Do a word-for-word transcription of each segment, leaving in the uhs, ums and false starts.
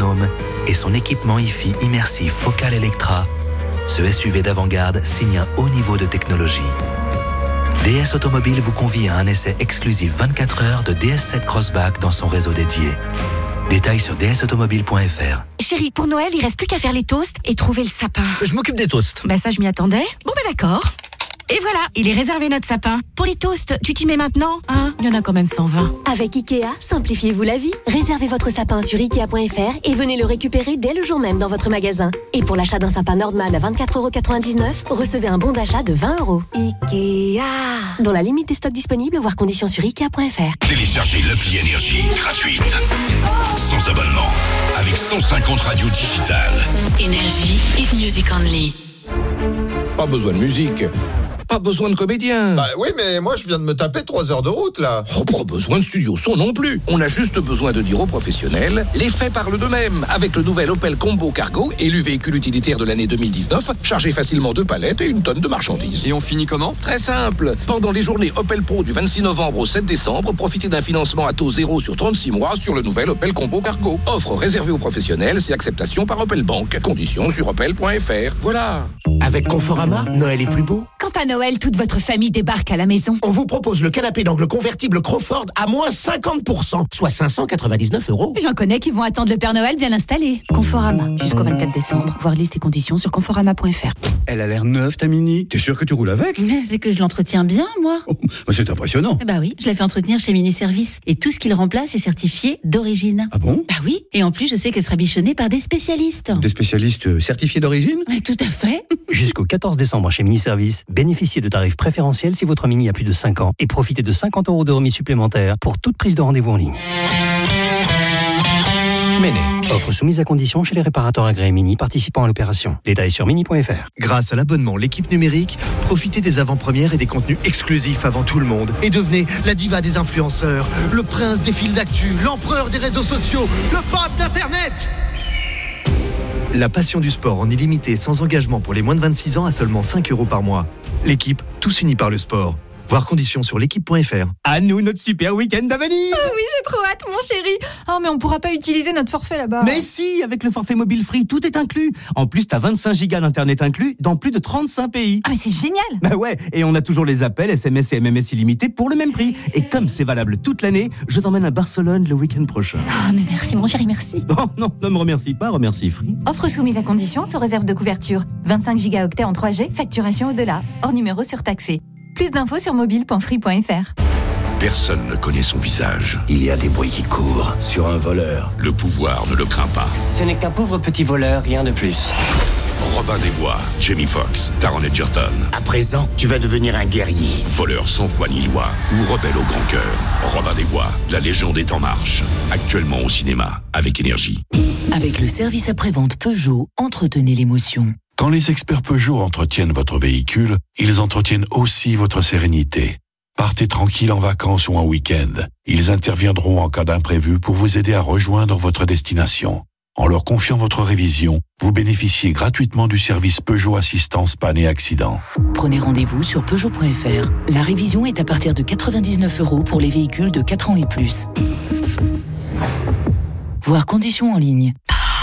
autonome et son équipement hi-fi immersif Focal Electra, ce S U V d'avant-garde signe un haut niveau de technologie. D S Automobile vous convie à un essai exclusif vingt-quatre heures de D S sept Crossback dans son réseau dédié. Détails sur d s automobile point f r. Chérie, pour Noël, il reste plus qu'à faire les toasts et trouver le sapin. Je m'occupe des toasts. Bah ça, je m'y attendais. Bon bah d'accord. Et voilà, il est réservé notre sapin. Pour les toasts, tu t'y mets maintenant, hein? Il y en a quand même cent vingt. Avec Ikea, simplifiez-vous la vie. Réservez votre sapin sur ikea point f r et venez le récupérer dès le jour même dans votre magasin. Et pour l'achat d'un sapin Nordman à vingt-quatre euros quatre-vingt-dix-neuf, recevez un bon d'achat de vingt euros. Ikea. Dans la limite des stocks disponibles, voire conditions sur ikea point f r. Téléchargez l'appli Énergie gratuite. Sans abonnement. Avec cent cinquante radios digitales. Énergie, hit music only. Pas besoin de musique. Pas besoin de comédien. Bah oui, mais moi je viens de me taper trois heures de route là. Oh, pas besoin de studio son non plus. On a juste besoin de dire aux professionnels, les faits parlent d'eux-mêmes. Avec le nouvel Opel Combo Cargo, élu véhicule utilitaire de l'année deux mille dix-neuf, chargé facilement deux palettes et une tonne de marchandises. Et on finit comment ? Très simple. Pendant les journées Opel Pro du vingt-six novembre au sept décembre, profitez d'un financement à taux zéro sur trente-six mois sur le nouvel Opel Combo Cargo. Offre réservée aux professionnels, c'est acceptation par Opel Bank. Conditions sur opel point f r. Voilà. Avec Conforama, Noël est plus beau. Quand à Noël, toute votre famille débarque à la maison. On vous propose le canapé d'angle convertible Crawford à moins cinquante pour cent, soit cinq cent quatre-vingt-dix-neuf euros. J'en connais qui vont attendre le Père Noël bien installé. Conforama, jusqu'au vingt-quatre décembre. Voir liste et conditions sur conforama point f r. Elle a l'air neuve, ta Mini. T'es sûr que tu roules avec ? Mais c'est que je l'entretiens bien, moi. Oh, bah c'est impressionnant. Bah oui, je l'ai fait entretenir chez Mini Service. Et tout ce qu'il remplace est certifié d'origine. Ah bon ? Bah oui. Et en plus, je sais qu'elle sera bichonnée par des spécialistes. Des spécialistes certifiés d'origine ? Mais tout à fait. Jusqu'au quatorze décembre chez Mini Service, bénéficiez de tarifs préférentiels si votre Mini a plus de cinq ans et profitez de cinquante euros de remise supplémentaire pour toute prise de rendez-vous en ligne. Méné. Offre soumise à condition chez les réparateurs agréés Mini participant à l'opération. Détails sur mini point f r. Grâce à l'abonnement L'équipe numérique, profitez des avant-premières et des contenus exclusifs avant tout le monde. Et devenez la diva des influenceurs, le prince des fils d'actu, l'empereur des réseaux sociaux, le pape d'Internet. La passion du sport en illimité sans engagement pour les moins de vingt-six ans à seulement cinq euros par mois. L'équipe, tous unis par le sport. Voir conditions sur l'équipe point f r. À nous, notre super week-end à Venise. Oh oui, j'ai trop hâte, mon chéri. Oh, mais on pourra pas utiliser notre forfait là-bas. Mais si, avec le forfait mobile free, tout est inclus. En plus, t'as vingt-cinq gigas d'internet inclus dans plus de trente-cinq pays. Ah, mais c'est génial. Bah ouais, et on a toujours les appels, S M S et M M S illimités pour le même prix. Et comme c'est valable toute l'année, je t'emmène à Barcelone le week-end prochain. Ah, mais merci, mon chéri, merci. Oh non, ne me remercie pas, remercie Free. Offre soumise à condition sous réserve de couverture. vingt-cinq gigaoctets en trois G, facturation au-delà. Hors numéro surtaxé. Plus d'infos sur mobile point free point f r. Personne ne connaît son visage. Il y a des bruits qui courent sur un voleur. Le pouvoir ne le craint pas. Ce n'est qu'un pauvre petit voleur, rien de plus. Robin des Bois, Jamie Foxx, Taron Egerton. À présent, tu vas devenir un guerrier. Voleur sans foi ni loi ou rebelle au grand cœur. Robin des Bois, la légende est en marche. Actuellement au cinéma, avec Énergie. Avec le service après-vente Peugeot, entretenez l'émotion. Quand les experts Peugeot entretiennent votre véhicule, ils entretiennent aussi votre sérénité. Partez tranquille en vacances ou en week-end. Ils interviendront en cas d'imprévu pour vous aider à rejoindre votre destination. En leur confiant votre révision, vous bénéficiez gratuitement du service Peugeot Assistance Panne et Accident. Prenez rendez-vous sur peugeot point f r. La révision est à partir de quatre-vingt-dix-neuf euros pour les véhicules de quatre ans et plus. Voir conditions en ligne.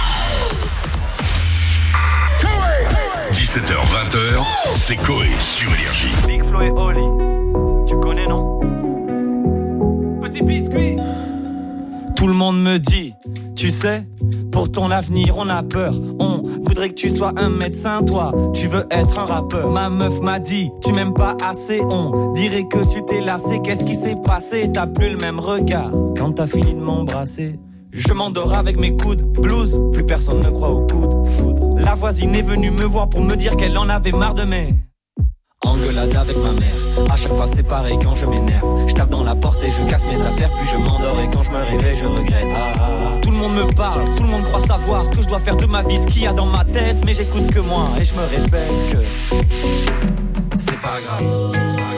dix-sept heures vingt, c'est Coé sur Énergie. Big Flo et Oli, tu connais non? Petit biscuit. Tout le monde me dit, tu sais, pour ton avenir on a peur. On voudrait que tu sois un médecin, toi, tu veux être un rappeur. Ma meuf m'a dit, tu m'aimes pas assez, on dirait que tu t'es lassé. Qu'est-ce qui s'est passé? T'as plus le même regard quand t'as fini de m'embrasser. Je m'endors avec mes coudes, blues, plus personne ne croit au coup de foudre. La voisine est venue me voir pour me dire qu'elle en avait marre de mes engueulades avec ma mère. À chaque fois c'est pareil quand je m'énerve. Je tape dans la porte et je casse mes affaires. Puis je m'endors et quand je me réveille je regrette. Ah, ah, ah. Tout le monde me parle, tout le monde croit savoir ce que je dois faire de ma vie, ce qu'il y a dans ma tête. Mais j'écoute que moi et je me répète que c'est pas grave.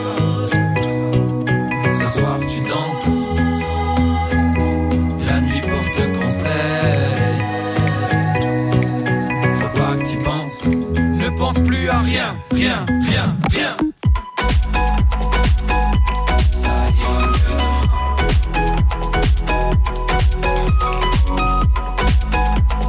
Ce soir tu danses, la nuit pour te conseiller. Faut pas que tu penses, ne pense plus à rien, rien, rien, rien. Ça ira mieux demain.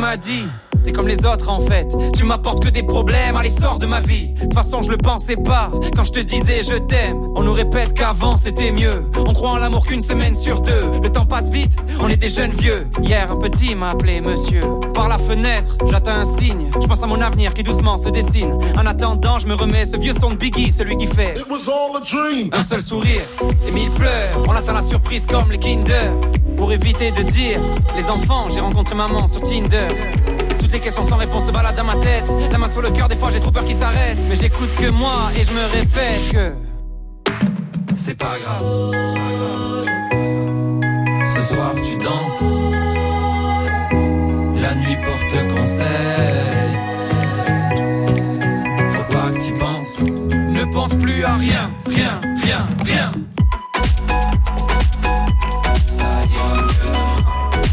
m'a dit, t'es comme les autres en fait. Tu m'apportes que des problèmes, allez sors de ma vie. De toute façon je le pensais pas, quand je te disais je t'aime. On nous répète qu'avant c'était mieux. On croit en l'amour qu'une semaine sur deux. Le temps passe vite, on est des jeunes vieux. Hier un petit m'a appelé monsieur. Par la fenêtre, j'attends un signe. Je pense à mon avenir qui doucement se dessine. En attendant je me remets ce vieux son de Biggie, celui qui fait It was all a dream. Un seul sourire et mille pleurs. On attend la surprise comme les Kinder. Pour éviter de dire les enfants, j'ai rencontré maman sur Tinder. Toutes les questions sans réponse se baladent dans ma tête. La main sur le cœur, des fois j'ai trop peur qu'ils s'arrêtent. Mais j'écoute que moi et je me répète que c'est pas grave. Ce soir tu danses, la nuit porte conseil. Faut pas que t'y penses, ne pense plus à rien, rien, rien, rien. Ça ira mieux demain.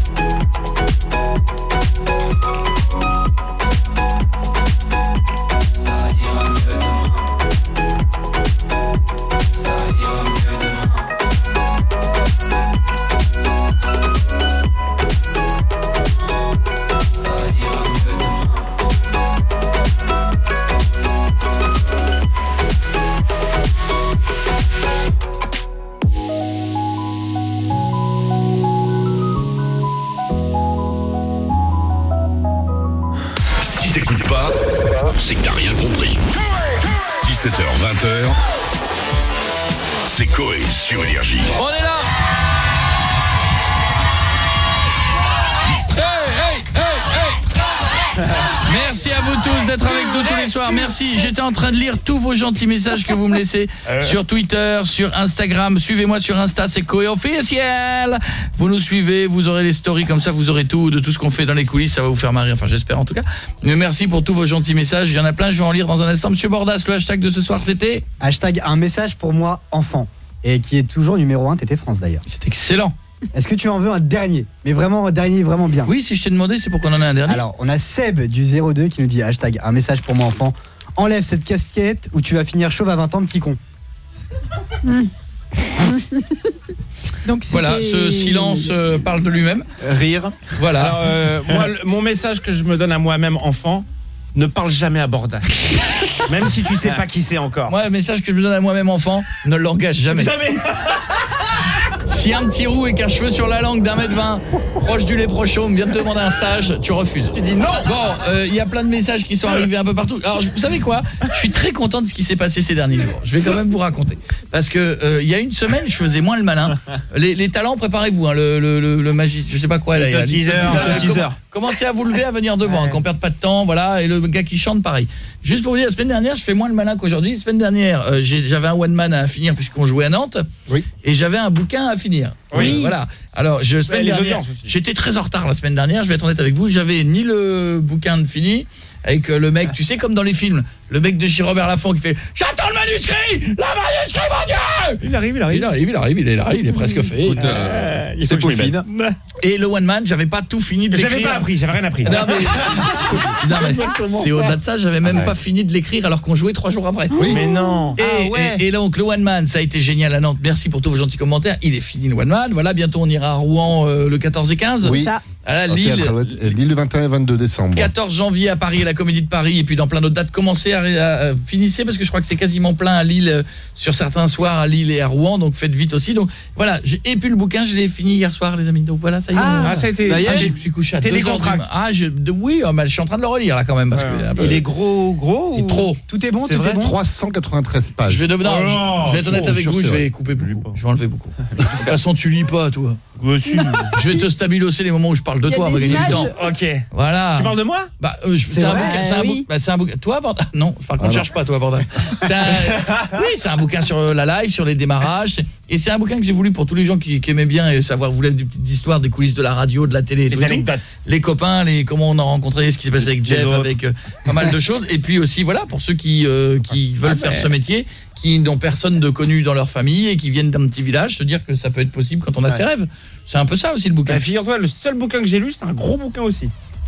Ça ira mieux demain. Ça ira mieux demain. Ça ira mieux demain. Si t'écoutes pas, c'est que t'as rien compris. dix-sept heures vingt, c'est Coé sur Énergie. On est là. Hey, hey, hey, hey. Merci à vous tous d'être avec nous tous les soirs. Merci. J'étais en train de lire tous vos gentils messages que vous me laissez sur Twitter, sur Instagram. Suivez-moi sur Insta, c'est Coé officiel. Vous nous suivez, vous aurez les stories comme ça, vous aurez tout de tout ce qu'on fait dans les coulisses, ça va vous faire marrer, enfin j'espère en tout cas. Mais merci pour tous vos gentils messages, il y en a plein, je vais en lire dans un instant. Monsieur Bordas, le hashtag de ce soir c'était hashtag un message pour moi enfant, et qui est toujours numéro un T T France d'ailleurs. C'est excellent. Est-ce que tu en veux un dernier? Mais vraiment un dernier, vraiment bien. Oui, si je t'ai demandé, c'est pour qu'on en ait un dernier. Alors, on a Seb du zéro deux qui nous dit hashtag un message pour moi enfant. Enlève cette casquette ou tu vas finir chauve à vingt ans, petit con. Donc voilà, ce silence euh, parle de lui-même. Rire. Voilà. Alors, euh, moi, le, mon message que je me donne à moi-même enfant, ne parle jamais à Bordas. Même si tu sais pas qui c'est encore. Moi, le message que je me donne à moi-même enfant, ne l'engage jamais. Jamais. Si un petit roux et qu'un cheveu sur la langue d'un mètre vingt, proche du léprochaume, vient te demander un stage, tu refuses. Tu dis non. Bon, il euh, y a plein de messages qui sont arrivés un peu partout. Alors, vous savez quoi? Je suis très content de ce qui s'est passé ces derniers jours. Je vais quand même vous raconter. Parce que il euh, y a une semaine, je faisais moins le malin. Les, les talents, préparez-vous, hein, le, le, le, le magie, je sais pas quoi. Là, le teaser, le teaser. Commencez à vous lever, à venir devant, ouais. Qu'on perde pas de temps, voilà. Et le gars qui chante, pareil. Juste pour vous dire, la semaine dernière, je fais moins le malin qu'aujourd'hui. La semaine dernière, euh, j'avais un one man à finir puisqu'on jouait à Nantes. Oui. Et j'avais un bouquin à finir. Oui. Voilà. Alors, je semaine ouais, dernière, j'étais très en retard la semaine dernière. Je vais être honnête avec vous, j'avais ni le bouquin de fini. Avec le mec, tu sais, comme dans les films, le mec de chez Robert Laffont qui fait « J'attends le manuscrit, le manuscrit, mon Dieu !» Il arrive, il arrive. Il arrive, il arrive, il est là, il est presque fait. Écoute, euh, il c'est peaufine. Et le one man, j'avais pas tout fini de l'écrire. J'avais pas appris, j'avais rien appris. Non, mais, non, mais c'est au-delà de ça, j'avais même ah ouais. pas fini de l'écrire alors qu'on jouait trois jours après. Oui, mais non. Et, ah ouais. et, et donc le one man, ça a été génial à Nantes. Merci pour tous vos gentils commentaires. Il est fini le one man. Voilà, bientôt on ira à Rouen euh, le quatorze et quinze. Oui. Ça. À la Lille, Lille le vingt et un et vingt-deux décembre. quatorze janvier à Paris, à la Comédie de Paris, et puis dans plein d'autres dates. Commencez à, à, à finissez parce que je crois que c'est quasiment plein à Lille euh, sur certains soirs à Lille et à Rouen, donc faites vite aussi. Donc voilà, j'ai et puis le bouquin, je l'ai fini hier soir les amis. Donc voilà, ça y est. Ah, ça a été. Ça y est, ah, je me suis couché à deux heures du matin. Ah, je de, oui, oh, je suis en train de le relire là quand même parce ouais. que peu, il est gros gros ou... trop. Tout est bon, c'est tout vrai, est bon. trois cent quatre-vingt-treize pages. Je vais devenir oh, je, je vais être honnête avec vous, je vais couper beaucoup. Je vais enlever beaucoup. De toute façon, tu lis pas toi. Je vais te stabiloser les moments où je parle de toi, on va gagner du temps. OK. Voilà. Tu parles de moi? Bah euh, c'est un bouquin, c'est un bouquin, bah, c'est un bouquin. Toi Bordas? Non, par contre, ah cherche pas toi Bordas. C'est un... Oui, c'est un bouquin sur la live, sur les démarrages, et c'est un bouquin que j'ai voulu pour tous les gens qui, qui aimaient bien et savoir vous lève des petites histoires des coulisses de la radio, de la télé, les anecdotes, les copains, les comment on a rencontré, ce qui s'est passé avec Jeff, avec euh, pas mal de choses, et puis aussi voilà pour ceux qui euh, qui veulent ah, faire mais... ce métier, qui n'ont personne de connu dans leur famille et qui viennent d'un petit village, se dire que ça peut être possible quand on a ouais. ses rêves. C'est un peu ça aussi le bouquin. Bah, figure-toi, le seul bouquin que j'ai lu, c'est un gros bouquin aussi.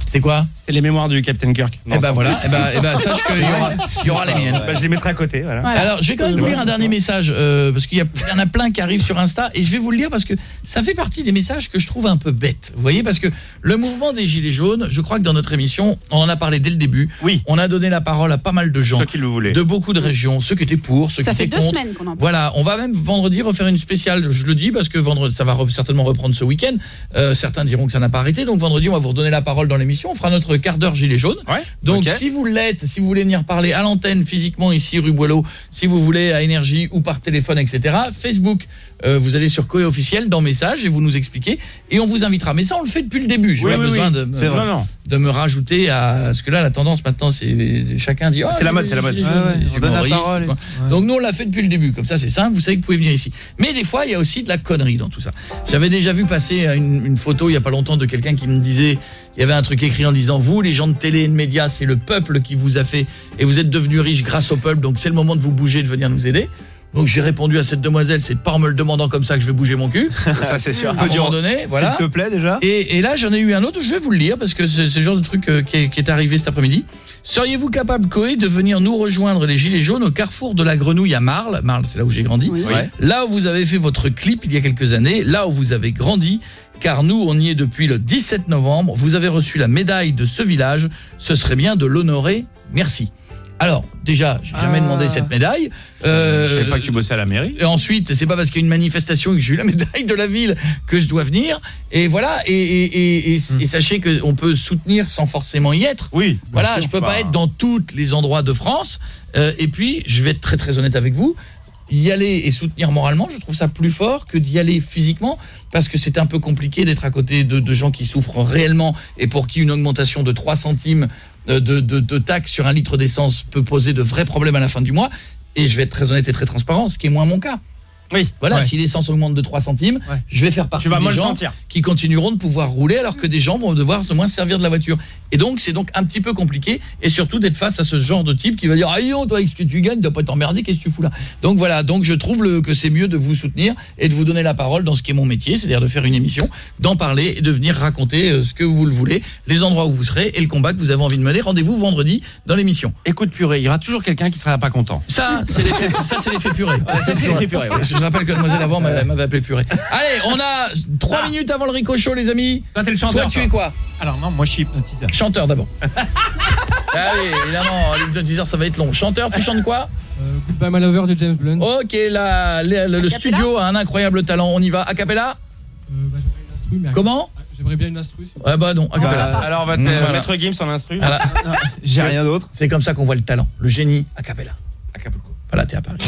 C'est quoi? C'était les mémoires du Captain Kirk. Non, eh ben voilà, eh ben, eh ben sache qu'il y aura, il y aura les miennes. Bah, je les mettrai à côté. Voilà. Voilà. Alors, je vais quand même vous lire un dernier message euh, parce qu'il y, y en a plein qui arrivent sur Insta et je vais vous le lire parce que ça fait partie des messages que je trouve un peu bêtes. Vous voyez, parce que le mouvement des Gilets jaunes, je crois que dans notre émission, on en a parlé dès le début. Oui. On a donné la parole à pas mal de gens, ceux qui le voulaient, de beaucoup de régions, ceux qui étaient pour, ceux ça qui étaient contre. contre. Ça fait deux semaines qu'on en parle. Voilà, on va même vendredi refaire une spéciale. Je le dis parce que vendredi, ça va re certainement reprendre ce week-end. Euh, certains diront que ça n'a pas arrêté. Donc vendredi, on va vous redonner la parole dans l'émission. On fera notre quart d'heure Gilets jaunes. Ouais, donc okay. si vous l'êtes, si vous voulez venir parler à l'antenne physiquement ici rue Boileau, si vous voulez à Énergie ou par téléphone, et cetera. Facebook, euh, vous allez sur Coé officiel dans message et vous nous expliquez et on vous invitera. Mais ça on le fait depuis le début. J'ai oui, pas oui, besoin oui. de me, non, non. de me rajouter à parce que là la tendance maintenant c'est chacun dit oh, c'est la mode, c'est la mode. Les ouais, jeunes, ouais, on donne la parole. Ouais. Donc nous on l'a fait depuis le début. Comme ça c'est simple, vous savez que vous pouvez venir ici. Mais des fois il y a aussi de la connerie dans tout ça. J'avais déjà vu passer une, une photo il y a pas longtemps de quelqu'un qui me disait il y avait un truc écrit en disant vous les gens de télé et de médias c'est le peuple qui vous a fait et vous êtes devenus riches grâce au peuple donc c'est le moment de vous bouger de venir nous aider. Donc j'ai répondu à cette demoiselle, c'est pas en me le demandant comme ça que je vais bouger mon cul. Ça c'est sûr. À un moment donné, voilà. S'il te plaît déjà. Et, et là j'en ai eu un autre, je vais vous le lire parce que c'est ce genre de truc euh, qui, est, qui est arrivé cet après-midi. Seriez-vous capable, Coé, de venir nous rejoindre les Gilets jaunes au carrefour de la Grenouille à Marle? Marle, c'est là où j'ai grandi. Oui. Ouais. Là où vous avez fait votre clip il y a quelques années, là où vous avez grandi, car nous on y est depuis le dix-sept novembre. Vous avez reçu la médaille de ce village. Ce serait bien de l'honorer. Merci. Alors, déjà, j'ai jamais ah. demandé cette médaille. Euh, je savais pas que tu bossais à la mairie. Et ensuite, c'est pas parce qu'il y a une manifestation que j'ai eu la médaille de la ville que je dois venir. Et voilà, et, et, et, et, hum. et sachez qu'on peut soutenir sans forcément y être. Oui. Voilà, sûr, je peux pas. pas être dans tous les endroits de France. Euh, et puis, je vais être très très honnête avec vous. Y aller et soutenir moralement, je trouve ça plus fort que d'y aller physiquement parce que c'est un peu compliqué d'être à côté de, de gens qui souffrent réellement et pour qui une augmentation de trois centimes de, de, de taxes sur un litre d'essence peut poser de vrais problèmes à la fin du mois. Et je vais être très honnête et très transparent, ce qui est moins mon cas. Oui. Voilà, ouais. si l'essence augmente de trois centimes, ouais. je vais faire partie tu vas des gens sentir. qui continueront de pouvoir rouler alors que des gens vont devoir se moins servir de la voiture. Et donc c'est donc un petit peu compliqué et surtout d'être face à ce genre de type qui va dire ah non, toi avec ce que tu gagnes, tu dois pas t'emmerder, qu'est-ce que tu fous là. Donc voilà, donc je trouve le, que c'est mieux de vous soutenir et de vous donner la parole dans ce qui est mon métier, c'est-à-dire de faire une émission, d'en parler et de venir raconter euh, ce que vous le voulez, les endroits où vous serez et le combat que vous avez envie de mener. Rendez-vous vendredi dans l'émission. Écoute purée, il y aura toujours quelqu'un qui sera pas content. Ça c'est l'effet ça c'est l'effet purée. Ouais, ça c'est l'effet purée. Ouais. Je rappelle que mademoiselle avant m'avait appelé purée. Allez, on a trois ah. minutes avant le ricochet les amis. Toi t'es le chanteur. Toi tu es quoi? Alors non, moi je suis hypnotiseur. Chanteur d'abord. Ah oui, évidemment, l'hypnotiseur ça va être long. Chanteur, tu chantes quoi? euh, Goodbye My Lover de James Blunt. OK, là le, le, le studio a un incroyable talent. On y va a cappella? Euh bah j'aimerais une instru mais Comment? J'aimerais bien une instru. Si ouais bah non, a cappella. Bah, alors on va te voilà. mettre Gims en instru. Voilà. J'ai rien d'autre. C'est comme ça qu'on voit le talent, le génie a cappella. Acapulco. Voilà, t'es à Paris.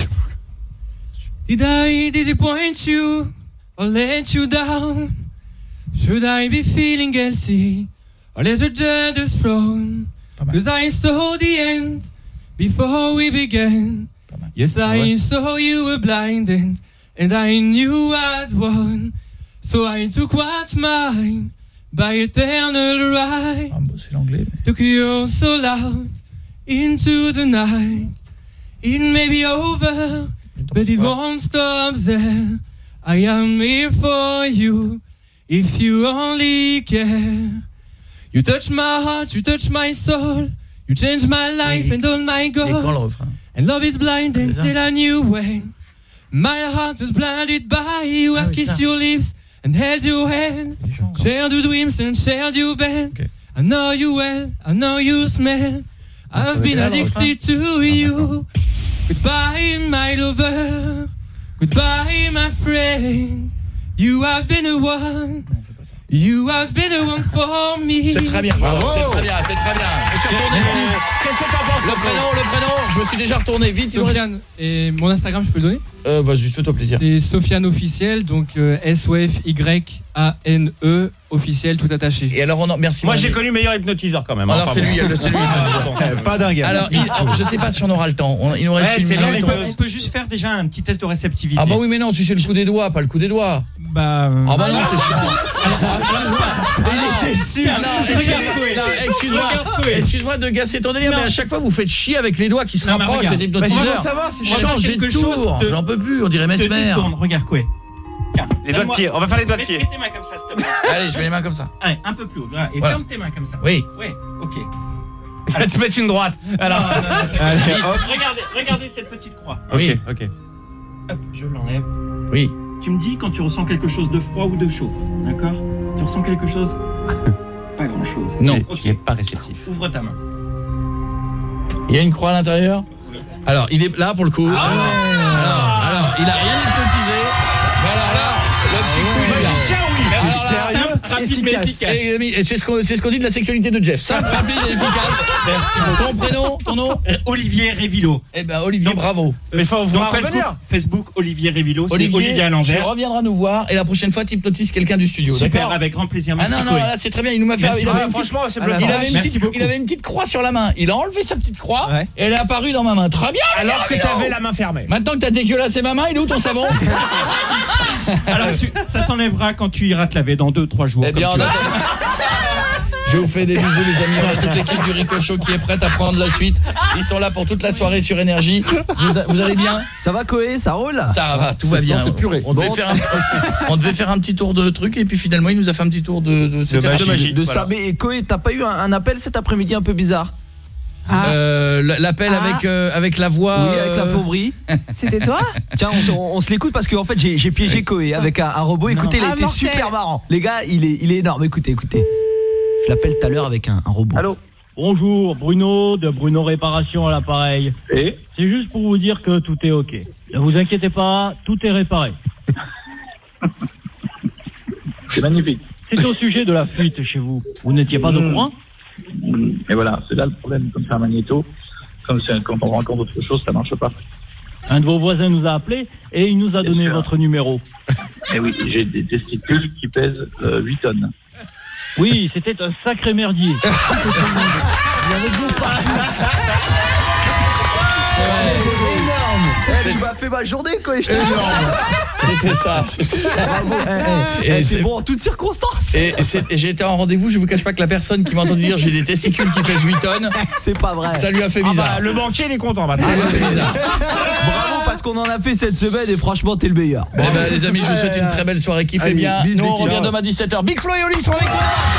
Did I disappoint you or let you down? Should I be feeling guilty or lesser than the throne? Cause I saw the end before we began. Yes, I saw you were blinded and I knew I'd won. So I took what's mine by eternal right. Ah, bah, c'est l'anglais. Mais... Took you so loud into the night. It may be over, but it won't stop there. I am here for you, if you only care. You touch my heart, you touch my soul. You change my life and all my goals. And love is blind until I knew when. My heart was blinded by you. I've kissed your lips and held your hand. Shared your dreams and shared your bed. I know you well, I know you smell. I've been addicted to you. Goodbye, my lover. Goodbye, my friend. You have been the one. You have been the one for me. C'est très bien, bravo. C'est très bien, c'est très bien. Je me suis retourné ici. Qu'est-ce que t'en penses? Le prénom, le prénom, je me suis déjà retourné vite. Sofiane. Et mon Instagram, je peux le donner? Euh, vas-y, fais-toi plaisir. C'est Sofiane officiel, donc euh, S O F Y A N E officiel tout attaché. Et alors on en... merci. Moi j'ai connu meilleur hypnotiseur quand même. Alors enfin, c'est lui, bon. c'est lui. Ah, pas dingue. Alors il, je sais pas si on aura le temps. On, il nous reste ouais, une minute. Long, on, peut, on peut juste faire déjà un petit test de réceptivité. Ah bah oui mais non, si c'est le coup des doigts, pas le coup des doigts. Bah euh... Ah bah non, c'est chiant. Il était sûr. Excuse-moi. Excuse-moi de gasser ton délire, mais à chaque fois vous faites chier avec les doigts qui se rapprochent des hypnotiseurs. Savoir si changez de tour. J'en peux plus, on dirait Mesmer. Regarde quoi. Tiens, les doigts de pied, on va faire les doigts de pied. Mets tes mains comme ça, s'il te plaît. Allez, je mets les mains comme ça. Allez, un peu plus haut. Voilà. Et Voilà. ferme tes mains comme ça. Oui. Oui, ok. Je vais te mettre une droite. Alors. Non, non, non, Allez, Vite, hop. regardez, regardez cette petite croix. Oui. Ok, ok. Hop, je l'enlève. Oui. Tu me dis quand tu ressens quelque chose de froid ou de chaud, d'accord? Tu ressens quelque chose? Pas grand chose. Non. Ok. Tu n'es pas réceptif. Ouvre ta main. Il y a une croix à l'intérieur. Alors, il est là pour le coup. Ah alors, alors, alors, il a rien hypnotisé. Voilà, là, le petit coup magicien, oui. Merci. Alors là, Simple, rapide mais efficace. Et, et- et c'est ce qu'on c'est ce qu'on dit de la sexualité de Jeff. Simple, rapide et efficace. Merci. Ton prénom, ton nom? Euh, Olivier Révilo. Eh ben Olivier, bravo. Mais il faut Donc voir Facebook, revenir. Facebook Olivier Révilo, c'est Olivier à tu l'envers. reviendras nous voir et la prochaine fois tu hypnotises quelqu'un du studio. Super, D'accord. avec grand plaisir. Ah Merci. non non, Chloé. là c'est très bien. Il nous m'a fait. Merci Il avait, beaucoup. une petite, Franchement, c'est il bluffant. avait une Merci petite, beaucoup. il avait une petite croix sur la main. Il a enlevé sa petite croix Ouais. et elle est apparue dans ma main. Très bien. Alors que Révilo. t'avais la main fermée. Maintenant que t'as dégueulassé ma main, il est où ton savon? Alors tu- ça s'enlèvera quand tu iras te laver dans deux trois jours. Eh bien, comme tu en veux. Je vous fais des bisous les amis, on a toute l'équipe du Rico Show qui est prête à prendre la suite. Ils sont là pour toute la soirée sur Énergie. Vous, a- vous allez bien? Ça va Koé, ça roule? Ça va, tout va bien. c'est purée. On devait, Bon. faire un, on devait faire un petit tour de truc et puis finalement il nous a fait un petit tour de de, c'était magie. rapide. De Voilà. ça, mais Koé, t'as pas eu un, un appel cet après-midi un peu bizarre? Euh, l'appel Ah. avec euh, avec la voix Oui, avec la euh, pauvrerie. C'était toi? Tiens, on, se- on- on se l'écoute parce qu'en fait j'ai j'ai piégé Koé avec un, un robot. Écoutez, il a Ah, été mortel. super marrant. Les gars, il est, il est énorme. Écoutez, écoutez. Je l'appelle tout à l'heure avec un, un robot. Allô? Bonjour, Bruno de Bruno Réparation à l'appareil. Et c'est juste pour vous dire que tout est ok. Ne vous inquiétez pas, tout est réparé. C'est magnifique. C'est au sujet de la fuite chez vous. Vous n'étiez pas au courant? Et voilà, c'est là le problème, comme c'est un magnéto, comme c'est- quand on rencontre autre chose, ça marche pas. Un de vos voisins nous a appelé et il nous a donné sûr. votre numéro. Et oui, j'ai des testicules qui pèsent euh, huit tonnes. Oui, c'était un sacré merdier. Il y avait deux C'est énorme. Eh, tu m'as fait ma journée, Koé. Je te jure. c'était ça, c'était ça. Bravo. Eh, eh, Et eh, c'est- c'est bon en toutes circonstances. Et, et c'est- et j'ai été en rendez-vous, je vous cache pas que la personne qui m'a entendu dire j'ai des testicules qui pèsent huit tonnes, C'est pas vrai. ça lui a fait Ah bizarre. bah, le banquier il est content maintenant. Ça lui a fait bizarre. Bravo parce qu'on en a fait cette semaine et franchement t'es le meilleur. Eh ben, les amis, je vous souhaite une très belle soirée, kiffez Allez, bien. bisous, Nous on ciao. revient demain à dix-sept heures. Big Flo et Oli sont avec nous.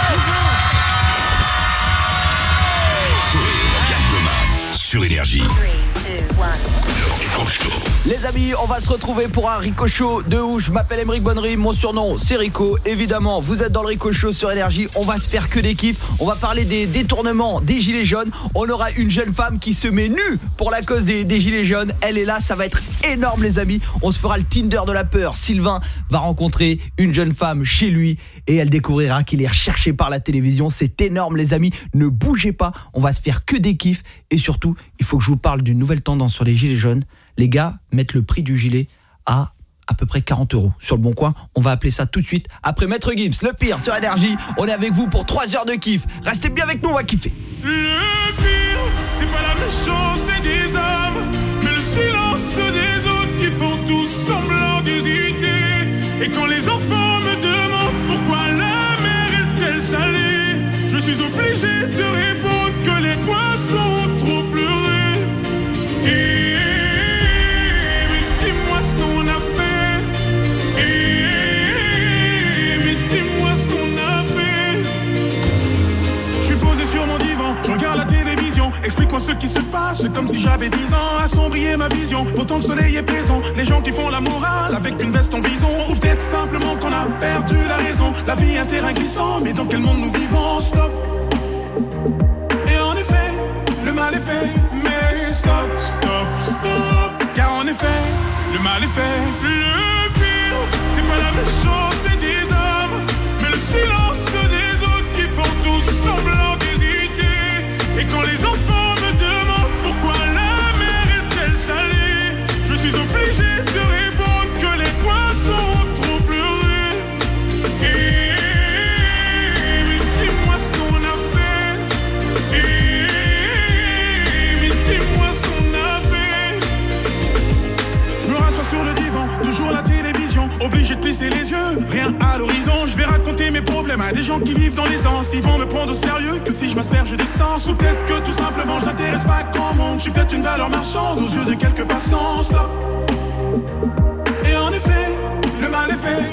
Revient demain sur Énergie. Le Rico Show. Les amis, on va se retrouver pour un Rico Show de ouf. Je m'appelle Aymeric Bonnery, mon surnom c'est Rico. Évidemment, vous êtes dans le Rico Show sur Énergie. On va se faire que des kiffs. On va parler des détournements des gilets jaunes. On aura une jeune femme qui se met nue pour la cause des, des gilets jaunes. Elle est là, ça va être énorme les amis. On se fera le Tinder de la peur. Sylvain va rencontrer une jeune femme chez lui et elle découvrira qu'il est recherché par la télévision. C'est énorme les amis. Ne bougez pas, on va se faire que des kiffs. Et surtout, il faut que je vous parle d'une nouvelle tendance sur les gilets jaunes. Les gars mettent le prix du gilet à à peu près quarante euros sur le bon coin. On va appeler ça tout de suite après Maître Gims, le pire sur Énergie. On est avec vous pour trois heures de kiff. Restez bien avec nous, on va kiffer. Le pire, c'est pas la méchanceté des hommes, mais le silence des autres qui font tous semblant d'hésiter. Et quand les enfants me demandent pourquoi la mer est-elle salée, je suis obligé de répondre que les poissons ont trop pleuré. Et mais dis-moi ce qu'on a fait. Et mais dis-moi ce qu'on a fait. Je suis posé sur mon divan, je regarde la télévision. Explique-moi ce qui se passe, comme si j'avais dix ans. Assombrir ma vision, pourtant le soleil est présent. Les gens qui font la morale avec une veste en vison. Ou peut-être simplement qu'on a perdu la raison. La vie est un terrain glissant, mais dans quel monde nous vivons? Stop. Et en effet, le mal est fait. Mais stop, stop, stop. Car en effet, le mal est fait. Le pire, c'est pas la méchanceté des hommes, mais le silence des autres qui font tous semblant d'hésiter. Et quand les enfants me demandent pourquoi la mer est-elle salée, je suis obligé de répondre que les poissons ont trop pleuré. Et mais dis-moi ce qu'on a fait. Et mais dis-moi ce qu'on a fait. Je me rassois sur le divan, toujours la télévision, obligé de plisser les yeux, rien à l'horizon. Je vais raconter mes problèmes à des gens qui vivent dans l'aisance. Ils vont me prendre au sérieux que si je m'asperge d'essence. Ou peut-être que tout simplement je n'intéresse pas grand monde. Je suis peut-être une valeur marchande aux yeux de quelques passants. Stop. Et en effet, le mal est fait.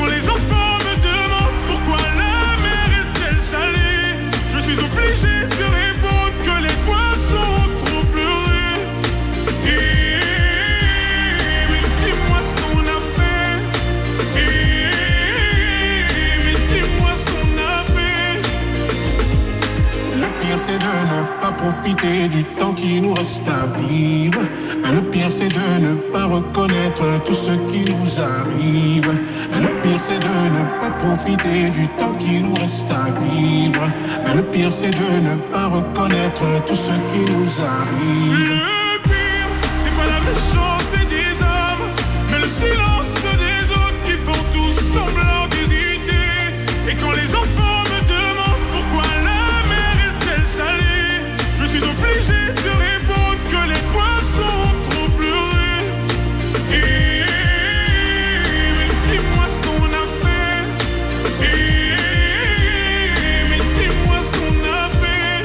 les enfants me demandent pourquoi la mer est-elle salée, je suis obligé de répondre que les poissons ont trop pleuré. Et mais dis-moi ce qu'on a fait. Et mais dis-moi ce qu'on a fait. Le pire c'est de ne pas profiter du temps qui nous reste à vivre. Le pire c'est de ne pas reconnaître tout ce qui nous arrive. Le pire c'est de ne pas profiter du temps qui nous reste à vivre. Le pire c'est de ne pas reconnaître tout ce qui nous arrive. Le pire c'est pas la méchanceté des hommes, mais le silence des autres qui font tous semblant d'hésiter. Et quand les enfants me demandent pourquoi la mer est-elle salée, je suis obligé de répondre que les poissons ont trop pleuré. Et mais dis-moi ce qu'on a fait. Et mais dis-moi ce qu'on a fait.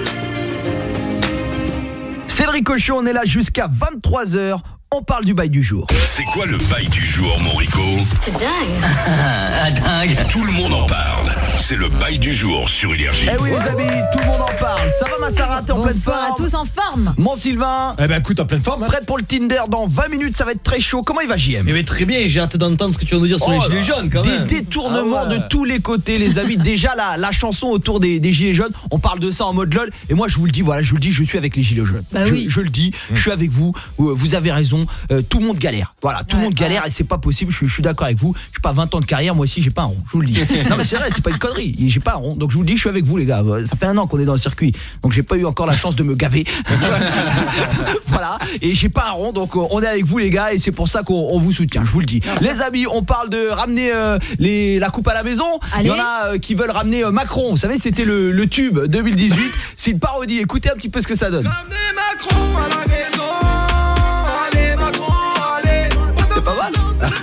C'est le Ricochot, on est là jusqu'à vingt-trois heures. On parle du bail du jour. C'est quoi le bail du jour, mon Rico? C'est dingue. Ah, dingue. Tout le monde en parle. C'est le bail du jour sur Énergie. Eh oui les amis, tout le monde en parle. Ça va ma Sarah, t'es en pleine forme? Bonsoir à tous, en forme. Mon Sylvain. Eh ben écoute, en pleine forme. Hein. Prêt pour le Tinder dans vingt minutes, ça va être très chaud. Comment il va J M? Eh ben très bien, j'ai hâte d'entendre ce que tu vas nous dire sur Oh les là, gilets jaunes quand des même. détournements Ah ouais. de tous les côtés les amis. Déjà la, la chanson autour des, des gilets jaunes, on parle de ça en mode lol. Et moi je vous le dis, voilà, je vous le dis, je suis avec les gilets jaunes. Bah je, oui. je le dis, je suis avec vous. Vous vous avez raison, euh, tout le monde galère. Voilà, tout le Ouais, monde galère ouais. et c'est pas possible. Je, suis- je suis d'accord avec vous. J'ai pas vingt ans de carrière, moi aussi j'ai pas un rond. Je vous le dis. Non mais c'est vrai, c'est pas une connerie. J'ai pas un rond. Donc je vous le dis, je suis avec vous les gars. Ça fait un an qu'on est dans le circuit, donc j'ai pas eu encore la chance de me gaver. Voilà, et j'ai pas un rond, donc on est avec vous les gars et c'est pour ça qu'on on vous soutient. Je vous le dis. Merci. Les amis, on parle de ramener euh, les, la coupe à la maison. Allez. Il y en a euh, qui veulent ramener euh, Macron. Vous savez, c'était le, le tube deux mille dix-huit. C'est une parodie. Écoutez un petit peu ce que ça donne. Macron à la maison. Allez Macron, allez. C'est pas mal.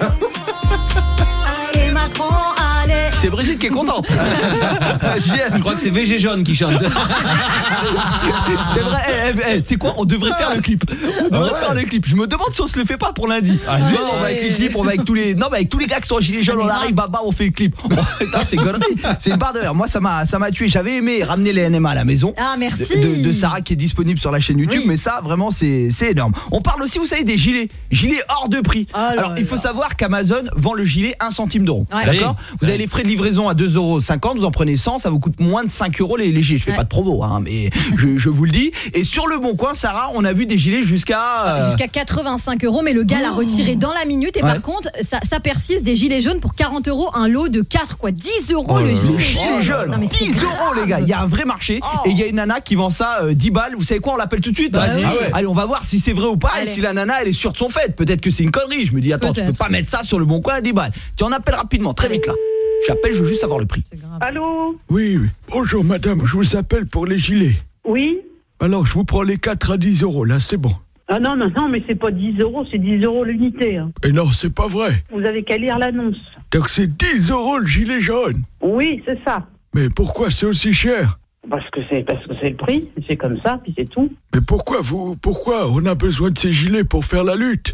Allez, Macron, allez. C'est Brigitte qui est contente. Je crois que c'est V G Jaune qui chante. C'est vrai. Eh, eh, eh, tu sais quoi, on devrait faire le clip. On devrait Ah ouais. faire le clip. Je me demande si on se le fait pas pour lundi. Ah, non, si. on va avec les clips, on va avec tous les non, mais avec tous les gars qui sont en gilets jaunes, on arrive, baba, on fait le clip. Oh, putain, c'est connerie. C'est une barre de rire. Moi, ça m'a ça m'a tué. J'avais aimé ramener les N M A à la maison. Ah, merci. De, de Sarah qui est disponible sur la chaîne YouTube, Oui. mais ça vraiment c'est c'est énorme. On parle aussi, vous savez, des gilets, gilets hors de prix. Oh là Alors, il faut là. savoir qu'Amazon vend le gilet un centime d'euro. Ouais. D'accord? Oui. Vous avez les frais de livraison à deux euros cinquante, vous en prenez cent, ça vous coûte moins de cinq euros les, les gilets. Je fais Ouais. pas de promo hein, mais je, je vous le dis. Et sur le Bon Coin, Sarah, on a vu des gilets jusqu'à euh, Jusqu'à quatre-vingt-cinq euros, mais le gars l'a retiré dans la minute. Et Ouais. par contre, ça, ça persiste des gilets jaunes pour quarante euros, un lot de quatre, quoi. dix euros le le gilet. gilet jaune. Non, mais c'est dix euros grave. les gars, il y a un vrai marché et il y a une nana qui vend ça euh, dix balles. Vous savez quoi, on l'appelle tout de suite? Vas-y. Ah ouais. Allez, on va voir si c'est vrai ou pas. Allez. Et si la nana elle est sûre de son fait, peut-être que c'est une connerie. Je me dis attends, tu peux Peut-être. pas mettre ça sur le Bon Coin à dix balles. Tu en appelles rapidement, très vite là. J'appelle, je veux juste savoir le prix. C'est grave. Allô? Oui, oui. Bonjour madame, je vous appelle pour les gilets. Oui? Alors je vous prends les quatre à dix euros, là c'est bon. Ah non, non, non, mais c'est pas dix euros, c'est dix euros l'unité. Hein. Et non, c'est pas vrai. Vous avez qu'à lire l'annonce. Donc c'est dix euros le gilet jaune. Oui, c'est ça. Mais pourquoi c'est aussi cher? Parce que c'est parce que c'est le prix, c'est comme ça, puis c'est tout. Mais pourquoi vous, pourquoi on a besoin de ces gilets pour faire la lutte?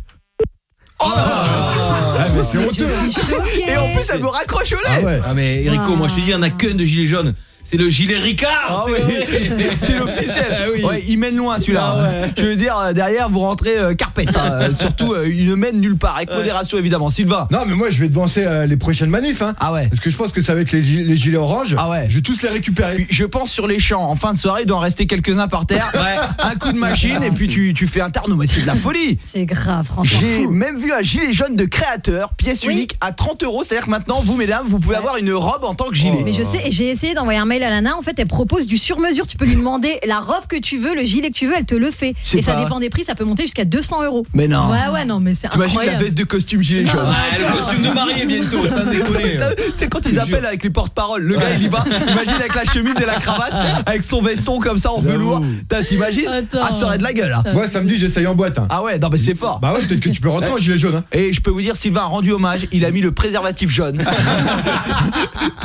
Ah, mais c'est Je honteux. suis choquée. Et en plus elle me raccroche au Ah nez. ouais. Ah mais Rico, Ah. moi je te dis, il y en a qu'un de gilet jaune. C'est le gilet Ricard. Ah c'est oui, le- c'est l'officiel. Ah oui. Ouais, il mène loin celui-là. Ah ouais. Je veux dire, euh, derrière vous rentrez euh, carpette. Hein. Surtout, euh, il ne mène nulle part. Avec modération évidemment. Sylvain. Non mais moi je vais devancer euh, les prochaines manifs hein. Ah ouais. Parce que je pense que ça va être les, gi- les gilets orange. Ah ouais. Je vais tous les récupérer. Puis, je pense sur les champs, en fin de soirée, il doit en rester quelques-uns par terre. Un coup de machine et puis tu, tu fais un tarno. Mais c'est de la folie. C'est grave, franchement. J'ai même vu un gilet jaune de créateur, pièce Oui. unique à trente euros. C'est-à-dire que maintenant, vous mesdames, vous pouvez Ouais. avoir une robe en tant que gilet. Mais je sais, et j'ai essayé d'envoyer un mail à Lana. En fait, elle propose du sur-mesure. Tu peux lui demander la robe que tu veux, le gilet que tu veux, elle te le fait. C'est Et ça pas- dépend des prix, ça peut monter jusqu'à deux cents euros. Mais non. Ouais, ouais, non, mais c'est T'imagines la incroyable. veste de costume gilet Non. jaune. Ouais, le costume de mariée bientôt, ça déconne. Tu sais quand ils appellent avec les porte-paroles, le gars il y va, imagine avec la chemise et la cravate, avec son veston comme ça en velours. T'as- T'imagines? Attends. Ah, ça aurait de la gueule. Hein. Moi samedi j'essaye en boîte hein. Ah ouais, non mais c'est fort. Bah ouais, peut-être que tu peux rentrer en gilet jaune hein. Et je peux vous dire, Sylvain a rendu hommage, il a mis le préservatif jaune.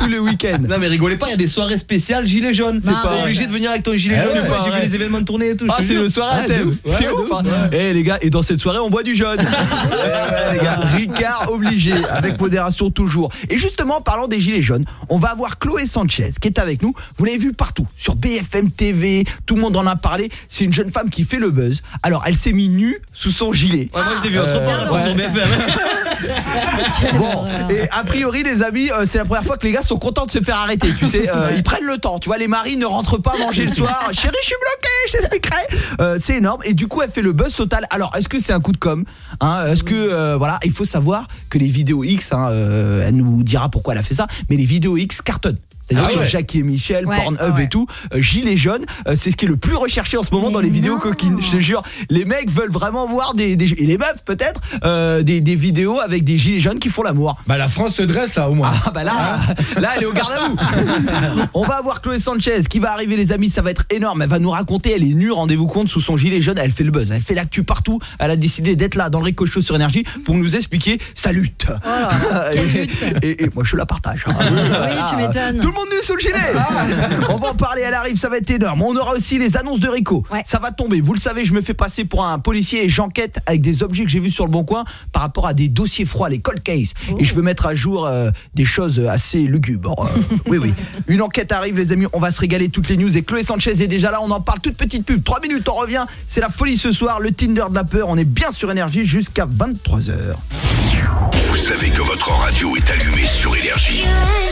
tous les week-ends. Non mais rigolez pas, il y a des soirées spéciales gilets jaunes. C'est Non, pas ouais. obligé de venir avec ton gilet Eh jaune. ouais, J'ai ouais. vu les événements de tournée et tout. Ah, je te c'est jure. le soirée Ah, à de thème. ouf. Ouais, C'est de ouf. ouf, hein. ouais. Eh les gars, et dans cette soirée, on boit du jaune. Eh ouais, les gars, Ricard obligé, avec modération toujours. Et justement, parlant des gilets jaunes, on va avoir Chloé Sanchez qui est avec nous. Vous l'avez vu partout, sur B F M T V, tout le monde en a parlé. C'est une jeune femme qui fait le buzz. Alors, elle s'est mise nue sous son gilet. Ouais, moi je l'ai vu autre part, ouais. sur B F M. Bon, et a priori les amis, euh, c'est la première fois que les gars sont contents de se faire arrêter, tu sais, euh, ils prennent le temps, tu vois, les maris ne rentrent pas manger le soir, chérie je suis bloqué, je t'expliquerai. Euh, c'est énorme, et du coup elle fait le buzz total. Alors est-ce que c'est un coup de com, hein, est-ce que, euh, voilà, il faut savoir que les vidéos X, hein, euh, elle nous dira pourquoi elle a fait ça, mais les vidéos X cartonnent. C'est-à-dire Ah sur ouais. Jackie et Michel, Ouais, Pornhub ouais. et tout, euh, Gilets jaunes, euh, c'est ce qui est le plus recherché en ce moment Mais dans les vidéos non. coquines. Je te jure, les mecs veulent vraiment voir des, des et les meufs peut-être euh, des, des vidéos avec des gilets jaunes qui font l'amour. Bah la France se dresse là au moins. Ah bah là, là elle est au garde à vous. On va avoir Chloé Sanchez qui va arriver les amis, ça va être énorme. Elle va nous raconter, elle est nue, rendez-vous compte, sous son gilet jaune, elle fait le buzz, elle fait l'actu partout. Elle a décidé d'être là dans le Rico Show sur Énergie pour nous expliquer sa lutte. Oh là, quelle et, lutte. et, et moi je la partage. Oui, tu m'étonnes. Tout le monde nu sous le gilet. On va en parler, elle arrive, ça va être énorme. On aura aussi les annonces de Rico. Ouais. Ça va tomber. Vous le savez, je me fais passer pour un policier et j'enquête avec des objets que j'ai vus sur le Bon Coin par rapport à des dossiers froids, les cold cases. Oh. Et je veux mettre à jour euh, des choses assez lugubres. Euh, oui, oui. Une enquête arrive, les amis. On va se régaler, toutes les news. Et Chloé Sanchez est déjà là. On en parle. Toute petite pub. Trois minutes, on revient. C'est la folie ce soir. Le Tinder de la peur. On est bien sur Énergie jusqu'à vingt-trois heures. Vous savez que votre radio est allumée sur Énergie.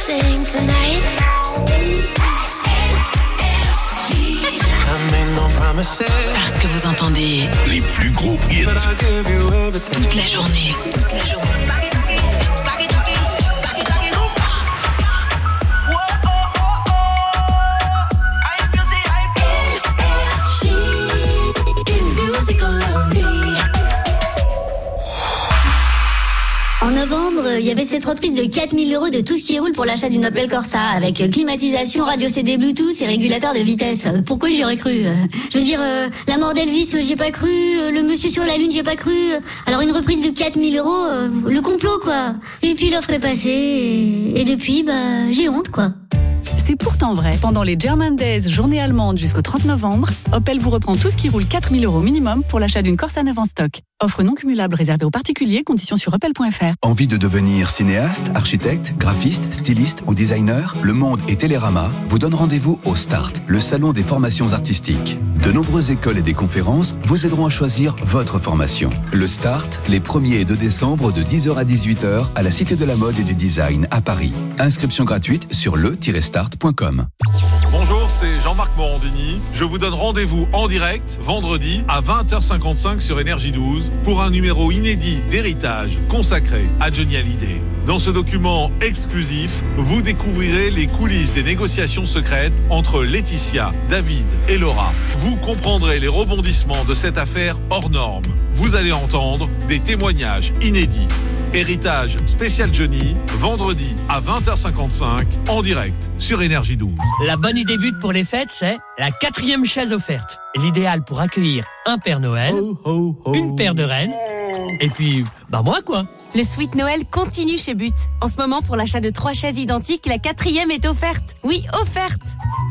Parce que vous entendez Les plus gros hits. toute la journée. Toute la journée. En novembre, il y avait cette reprise de quatre mille euros de tout ce qui roule pour l'achat d'une Opel Corsa, avec climatisation, radio C D Bluetooth et régulateur de vitesse. Pourquoi j'y aurais cru? Je veux dire, euh, la mort d'Elvis, j'y ai pas cru, euh, le monsieur sur la lune, j'y ai pas cru. Alors une reprise de quatre mille euros, euh, le complot quoi. Et puis l'offre est passée, et, et depuis, bah, j'ai honte quoi. C'est pourtant vrai. Pendant les German Days, journée allemande jusqu'au trente novembre, Opel vous reprend tout ce qui roule quatre mille euros minimum pour l'achat d'une Corsa neuve en stock. Offre non cumulable réservée aux particuliers, conditions sur opel point f r. Envie de devenir cinéaste, architecte, graphiste, styliste ou designer? Le Monde et Télérama vous donnent rendez-vous au START, le salon des formations artistiques. De nombreuses écoles et des conférences vous aideront à choisir votre formation. Le START, les premier et deux décembre de dix heures à dix-huit heures à la Cité de la Mode et du Design à Paris. Inscription gratuite sur le tiret start point com. Bonjour, c'est Jean-Marc Morandini. Je vous donne rendez-vous en direct vendredi à vingt heures cinquante-cinq sur Énergie douze pour un numéro inédit d'héritage consacré à Johnny Hallyday. Dans ce document exclusif, vous découvrirez les coulisses des négociations secrètes entre Laetitia, David et Laura. Vous comprendrez les rebondissements de cette affaire hors norme. Vous allez entendre des témoignages inédits. Héritage spécial Johnny, vendredi à vingt heures cinquante-cinq, en direct sur Énergie douze. La bonne idée but pour les fêtes, c'est la quatrième chaise offerte. L'idéal pour accueillir un Père Noël, une paire de reines, et puis, bah moi quoi. Le Sweet Noël continue chez But. En ce moment, pour l'achat de trois chaises identiques, la quatrième est offerte. Oui, offerte.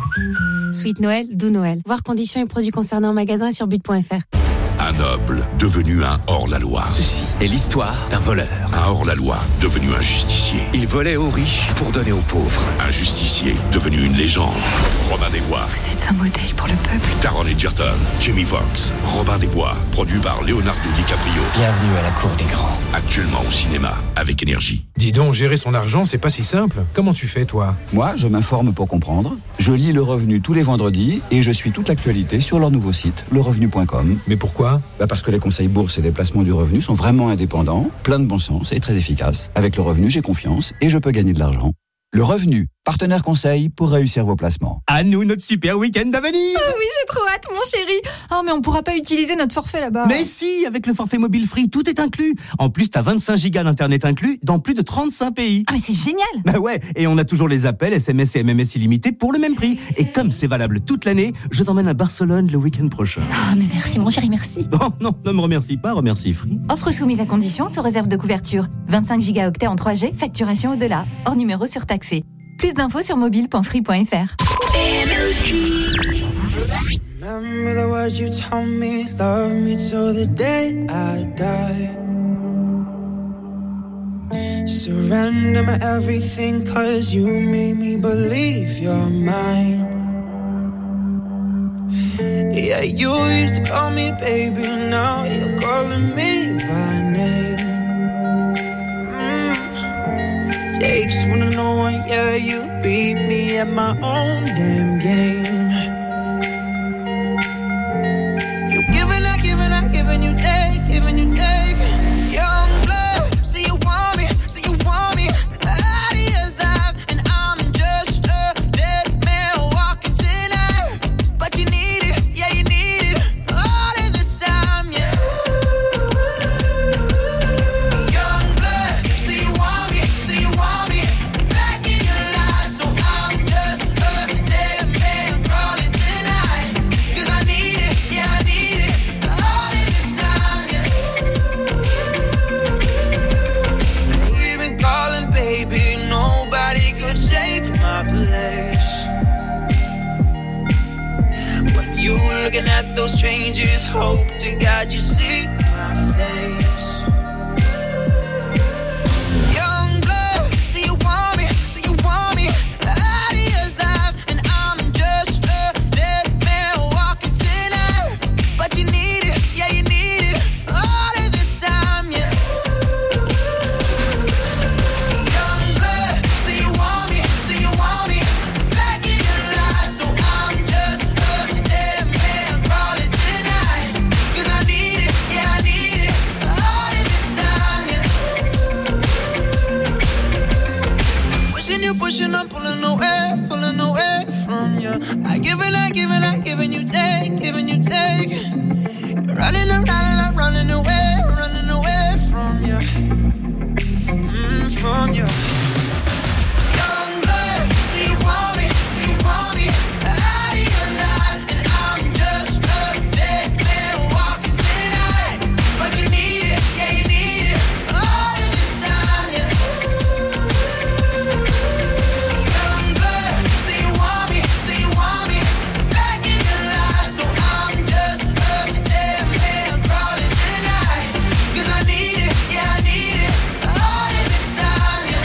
Sweet Noël, doux Noël. Voir conditions et produits concernés en magasin et sur but point f r. Un noble devenu un hors-la-loi. Ceci est l'histoire d'un voleur. Un hors-la-loi devenu un justicier. Il volait aux riches pour donner aux pauvres. Un justicier devenu une légende. Robin des Bois. Vous êtes un modèle pour le peuple. Taron Egerton, Jamie Foxx, Robin des Bois, produit par Leonardo DiCaprio. Bienvenue à la cour des grands. Actuellement au cinéma avec Énergie. Dis donc, gérer son argent, c'est pas si simple. Comment tu fais, toi? Moi, je m'informe pour comprendre. Je lis Le Revenu tous les vendredis et je suis toute l'actualité sur leur nouveau site, le revenu point com. Mais pourquoi? Bah parce que les conseils bourse et les placements du revenu sont vraiment indépendants, plein de bon sens et très efficaces. Avec Le Revenu, j'ai confiance et je peux gagner de l'argent. Le Revenu, partenaire conseil pour réussir vos placements. À nous, notre super week-end à Venise. Oh oui, j'ai trop hâte, mon chéri. Oh, mais on pourra pas utiliser notre forfait là-bas. Mais si, avec le forfait mobile free, tout est inclus. En plus, t'as vingt-cinq gigas d'internet inclus dans plus de trente-cinq pays. Ah, mais c'est génial. Bah ouais, et on a toujours les appels, S M S et M M S illimités pour le même prix. Et comme c'est valable toute l'année, je t'emmène à Barcelone le week-end prochain. Ah, mais merci, mon chéri, merci. Oh non, ne me remercie pas, remercie Free. Offre soumise à condition sous réserve de couverture. vingt-cinq gigaoctets en trois G, facturation au-delà. Hors numéro surtaxé. Plus d'infos sur mobile point free point f r. Remember the words you told me, love me till the day I die. Surrender my everything, cause you made me believe you're mine. Yeah, you used to call me baby, now you're calling me by name. Mm. Takes one to know one, yeah, you beat me at my own damn game. You giving, I giving, I giving, you take, giving, you take. Young blood, see you want me, see you want me. Out of your life, and I'm just a dead man walking tonight. But you need it, yeah, you need it all of the time, yeah. Young blood, see you want me, see you want me. Back in your life, so I'm just a dead man crawling tonight. Cause I need it, yeah, I need it all of the time, yeah. They've been calling, baby, nobody could take my place. When you looking at those changes, hope to God you see my face. Young blood, see you want me, see you want me. Out of your life, and I'm just a dead man walking tonight. But you need it, yeah, you need it all of the time, yeah. Young blood, see you want me, see you want me. Back in your life, so I'm just a dead man crawling tonight. Cause I need it, yeah, I need it all of the time, yeah. Pushing you, pushing, I'm pulling away, pulling away from you. I give it, I give it, I give it, you take, giving you take. You're running around, I'm running away, running away from you, mm, from you. Young blood, see you want me, see you want me. Out of your life, and I'm just a dead man walking tonight. But you need it, yeah, you need it all of the time, yeah. Young blood, see you want me, see you want me. Back in your life, so I'm just a dead man crawling tonight. Cause I need it, yeah, I need it all of the time, yeah.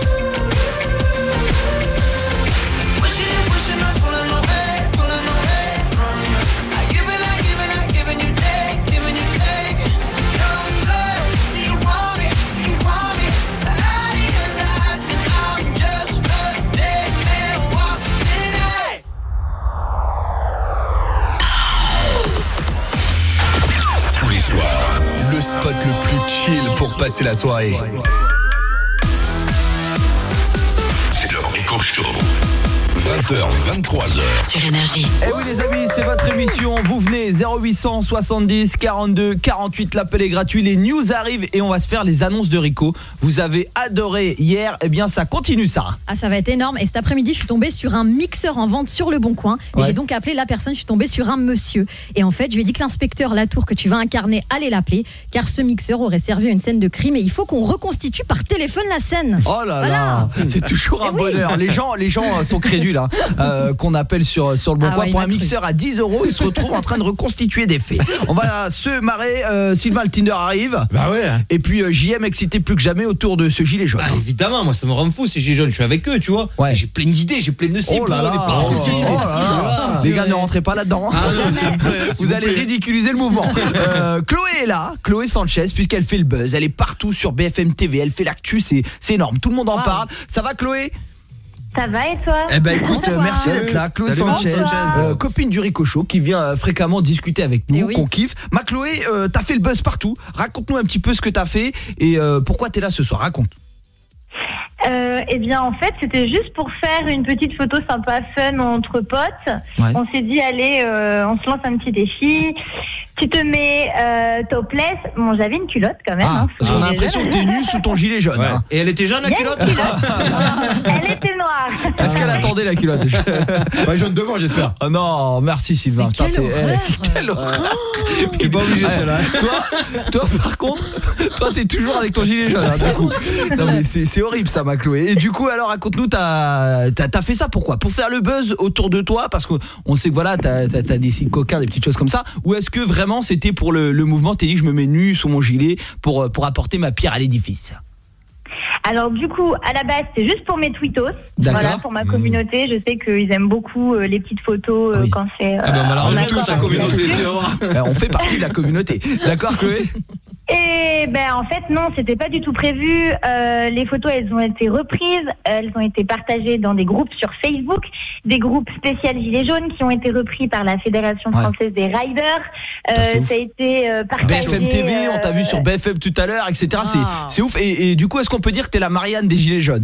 Pushing you, pushing, I'm pulling away, pulling away from you. I give it, I give it, I give it, you take, giving you take. Young blood, see you want me, see you want me. Out of your life, and I'm just a dead man walking tonight. Tous les soirs, le spot le plus chill pour passer la soirée. C'est le Rico Show. vingt heures, vingt-trois heures. Sur Énergie. Eh oui les amis, c'est votre émission, vous venez zéro huit cent soixante-dix quarante-deux quarante-huit, l'appel est gratuit, les news arrivent et on va se faire les annonces de Rico. Vous avez adoré hier, eh bien ça continue Sarah. Ah, ça va être énorme. Et cet après-midi, je suis tombée sur un mixeur en vente sur Le Bon Coin. Et Ouais. j'ai donc appelé la personne, je suis tombée sur un monsieur. Et en fait, je lui ai dit que l'inspecteur Latour que tu vas incarner allait l'appeler, car ce mixeur aurait servi à une scène de crime et il faut qu'on reconstitue par téléphone la scène. Oh là Voilà. là, c'est toujours un Eh oui. bonheur. Les gens, les gens sont crédules, hein, euh, qu'on appelle sur sur le bon Ah coin ouais, pour il un m'a cru. mixeur à dix euros. Ils se retrouvent en train de reconstituer des faits. On va se marrer. euh, Sylvain le Tinder arrive. Bah ouais. Et puis euh, J M excité plus que jamais autour de ce gilet jaune. Ah, évidemment, moi ça me rend fou ces gilets jaunes, je suis avec eux, tu vois. Ouais. Et j'ai plein d'idées, j'ai plein de cibles, Oh là là, des oh parodies, là des là. films, voilà. Les gars, ne rentrez pas là-dedans. Ah non, s'il vous plaît, s'il Vous vous allez plaît. ridiculiser le mouvement. Euh, Chloé est là, Chloé Sanchez, puisqu'elle fait le buzz. Elle est partout sur B F M T V. Elle fait l'actu, c'est c'est énorme. Tout le monde en Wow. parle. Ça va, Chloé? Ça va et toi? Eh ben écoute, Bonsoir. euh, merci d'être là, Chloé Salut, Sanchez, bonsoir. euh, copine du Rico Show, qui vient euh, fréquemment discuter avec Eh nous, oui. qu'on kiffe. Ma Chloé, euh, t'as fait le buzz partout. Raconte-nous un petit peu ce que t'as fait et euh, pourquoi t'es là ce soir. Raconte. Euh, eh bien, en fait, c'était juste pour faire une petite photo sympa, fun entre potes. Ouais. On s'est dit, allez, euh, on se lance un petit défi. Tu te mets euh, topless. Bon, j'avais une culotte quand même. Ah, hein, parce qu'on a l'impression que t'es nu sous ton gilet jaune. Ouais. Hein. Et elle était jaune la Il y a une culotte Elle était noire. Est-ce qu'elle attendait la culotte? Pas jaune devant, j'espère. Oh non, merci Sylvain. Mais Putain, quelle t'es- horreur. eh, quelle horreur. T'es pas obligé, celle-là. Toi, toi par contre, toi t'es toujours avec ton gilet jaune. Hein, du coup. Non mais c'est c'est horrible ça, ma Chloé. Et du coup, alors raconte-nous, t'as t'as t'as fait ça pourquoi? Pour faire le buzz autour de toi, parce qu'on sait que voilà, t'as t'as t'as des signes coquins, des petites choses comme ça. Ou est-ce que vraiment c'était pour le, le mouvement? T'es dit je me mets nu sous mon gilet pour pour apporter ma pierre à l'édifice? Alors du coup, à la base, c'est juste pour mes tweetos. D'accord. Voilà, pour ma communauté. Je sais qu'ils aiment beaucoup euh, les petites photos euh, Oui. quand c'est. Euh, Ah ben on va la en rajouter accord sa avec communauté, la tu vas voir. Euh, On fait partie de la communauté. D'accord Chloé? Et ben en fait non, c'était pas du tout prévu. Euh, les photos, elles ont été reprises, elles ont été partagées dans des groupes sur Facebook, des groupes spécial Gilets jaunes qui ont été repris par la Fédération Ouais. française des riders. Euh, Putain, c'est ouf. ça a été euh, B partagé. F M T V, on t'a vu sur B F M tout à l'heure, et cetera. C'est c'est ouf. Et, et du coup, est-ce qu'on peut dire que t'es la Marianne des Gilets jaunes?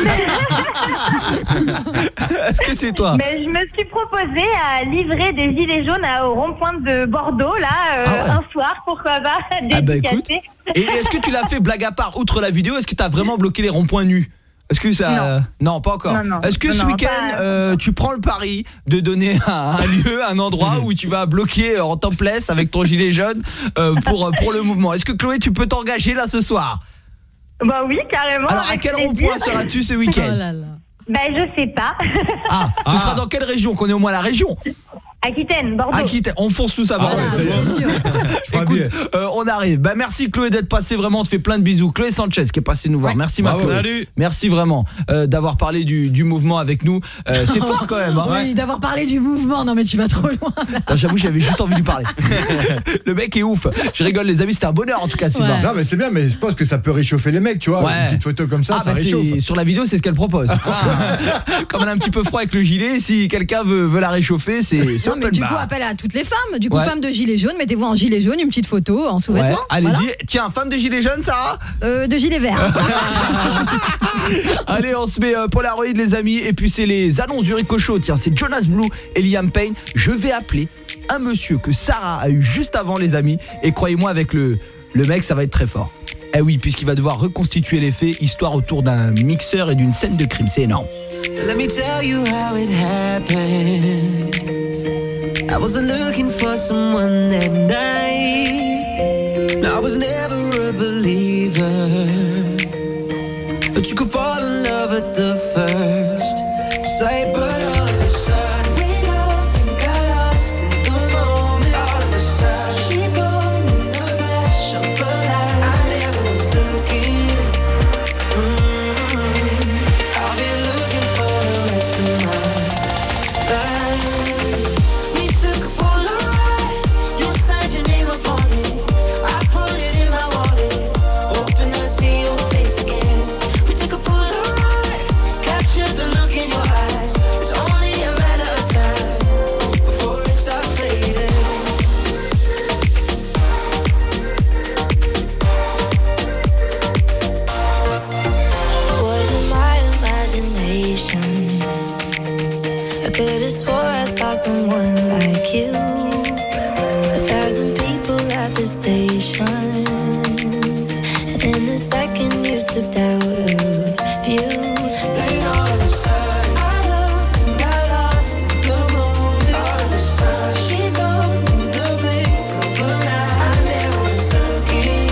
Est-ce que c'est toi? Mais je me suis proposée à livrer des gilets jaunes à- au rond-point de Bordeaux là euh, Ah ouais. un soir, pourquoi pas, Ah bah écoute. dédicacé. Et est-ce que tu l'as fait, blague à part, outre la vidéo, est-ce que t'as vraiment bloqué les ronds-points nus? Est-ce que ça... Non. euh, non, pas encore. Non, non. Est-ce que Non, ce non, week-end, pas- euh, tu prends le pari de donner un, un lieu, un endroit où tu vas bloquer en topless avec ton gilet jaune euh, pour, pour le mouvement? Est-ce que Chloé, tu peux t'engager là ce soir? Bah oui, carrément. Alors, à avec quel plaisir. rond-point seras-tu ce Oh week-end? là là. Bah je sais pas. Ah, ce sera dans quelle région? Qu'on ait au moins la région. Aquitaine, Bordeaux. Aquitaine, on fonce tous à Bordeaux. Ah ouais, ça y est. Bien sûr. Je prends un Écoute, billet. euh, on arrive. Bah merci Chloé d'être passée, vraiment on te fait plein de bisous. Chloé Sanchez qui est passée nous voir. Ouais. Merci ma Bravo. Chloé. Salut. Merci vraiment euh, d'avoir parlé du, du mouvement avec nous. Euh, c'est fort quand même. Hein. Oui, d'avoir parlé du mouvement. Non mais tu vas trop loin. Non, j'avoue, j'avais juste envie de lui parler. Le mec est ouf. Je rigole les amis, c'était un bonheur en tout cas Sylvain. Ouais. Non, mais c'est bien, mais je pense que ça peut réchauffer les mecs, tu vois. Ouais. Une petite photo comme ça, Ah, ça bah, c'est- réchauffe. sur la vidéo, c'est ce qu'elle propose. Comme elle a un petit peu froid avec le gilet, si quelqu'un veut, veut la réchauffer, c'est c'est Non mais open du bar. coup appel à toutes les femmes. Du coup Ouais. femme de gilet jaune, mettez-vous en gilet jaune, une petite photo en Ouais, sous-vêtements. allez-y. Voilà. Tiens, femme de gilet jaune, Sarah. Euh, de gilet vert. Allez, on se met euh, Polaroid les amis. Et puis c'est les annonces du Ricochet. Tiens, c'est Jonas Blue et Liam Payne. Je vais appeler un monsieur que Sarah a eu juste avant les amis. Et croyez-moi, avec le, le mec, ça va être très fort. Eh oui, puisqu'il va devoir reconstituer les faits, histoire autour d'un mixeur et d'une scène de crime. C'est énorme. Let me tell you how it happened. I wasn't looking for someone that night. No, I was never a believer, but you could fall in love at the first sight. But all of a sudden we loved and got lost in the moment. All of a sudden she's gone in the flash of a light. I never was looking. Mm-hmm. I'll be looking for the rest of my life. We took a Polaroid, you signed your name upon it. I put it in my wallet, hoping I'd see your face again. We took a Polaroid, captured the look in your eyes. It's only a matter of time before it starts fading. Was it my imagination? I could have swore I saw someone like you. A thousand people at the station, and in the second you slipped out of view. Then all of a sudden I loved and got lost in the moment. All of a sudden she's gone in the blink of an eye. I never was looking.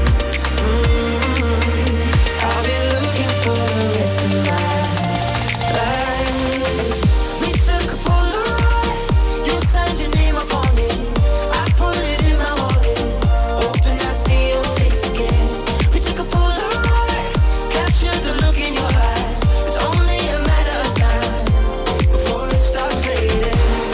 Mm-hmm. I'll be looking for the rest of my life. We took a Polaroid, you signed your name upon it. I put it in my wallet, hoping I'd see your face again. We took a Polaroid, captured the look in your eyes. It's only a matter of time before it starts fading.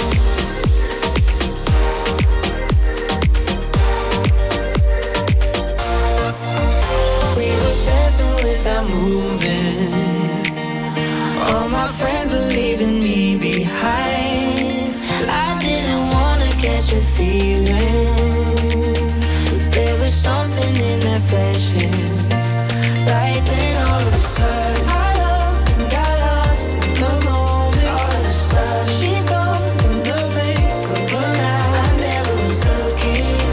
We were dancing without moving. All my friends are leaving me behind. I didn't wanna catch a feeling, but there was something in that flashing light. Then all of a sudden I loved and got lost in the moment. All of a sudden she's gone in the blink of an eye. I never was looking.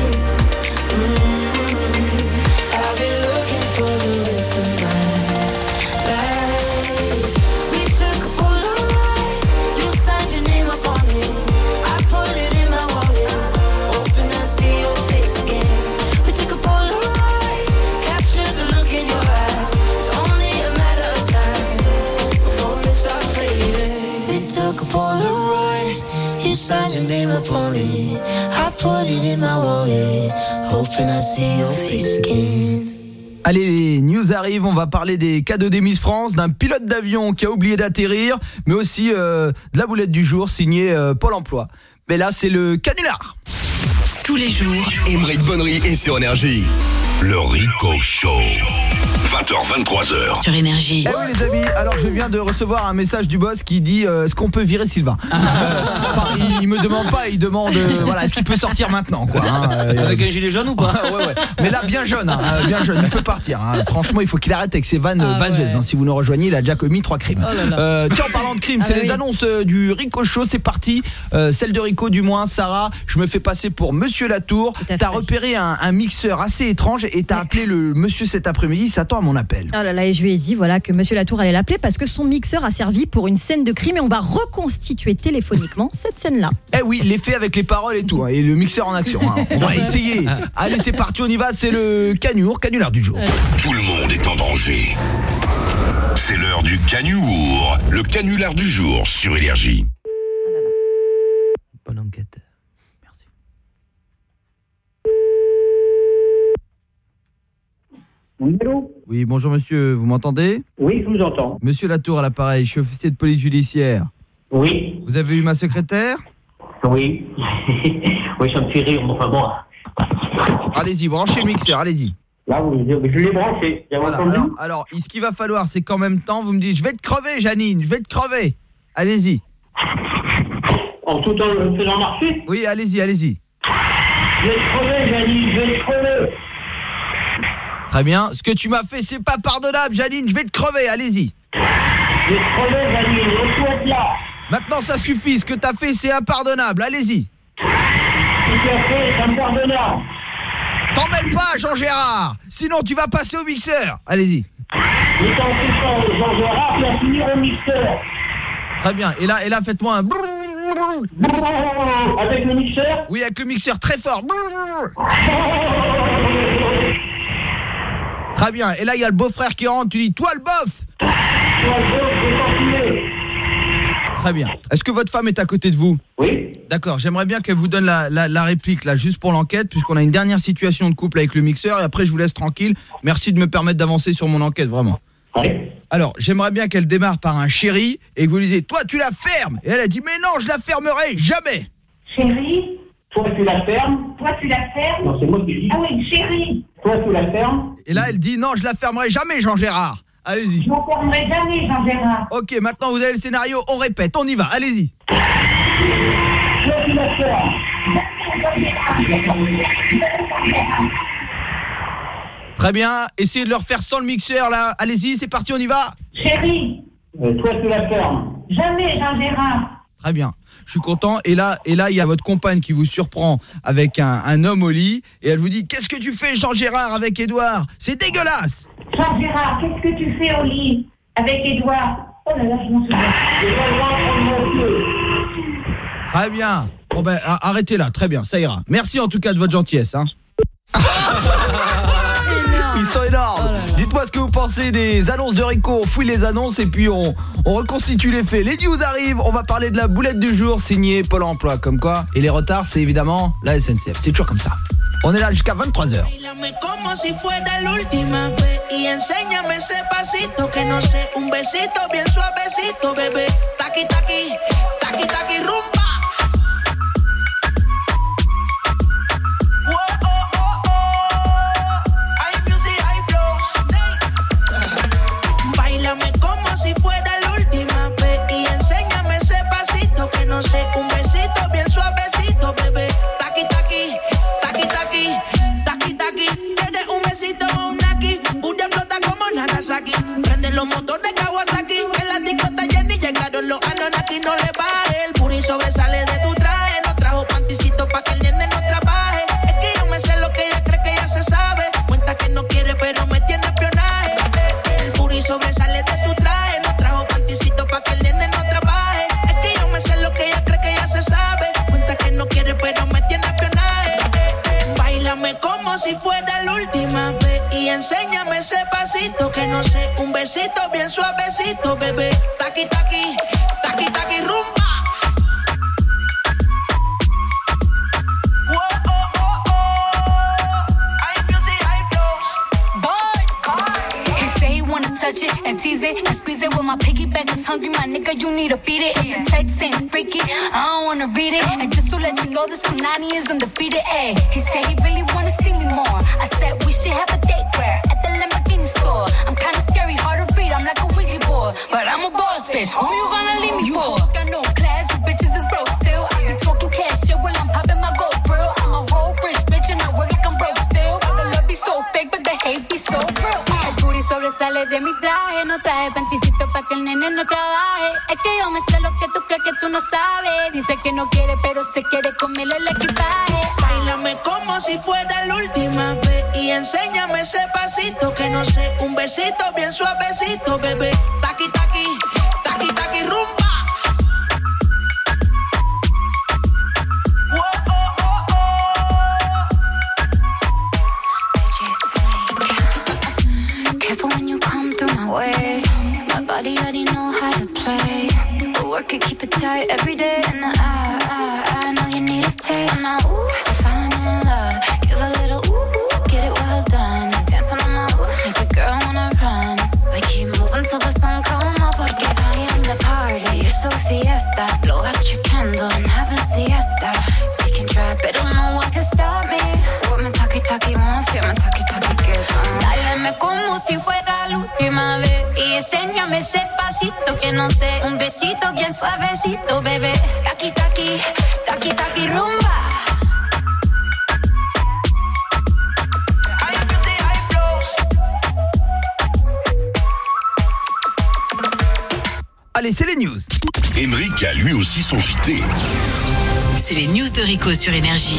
like a Polaroid. You signed your name upon it. I put it in my wallet, hoping I see your face again. Allez, les news arrivent, on va parler des cadeaux des Miss France, d'un pilote d'avion qui a oublié d'atterrir, mais aussi euh, de la boulette du jour signée euh, Pôle emploi. Mais là, c'est le canular. Tous les jours, Aymeric Bonnery est sur Énergie. Le Rico Show. vingt heures vingt-trois heures. Sur Énergie. Eh oui les amis, alors je viens de recevoir un message du boss qui dit euh, est-ce qu'on peut virer Sylvain euh, enfin, il, il me demande pas, il demande euh, voilà, est-ce qu'il peut sortir maintenant quoi, hein, euh, avec un gilet jaune ou pas? ouais, ouais. Mais là bien jeune, hein, bien jeune, il peut partir hein. Franchement il faut qu'il arrête avec ses vannes ah, vaseuses ouais. hein. Si vous nous rejoignez, il a déjà commis trois crimes. oh là là. Euh, Tiens en parlant de crimes, ah, c'est oui. les annonces euh, du Rico Show, c'est parti. euh, Celle de Rico du moins, Sarah, je me fais passer pour Monsieur Latour. T'as repéré un, un mixeur assez étrange et t'as appelé le monsieur cet après-midi, il s'attend à mon appel. Oh là là, et je lui ai dit voilà, que Monsieur Latour allait l'appeler parce que son mixeur a servi pour une scène de crime et on va reconstituer téléphoniquement cette scène-là. Eh oui, l'effet avec les paroles et tout, hein, et le mixeur en action. Hein. On va essayer. Allez, c'est parti, on y va, c'est le canur, canular du jour. Tout le monde est en danger. C'est l'heure du canur, le canular du jour sur Énergie. Bonne enquête. Oui, allô ? Oui, bonjour monsieur, vous m'entendez ? Oui, je vous entends. Monsieur Latour à l'appareil, je suis officier de police judiciaire. Oui. Vous avez eu ma secrétaire ? Oui. Oui, ça me fait rire, enfin bon. Allez-y, branchez le mixeur, allez-y. Là, vous, je l'ai branché, vous avez voilà, entendu ? alors, alors, ce qu'il va falloir, c'est qu'en même temps, vous me dites, je vais te crever, Janine, je vais te crever. Allez-y. En tout temps, le faisant marcher ? Oui, allez-y, allez-y. Je vais te crever, Janine, je vais te crever. Très bien. Ce que tu m'as fait, c'est pas pardonnable, Janine. Je vais te crever. Allez-y. Je vais te crever, Janine. Retourne là. Maintenant, ça suffit. Ce que t'as fait, c'est impardonnable. Allez-y. Ce que tu as fait, c'est impardonnable. T'en mêles pas, Jean-Gérard. Sinon, tu vas passer au mixeur. Allez-y. Mais t'en fais pas, Jean-Gérard, tu vas finir au mixeur. Très bien. Et là, et là, faites-moi un... Avec le mixeur ? Oui, avec le mixeur très fort. Très bien, et là il y a le beau-frère qui rentre, tu dis toi le bof. Toi le bof, je vais t'enfiler. Très bien. Est-ce que votre femme est à côté de vous ? Oui. D'accord, j'aimerais bien qu'elle vous donne la, la, la réplique là, juste pour l'enquête, puisqu'on a une dernière situation de couple avec le mixeur, et après je vous laisse tranquille. Merci de me permettre d'avancer sur mon enquête, vraiment. Oui. Alors, j'aimerais bien qu'elle démarre par un chéri, et que vous lui disiez, toi tu la fermes. Et elle a dit, mais non, je la fermerai jamais. Chérie ? Toi tu la fermes. Toi tu la fermes. Non, c'est moi qui dis. Ah oui, chérie. Toi tu la fermes. Et là elle dit non, je la fermerai jamais, Jean-Gérard. Allez-y. Je ne fermerai jamais, Jean-Gérard. Ok, maintenant vous avez le scénario, on répète, on y va, allez-y. Toi tu la fermes. Très bien, essayez de le refaire sans le mixeur là, allez-y, c'est parti, on y va. Chérie. Euh, toi tu la fermes. Jamais, Jean-Gérard. Très bien. Je suis content. Et là, et là, il y a votre compagne qui vous surprend avec un, un homme au lit. Et elle vous dit, qu'est-ce que tu fais, Jean-Gérard, avec Édouard ? C'est dégueulasse. Jean-Gérard, qu'est-ce que tu fais au lit avec Édouard ? Oh là là, je m'en souviens. Très bien. Bon ben, arrêtez là. Très bien, ça ira. Merci en tout cas de votre gentillesse. Hein. Ils sont énormes. Oh, dites-moi ce que vous pensez des annonces de Rico. On fouille les annonces et puis on, on reconstitue les faits. Les news arrivent. On va parler de la boulette du jour signée Pôle emploi. Comme quoi. Et les retards, c'est évidemment la S N C F. C'est toujours comme ça. On est là jusqu'à vingt-trois heures. Si fuera la última vez y enséñame ese pasito que no sé, un besito bien suavecito, bebé. Taqui taqui, taqui taqui, taqui taqui. ¿Quieres un besito o un naki? Bulla explota como Nagasaki. Prende los motores Kawasaki. En la discota Jenny llegaron los Anonaki. No le baje, el puri sobresale de tu traje. No trajo panticito pa' que el nene no trabaje. Es que yo me sé lo que ella cree que ya se sabe. Cuenta que no quiere pero me tiene espionaje. El puri sobresale de tu traje. Pa' que el nene no trabaje. Es que yo me sé lo que ella cree que ya se sabe. Cuenta que no quiere pero me tiene espionaje. Báilame como si fuera la última vez y enséñame ese pasito que no sé, un besito bien suavecito, bebé. Taqui taqui, taqui taqui rumba. it. I squeeze it with my piggyback. It's hungry, my nigga, you need to beat it. If the text ain't freaky, I don't wanna read it. And just to let you know, this Punani is undefeated. Ay, he said he really wanna see me more. I said we should have a date where at the Lamborghini store. I'm kinda scary, hard to read, I'm like a Ouija board. But I'm a boss, bitch, who you gonna leave me you for? You hoes got no class, you bitches is broke still. I be talking cash shit while I'm popping my gold grill. I'm a whole rich bitch and I work like I'm broke still. The love be so fake, but the hate be so real. El booty sobresale de mi traje, no traje panticito pa' que el nene no trabaje. Es que yo me sé lo que tú crees que tú no sabes. Dice que no quiere, pero se quiere comerle el equipaje. Báilame como si fuera la última vez y enséñame ese pasito que no sé, un besito bien suavecito, bebé. Taqui, taqui, taqui, taqui, rumba. Careful when you come through my way. My body already know how to play. The work it, keep it tight every day. And I, I, I know you need a taste. Now, ooh, I'm falling in love. Give a little ooh, ooh, get it well done. Dancing on my ooh, make a girl wanna run. We keep moving till the sun come up. Porque I am the party. It's a fiesta. Blow out your candles and have a siesta. We can try, but don't know what can stop me. What my talkie talkie wants, yeah, my talkie talkie gets on. Dáleme como si fuera la última vez y enséñame ese pasito que no sé, un besito bien suavecito, bebé. Taqui taqui, taqui taqui rumba. Allez, c'est les news. Émeric a lui aussi son J T. C'est les news de Rico sur Énergie.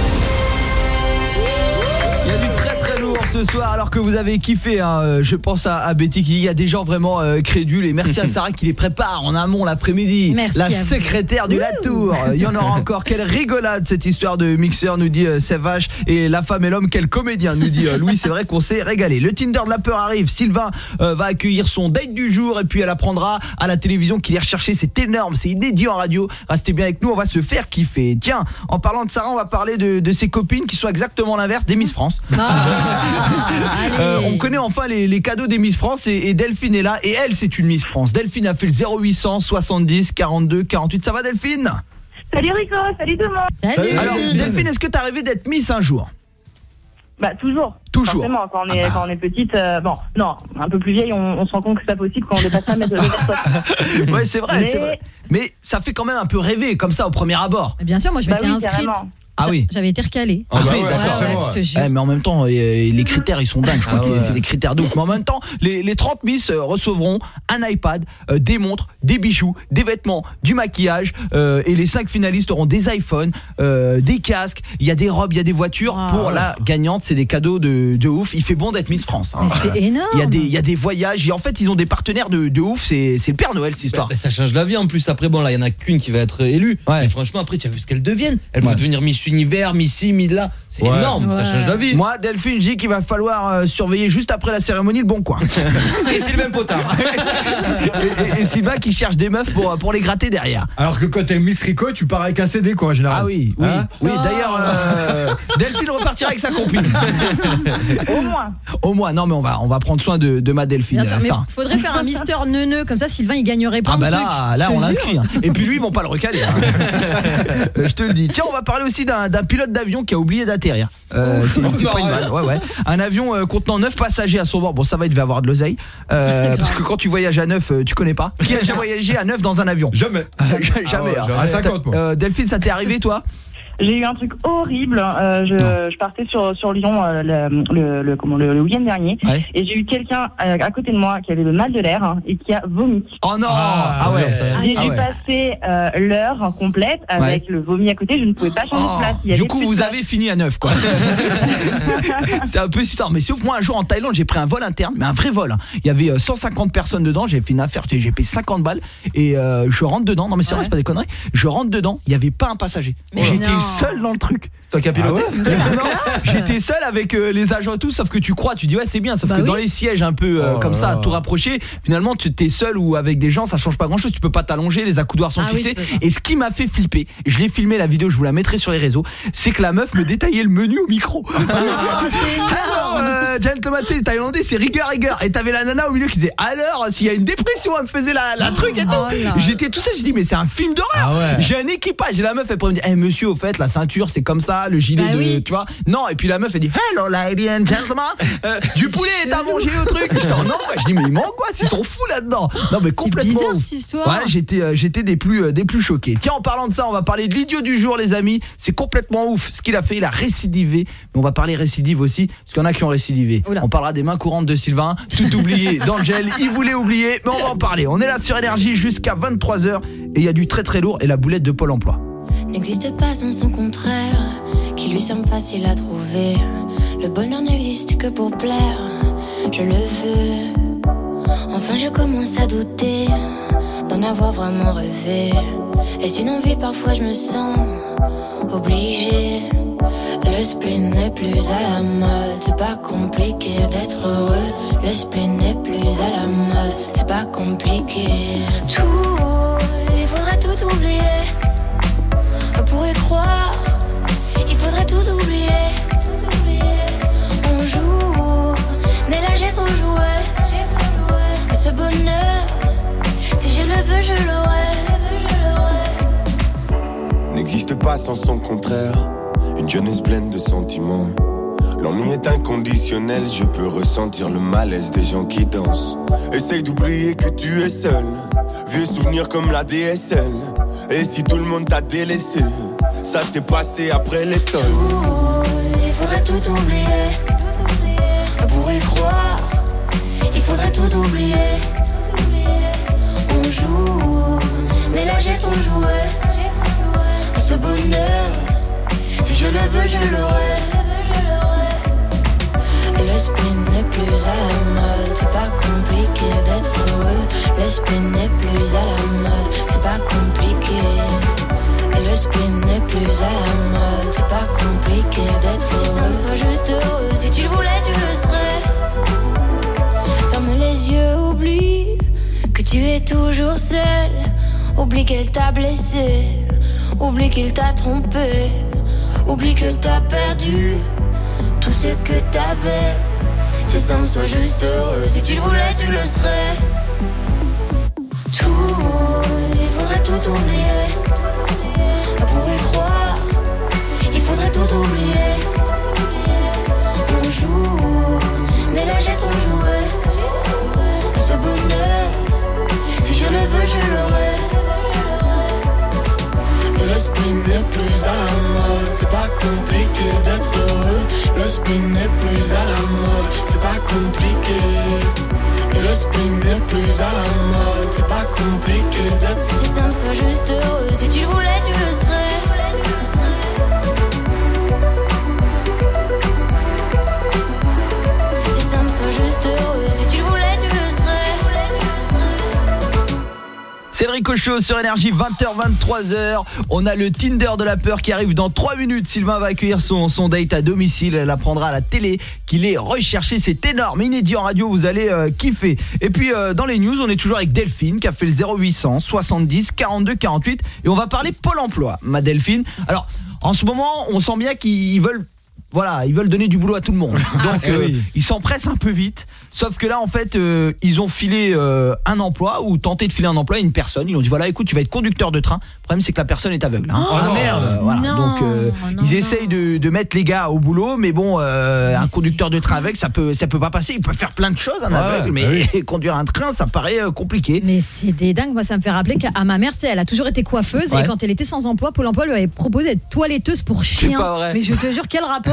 Il y a du très très lourd ce soir alors que vous avez kiffé hein. Je pense à, à Betty qui il y a des gens vraiment euh, crédules et merci à Sarah qui les prépare en amont l'après-midi. Merci la secrétaire vous. du Latour. Il y en aura encore. Quelle rigolade cette histoire de mixeur nous dit euh, Savache et la femme et l'homme quel comédien nous dit euh, Louis. C'est vrai qu'on s'est régalé. Le Tinder de la peur arrive. Sylvain euh, va accueillir son date du jour et puis elle apprendra à la télévision qu'il est recherché. C'est énorme, c'est inédit en radio. Restez bien avec nous, on va se faire kiffer. Tiens, en parlant de Sarah, on va parler de, de ses copines qui sont exactement l'inverse des Miss France. Euh, on connaît enfin les, les cadeaux des Miss France et, et Delphine est là et elle c'est une Miss France. Delphine a fait le zéro huit cent soixante-dix quarante-deux quarante-huit. Ça va Delphine? Salut Rico, salut tout le monde. Salut. Alors Delphine, est-ce que t'as rêvé d'être Miss un jour? Bah toujours. Toujours. Forcément, quand on est, Ah bah. quand on est petite, euh, bon, non, un peu plus vieille, on, on se rend compte que c'est pas possible quand on dépasse un mètre de Ouais, c'est vrai, Mais- c'est vrai. Mais ça fait quand même un peu rêver comme ça au premier abord. Bien sûr, moi je Bah m'étais oui, inscrite. carrément. Ah oui. J'avais été recalée. Ah bah oui, ouais, d'accord. forcément, je te jure. Eh, mais en même temps, euh, les critères ils sont dingues. Je crois Ah que ouais. c'est des critères de ouf. Mais en même temps, les, les trente Miss euh, recevront un iPad, euh, des montres, des bijoux, des vêtements, du maquillage. euh, et les cinq finalistes auront des iPhones, euh, des casques. Il y a des robes, il y a des voitures. Wow. Pour la gagnante, c'est des cadeaux de, de ouf. Il fait bon d'être Miss France. hein. Mais c'est énorme. Il y a des, il y a des voyages. Et en fait, ils ont des partenaires de, de ouf. C'est, c'est le Père Noël cette histoire. Bah, bah, ça change la vie en plus. Après, bon, là, il y en a qu'une qui va être élue. Ouais. Et franchement, après, tu as vu ce qu'elles deviennent. Elle Ouais. peut devenir Miss Univers, Miss ci, Miss là. C'est Ouais. énorme. Ouais. Ça change la vie. Moi, Delphine, je dis qu'il va falloir euh, surveiller juste après la cérémonie le bon coin. Et c'est le même potard. et, et, et Sylvain qui cherche des meufs pour, pour les gratter derrière. Alors que quand t'es Miss Rico, tu pars avec un C D quoi en général. Ah oui, oui, Hein oui. D'ailleurs, euh, Delphine repartira avec sa copine. Au moins. Au moins, non mais on va, on va prendre soin de, de ma Delphine. Bien sûr, mais ça. faudrait faire un Mister Neuneu comme ça Sylvain il gagnerait plein Ah bah de là, trucs. là Je te on jure. l'inscrit. hein. Et puis lui, ils vont pas le recaler. hein. Euh, Je te le dis. Tiens, on va parler aussi d'un, d'un pilote d'avion qui a oublié d'atterrir. Euh, c'est, c'est pas une vanne. Ouais, ouais. Un avion euh, contenant neuf passagers à son bord. Bon, ça va, il devait avoir de l'oseille. Euh, parce que quand tu voyages à neuf, euh, tu connais pas. Qui a déjà voyagé à neuf dans un avion? Jamais. Jamais. Ah ouais, hein. jamais. À cinquante, moi. Euh, Delphine, ça t'est arrivé toi? J'ai eu un truc horrible. Euh, je, je partais sur, sur Lyon euh, le, le, le, comment, le, le week-end dernier Ouais. et j'ai eu quelqu'un euh, à côté de moi qui avait le mal de l'air hein, et qui a vomi. Oh non. Ah, Ah ouais. ouais, ça- J'ai Ah dû ouais. passer euh, l'heure complète avec Ouais. le vomi à côté. Je ne pouvais pas changer Oh. de place. Il y Du avait coup, plus de vous place. avez fini à neuf, quoi. C'est un peu cette histoire. Mais sauf moi, un jour en Thaïlande, j'ai pris un vol interne, mais un vrai vol. hein. Il y avait euh, cent cinquante personnes dedans. J'ai fait une affaire, j'ai payé cinquante balles et euh, je rentre dedans. Non mais c'est vrai, Ouais. c'est pas des conneries. Je rentre dedans, il y avait pas un passager. Mais J'étais non. seul dans le truc. C'est toi qui as piloté Ah ouais Non, j'étais seul avec euh, les agents et tout, sauf que tu crois, tu dis ouais c'est bien, sauf Bah que oui. dans les sièges un peu euh, Oh comme là ça, là. tout rapproché, finalement tu t'es seul ou avec des gens, ça change pas grand chose, tu peux pas t'allonger, les accoudoirs sont Ah oui, fixés. tu peux pas. Et ce qui m'a fait flipper, je l'ai filmé la vidéo, je vous la mettrai sur les réseaux, c'est que la meuf me détaillait le menu au micro. Alors, euh, gentleman, tu sais, les Thaïlandais, c'est rigueur, rigueur. Et t'avais la nana au milieu qui disait alors, s'il y a une dépression, elle me faisait la, la truc et tout. Oh là. J'étais tout seul, je dis mais c'est un film d'horreur. Ah ouais. J'ai un équipage et la meuf elle pourrait me dire eh monsieur au fait la ceinture c'est comme ça, le gilet Bah de oui. tu vois. Non, et puis la meuf elle dit hello lady and gentlemen, euh, du poulet t'as mangé le truc. Je dis oh, non ouais, je dis mais ils m'angoissent, ils sont fous là-dedans. Non mais complètement. bizarre, cette histoire. Ouais, j'étais euh, j'étais des plus euh, des plus choqués. Tiens, en parlant de ça, on va parler de l'idiot du jour les amis. C'est complètement ouf ce qu'il a fait, il a récidivé. Mais on va parler récidive aussi parce qu'il y en a qui ont récidivé. Oula. On parlera des mains courantes de Sylvain, tout oublié dans le gel, il voulait oublier, mais on va en parler. On est là sur Énergie jusqu'à vingt-trois heures et il y a du très très lourd et la boulette de Pôle emploi. N'existe pas sans son contraire, qui lui semble facile à trouver. Le bonheur n'existe que pour plaire, je le veux. Enfin je commence à douter d'en avoir vraiment rêvé. Est-ce une envie, parfois je me sens obligée. Le spleen n'est plus à la mode, c'est pas compliqué d'être heureux. Le spleen n'est plus à la mode, c'est pas compliqué. Tout, il faudrait tout oublier. On pourrait croire, il faudrait tout oublier. On joue, mais là j'ai trop joué. Ce bonheur, si je le veux, je l'aurai. N'existe pas sans son contraire. Une jeunesse pleine de sentiments. L'ennui est inconditionnel, je peux ressentir le malaise des gens qui dansent. Essaye d'oublier que tu es seul. Vieux souvenirs comme la D S L. Et si tout le monde t'a délaissé, ça s'est passé après les sols. Il faudrait tout oublier. On pourrait croire, il faudrait tout oublier. On joue, mais là j'ai trop joué. Ce bonheur, si je le veux, je l'aurai. Le spleen n'est plus à la mode, c'est pas compliqué d'être heureux. Le spleen n'est plus à la mode, c'est pas compliqué. Le spleen n'est plus à la mode, c'est pas compliqué d'être heureux. Si ça me soit juste heureux, si tu le voulais, tu le serais. Ferme les yeux, oublie que tu es toujours seul. Oublie qu'elle t'a blessé, oublie qu'il t'a trompé, oublie que t'as perdu tout ce que t'avais. Si ça me soit juste heureux, si tu le voulais, tu le serais. Tout, il faudrait tout oublier. On pourrait croire, il faudrait tout oublier. On joue, mais là j'ai trop joué. Ce bonheur, si je le veux, je l'aurai. Le spleen n'est plus à la mode, c'est pas compliqué d'être heureux. Le spleen n'est plus à la mode, c'est pas compliqué. Le spleen n'est plus à la mode, c'est pas compliqué d'être. Si ça me soit juste heureux, si tu le voulais, tu le serais. Si ça me soit juste heureux, si tu le voulais, tu le serais. C'est le Rico Show sur Énergie, vingt heures vingt-trois heures. On a le Tinder de la peur qui arrive dans trois minutes. Sylvain va accueillir son, son date à domicile. Elle apprendra à la télé qu'il est recherché. C'est énorme, inédit en radio, vous allez euh, kiffer. Et puis euh, dans les news, on est toujours avec Delphine qui a fait le zéro huit cent soixante-dix quarante-deux quarante-huit. Et on va parler Pôle emploi, ma Delphine. Alors, en ce moment, on sent bien qu'ils veulent... Voilà, ils veulent donner du boulot à tout le monde. Donc euh, oui. ils s'empressent un peu vite. Sauf que là en fait euh, ils ont filé euh, un emploi ou tenté de filer un emploi à une personne. Ils ont dit voilà écoute tu vas être conducteur de train. Le problème c'est que la personne est aveugle. Hein. Oh, ah non. merde. Voilà. Non, Donc euh, non, ils non. essayent de, de mettre les gars au boulot, mais bon euh, un conducteur de train aveugle ça peut ça peut pas passer. Il peut faire plein de choses un Ouais, aveugle, mais bah oui. conduire un train ça paraît euh, compliqué. Mais c'est des dingues, moi ça me fait rappeler qu'à ma mère, c'est elle a toujours été coiffeuse Ouais. et quand elle était sans emploi, Pôle emploi lui avait proposé d'être toiletteuse pour chiens. pas vrai. Mais je te jure, quel rapport?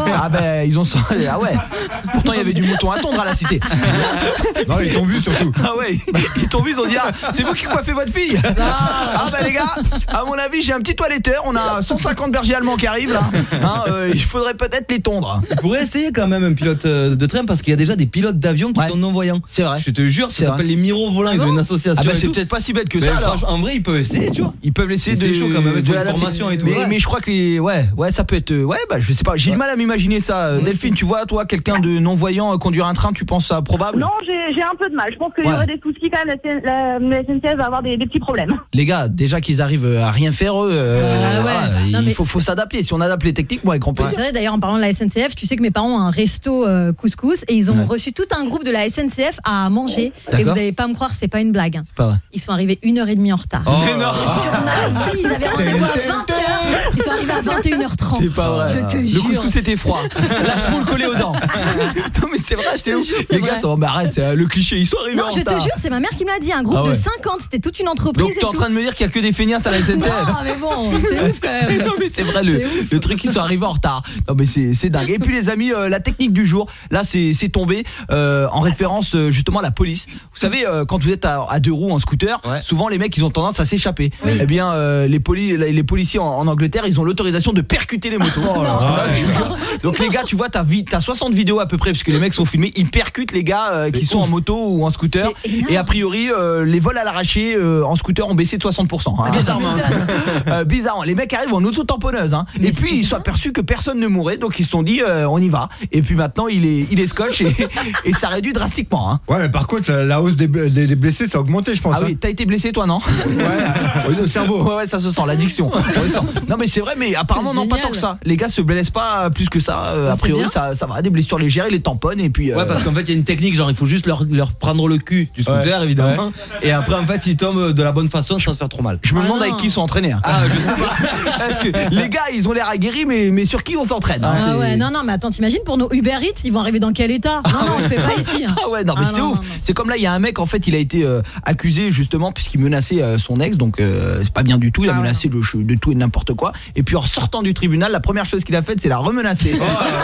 Ah ben ils ont ah ouais. Pourtant il y avait du mouton à tondre à la cité. Non, ils t'ont vu surtout. Ah ouais, ils t'ont vu, ils ont dit ah, c'est vous qui coiffez votre fille. Ah bah les gars, à mon avis j'ai un petit toiletteur, on a cent cinquante bergers allemands qui arrivent là. Hein, euh, il faudrait peut-être les tondre. Il pourrait essayer quand même un pilote de train parce qu'il y a déjà des pilotes d'avion qui ouais. sont non-voyants. C'est vrai. Je te jure, ça s'appelle les mirovolants, ils ont une association. Ah bah c'est peut-être pas si bête que ça. En vrai, ils peuvent essayer, tu vois. Ils peuvent essayer de c'est chaud quand même, il faut une formation et tout. Mais, mais je crois que les ouais, ouais, ça peut être ouais, bah je sais pas, j'ai ouais. du mal à m'imaginer ça. Ouais, Delphine, c'est... tu vois toi quelqu'un de non-voyant conduire un train, tu penses ça probable? Non, j'ai, j'ai un peu de mal. Je pense qu'il ouais. y aurait des soucis quand même, la, la, la S N C F va avoir des, des petits problèmes. Les gars, déjà qu'ils arrivent à rien faire eux, euh, euh, voilà, non, il faut, faut s'adapter. Si on adapte les techniques, moi avec grand plaisir. C'est vrai d'ailleurs en parlant de la S N C F, tu sais que mes parents ont un resto euh, couscous et ils ont ouais. reçu tout un groupe de la S N C F à manger. D'accord. Et vous allez pas me croire, c'est pas une blague. C'est pas vrai. Ils sont arrivés une heure et demie en retard. Oh, c'est énorme. Sur ma vie, ils avaient rendez-vous à vingt heures. Ils sont arrivés à vingt et une heures trente. C'est pas vrai. Je te le jure. Le couscous était froid. La semoule collée aux dents. Non mais c'est vrai, je te jure. Les gars sont, mais arrête, c'est le cliché, ils sont arrivés non, en je retard. te jure, c'est ma mère qui me l'a dit. Un groupe ah ouais. de cinquante, c'était toute une entreprise. Donc t'es en train de me dire qu'il y a que des feignasses à la S N C F. Non mais bon, c'est ouf quand même. Non mais c'est vrai, le, c'est le truc, ils sont arrivés en retard. Non mais c'est, c'est dingue. Et puis les amis, euh, la technique du jour, là c'est, c'est tombé euh, en référence euh, justement à la police. Vous savez, euh, quand vous êtes à, à deux roues en scooter, ouais. souvent les mecs ils ont tendance à s'échapper. Oui. Eh bien euh, les, poli- les policiers en, en Angleterre, ils ont l'autorisation de percuter les motos. Oh là là. Donc les gars, tu vois, t'as, vi- t'as soixante vidéos à peu près, parce que les mecs sont filmés, ils percutent les gars euh, qui ouf. sont en moto ou en scooter. Et a priori, euh, les vols à l'arraché euh, en scooter ont baissé de soixante pour cent. Hein. Ah, bizarrement. euh, bizarrement. Les mecs arrivent en auto-tamponneuse. Hein. Et puis ils sont aperçus que personne ne mourait, donc ils se sont dit, euh, on y va. Et puis maintenant, il est, il est scotch et, et ça réduit drastiquement. Hein. Ouais, mais par contre, la hausse des, des, des blessés, ça a augmenté, je pense. Ah hein. Oui, t'as été blessé, toi, non? Ouais, le cerveau. Ouais, ouais, ça se sent, l'addiction. Non, mais c'est vrai, mais apparemment, non, pas tant que ça. Les gars se blessent pas plus que ça. Euh, a priori, ça, ça va, des blessures légères, ils les tamponnent et puis. Euh... Ouais, parce qu'en fait, il y a une technique, genre, il faut juste leur, leur prendre le cul du scooter, ouais. évidemment. Ouais. Et après, en fait, ils tombent de la bonne façon sans se faire trop mal. Je me ah demande non. avec qui ils sont entraînés. Hein. Ah, je sais pas. Parce que les gars, ils ont l'air aguerris, mais, mais sur qui on s'entraîne hein, Ah ouais, non, non, mais attends, t'imagines pour nos Uber Eats, ils vont arriver dans quel état? Non, non, on le fait pas ici. Hein. Ah ouais, non, mais ah c'est non, ouf. Non, non. C'est comme là, il y a un mec, en fait, il a été euh, accusé justement puisqu'il menaçait euh, son ex, donc euh, c'est pas bien du tout. Il a ah menacé ouais. de, de tout et de n'importe quoi. Et puis en sortant du tribunal, la première chose qu'il a faite, c'est la remenacer.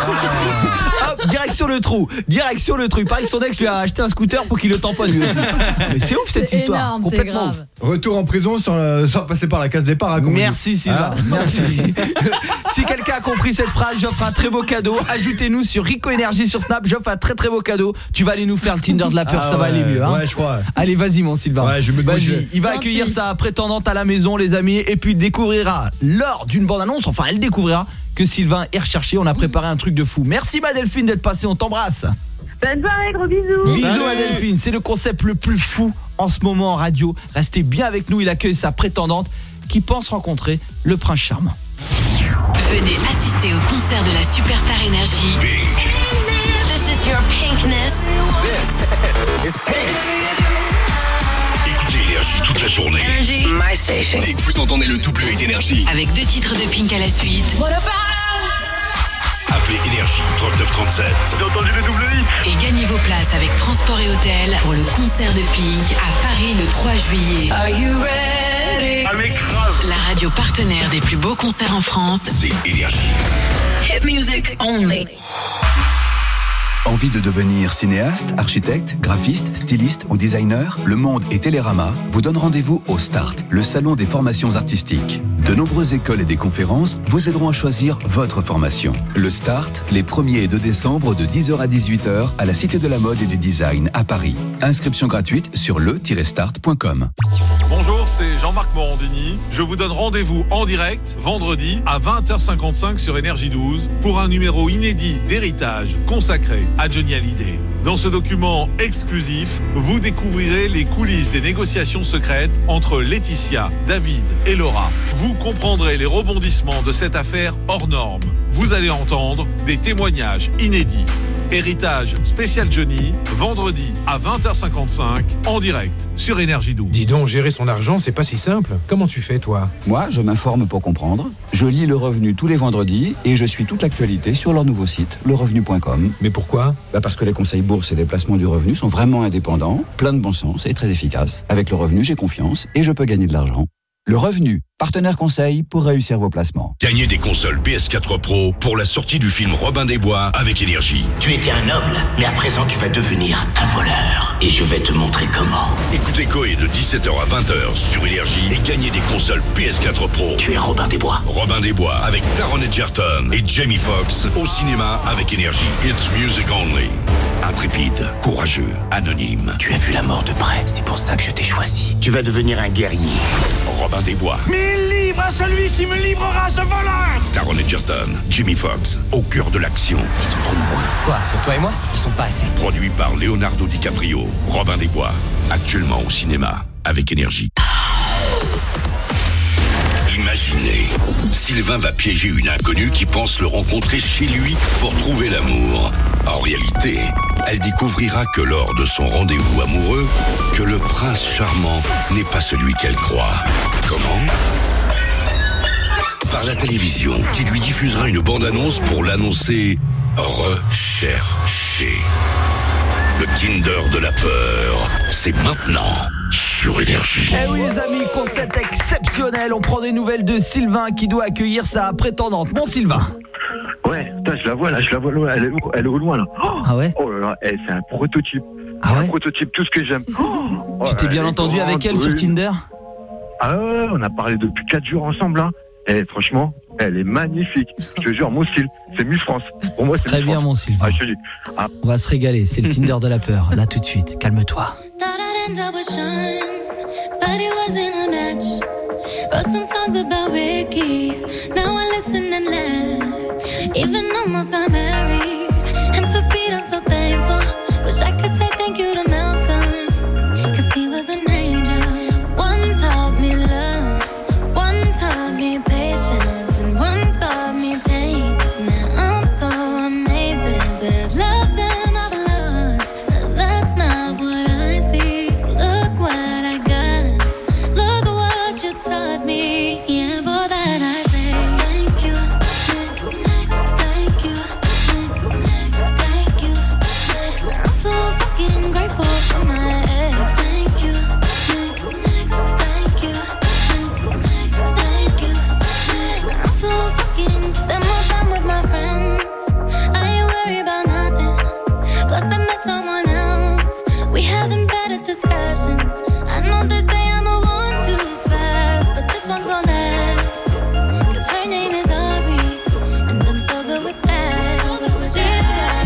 Oh, hop, direction le trou, direction le trou. Pareil, son ex lui a acheté un scooter pour qu'il le tamponne lui aussi. Mais c'est ouf cette c'est histoire. Énorme, complètement c'est grave. Ouf. Retour en prison sans, sans passer par la case départ. Hein, merci Sylvain. Ah. Merci. Si quelqu'un a compris cette phrase, j'offre un très beau cadeau. Ajoutez-nous sur Rico Énergie sur Snap. J'offre un très très beau cadeau. Tu vas aller nous faire le Tinder de la peur, ah ça ouais, va aller mieux. Hein. Ouais, je crois. Allez, vas-y mon Sylvain. Ouais, je me vas-y. Il va accueillir sa prétendante à la maison, les amis, et puis il découvrira lors d'une bande-annonce. Enfin, elle découvrira que Sylvain est recherché. On a préparé un truc de fou. Merci ma Delphine d'être passée. On t'embrasse. Bonne soirée, gros bisous. Bisous à Delphine. C'est le concept le plus fou en ce moment en radio. Restez bien avec nous. Il accueille sa prétendante qui pense rencontrer le prince charmant. Venez assister au concert de la superstar énergie. Pink. This is your pinkness. This is Pink. Écoutez Énergie toute la journée. Énergie. My station. Dès que vous entendez le double hit Énergie. Avec deux titres de Pink à la suite. What about us? Appelez Énergie trente-neuf trente-sept. J'ai entendu le double hit. Et gagnez vos places avec transport et hôtel pour le concert de Pink à Paris le trois juillet. Are you ready? Ah mais grave. La radio partenaire des plus beaux concerts en France. C'est Énergie. Hit music only. Envie de devenir cinéaste, architecte, graphiste, styliste ou designer? Le Monde et Télérama vous donnent rendez-vous au START, le salon des formations artistiques. De nombreuses écoles et des conférences vous aideront à choisir votre formation. Le START, les premier et deux décembre de dix heures à dix-huit heures à la Cité de la Mode et du Design à Paris. Inscription gratuite sur le tiret start point com. Bonjour, c'est Jean-Marc Morandini. Je vous donne rendez-vous en direct vendredi à vingt heures cinquante-cinq sur Énergie douze pour un numéro inédit d'héritage consacré à Johnny Hallyday. Dans ce document exclusif, vous découvrirez les coulisses des négociations secrètes entre Laetitia, David et Laura. Vous comprendrez les rebondissements de cette affaire hors norme. Vous allez entendre des témoignages inédits. Héritage spécial Johnny, vendredi à vingt heures cinquante-cinq, en direct sur Énergie douze. Dis donc, gérer son argent, c'est pas si simple. Comment tu fais, toi? Moi, je m'informe pour comprendre. Je lis Le Revenu tous les vendredis et je suis toute l'actualité sur leur nouveau site, le revenu point com. Mais pourquoi? Bah parce que les conseils bourse et les placements du revenu sont vraiment indépendants, plein de bon sens et très efficaces. Avec Le Revenu, j'ai confiance et je peux gagner de l'argent. Le Revenu, partenaire conseil pour réussir vos placements. Gagnez des consoles P S quatre Pro pour la sortie du film Robin des Bois avec Énergie. Tu étais un noble, mais à présent tu vas devenir un voleur. Et je vais te montrer comment. Écoutez Coé de dix-sept heures à vingt heures sur Énergie et gagnez des consoles P S quatre Pro. Tu es Robin des Bois. Robin des Bois avec Taron Egerton et Jamie Foxx au cinéma avec Énergie. It's music only. Intrépide, courageux, anonyme. Tu as vu la mort de près, c'est pour ça que je t'ai choisi. Tu vas devenir un guerrier. Robin des Bois. Mille livres à celui qui me livrera ce voleur. Taron Egerton, Jamie Foxx, au cœur de l'action. Ils sont trop nombreux. Quoi, pour toi et moi? Ils sont pas assez. Produit par Leonardo DiCaprio. Robin des Bois, actuellement au cinéma avec Énergie. Imaginez, Sylvain va piéger une inconnue qui pense le rencontrer chez lui pour trouver l'amour. En réalité, elle découvrira que lors de son rendez-vous amoureux, que le prince charmant n'est pas celui qu'elle croit. Comment ? Par la télévision, qui lui diffusera une bande-annonce pour l'annoncer recherché. Le Tinder de la peur, c'est maintenant sur Énergie. Eh oui les amis, concept exceptionnel. On prend des nouvelles de Sylvain qui doit accueillir sa prétendante. Bon Sylvain. Ouais, putain, je la vois là, je la vois loin, elle est, elle est au loin là. Oh, ah ouais. Oh là là, eh, c'est un prototype. Ah ouais. Un prototype, tout ce que j'aime. Oh, tu t'es bien entendu grande, avec elle oui. sur Tinder? Ah ouais, on a parlé depuis quatre jours ensemble là. Et franchement, elle est magnifique. Je te jure, mon style, c'est Miss France. Pour moi, c'est très Miss bien France. mon Sylvain. Ah, je te dis. Ah. On va se régaler, c'est le Tinder de la peur. Là tout de suite, calme-toi. But it wasn't a match. Wrote some songs about Ricky. Now I listen and laugh. Even almost got married. And for Pete, I'm so thankful. Wish I could say thank you to Malcolm, cause he was an angel. One taught me love, one taught me patience, and one taught me pain. Now I'm so amazing to have loved and I've lost. But that's not what I see. Look what I got. Look what you taught me. Yeah, for that I say thank you. Next, next, thank you. Next, next, thank you. Next, I'm so fucking grateful for my ex. Thank you. Next, next, thank you. Next, next, thank you. Next, I'm so fucking spend more time with my friends. I ain't worried about nothing. Plus I met someone else. We having better discussions. I know they say I'm a one too fast, but this one gon' last. Cause her name is Ari, and I'm so good with that. She taught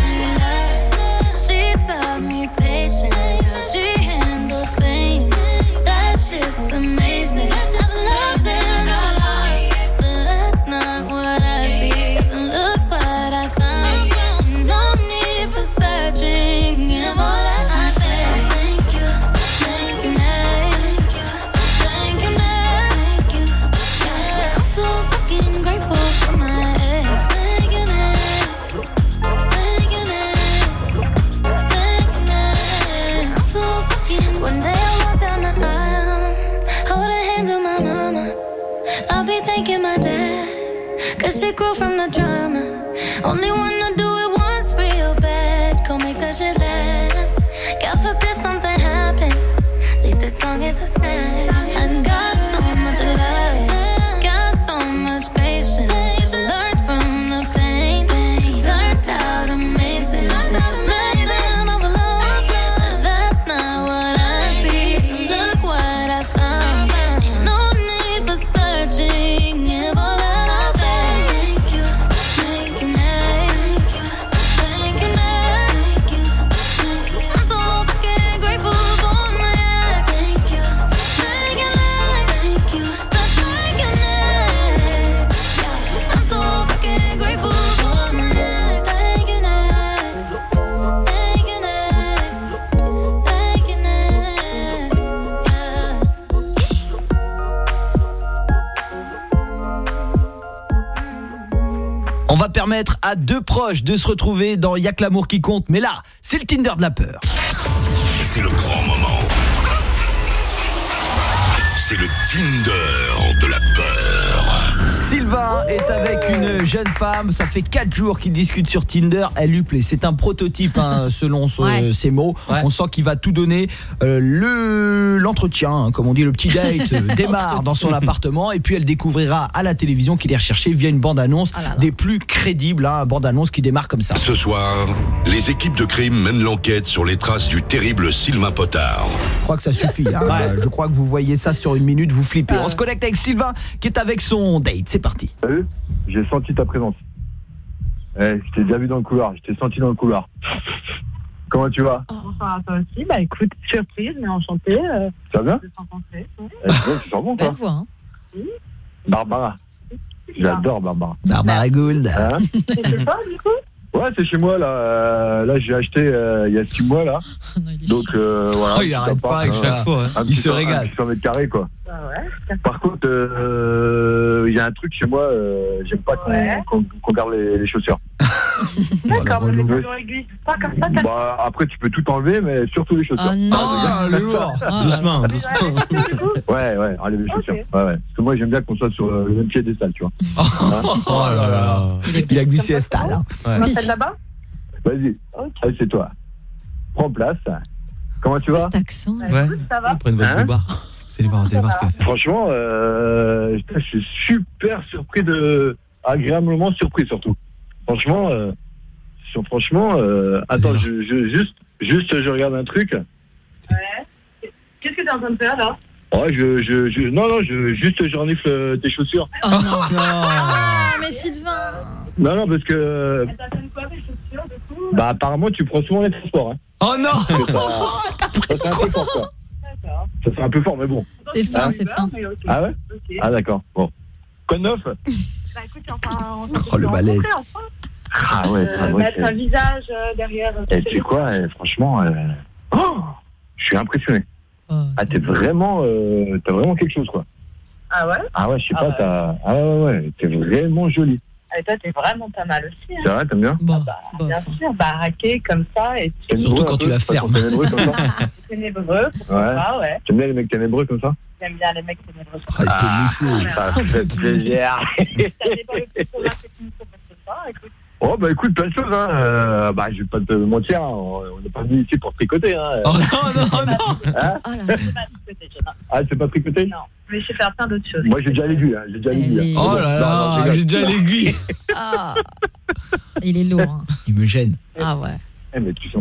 me love, she taught me patience, how she handles pain. That shit's amazing. I've loved and I lost, but that's not what I see. Cause look what I found, no need for searching. And all that I say, thank you, thank you, next, thank you, next, thank you. Yeah, I'm so fucking grateful for my ex. Thank you, next, thank you, next, thank you, next. I'm so fucking. One day I walk down the aisle, hold the hands of my mama. I'll be thanking my dad, cause she grew from the drama. Only wanna do it once real bad, go make that shit last. God forbid something happens, at least this song is a smash. I got so much love, got so much patience. Learned from the pain, turned out amazing. Let them overload, but that's not what I see. Look what I found, ain't no need for searching. If all that I say, thank you, thank you, next, thank you, next, thank you, next. I'm so fucking grateful for my ex. Thank you, thank you, next, thank you, so thank you, next. I'm so fucking grateful for my ex. Thank you, next, thank you, next, thank you, next, yeah. On va permettre à deux proches de se retrouver dans Y'a que l'amour qui compte. Mais là, c'est le Tinder de la peur. C'est le grand moment. C'est le Tinder de la peur. Sylvain est avec une jeune femme, ça fait quatre jours qu'ils discutent sur Tinder, elle lui plaît. C'est un prototype hein, selon ce, Ouais. ses mots. Ouais. On sent qu'il va tout donner. Euh, le l'entretien, hein, comme on dit, le petit date euh, démarre dans son appartement et puis elle découvrira à la télévision qu'il est recherché via une bande-annonce Ah là là. des plus crédibles, hein, bande-annonce qui démarre comme ça. Ce soir, les équipes de crime mènent l'enquête sur les traces du terrible Sylvain Potard. Je crois que ça suffit. Hein. Euh, Je crois que vous voyez ça sur une minute, vous flippez. On se connecte avec Sylvain qui est avec son date. C'est parti. Salut, j'ai senti ta présence. Eh, je t'ai déjà vu dans le couloir, je t'ai senti dans le couloir. Comment tu vas? Bonsoir à toi aussi. Bah écoute, surprise, mais enchantée. Euh, Ça va bien? de te rencontrer. Ouais. Eh, tu vois, tu sens bon, Belle toi. voix. Hein. Barbara. J'adore Barbara. Barbara Gould. Hein? C'est chez toi, du coup? Ouais, c'est chez moi là. Euh, là, j'ai acheté euh, il y a six mois là. Donc euh, voilà. Oh, il arrête pas avec chaque fois, hein. Un Il petit se cent- régale. Un petit cent mètres carrés quoi. Ah ouais. Par contre, euh, il y a un truc chez moi. euh, J'aime pas qu'on Ouais. qu'on- qu'on garde les, les chaussures. D'accord, mais Ouais. toujours aiguille. Pas comme ça, t'as. Bah après, tu peux tout enlever, mais surtout les chaussures. Oh non. Ah, le lourd. Doucement, doucement. Ouais, ouais, enlève les chaussures. Ok. Ouais, ouais. Parce que moi, j'aime bien qu'on soit sur euh, le même pied des salles, tu vois. Oh là là. Il a glissé à stade. Hein. On m'appelle là-bas? Vas-y, Ok. allez, c'est toi. Prends place. Comment tu Quoi, vas? cet accent? Bah, Ouais. écoute, ça va? Ils prennent votre Hein bar. Vous allez voir, vous allez voir ce qu'elle va faire. Franchement, euh, je suis super surpris de. agréablement surpris surtout. Franchement, euh, sur- franchement, euh, attends, je, je, juste, juste, je regarde un truc. Ouais. Qu'est-ce que t'es en train de faire là? Ouais, je, je, je, non, non, je, juste, je renifle euh, tes chaussures. Oh non. Ah, mais Sylvain. Non, non, parce que, Elle t'appelle quoi tes chaussures du coup? bah, apparemment, tu prends souvent les transports. Hein. Oh non. Ça, ça c'est un peu fort, quoi. D'accord. Ça fait un peu fort, mais bon. C'est fin, Hein c'est fin. Mais ok. Ah ouais? Ok. Ah d'accord. Bon. Quoi de neuf? Bah écoute, enfin, on s'est Oh, le malaise. rencontrés, enfin. Ah ouais, Euh, ah ouais, mettre c'est- un visage euh, derrière. euh, Eh, tu sais quoi, eh, franchement, euh, oh, je suis impressionné. Oh, Ah, t'es vraiment, euh, t'as vraiment quelque chose, quoi. Ah ouais? Ah ouais, je sais Ah pas, ouais. t'as, ah ouais, ouais, t'es vraiment jolie. Et toi, t'es vraiment pas mal aussi. Hein. C'est vrai, t'aimes bien? Bon, Bah, bon, bien enfin. sûr, baraqué comme ça et puis Surtout Ténébreux, quand un tu peu, la pas trop fermes. ténébreux comme ça. ténébreux, pourquoi Ouais. pas, ouais. T'aimes bien les mecs ténébreux comme ça? J'aime bien les mecs ténébreux. Ah, il peut mousser. Ça fait plaisir. Ça dépend le petit peu technique pour ce soir, écoute. Oh bah écoute, plein de choses, hein. Euh, bah je vais pas te mentir, hein. on n'est pas venu ici pour tricoter, hein. Oh non, non, non. Hein? Oh là là. C'est pas tricoté, Jonah. Ah, c'est pas tricoter? Non, mais je sais faire plein d'autres choses. Moi j'ai déjà l'aiguille, hein. j'ai déjà l'aiguille. Elle hein. est- Oh là Non, non, je là, rigole. j'ai déjà l'aiguille. Ah. Il est lourd. Hein. Il me gêne. Ah ouais. Eh, mais tu sens.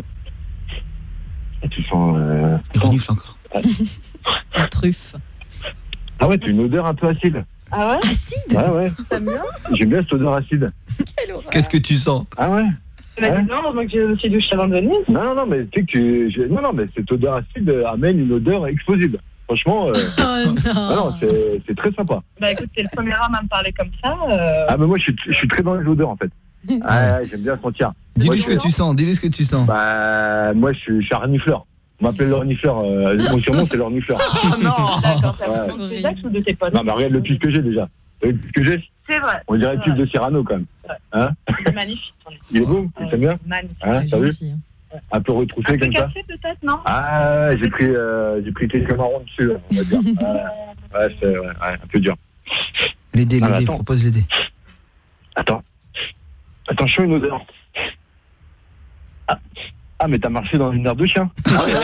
Eh, tu sens. Euh... Il renifle encore. La truffe. Ah ouais, t'as une odeur un peu acide. Ah ouais? Acide. Ouais, ouais. T'aimes bien? J'aime bien cette odeur acide. Quelle horreur. Qu'est-ce que tu sens? Ah ouais? Tu m'as Ouais. dit non, donc je me suis douché avant de venir. Non, non, non, mais tu sais que tu... je- non, non, mais cette odeur acide euh, amène une odeur explosive. Franchement, euh... Oh ah non. non, c'est c'est très sympa. Bah écoute, t'es le premier homme à me parler comme ça. Euh... Ah mais moi je suis, je suis très dans les odeurs en fait. Ah, ouais, j'aime bien sentir. Dis-lui Moi, ce que je- tu sens, dis-lui ce que tu sens. Bah moi je suis, je suis un renifleur. On m'appelle le renifleur. Euh, mon surnom c'est le renifleur. Oh non. D'accord, t'as Ouais. besoin de tes ex ou de tes potes? Non mais regarde le puce que j'ai déjà. Le puce que j'ai, C'est vrai. on dirait le C'est puce de Cyrano quand même. Hein? C'est magnifique. ton Il est beau, tu Ouais. t'aimes bien? Magnifique. Hein, Ouais, t'as vu? gentil, hein. Un peu retroussé Un peu comme ça. cassé peut-être, non? Ah j'ai pris, euh, j'ai pris quelques marrons dessus, on va dire. Ouais, ouais, c'est ouais, ouais, un peu dur. L'aider, Ah, l'aider, attends. propose l'aider. Attends. Attends, je sens une odeur. Ah, ah mais t'as marché dans une aire de chien. Ah ouais.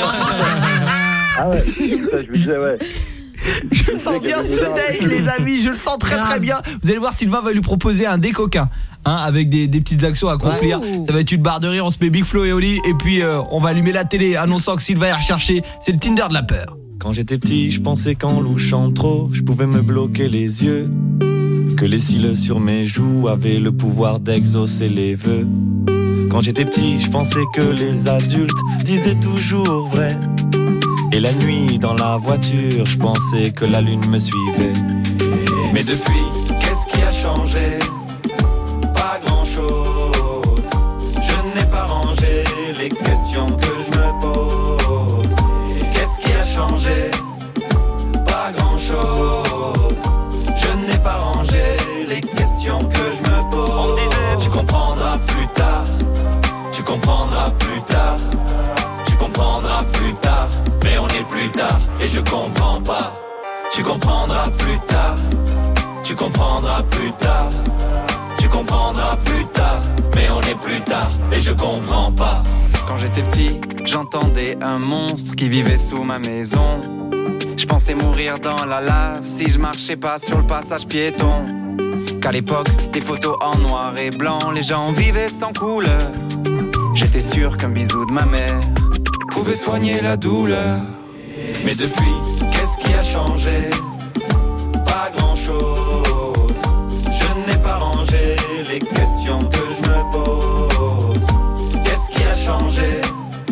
Ah ouais. Ça, je me disais, ouais. Je sens bien ce date, les amis, je le sens très très bien. Vous allez voir, Sylvain va lui proposer un dé coquin, hein, avec des, des petites actions à accomplir. Ouais. Ça va être une barre de rire, on se met Big Flo et Oli, et puis euh, on va allumer la télé annonçant que Sylvain est recherché. C'est le Tinder de la peur. Quand j'étais petit, je pensais qu'en louchant trop, je pouvais me bloquer les yeux. Que les cils sur mes joues avaient le pouvoir d'exaucer les vœux. Quand j'étais petit, je pensais que les adultes disaient toujours vrai. Et la nuit, dans la voiture, je pensais que la lune me suivait. Mais depuis, qu'est-ce qui a changé? Pas grand-chose. Je n'ai pas rangé les questions que je me pose. Qu'est-ce qui a changé? Pas grand-chose. Je n'ai pas rangé les questions que je me pose. On me disait, tu comprendras plus tard. Tu comprendras plus tard. Tu comprendras plus tard. Mais on est plus tard et je comprends pas. Tu comprendras plus tard. Tu comprendras plus tard. Tu comprendras comprendras plus tard, mais on est plus tard et je comprends pas. Quand j'étais petit, j'entendais un monstre qui vivait sous ma maison. Je pensais mourir dans la lave si je marchais pas sur le passage piéton. Qu'à l'époque, des photos en noir et blanc, les gens vivaient sans couleur. J'étais sûr qu'un bisou de ma mère pouvait soigner la douleur. Mais depuis, qu'est-ce qui a changé? Pas grand-chose. Je n'ai pas rangé les questions que je me pose. Qu'est-ce qui a changé?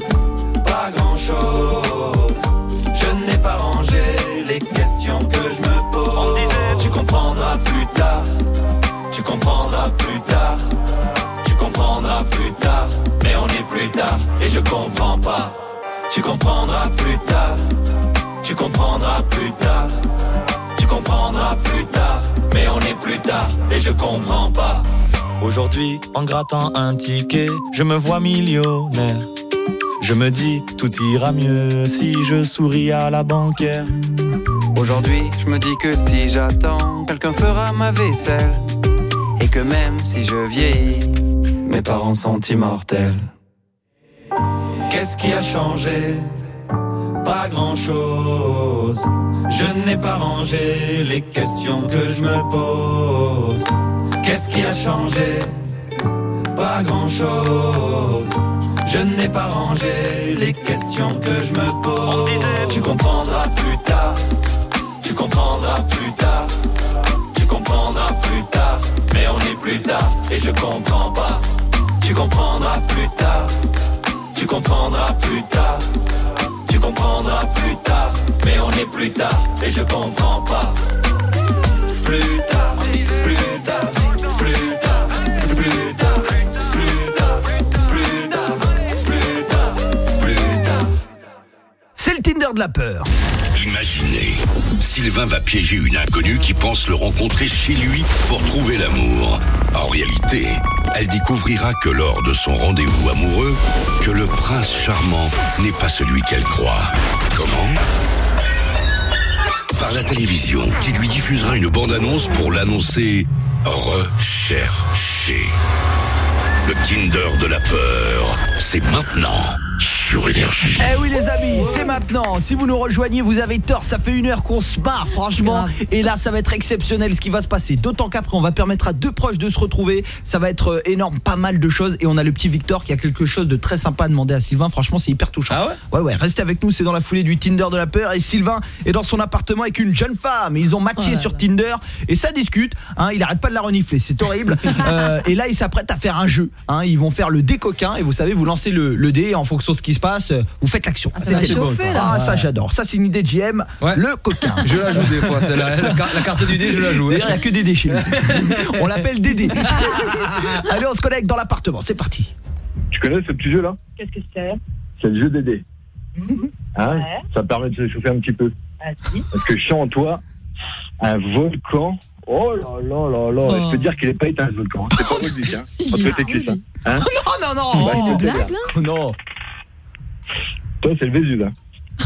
Pas grand-chose. Je n'ai pas rangé les questions que je me pose. On me disait tu comprendras plus tard. Tu comprendras plus tard. Tu comprendras plus tard. Mais on est plus tard et je comprends pas. Tu comprendras plus tard. Tu comprendras plus tard. Tu comprendras plus tard. Mais on est plus tard et je comprends pas. Aujourd'hui, en grattant un ticket, je me vois millionnaire. Je me dis, tout ira mieux si je souris à la banquière. Aujourd'hui, je me dis que si j'attends, quelqu'un fera ma vaisselle. Et que même si je vieillis, mes parents sont immortels. Qu'est-ce qui a changé? Pas grand-chose. Je n'ai pas rangé les questions que je me pose. Qu'est-ce qui a changé? Pas grand-chose. Je n'ai pas rangé les questions que je me pose. On disait tu comprendras plus tard. Tu comprendras plus tard. Tu comprendras plus tard. Mais on est plus tard et je comprends pas. Tu comprendras plus tard. Tu comprendras plus tard. Tu comprendras plus tard. Mais on est plus tard et je comprends pas. Plus tard, plus tard, plus tard, plus tard, plus tard, plus tard, plus tard, plus tard. C'est le Tinder de la peur. Imaginez, Sylvain va piéger une inconnue qui pense le rencontrer chez lui pour trouver l'amour. En réalité, elle découvrira que lors de son rendez-vous amoureux, que le prince charmant n'est pas celui qu'elle croit. Comment ? Par la télévision, qui lui diffusera une bande-annonce pour l'annoncer recherché. Le Tinder de la peur, c'est maintenant sur Énergie. Eh oui les amis, c'est maintenant. Si vous nous rejoignez, vous avez tort, ça fait une heure qu'on se marre franchement. Et là ça va être exceptionnel ce qui va se passer. D'autant qu'après on va permettre à deux proches de se retrouver. Ça va être énorme, pas mal de choses. Et on a le petit Victor qui a quelque chose de très sympa à demander à Sylvain. Franchement c'est hyper touchant. Ah ouais Ouais ouais, restez avec nous, c'est dans la foulée du Tinder de la peur. Et Sylvain est dans son appartement avec une jeune femme. Ils ont matché ouais, sur ouais. Tinder. Et ça discute, hein, il arrête pas de la renifler, c'est horrible. euh, Et là il s'apprête à faire un jeu, hein. Ils vont faire le dé coquin. Et vous savez, vous lancez le, le dé en fonction de ce qui se passe, vous faites l'action. Ah, ça, c'est beau, ça. Ah ça j'adore. Ça c'est une idée de J M, ouais. Le coquin. Je la joue des fois, c'est la, la, la carte du dé, je la joue. D'ailleurs il n'y a que Dédé chez lui. On l'appelle Dédé. Allez, on se connecte dans l'appartement, c'est parti. Tu connais ce petit jeu là? Qu'est-ce que c'est? C'est le jeu des dés. Hein ouais. Ça permet de se chauffer un petit peu. Ah, si. Parce que je sens en toi un volcan. Oh là là là là, oh. Je peux dire qu'il n'est pas éteint ce volcan. C'est pas logique, hein. Entre tes cuisses, hein. Hein oh non, non, non. Mais c'est une blague, là? Oh non. Toi, c'est le Vésuve, hein.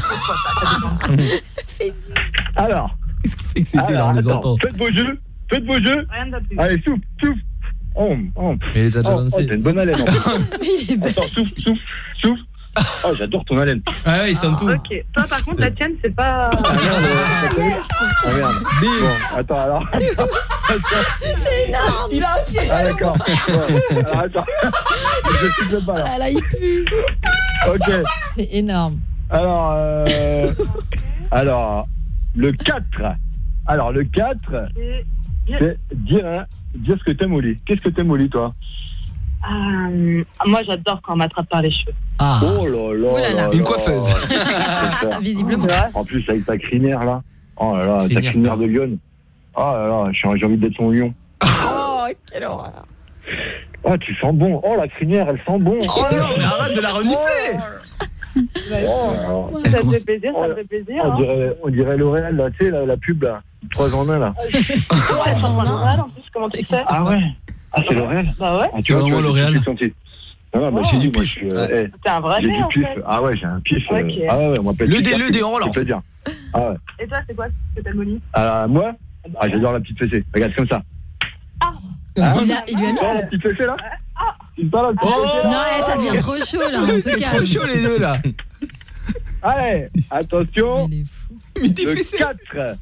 Alors. Qu'est-ce qui fait que c'est là, on les entend? Faites vos jeux, faites vos jeux. Rien de plus. Allez, souffle, souffle. Oh, oh. Mais les a déjà oh, lancés. Oh, t'as une bonne haleine. Attends, souffle, souffle, souffle. Oh, j'adore ton haleine. Ah ouais, ils sentent tout. Ok. Toi, par contre, la tienne, c'est pas... Ah, merde, ah, yes. Ah, merde. Bon, attends, alors. Attends. C'est énorme. Il a un pied. Ah, d'accord. Bon, alors, attends. Je suis de pas, là. Ah, là, il pue. Ok. C'est énorme. Alors, euh... alors, le quatre. Alors, le quatre, c'est dire, hein, dire ce que t'aimes au lit. Qu'est-ce que t'aimes au lit, toi? Euh, moi, j'adore quand on m'attrape par les cheveux. Ah. Oh là là, oh là, là. Une coiffeuse. Visiblement. En plus, avec ta crinière, là. Oh là là, crinière, ta crinière de lionne. Oh là là, j'ai envie d'être son lion. Oh, quelle horreur. Oh, tu sens bon. Oh, la crinière, elle sent bon. Oh non, mais arrête de la renifler. Oh, ça me fait plaisir, ça me fait plaisir. On dirait, on dirait L'Oréal, là, tu sais, la, la pub, là. trois en un, là. trois en un, en plus, comment tu sais? Ah ouais. Ah, c'est L'Oréal? Bah ouais. Ah, tu vois, tu vois, L'Oréal. Non, non, mais j'ai du pif. T'es un vrai J'ai du pif. en fait. Ah ouais, j'ai un pif. Okay. Ah ouais, on m'appelle le dé, le dé, on relance. Ah ouais. Et toi, c'est quoi ce que t'aimes au lit? Ah, moi? Ah, j'adore la petite fessée. Regarde, comme ça. Ah. Hein Il, a, il lui a mis. Oh, la petite fessée là Tu parles la petite Oh fessée, là non, eh, ça devient trop chaud là. On se C'est calme. trop chaud les deux là. Allez, attention. Le quatre.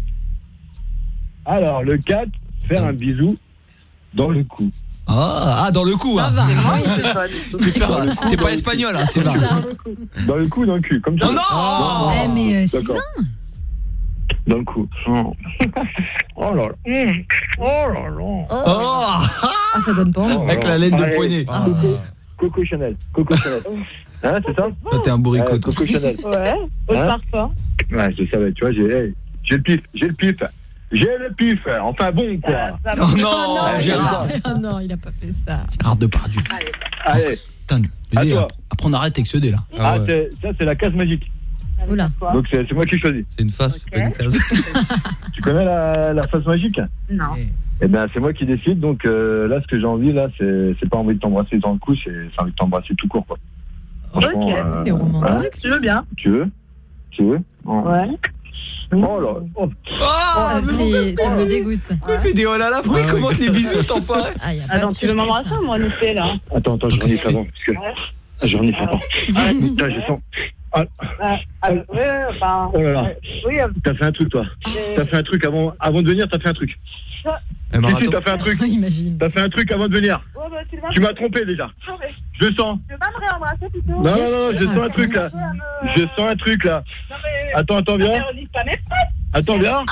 Alors, le quatre, faire un bisou dans le cou. Ah, ah dans le cou. Ça hein. va. T'es pas, t'es pas espagnol, hein, c'est C'est ça. ça. Dans le cou, dans le cul, comme ça. Oh non Eh mais euh, D'accord. Sylvain. Dans le cou. Oh, oh là là. Mmh. Oh là là. Oh Ah, ça donne pas envie. Avec la laine de Allez, poignet. Coco, Coco Chanel. Coco Chanel. Hein, c'est ça? Toi, t'es un bourricot. Euh, Coco Chanel. Ouais, au Hein parfum. Ouais, je savais, tu vois, j'ai hey, j'ai le pif, j'ai le pif. J'ai le pif. Enfin bon, quoi. Ça va. Oh Oh non, non, il a Gérard. pas fait- oh non, il a pas fait ça. Gérard Depardieu. Allez. Putain, je À dis, toi. après, après, on arrête avec ce dé là. Ah, c'est- ça, c'est la case magique. Oula. Donc, c'est c'est moi qui choisis. C'est une face, c'est pas une case. Tu connais la, la face magique? Non. Eh ben, c'est moi qui décide. Donc, euh, là, ce que j'ai envie, là, c'est c'est pas envie de t'embrasser dans le cou, c'est c'est envie de t'embrasser tout court, quoi. Franchement, Ok. euh, Il est romantique. ouais. Tu veux bien? Tu veux? Tu veux? Ouais. Oh là. Oh. Ça, c'est- ça me dégoûte. Pourquoi il fait des oh là là? Pourquoi il commence les bisous cet enfoiré? Ah, y a pas Attends, pire tu veux que m'embrasser ça. moi, en effet, là? Attends, attends, je Qu'est-ce renifle qu'il avant. Parce que... Ah, je renifle avant. Ah, putain, je sens. Ah, Ah, ah, ouais, enfin... oh là là. Oui, euh, T'as fait un truc, toi. T'as fait un truc avant, avant de venir, t'as fait un truc. Un Si, si, marathon. t'as fait un truc. Imagine. T'as fait un truc avant de venir. ouais, bah, tu vas Tu m'as trompé déjà. Non, mais Je le sens. tu veux pas me réembrasser plutôt? Non, non, Qu'est-ce non, qu'il je sens un raconte truc là. Ouais, me- Je sens un truc là. Non, mais... Attends, attends, Non, mais viens. relise pas mes fesses. Attends, viens.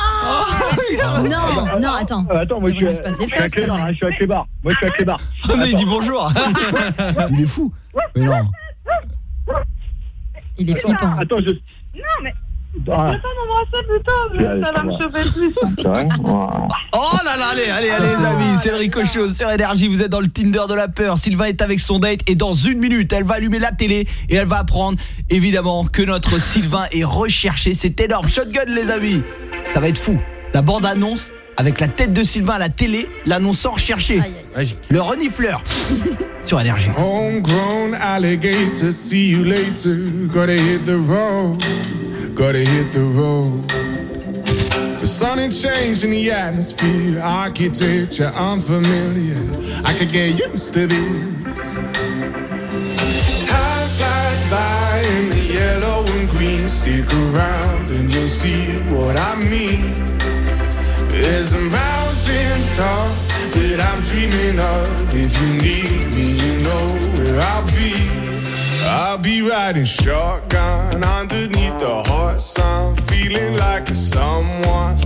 Non, non, attends. Euh, Attends, moi je suis, relève pas ses je suis à fesses, Clébar, quand même. hein, je suis à Clébar. Moi je suis à Clébar. Oh non, il dit bonjour. Il est fou. Mais non. Il est flippant. Attends, je. Non, mais... Tu Ah, veux pas m'embrasser plutôt? Allez, Ça ça va me va. chauffer plus. c'est vrai? Ouais. Oh là là, allez, allez, allez les amis, c'est le Rico Show sur Énergie, vous êtes dans le Tinder de la peur. Sylvain est avec son date et dans une minute, elle va allumer la télé et elle va apprendre évidemment que notre Sylvain est recherché. C'est énorme, shotgun les amis. Ça va être fou. La bande-annonce avec la tête de Sylvain à la télé, l'annonçant recherché. Le renifleur sur Énergie. Homegrown alligator, see you later. Gotta hit the road, gotta hit the road. The sun ain't changed in the atmosphere, architecture unfamiliar. I could get used to this. Time flies by in the yellow and green. Stick around and you'll see what I mean. There's a mountain top that I'm dreaming of. If you need me, you know where I'll be. I'll be riding shotgun underneath the hot sun, feeling like a someone.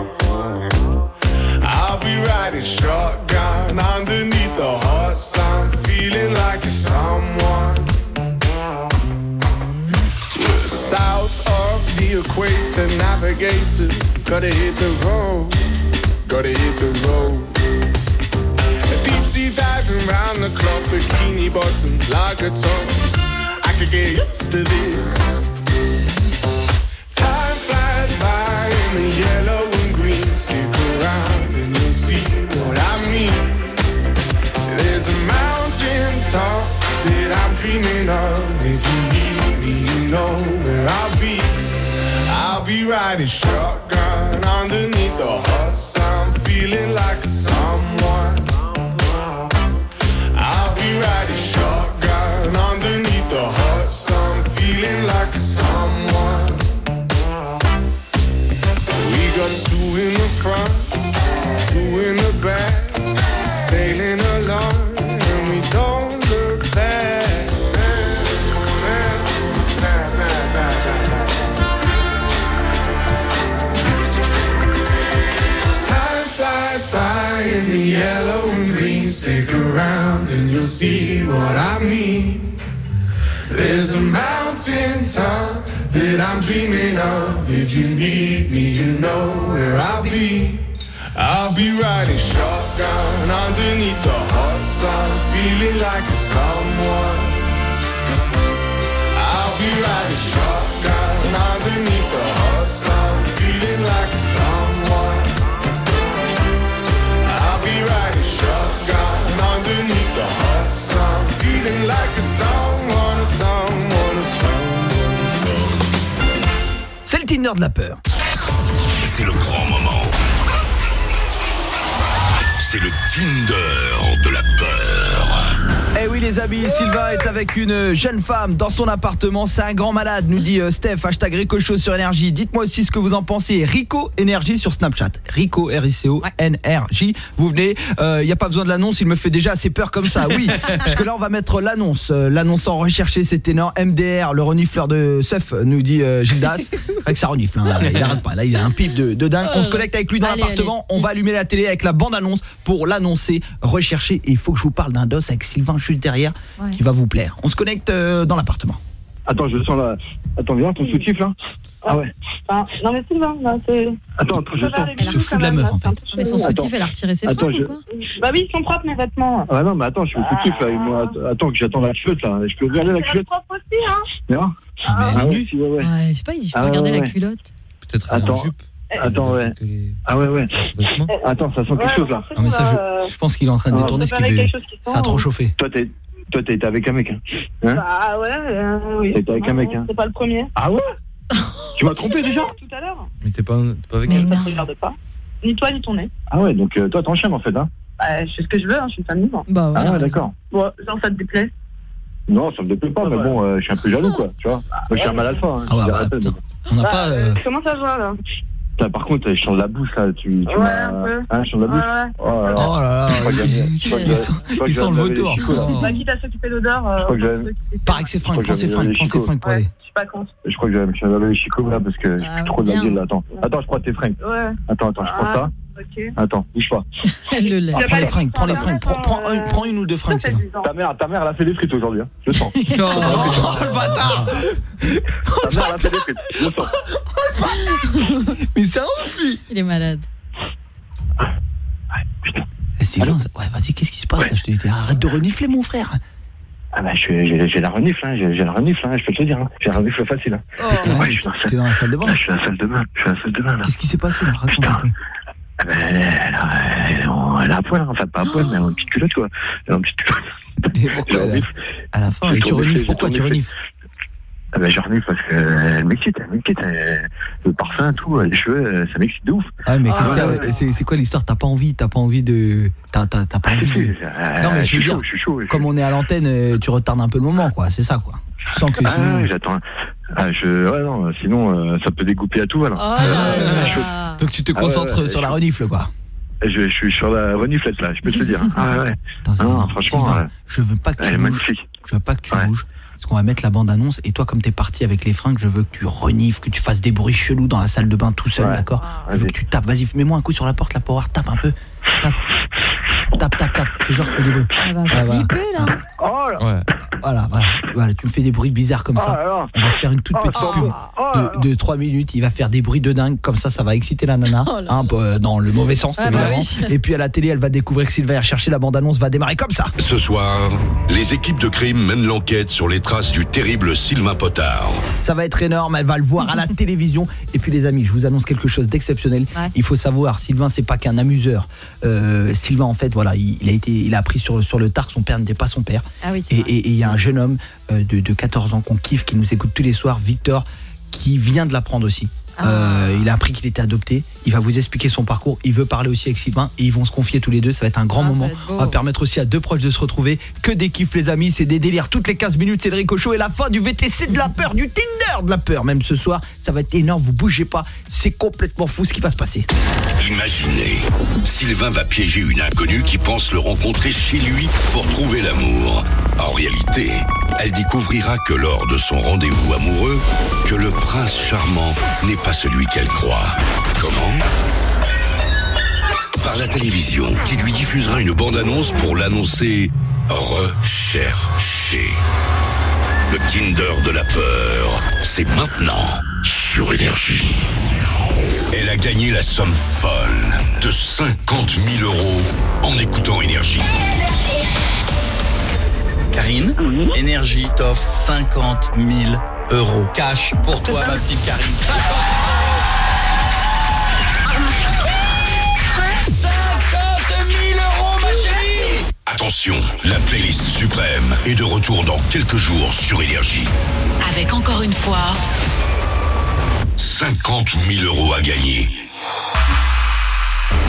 I'll be riding shotgun underneath the hot sun, feeling like a someone. We're south of the equator, navigator, gotta hit the road, gotta hit the road. Deep sea diving round the clock, bikini bottoms, lager tops. I could get used to this. Time flies by in the yellow and green. Stick around and you'll see what I mean. There's a mountain top that I'm dreaming of. If you need me, you know where I'll be. I'll be riding shotgun underneath the hot sun, feeling like a someone. I'll be riding shotgun underneath the hot sun, feeling like a someone. We got two in the front, two in the back, sailing along, and we don't look back. Time flies by in the yellow and green. Stick around and you'll see what I mean. There's a mountain top that I'm dreaming of. If you need me, you know where I'll be. I'll be riding shotgun underneath the hot sun, feeling like a someone. I'll be riding shotgun underneath the hot sun, feeling like a someone. I'll be riding shotgun underneath the hot sun, feeling like a someone, a someone, a someone, a someone. C'est le Tinder de la peur. C'est le grand moment. c'est le Tinder de la peur. Eh oui les amis, Sylvain est avec une jeune femme dans son appartement. C'est un grand malade, nous dit euh, Steph, hashtag Rico Show sur Énergie. Dites-moi aussi ce que vous en pensez. Rico Énergie sur Snapchat. Rico, R I C O N R J. Vous venez, il euh, n'y a pas besoin de l'annonce, il me fait déjà assez peur comme ça. Oui, puisque là on va mettre l'annonce. Euh, l'annonçant recherché, c'est ténor. M D R, le renifleur de Seuf, nous dit euh, Gildas. C'est vrai que ça renifle, hein. Il arrête pas. Là il a un pif de, de dingue. On se connecte avec lui dans allez, l'appartement. Allez. On va allumer la télé avec la bande-annonce pour l'annoncer, rechercher. Et il faut que je vous parle d'un dos avec Sylvain juste derrière, ouais, qui va vous plaire. On se connecte euh, dans l'appartement. Attends, je sens la... Attends, viens, ton soutif là. Ah ouais. Ah, non mais Sylvain, là, c'est... Attends, attends, je sens. Il se fout de la meuf, en fait. Mais son soutif, elle a retiré ses fringues je... ou quoi? Bah oui, ils sont propres, mes vêtements. Ah non, mais attends, je suis au soutif là. Moi, attends, que j'attends la culotte là. Je peux regarder la culotte? propre aussi, hein. Viens. Ah, mais ah ouais, ouais. Ouais, ouais. Ouais, je sais pas, il dit, je peux ah, regarder ouais, la culotte. Peut-être en jupe. Attends, ouais. Les... Ah ouais, ouais. Attends, ça sent quelque ouais, chose là. Non mais ça, je, je pense qu'il est en train de détourner ce qu'il veut. Ça a trop chauffé. Toi, t'es... Toi, t'as été avec un mec, hein, hein? Bah ouais, euh, oui. T'as été avec un mec, hein? C'est pas le premier. Ah ouais? Tu m'as trompé déjà? Tout à l'heure. Mais t'es pas, t'es pas avec mais elle? Mais ça te regarde pas. Ni toi, ni ton nez. Ah ouais, donc euh, toi, t'enchaînes en fait, hein? Bah, je fais ce que je veux, hein, je suis une femme libre. Bah ouais. Ah ouais, d'accord. Bon, genre, ça te déplaît? Non, ça me déplaît pas, ah, mais ouais. bon, euh, je suis un peu jaloux, quoi, tu vois. Moi, je suis un mal alpha, hein. Ah ouais, bah, putain. On n'a bah, pas... Euh... Comment ça va, là? Par contre, je sens la bouche là, tu, tu ouais, un peu. Hein, je sens la bouche. Ouais. Oh là là, oh là, là. Il sent, il sent le vautour. Bah, quitte à s'occuper d'odeur. Euh, Pareil avec ses fringues, prends ses fringues, prends ses fringues pour aller. Je suis pas con. Je crois que je vais laver les chicots là parce que je suis trop de la gueule là. Attends, attends, je prends tes fringues. Ouais. Attends, attends, je prends ça. Ok. Attends, bouge pas. Le lait. Prends les fringues, prends les fringues, prends une ou deux fringues. Ta mère, ta mère, elle a fait des frites aujourd'hui, hein. Je sens. Oh le bâtard. Ta mère, elle a fait des frites. Je sens. Mais c'est un ouf lui. Il est malade. Ouais, putain. Eh Sylvain, ouais, vas-y, qu'est-ce qui se passe là? Je te dis, arrête de renifler mon frère. Ah bah j'ai, j'ai la renifle, hein, j'ai, j'ai la renifle, hein, je peux te le dire, hein. J'ai la renifle facile. Hein. Oh. Ouais, je suis dans la salle. T'es dans la salle de bain? Là, je suis à la salle de bain, je suis à la salle de bain là. Qu'est-ce qui s'est passé là? Raconte un peu. Ah bah, elle, elle, elle, elle a un poil, hein. Enfin pas un poil, mais elle a une petite culotte quoi. Elle a une petite culotte. À la fin, et tu renifles, pourquoi tu renifles? Ah bah je renifle parce qu'elle m'excite, elle m'excite, elle, le parfum, tout, les cheveux, ça m'excite de ouf. Ah mais qu'est-ce ah, que ouais, c'est, c'est quoi l'histoire? T'as pas envie, t'as pas envie de... T'as, t'as, t'as pas envie de... Euh, non mais je veux chaud, dire, je suis chaud, je comme on est à l'antenne, tu retardes un peu le moment quoi, c'est ça quoi. Tu sens que sinon... Ah ouais, j'attends. Ah, je... Ouais non, sinon euh, ça peut découper à tout alors. Oh euh, donc tu te concentres ah ouais, ouais, sur la renifle quoi. Je, je suis sur la reniflette là, je peux te le dire. Ah ouais. Attends, non, franchement, Sylvain, ouais. je veux pas que tu elle est bouges. magnifique. Je veux pas que tu ouais. bouges. Parce qu'on va mettre la bande-annonce et toi comme t'es parti avec les fringues, je veux que tu renifles, que tu fasses des bruits chelous dans la salle de bain tout seul, ouais. D'accord? Je veux que tu tapes, vas-y, mets-moi un coup sur la porte, la power, tape un peu. Tape, tape, tape, tape. Fais genre que tu fais des bruits. Elle va flipper là. Oh là. Ouais. Voilà, voilà, voilà, tu me fais des bruits bizarres comme ça. Oh on va se faire une toute petite oh pub oh de, de trois minutes. Il va faire des bruits de dingue, comme ça, ça va exciter la nana, oh hein, euh, dans le mauvais sens, ah évidemment. Bah oui. Et puis à la télé, elle va découvrir que s'il va y rechercher, la bande-annonce va démarrer comme ça. Ce soir, les équipes de crime mènent l'enquête sur les traces du terrible Sylvain Potard. Ça va être énorme, elle va le voir à la télévision. Et puis les amis, je vous annonce quelque chose d'exceptionnel. Ouais. Il faut savoir, Sylvain, c'est pas qu'un amuseur. Euh, Sylvain, en fait, voilà, il, il a été, il a appris sur, sur le tard que son père n'était pas son père. Ah oui, et il y a un jeune homme euh, de, de quatorze ans qu'on kiffe, qui nous écoute tous les soirs, Victor, qui vient de l'apprendre aussi. Ah. Euh, il a appris qu'il était adopté. Il va vous expliquer son parcours. Il veut parler aussi avec Sylvain et ils vont se confier tous les deux. Ça va être un grand ah, moment. On va permettre aussi à deux proches de se retrouver. Que des kiffs les amis, c'est des délires toutes les quinze minutes. C'est le Rico Show et la fin du V T C de la peur, du Tinder de la peur. Même ce soir, ça va être énorme. Vous bougez pas. C'est complètement fou ce qui va se passer. Imaginez, Sylvain va piéger une inconnue qui pense le rencontrer chez lui pour trouver l'amour. En réalité, elle découvrira que lors de son rendez-vous amoureux, que le prince charmant n'est pas celui qu'elle croit. Comment ? Par la télévision, qui lui diffusera une bande-annonce pour l'annoncer recherché. Le Tinder de la peur, c'est maintenant sur Énergie. Elle a gagné la somme folle de cinquante mille euros en écoutant Énergie. Karine, oui. Énergie t'offre cinquante mille euros. Cash pour toi, ma petite Karine. cinquante mille euros, ma chérie. Attention, la playlist suprême est de retour dans quelques jours sur Énergie. Avec encore une fois... cinquante mille euros à gagner.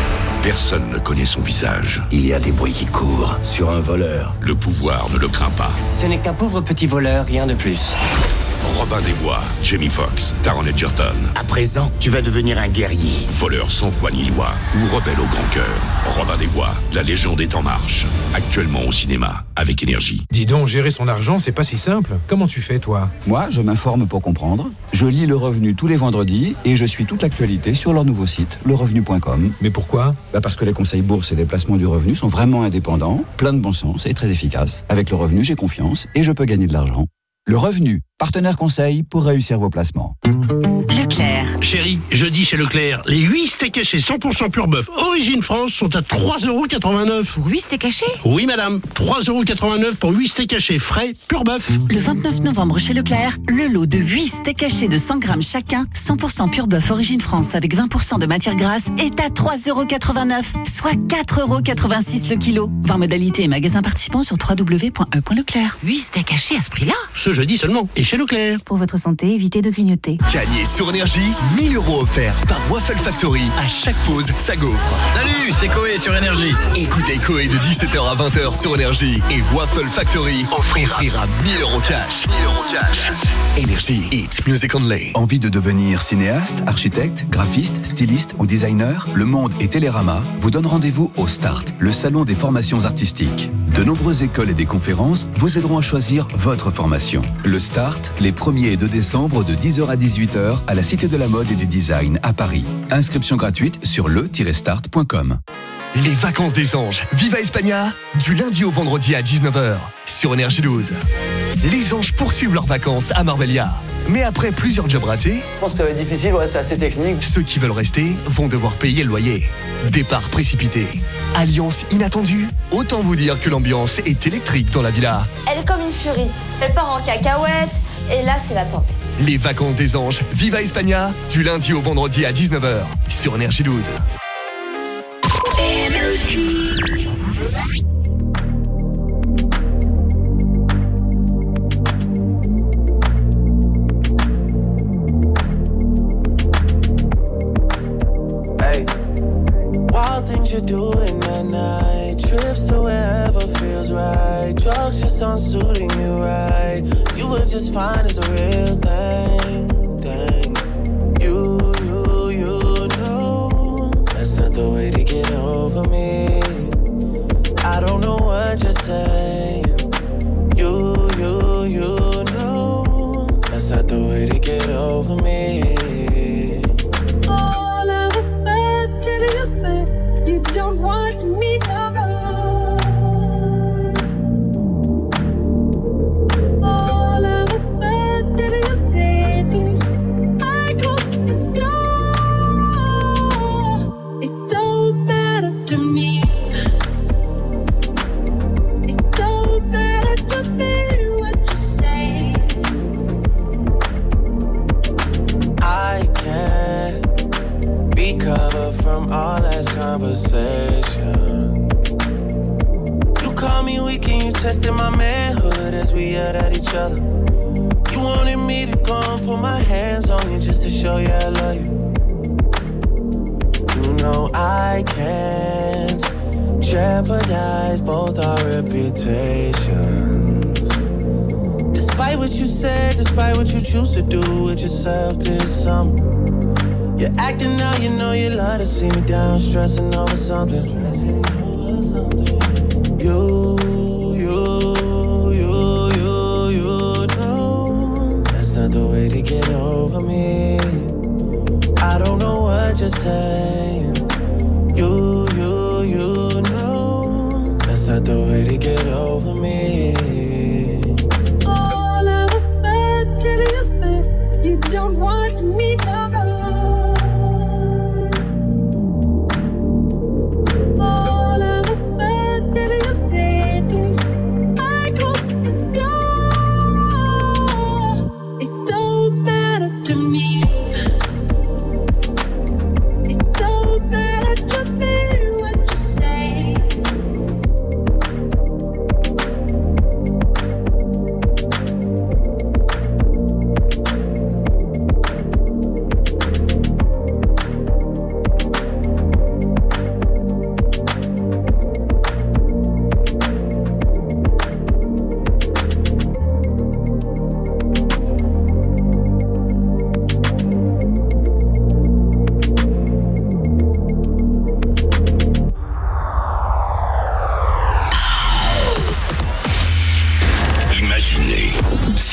Personne ne connaît son visage. Il y a des bruits qui courent sur un voleur. Le pouvoir ne le craint pas. Ce n'est qu'un pauvre petit voleur, rien de plus. Robin des Bois, Jamie Foxx, Taron Egerton. À présent, tu vas devenir un guerrier. Voleur sans foi ni loi ou rebelle au grand cœur. Robin des Bois, la légende est en marche. Actuellement au cinéma, avec Énergie. Dis donc, gérer son argent, c'est pas si simple. Comment tu fais, toi? Moi, je m'informe pour comprendre. Je lis Le Revenu tous les vendredis et je suis toute l'actualité sur leur nouveau site, le revenu point com. Mais pourquoi? Bah parce que les conseils bourse et les placements du revenu sont vraiment indépendants, plein de bon sens et très efficaces. Avec Le Revenu, j'ai confiance et je peux gagner de l'argent. Le Revenu, partenaire conseil pour réussir vos placements. Leclerc. Chérie, jeudi chez Leclerc, les huit steaks hachés cent pour cent pur bœuf, origine France, sont à trois euros quatre-vingt-neuf. Pour huit steaks hachés? Oui, madame. trois euros quatre-vingt-neuf pour huit steaks hachés frais, pur bœuf. Le vingt-neuf novembre chez Leclerc, le lot de huit steaks hachés de cent grammes chacun, cent pour cent pur bœuf origine France avec vingt pour cent de matière grasse, est à trois euros quatre-vingt-neuf, soit quatre euros quatre-vingt-six le kilo. Voir modalité et magasin participant sur w w w point e point leclerc. huit steaks hachés à ce prix-là? Ce jeudi seulement, et chez Leclerc. Pour votre santé, évitez de grignoter. Gagnez sur Énergie mille euros offerts par Waffle Factory. À chaque pause, ça gaufre. Salut, c'est Koé sur Énergie. Écoutez Koé de dix-sept heures à vingt heures sur Énergie. Et Waffle Factory offrira mille euros cash. mille euros cash. Énergie, it's music only. Envie de devenir cinéaste, architecte, graphiste, styliste ou designer? Le Monde et Télérama vous donnent rendez-vous au START, le salon des formations artistiques. De nombreuses écoles et des conférences vous aideront à choisir votre formation. Le START, les premiers et deux décembre de dix heures à dix-huit heures à la Cité de la Mode et du Design à Paris. Inscription gratuite sur le tiret start point com. Les vacances des anges, Viva España, du lundi au vendredi à dix-neuf heures sur Énergie douze. Les anges poursuivent leurs vacances à Marbella. Mais après plusieurs jobs ratés, Je pense que ça va être difficile, ouais, c'est assez technique. ceux qui veulent rester vont devoir payer le loyer. Départ précipité. Alliance inattendue. Autant vous dire que l'ambiance est électrique dans la villa. Elle est comme une furie. Elle part en cacahuète et là c'est la tempête. Les vacances des anges, Viva España, du lundi au vendredi à dix-neuf heures sur Énergie douze. Hey, wild things you're doing at night, trips to wherever feels right, drugs just aren't suiting you right. You were just fine as a real thing, thing. You, you, you know that's not the way to get over me. I don't know what you're saying. You, you, you know that's not the way to get over me. All of a sudden you said you don't want me no more. All of a sudden you said I closed the door. It don't matter to me. It don't matter to me what you say. I can't recover from all that conversation. You call me weak and you tested my manhood as we yelled at each other. You wanted me to go and put my hands on you just to show you I love you. You know I can't jeopardize both our reputations. Despite what you said, despite what you choose to do with yourself this summer, you're acting out, you know you love to see me down, stressing over something. You, you, you, you, you know that's not the way to get over me. I don't know what you're saying. You, you, you know that's not the way to get over me. All of a sudden you said you don't want me no more. All of a sudden you said I closed the door. It don't matter to me. It don't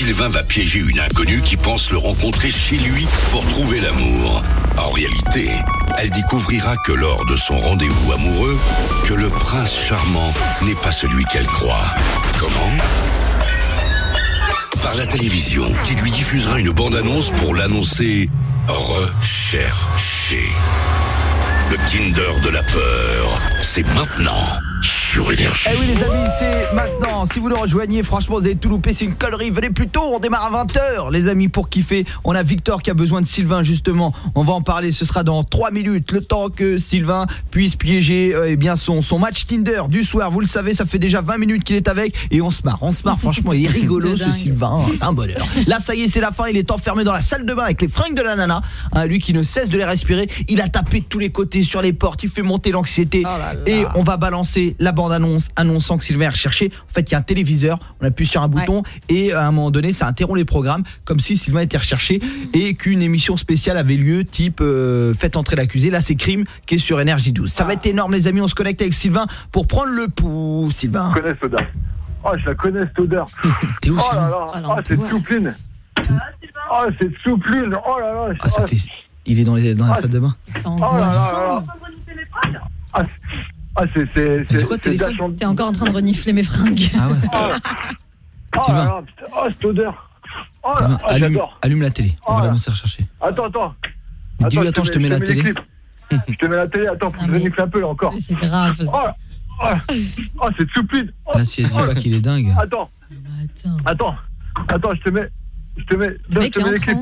Sylvain va piéger une inconnue qui pense le rencontrer chez lui pour trouver l'amour. En réalité, elle découvrira que lors de son rendez-vous amoureux, que le prince charmant n'est pas celui qu'elle croit. Comment ? Par la télévision, qui lui diffusera une bande-annonce pour l'annoncer recherché. Le Tinder de la peur, c'est maintenant sur Énergie. Eh oui les amis, c'est maintenant. Si vous le rejoignez, franchement vous avez tout loupé, c'est une connerie. Venez plus tôt, on démarre à vingt heures les amis pour kiffer. On a Victor qui a besoin de Sylvain justement. On va en parler, ce sera dans trois minutes. Le temps que Sylvain puisse piéger euh, eh bien son, son match Tinder du soir. Vous le savez, ça fait déjà vingt minutes qu'il est avec. Et on se marre, on se marre franchement. Il est rigolo ce Sylvain, c'est un bonheur. Là ça y est, c'est la fin, il est enfermé dans la salle de bain avec les fringues de la nana, hein, lui qui ne cesse de les respirer. Il a tapé de tous les côtés sur les portes, il fait monter l'anxiété. Oh là là. Et on va balancer la bande-annonce annonçant que Sylvain est recherché. En fait, il y a un téléviseur, on appuie sur un bouton, ouais. Et à un moment donné, ça interrompt les programmes comme si Sylvain était recherché et qu'une émission spéciale avait lieu, type euh, Faites entrer l'accusé. Là, c'est Crime qui est sur Énergie douze. Ça va être énorme, les amis. On se connecte avec Sylvain pour prendre le pouls. Sylvain. Je connais cette odeur. Oh, je la connais cette odeur. T'es où, oh Sylvain? là là. Oh, c'est soupline. Oh, c'est soupline. Oh là là. Ah, ça fait... Il est dans, les... dans la ah, salle de bain. C'est angoissant. Ah, Ah c'est c'est c'est quoi téléphone? T'es encore en train de renifler mes fringues. Ah ouais. Oh, oh, là là, oh cette odeur. Oh, ah, oh allume, j'adore. Allume la télé. On oh, va l'annoncer rechercher. Attends attends. Dis-lui attends, je te mets, je te mets la télé. Je te mets la télé, attends, faut que je renifle un peu là encore. C'est grave. Oh, oh, oh c'est soupline. Oh, là si elle dit pas qu'il est dingue. Attends. Attends. Attends. Attends, je te mets je te mets le mec je te mets est les clips.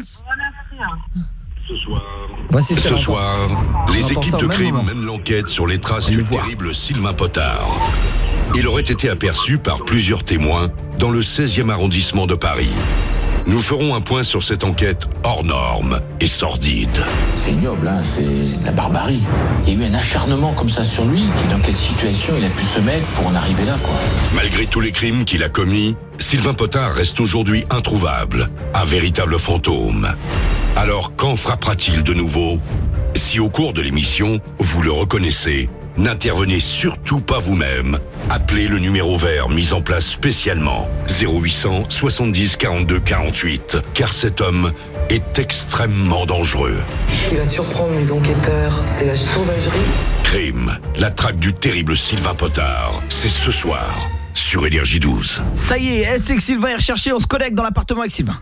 Ce soir, Voici ce soir les équipes de crime mènent l'enquête sur les traces du terrible Sylvain Potard. Il aurait été aperçu par plusieurs témoins dans le seizième arrondissement de Paris. Nous ferons un point sur cette enquête hors norme et sordide. C'est ignoble, hein, c'est, c'est de la barbarie. Il y a eu un acharnement comme ça sur lui, qui dans quelle situation il a pu se mettre pour en arriver là, quoi. Malgré tous les crimes qu'il a commis, Sylvain Potard reste aujourd'hui introuvable, un véritable fantôme. Alors quand frappera-t-il de nouveau ? Si au cours de l'émission, vous le reconnaissez, n'intervenez surtout pas vous-même. Appelez le numéro vert mis en place spécialement, zéro huit cent soixante-dix quarante-deux quarante-huit, car cet homme est extrêmement dangereux. Ce qui va surprendre les enquêteurs, c'est la sauvagerie. Crime, la traque du terrible Sylvain Potard, c'est ce soir sur Énergie douze. Ça y est, elle sait que Sylvain est recherché, on se connecte dans l'appartement avec Sylvain.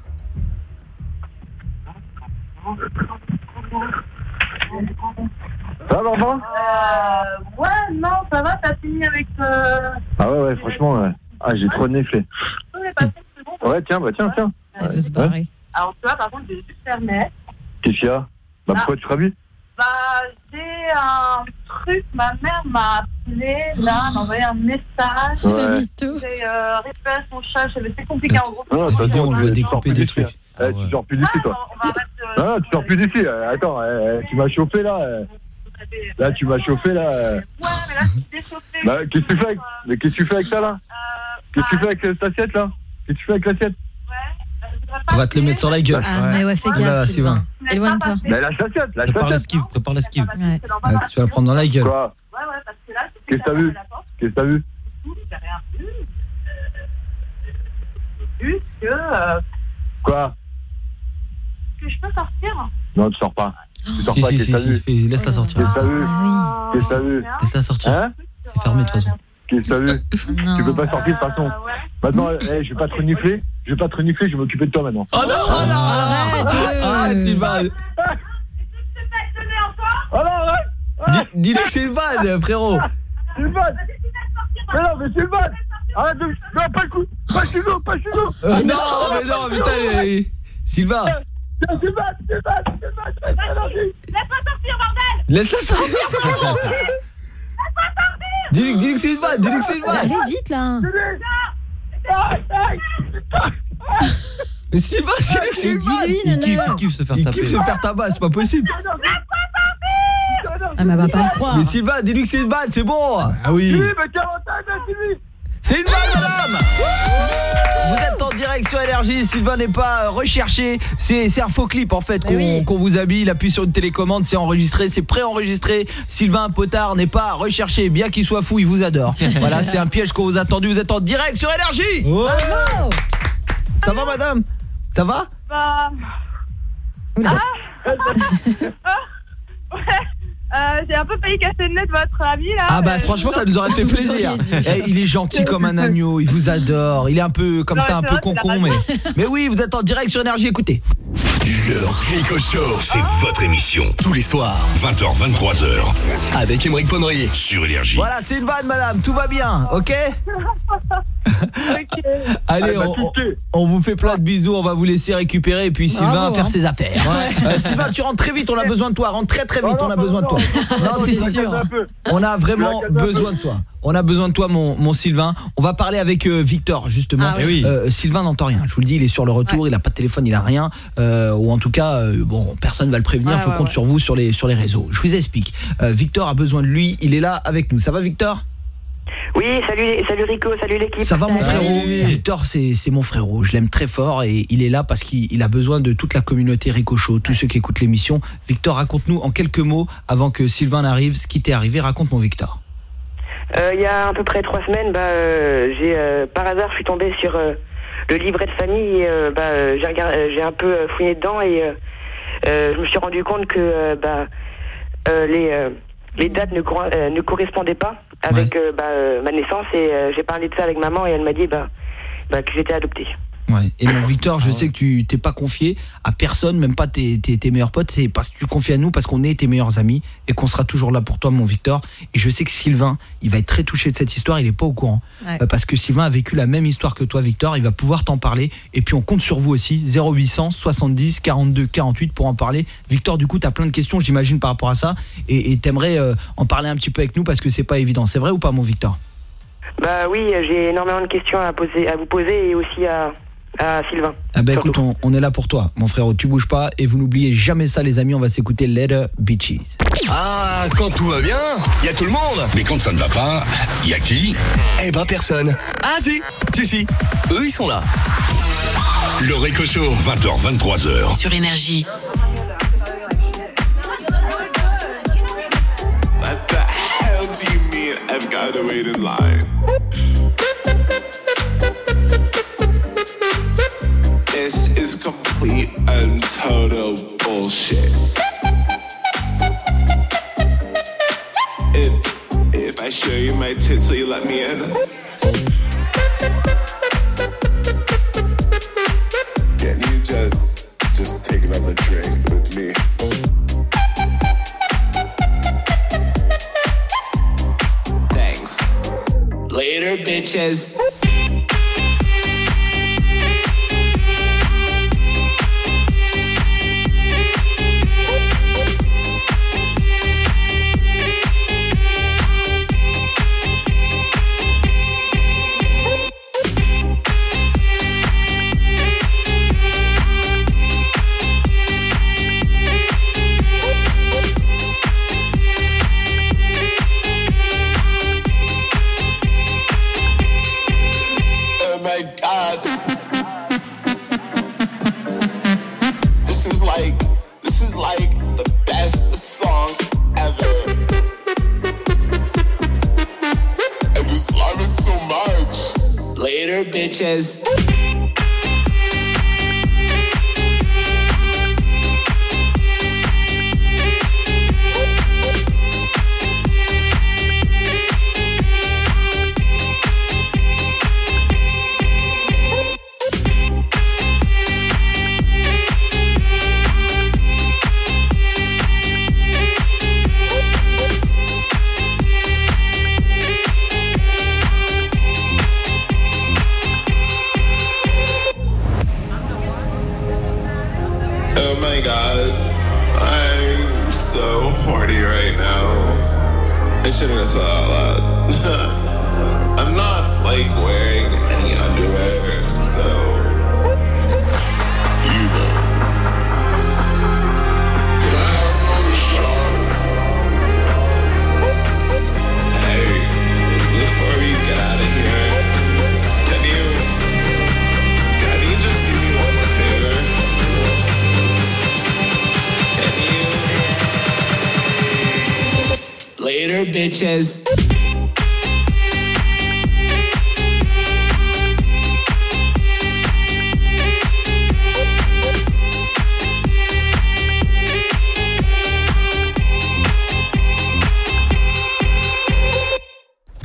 Ça va, Barbara ? Euh... Ouais, non, ça va, t'as fini avec... Euh... Ah ouais, ouais, franchement, ouais. Ah, j'ai trop nefflé. Ouais, tiens, bah tiens, tiens. Elle veut se barrer. Ouais. Alors, tu vois, par contre, j'ai juste fermé. Qu'est-ce qu'il y a ? Bah, pourquoi ah. tu ravis ? Bah, j'ai un truc, ma mère m'a appelé, là, m'a envoyé un message. Ouais. C'est euh, récupérer son chat, c'est compliqué en gros. Non, non, dit, on veut découper des trucs. Eh, ah ouais. Tu sors plus d'ici, toi. Ah, non, non, tu sors plus d'ici. Attends, euh, tu m'as chauffé, là. Là, tu m'as chauffé, là. Ouais, mais là, tu t'es chauffé. Bah, qu'est-ce que tu fais avec... Mais qu'est-ce que tu fais avec ça, là euh, Qu'est-ce que tu fais avec cette assiette, là Qu'est-ce que tu fais avec l'assiette? On va te le mettre sur la gueule. Ah, ouais. Mais ouais, fais gaffe, Sylvain. Éloigne-toi. Mais lâche l'assiette, lâche prépare l'esquive, prépare l'esquive. Ouais. Ouais, tu vas la prendre dans la gueule. Quoi? Ouais, ouais, parce que là, qu'est-ce que t'as vu? Qu'est-ce que t'as vu? J'ai rien vu. J'ai vu que... Euh... Quoi? Que je peux sortir? Non, tu sors pas. Tu sors si, pas, si, qu'est-ce que si, t'as vu? si, laisse-la sortir. Qu'est-ce que t'as vu? Ah, oui. Qu'est-ce que t'as vu? Laisse-la sortir. Hein? C'est fermé de toute façon. Qu'est-ce que t'as vu? Tu peux pas sortir de toute façon. Maintenant, hey, je vais pas te renifler. Je vais pas te renifler, je vais m'occuper de toi maintenant. Oh non, oh non, arrête. Arrête, Sylvain. Oh non, arrête. Dis-lui que c'est une vanne, frérot. C'est une vanne. Mais non, mais c'est une vanne. Arrête de... Non, pas le coup. Pas chez nous, pas chez nous. Euh, non, mais non, putain. Sylvain. C'est une vanne, c'est une vanne, c'est une vanne. Laisse-moi sortir, bordel. Laisse-la sortir, frérot. Dis-lui, dis-lui que c'est une vanne, dis-lui que c'est une vanne. Allez vite là. Mais Sylvain, dis-lui que c'est une vanne. Il kiffe, il kiffe se faire taper. Il kiffe se faire tabac, c'est pas possible. Ah mais elle va pas le croire. Mais Sylvain, dis-lui que c'est une vanne, c'est bon. Ah oui. Oui, mais quarante-cinq, Sylvie. C'est une vanne, madame. Vous êtes en direct sur Énergie. Sylvain n'est pas recherché. C'est, c'est un faux clip en fait qu'on, oui. qu'on vous habille. Il appuie sur une télécommande, c'est enregistré, c'est pré-enregistré. Sylvain Potard n'est pas recherché. Bien qu'il soit fou, il vous adore. Voilà, c'est un piège qu'on vous a tendu. Vous êtes en direct sur Énergie. Oh. Ça va, madame? Ça va? Bah... Ah Ouais. Euh, j'ai un peu failli casser le nez de votre ami là. Ah bah euh, franchement ça nous aurait fait Vous plaisir. auriez dû. Eh, il est gentil comme un agneau, il vous adore. Il est un peu comme Non, ça, un c'est peu vrai, c'est concon, la mais raison. mais oui, vous êtes en direct sur Énergie. Écoutez. Le Rico Show, c'est votre émission. Tous les soirs, vingt heures, vingt-trois heures. avec Émeric Bonnery. Sur Énergie. Voilà, c'est une vanne, madame. Tout va bien, ok? Ok. Allez, on, on, on vous fait plein de bisous. On va vous laisser récupérer et puis Sylvain Bravo, va faire hein. ses affaires. Euh, Sylvain, tu rentres très vite. On a besoin de toi. Rentre très très vite. On a besoin de toi. Non, c'est C'est sûr. sûr. On a vraiment besoin de toi. On a besoin de toi, mon, mon Sylvain. On va parler avec euh, Victor, justement. Ah oui. Euh, Sylvain n'entend rien. Je vous le dis, il est sur le retour. Ouais. Il n'a pas de téléphone, il n'a rien. Euh, ou en tout cas, euh, bon, personne ne va le prévenir. Ouais, Je ouais, compte ouais. sur vous sur les, sur les réseaux. Je vous explique. Euh, Victor a besoin de lui. Il est là avec nous. Ça va, Victor ? Oui, salut, salut Rico, salut l'équipe. Ça va, mon Salut. frérot? Victor, c'est c'est mon frérot. Je l'aime très fort et il est là parce qu'il il a besoin de toute la communauté Rico Show, tous ceux qui écoutent l'émission. Victor, raconte-nous en quelques mots, avant que Sylvain n'arrive, ce qui t'est arrivé. Raconte, mon Victor. Euh, Il y a à peu près trois semaines, bah, euh, j'ai euh, par hasard, je suis tombé sur euh, le livret de famille et euh, bah, euh, j'ai regardé- euh, j'ai un peu euh, fouillé dedans et euh, euh, je me suis rendu compte que euh, bah, euh, les, euh, les dates ne, cor- euh, ne correspondaient pas avec euh, bah, euh, ma naissance et euh, j'ai parlé de ça avec maman et elle m'a dit bah, bah, que j'étais adoptée. Ouais. Et mon Victor, je sais que tu t'es pas confié à personne, même pas tes, tes, tes meilleurs potes. C'est parce que tu confies à nous, parce qu'on est tes meilleurs amis et qu'on sera toujours là pour toi, mon Victor. Et je sais que Sylvain, il va être très touché de cette histoire. Il est pas au courant. Ouais. Euh, parce que Sylvain a vécu la même histoire que toi, Victor. Il va pouvoir t'en parler. Et puis on compte sur vous aussi. zéro huit cent soixante-dix quarante-deux quarante-huit pour en parler. Victor, du coup, tu as plein de questions, j'imagine, par rapport à ça. Et et t'aimerais euh, en parler un petit peu avec nous parce que c'est pas évident. C'est vrai ou pas, mon Victor? Bah oui, euh, j'ai énormément de questions à, poser, à vous poser et aussi à, à Sylvain. Ah bah écoute, on, on est là pour toi, mon frérot. Tu bouges pas et vous n'oubliez jamais ça, les amis. On va s'écouter Letter Bitches. Ah, quand tout va bien, il y a tout le monde. Mais quand ça ne va pas, y a qui? Eh ben personne. Ah si, si si, eux ils sont là. Le Rico Show, vingt heures, vingt-trois heures. Sur Énergie. What the hell do you mean I've got to wait in line? This is complete and total bullshit. If if I show you my tits, will you let me in? Can you just just take another drink with me? Thanks. Later, bitches. Oh my god. This is like, this is like the best song ever. I just love it so much. Later, bitches. Oh my god. I'm so horny right now. I shouldn't have said that out loud. I'm not like wearing any underwear, so you know. Can I have another shot? Hey, before we get out of here, can you can you just do me one more favor? Later, bitches.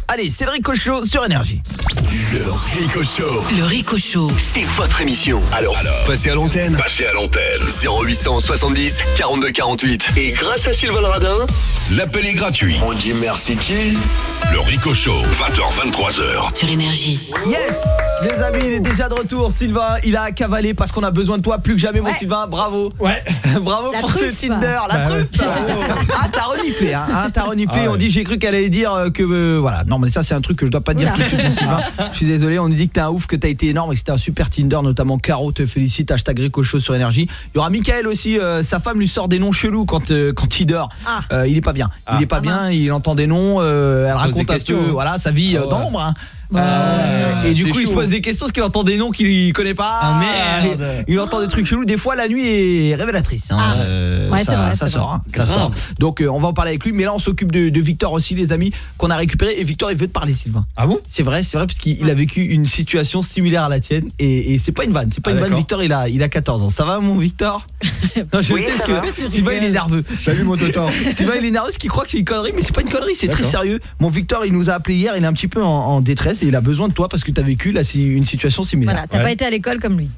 Allez, c'est le Rico Show sur Énergie. Le Rico Show. Le Rico Show. C'est votre émission. Alors, alors, passez à l'antenne. Passez à l'antenne. zéro huit cent soixante-dix quarante-deux quarante-huit. Et grâce à Sylvain Radin, L'appel est gratuit. On dit merci qui? Le Rico Show, vingt heures vingt-trois heures. Sur Énergie. Yes, les amis, il est déjà de retour. Sylvain, il a cavalé parce qu'on a besoin de toi plus que jamais, mon Ouais. Sylvain. Bravo. Ouais. Bravo La pour truffe. ce Tinder, la Bah truffe. Ah, t'as reniflé, hein, hein, t'as reniflé. Ah ouais. On dit, j'ai cru qu'elle allait dire euh, que euh, voilà. Non, mais ça, c'est un truc que je dois pas dire Oula. tout de suite, mon Sylvain. Je suis désolé. On nous dit que t'es un ouf, que t'as été énorme et que c'était un super Tinder, notamment Caro te félicite. Hashtag Rico Show sur Énergie. Il y aura Mickaël aussi. Euh, sa femme lui sort des noms chelous quand euh, quand il dort. Ah. Euh, il est pas bien. Ah. Il est pas Ah, bien. mince. Il entend des noms. Euh, elle pose raconte des un questions, peu, hein. voilà, sa vie Ah euh, ouais. dans l'ombre. Hein. Ouais. Euh, et du c'est coup il se chaud. pose des questions parce qu'il entend des noms qu'il connaît pas. Ah, merde. Il, il entend des trucs chelous. Des fois la nuit est révélatrice. Hein. Ah. Euh, Ouais, ça, c'est vrai, ça c'est sort. vrai. Hein. Ça sort. Donc euh, on va en parler avec lui. Mais là on s'occupe de, de Victor aussi, les amis, qu'on a récupéré. Et Victor il veut te parler, Sylvain. Ah bon? C'est vrai, c'est vrai parce qu'il il a vécu une situation similaire à la tienne. Et, et c'est pas une vanne. C'est pas Ah, une vanne. d'accord. Victor il a il a quatorze ans. Ça va mon Victor? Non, je Oui, sais ça ce va. que Sylvain il est nerveux. Salut mon Totan. Sylvain il est nerveux parce qu'il croit que c'est une connerie, mais c'est pas une connerie, c'est très D'accord. sérieux. Mon Victor il nous a appelé hier, il est un petit peu en, en détresse et il a besoin de toi parce que tu as vécu là, c'est une situation similaire. Voilà, t'as Ouais. pas été à l'école comme lui.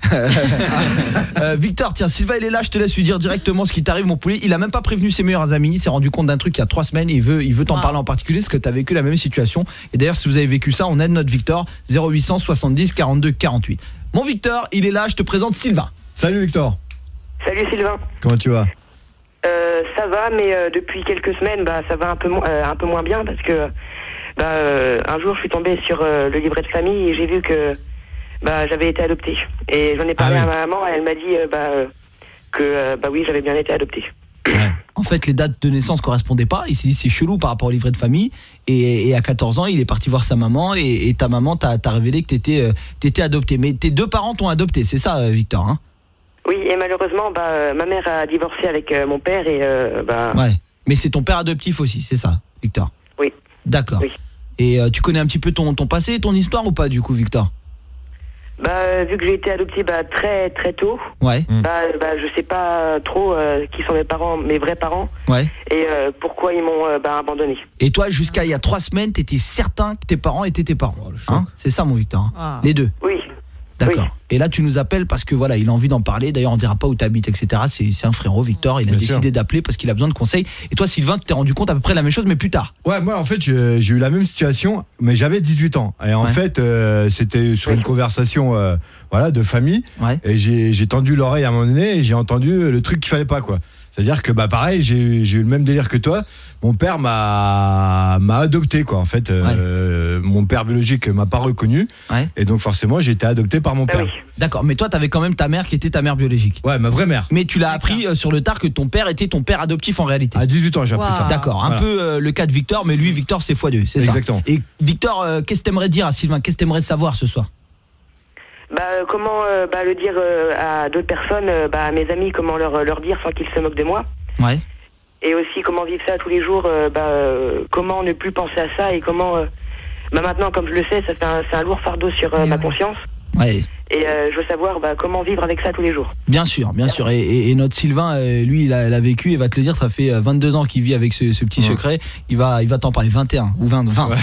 Euh, Victor, tiens, Sylvain il est là, je te laisse lui dire directement ce qui t'arrive mon poulet. Il a même pas prévenu ses meilleurs amis, il s'est rendu compte d'un truc il y a trois semaines et il veut, il veut t'en Wow. parler en particulier parce que tu as vécu la même situation. Et d'ailleurs si vous avez vécu ça, on aide notre Victor. Zéro huit cent soixante-dix quarante-deux quarante-huit. Mon Victor, il est là, je te présente Sylvain. Salut Victor. Salut Sylvain. Comment tu vas? Euh, ça va, mais euh, depuis quelques semaines, bah, ça va un peu, mo- euh, un peu moins bien parce que bah, euh, un jour, je suis tombée sur euh, le livret de famille et j'ai vu que bah, j'avais été adoptée. Et j'en ai parlé Ah à oui. ma maman et elle m'a dit euh, bah, euh, que euh, bah, oui, j'avais bien été adoptée. En fait, les dates de naissance correspondaient pas. Il s'est dit c'est chelou par rapport au livret de famille. Et, et à quatorze ans, il est parti voir sa maman et, et ta maman t'a t'a révélé que t'étais euh, t'étais adopté. Mais tes deux parents t'ont adopté, c'est ça, euh, Victor, hein? Oui, et malheureusement, bah, euh, ma mère a divorcé avec euh, mon père et euh, bah, Ouais. Mais c'est ton père adoptif aussi, c'est ça, Victor? Oui. D'accord. Oui. Et euh, tu connais un petit peu ton, ton passé, ton histoire ou pas du coup, Victor? bah, euh, vu que j'ai été adoptée bah, très très tôt, Ouais. bah, euh, bah, je sais pas trop euh, qui sont mes parents, mes vrais parents, Ouais. et euh, pourquoi ils m'ont euh, bah, abandonné. Et toi, jusqu'à il y a trois semaines, t'étais certain que tes parents étaient tes parents. Hein, c'est ça, mon Victor, hein? Ah. Les deux. Oui. D'accord. Oui. Et là, tu nous appelles parce que voilà, il a envie d'en parler. D'ailleurs, on dira pas où tu habites, et cetera. C'est c'est un frérot, Victor. Il a Bien décidé sûr. d'appeler parce qu'il a besoin de conseils. Et toi, Sylvain, tu t'es rendu compte à peu près la même chose, mais plus tard. Ouais, moi en fait j'ai j'ai eu la même situation, mais j'avais dix-huit ans. Et en Ouais. fait, euh, c'était sur une conversation euh, voilà, de famille. Ouais. Et j'ai j'ai tendu l'oreille à un moment donné et j'ai entendu le truc qu'il fallait pas, quoi. C'est-à-dire que bah pareil, j'ai j'ai eu le même délire que toi. Mon père m'a m'a adopté, quoi. En fait, euh, mon père biologique m'a pas reconnu. Ouais. Et donc forcément, j'ai été adopté par mon Ah père. oui. D'accord. Mais toi, t'avais quand même ta mère qui était ta mère biologique. Ouais, ma vraie mère. Mais tu l'as appris euh, sur le tard que ton père était ton père adoptif en réalité. À dix-huit ans, j'ai appris Wow. ça. D'accord. Un Voilà. peu euh, le cas de Victor, mais lui, Victor, c'est fois deux. C'est ça. Exactement. Et Victor, euh, qu'est-ce que t'aimerais dire à Sylvain? Qu'est-ce que t'aimerais savoir ce soir? Bah, euh, comment euh, bah, le dire euh, à d'autres personnes, euh, bah, à mes amis, comment leur, leur dire sans qu'ils se moquent de moi. Ouais. Et aussi comment vivre ça tous les jours, euh, bah, euh, comment ne plus penser à ça et comment... euh, bah, maintenant, comme je le sais, ça fait un, c'est un lourd fardeau sur euh, Et ma ouais. conscience. Ouais. Et euh, je veux savoir bah, comment vivre avec ça tous les jours. Bien sûr, bien sûr. Et, et- et notre Sylvain, euh, lui, il a, il a vécu, il va te le dire, ça fait euh, vingt-deux ans qu'il vit avec ce, ce petit Ouais. secret. Il va, il va t'en parler. vingt et un ou vingt, vingt.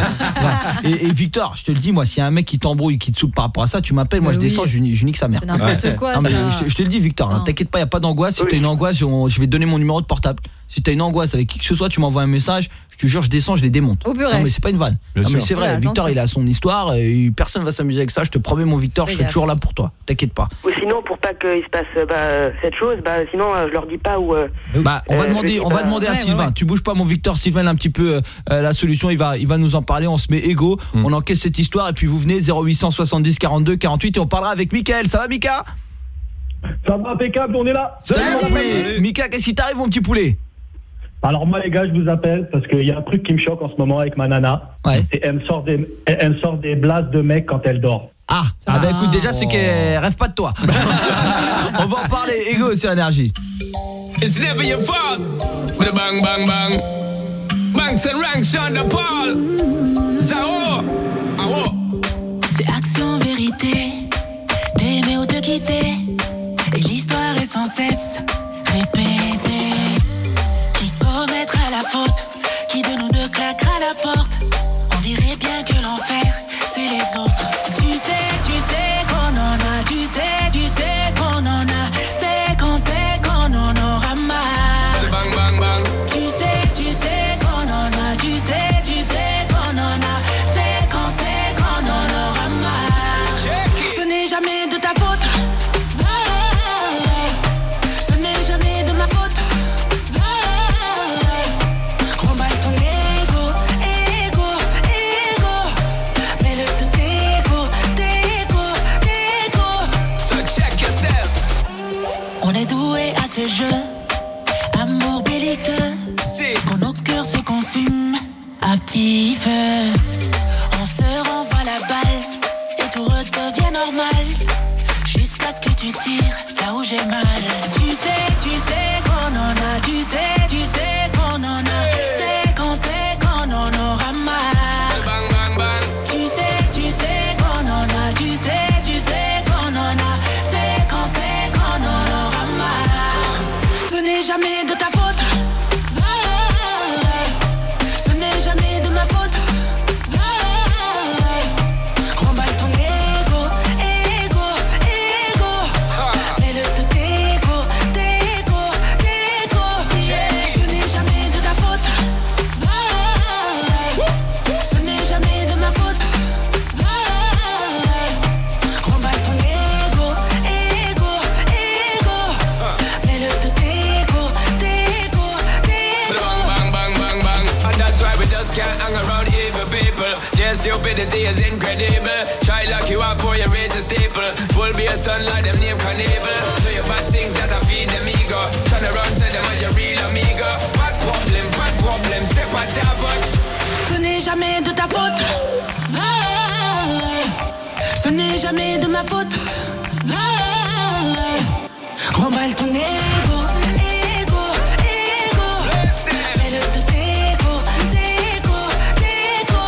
Ouais. Et, et Victor, je te le dis, moi, s'il y a un mec qui t'embrouille, qui te saoule par rapport à ça, tu m'appelles, moi Mais je oui. descends, je, je nique sa mère. C'est n'importe Ouais. quoi, Non, mais ça. je, te, je te le dis, Victor, hein, Non. t'inquiète pas, il n'y a pas d'angoisse. Si Oui. t'as une angoisse, on- je vais te donner mon numéro de portable. Si t'as une angoisse avec qui que ce soit, tu m'envoies un message, je te jure, je descends, je les démonte. Au purée. Non, mais c'est pas une vanne. Bien Non, mais sûr. c'est vrai, Ouais, Victor, attention. il a son histoire, et personne va s'amuser avec ça. Je te promets, mon Victor, je Fais serai gaffe. toujours là pour toi. T'inquiète pas. Ou sinon, pour pas qu'il se passe euh, bah, euh, cette chose, bah, sinon euh, je leur dis pas où... euh, Bah, on va Euh, demander, je dis on va pas- demander à Ouais, ouais, Sylvain. ouais. Tu bouges pas, mon Victor. Sylvain, il a un petit peu euh, euh, la solution. Il va, il va nous en parler. On se met égaux. Mm. On encaisse cette histoire et puis vous venez zéro huit cent soixante-dix quarante-deux quarante-huit et on parlera avec Mickaël. Ça va, Mika? Ça va, impeccable, on est là. Salut, mon poulet. Mika, qu'est-ce qui t'arrive, mon petit poulet? Alors moi les gars, je vous appelle parce qu'il y a un truc qui me choque en ce moment avec ma nana. Ouais. Et elle me sort des, elle, elle me sort des blases de mecs quand elle dort. Ah, ah bah écoute, déjà c'est qu'elle rêve pas de toi. On va en parler. Ego sur Énergie. It's never your fault. With a bang, bang, bang. Banks and ranks, Sean the Paul. Zao. Awo. C'est action, vérité. T'aimer ou te quitter. Et l'histoire est sans cesse répétée. Qui commettra la faute? Qui de nous deux claquera la porte? On dirait bien que l'enfer, c'est les autres. Tu sais, tu sais qu'on en a, tu sais, tu sais qu'on en a. C'est quand, c'est qu'on en aura marre. Bang, bang, bang. Tu sais, tu sais qu'on en a, tu sais, tu sais qu'on en a. C'est quand, c'est qu'on en aura marre. Ce n'est jamais de ta faute. Ce n'est jamais de ma faute. Remballe ton ego, ego, ego. Mets-le de t'ego, t'ego, t'ego. So check yourself. On est doué à ce jeu, amour belliqueux. Quand nos cœurs se consument à petit feu, on se renvoie la balle et tout redevient normal. Jusqu'à ce que tu tires là où j'ai mal. Tu sais, tu sais qu'on en a, tu sais, tu sais qu'on en a. C'est quand, c'est qu'on en aura marre. Bang, bang, bang. Tu sais, tu sais qu'on en a, tu sais, tu sais qu'on en a. C'est quand, c'est qu'on en aura marre. Ce n'est jamais de ta faute. Ce n'est jamais de ma faute. Remballe ton ego, ego, ego. Mets-le de t'ego, t'ego, t'ego. Ce n'est jamais de ta faute. Ce n'est jamais de ma faute. Remballe ton ego, ego, ego. Mets-le de t'ego, t'ego, t'ego. Bang, bang, bang, bang. And that's why we just can't hang around evil people. Their stupidity is incredible. Try lock you up for your rage is staple. Bull be a stun like them name Carnival. Do your bad things that I feed them ego. Turn around, say them are your real amigo. Bad problem, bad problem, c'est pas ta faute. Ce n'est jamais de ta faute. Ce n'est jamais de ma faute. Remballe ton ego, ego, ego. Mets-le de t'ego, t'ego, t'ego.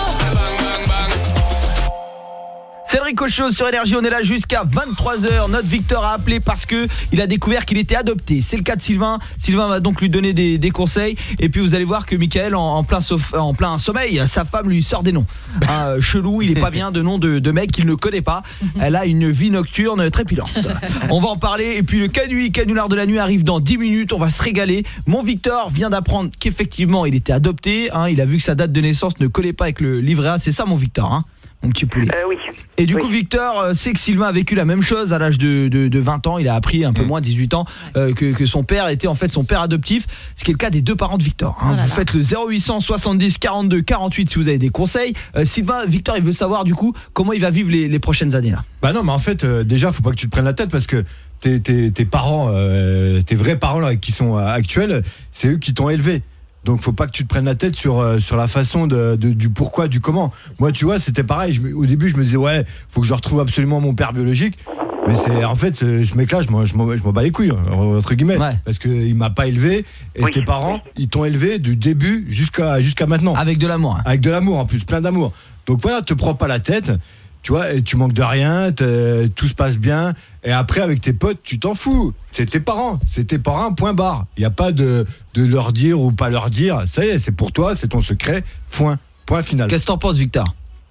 C'est le Ricochot sur Énergie, on est là jusqu'à vingt-trois heures. Notre Victor a appelé parce que il a découvert qu'il était adopté. C'est le cas de Sylvain. Sylvain va donc lui donner des, des conseils. Et puis vous allez voir que Mickaël, en, en, plein, sof, en plein sommeil, sa femme lui sort des noms. Un chelou, il est pas bien de nom de, de mec qu'il ne connaît pas. Elle a une vie nocturne trépidante. On va en parler. Et puis le Canui, canular de la nuit arrive dans dix minutes. On va se régaler. Mon Victor vient d'apprendre qu'effectivement il était adopté. Hein, il a vu que sa date de naissance ne collait pas avec le livret A. C'est ça mon Victor, hein, mon petit poulet. Euh, oui. Et du oui. coup Victor sait que Sylvain a vécu la même chose à l'âge de, de, de vingt ans. Il a appris un peu moins, dix-huit ans, euh, que, que son père était en fait son père adoptif. Ce qui est le cas des deux parents de Victor, hein. Oh là Vous là. faites le zéro huit cent soixante-dix quarante-deux quarante-huit si vous avez des conseils. euh, Sylvain, Victor il veut savoir du coup comment il va vivre les, les prochaines années là. Bah non, mais en fait, euh, déjà, faut pas que tu te prennes la tête parce que tes, tes, tes parents, euh, tes vrais parents là, qui sont euh, actuels, c'est eux qui t'ont élevé. Donc faut pas que tu te prennes la tête sur euh, sur la façon de, de du pourquoi, du comment. Moi, tu vois, c'était pareil. Je, me- au début, je me disais ouais, faut que je retrouve absolument mon père biologique. Mais c'est en fait, c'est- ce mec-là, je m'en je m'en je m'en bats les couilles entre guillemets, Ouais. parce que il m'a pas élevé et Oui. tes parents, ils t'ont élevé du début jusqu'à jusqu'à maintenant. Avec de l'amour, hein. Avec de l'amour en plus, plein d'amour. Donc voilà, te prends pas la tête. Tu vois, et tu manques de rien, t'es- tout se passe bien. Et après, avec tes potes, tu t'en fous. C'est tes parents, c'est tes parents, point barre. Il n'y a pas de, de leur dire ou pas leur dire. Ça y est, c'est pour toi, c'est ton secret, point, point final. Qu'est-ce que t'en penses Victor?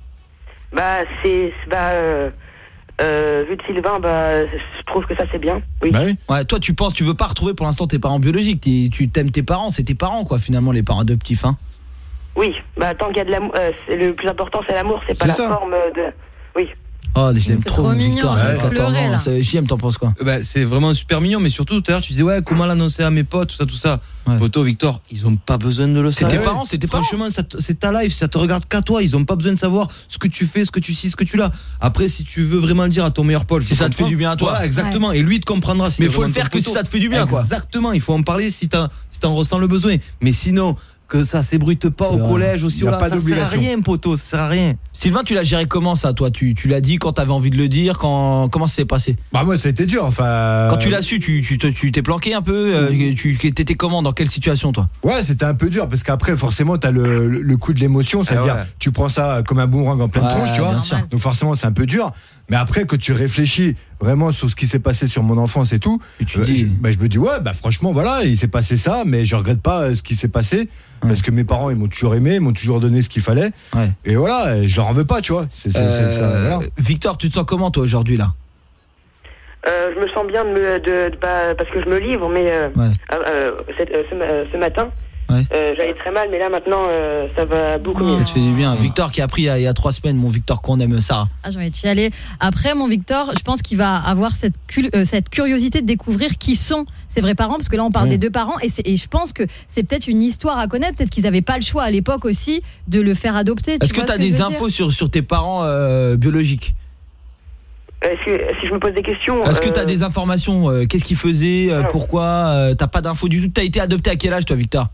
Bah, c'est. Bah, euh, euh, vu de Sylvain, bah, je trouve que ça c'est bien. Oui. Bah oui. Ouais, toi tu penses, tu veux pas retrouver pour l'instant tes parents biologiques. T'es- Tu t'aimes tes parents, c'est tes parents quoi finalement, les parents adoptifs, hein. Oui, bah, tant qu'il y a de l'amour, euh, c'est- le plus important c'est l'amour, c'est pas la C'est ça. forme de. Oui. Oh, je l'aime C'est trop, trop mon mignon, Victor, je il a vais quatorze pleurer, ans. là. C'est- J M, t'en penses quoi? Bah, c'est vraiment super mignon, mais surtout tout à l'heure tu disais ouais comment l'annoncer à mes potes, tout ça, tout ça. Ouais. Poto, Victor, ils ont pas besoin de le C'est savoir. tes parents, c'est tes parents. Franchement, ça te- c'est ta life, ça te regarde qu'à toi. Ils ont pas besoin de savoir ce que tu fais, ce que tu sais, ce que tu l'as. Après, si tu veux vraiment le dire à ton meilleur pote, je Si ça te comprends. fait du bien à toi. Voilà, exactement. Et lui, il te comprendra. Si Mais c'est faut le vraiment faire ton que si poteau. ça te fait du bien, quoi. Exactement. Il faut en parler si t'as, si t'en ressens le besoin. Mais sinon, que ça s'ébruite pas C'est au vrai. collège aussi, Y a voilà, pas ça sert à d'obligation. rien, poto. Ça sert à rien. Sylvain, tu l'as géré comment ça, toi? Tu, tu l'as dit quand t'avais envie de le dire, quand, comment ça s'est passé? Bah moi ça a été dur, enfin... Quand tu l'as su, tu, tu, tu t'es planqué un peu euh, tu t'étais comment? Dans quelle situation, toi? Ouais, c'était un peu dur, parce qu'après, forcément, t'as le, le coup de l'émotion, c'est-à-dire, ouais. tu prends ça comme un boomerang en pleine Ouais, tronche, tu vois. bien sûr. Donc forcément, c'est un peu dur. Mais après, quand tu réfléchis vraiment sur ce qui s'est passé sur mon enfance et tout, et tu euh, dis... je, bah, je me dis, ouais, bah franchement, voilà, il s'est passé ça, mais je regrette pas euh, ce qui s'est passé, ouais. parce que mes parents, ils m'ont toujours aimé, ils m'ont toujours donné ce qu'il fallait. Ouais. Et voilà, et je leur en veux pas, tu vois. C'est, c'est, euh, c'est ça, voilà. Victor, tu te sens comment, toi, aujourd'hui, là? Euh, je me sens bien de me, de, de, bah, parce que je me livre, mais euh, ouais. euh, cette, euh, ce, euh, ce matin, ouais. euh, j'allais très mal, mais là maintenant, euh, ça va beaucoup mieux. Ça te fait du bien. Victor qui a pris il y a, il y a trois semaines, mon Victor qu'on aime, Sarah. Ah, j'ai envie de y aller. Après, mon Victor, je pense qu'il va avoir cette, cul- euh, cette curiosité de découvrir qui sont ses vrais parents, parce que là, on parle Mmh. des deux parents, et, c'est, et je pense que c'est peut-être une histoire à connaître. Peut-être qu'ils n'avaient pas le choix à l'époque aussi de le faire adopter. Est-ce que tu as des infos sur, sur tes parents euh, biologiques? Est-ce que, si je me pose des questions... Est-ce que tu as euh... des informations euh, Qu'est-ce qu'ils faisaient euh, Pourquoi euh, T'as pas d'infos du tout? T'as été adopté à quel âge, toi, Victor?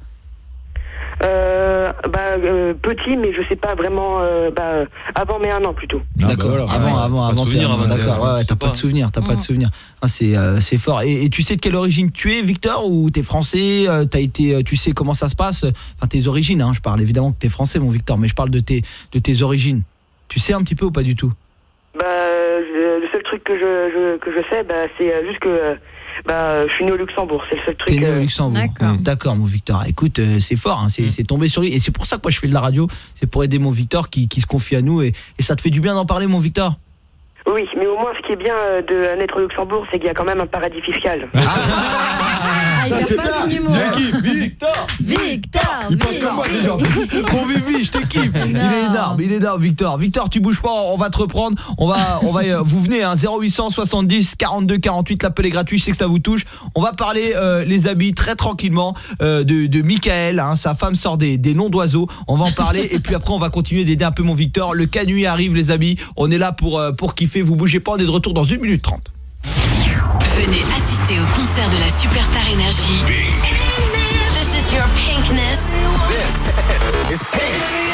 Euh, bah, euh, petit, mais je sais pas vraiment. Euh, bah, avant mes un an plutôt. D'accord. bah voilà, avant, ouais, avant, pas de avant. souvenir, avant D'accord. Ouais, ouais, t'as pas, pas de souvenir. T'as mmh. pas de souvenir. Ah, c'est, euh, c'est fort. Et, et tu sais de quelle origine tu es, Victor, ou t'es français? euh, T'as été, tu sais comment ça se passe? Enfin, tes origines. Hein, je parle évidemment que t'es français, mon Victor, mais je parle de tes, de tes origines. Tu sais un petit peu ou pas du tout? Bah, je, le seul truc que je, je que je sais, bah, c'est juste que. Euh, Bah, je suis né au Luxembourg, c'est le seul truc. T'es né au euh... Luxembourg. D'accord. Mmh, d'accord, mon Victor. Écoute, euh, c'est fort, hein, c'est, mmh. c'est tombé sur lui. Et c'est pour ça que moi je fais de la radio, c'est pour aider mon Victor qui, qui se confie à nous. Et, et ça te fait du bien d'en parler, mon Victor? Oui, mais au moins, ce qui est bien euh, de naître au Luxembourg, c'est qu'il y a quand même un paradis fiscal. Ah, ça, il c'est pas son humour. Victor Victor Il pense comme moi déjà. Mon Vivi, je te kiffe. Il est énorme, il est énorme, Victor. Victor, tu bouges pas, on va te reprendre. On va, on va, euh, vous venez, hein, zéro huit cent soixante-dix quarante-deux quarante-huit, l'appel est gratuit, je sais que ça vous touche. On va parler euh, les habits très tranquillement euh, de, de Michael, hein, sa femme sort des, des noms d'oiseaux. On va en parler et puis après on va continuer d'aider un peu mon Victor. Le canuet arrive, les habits. On est là pour, euh, pour kiffer. Vous bougez pas, on est de retour dans une minute trente. Venez assister au concert de la Superstar Énergie. Pink. This is your pinkness. This is Pink.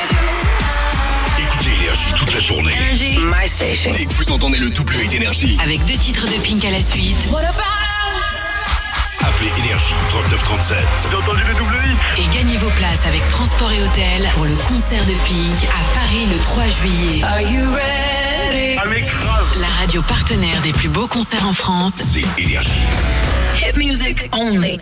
Écoutez Énergie toute la journée. Énergie. My station. Dès que vous entendez le double huit Énergie. Avec deux titres de Pink à la suite. What about us? Appelez Énergie trente-neuf trente-sept. J'ai entendu le double huit. Et gagnez vos places avec Transport et Hôtel pour le concert de Pink à Paris le trois juillet. Are you ready? Ah mais grave. La radio partenaire des plus beaux concerts en France. C'est Énergie. Hit music only.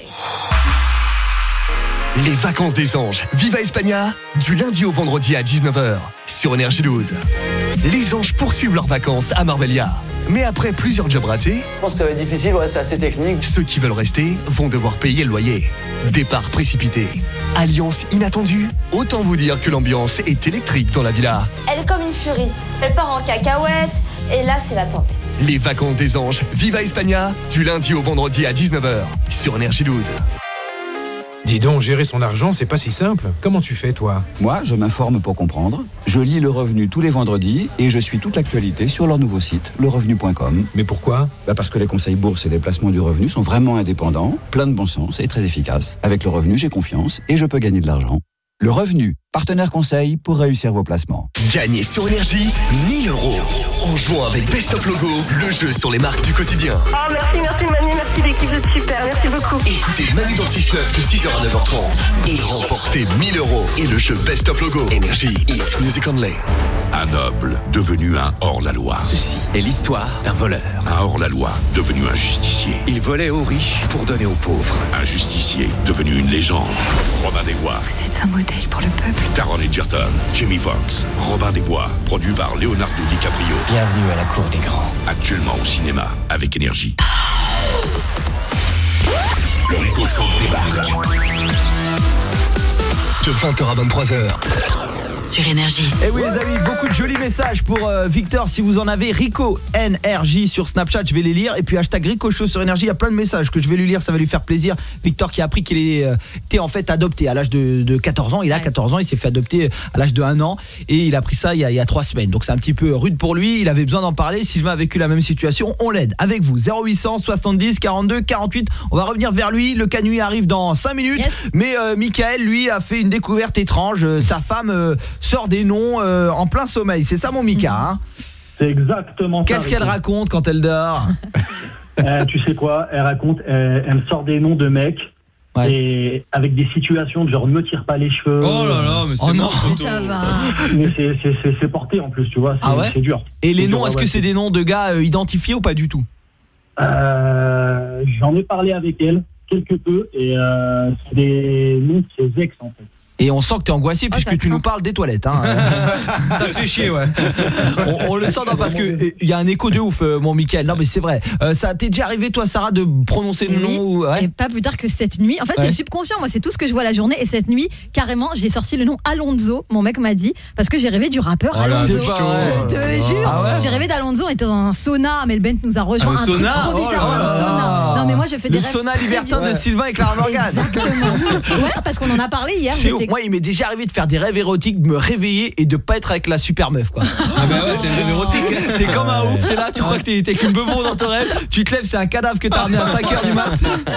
Les vacances des anges. Viva Espagna, du lundi au vendredi à dix-neuf heures sur Énergie douze. Les anges poursuivent leurs vacances à Marbella. Mais après plusieurs jobs ratés, Je pense que ça va être difficile, ouais, c'est assez technique. ceux qui veulent rester vont devoir payer le loyer. Départ précipité. Alliance inattendue. Autant vous dire que l'ambiance est électrique dans la villa. Elle est comme une furie. Elle part en cacahuète. Et là, c'est la tempête. Les vacances des anges. Viva Espagna, du lundi au vendredi à dix-neuf heures sur Énergie douze. Dis donc, gérer son argent, c'est pas si simple. Comment tu fais, toi? Moi, je m'informe pour comprendre. Je lis Le Revenu tous les vendredis et je suis toute l'actualité sur leur nouveau site, le revenu point com. Mais pourquoi? Bah parce que les conseils bourse et les placements du revenu sont vraiment indépendants, plein de bon sens et très efficaces. Avec Le Revenu, j'ai confiance et je peux gagner de l'argent. Le Revenu, partenaire conseil pour réussir vos placements. Gagnez sur Énergie mille euros en jouant avec Best of Logo, le jeu sur les marques du quotidien. Oh, merci, merci Manu, merci l'équipe, vous êtes super, merci beaucoup. Écoutez Manu dans le six neuf de six heures à neuf heures trente et remportez mille euros et le jeu Best of Logo. Énergie, Hit Music Only. Un noble devenu un hors-la-loi. Ceci est l'histoire d'un voleur. Un hors-la-loi devenu un justicier. Il volait aux riches pour donner aux pauvres. Un justicier devenu une légende. Robin des Bois. Vous êtes un modèle pour le peuple. Taron Egerton. Jamie Foxx. Robin des Bois. Produit par Leonardo DiCaprio. Bienvenue à la cour des grands. Actuellement au cinéma avec Énergie. Le Rico Show débarque. De vingt heures à vingt-trois heures. Sur Énergie. Et oui les amis, beaucoup de jolis messages pour euh, Victor si vous en avez. Rico N R J sur Snapchat, je vais les lire. Et puis hashtag Rico Show sur Énergie, il y a plein de messages que je vais lui lire, ça va lui faire plaisir. Victor qui a appris qu'il était en fait adopté à l'âge de, de quatorze ans. Il a quatorze ans, il s'est fait adopter à l'âge de un an. Et il a pris ça il y a, il y a trois semaines. Donc c'est un petit peu rude pour lui, il avait besoin d'en parler. Sylvain a vécu la même situation, on l'aide avec vous. Zéro huit cent soixante-dix quarante-deux quarante-huit. On va revenir vers lui, le canuet arrive dans cinq minutes. Yes. Mais euh, Michael lui a fait une découverte étrange. euh, Sa femme euh, sort des noms euh, en plein sommeil. C'est ça mon Mika, hein? C'est exactement ça. Qu'est-ce qu'elle raconte quand elle dort? euh, Tu sais quoi? Elle raconte, elle, elle me sort des noms de mecs. Ouais. Et avec des situations de genre ne me tire pas les cheveux. Oh là là, mais c'est oh non, mais ça va. Mais c'est, c'est, c'est, c'est porté en plus, tu vois, c'est, ah ouais c'est dur. Et les c'est noms, dur, est-ce ouais, que c'est, c'est des noms de gars euh, identifiés ou pas du tout? euh, J'en ai parlé avec elle quelque peu et euh, c'est des noms de ses ex en fait. Et on sent que t'es angoissé oh, puisque tu nous parles des toilettes, hein. Ça te fait chier, ouais. on, on le sent non, parce que il y a un écho de ouf, euh, mon Mickaël. Non mais c'est vrai. Euh, ça t'est déjà arrivé toi, Sarah, de prononcer le oui, nom ou... ouais. Et pas plus tard que cette nuit. En fait, ouais. c'est le subconscient. Moi, c'est tout ce que je vois la journée. Et cette nuit, carrément, j'ai sorti le nom Alonso. Mon mec m'a dit parce que j'ai rêvé du rappeur oh là, Alonso. Je te oh. jure. Ah ouais. J'ai rêvé d'Alonso. On était dans un sauna. Melbent nous a rejoint. Un, un sauna. Truc trop bizarre. Oh un sauna. Non mais moi, je fais des le rêves. Le sauna libertin de Sylvain et Clara Morgan. Exactement. Ouais, parce qu'on en a parlé hier. Moi, il m'est déjà arrivé de faire des rêves érotiques, de me réveiller et de pas être avec la super meuf quoi. Ah bah ouais, c'est un rêve érotique. T'es comme un ouf, t'es là, tu crois que t'es, t'es qu'une bebon dans ton rêve, tu te lèves, c'est un cadavre que t'as ramené à cinq heures du mat.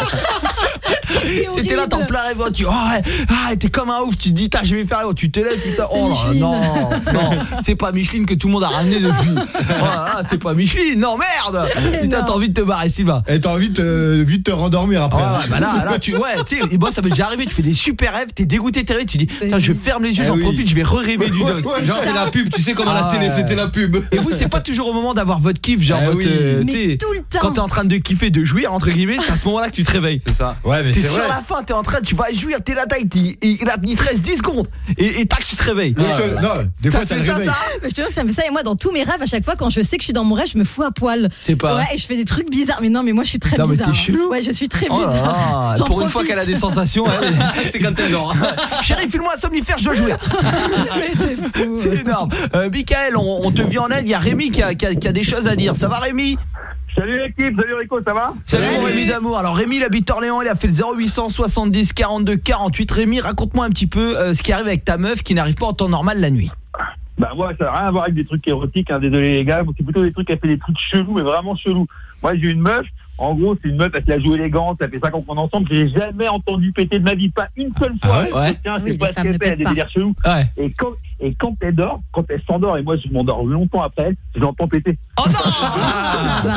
T'étais là, t'es en plein rêve, tu dis, oh, ah, t'es comme un ouf, tu te dis, je vais faire, tu te lèves, putain, oh non, non, c'est pas Micheline que tout le monde a ramené depuis. Oh là, c'est pas Micheline, non merde. Putain, t'as envie de te barrer, Sylvain. Et t'as envie de te, vite te rendormir après. Oh, ouais, bah là, là, tu, ouais, tu sais, et moi ça m'est déjà arrivé, tu fais des super rêves, t'es dégoûté, t'es rêvé, tu dis, je ferme les yeux, eh j'en oui. profite, je vais re-rêver du dos. Genre c'est la pub, tu sais comme à la ah, télé, c'était la pub. Et vous, c'est pas toujours au moment d'avoir votre kiff, genre eh votre, oui. euh, mais tout le temps. Quand t'es en train de kiffer, de jouir entre guillemets, c'est à ce moment-là que tu te réveilles. C'est ça. Ouais, mais t'es c'est sur vrai. la fin, t'es en train, tu vas jouir, t'es là, taille, il il te reste dix secondes et, et tac, tu te réveilles. Non, seul, non des ça fois t'as le ça, réveil. Ça mais je te jure que ça me fait ça et moi dans tous mes rêves à chaque fois quand je sais que je suis dans mon rêve, je me fous à poil. C'est pas. Ouais, et je fais des trucs bizarres. Mais non, mais moi je suis très non, bizarre. Mais t'es chelou. Ouais, je suis très oh bizarre. Pour une fois qu'elle a des sensations, elle, c'est quand elle dort. Chérie, file-moi un somnifère, je dois jouir. Mais t'es fou. C'est énorme. Euh, Mickaël, on, on te vit en aide, il y a Rémi qui a, qui, a, qui a des choses à dire. Ça va Rémi? Salut l'équipe, salut Rico, ça va? Salut mon Rémi d'amour. Alors Rémi, il habite Orléans, il a fait le zéro huit cent soixante-dix quarante-deux quarante-huit. Rémi, raconte-moi un petit peu euh, ce qui arrive avec ta meuf qui n'arrive pas en temps normal la nuit. Bah moi ça n'a rien à voir avec des trucs érotiques, hein, désolé les gars, c'est plutôt des trucs, elle fait des trucs chelous, mais vraiment chelous. Moi j'ai une meuf, en gros c'est une meuf, elle se la joue élégante, ça fait cinq ans qu'on est ensemble, j'ai jamais entendu péter de ma vie, pas une seule fois. Ah ouais, tiens, oui, c'est pas ce qu'elle fait, elle a des délires chelous. Ouais. Et quand, et quand elle dort, quand elle s'endort, et moi je m'endors longtemps après elle, je l'entends péter. Oh non.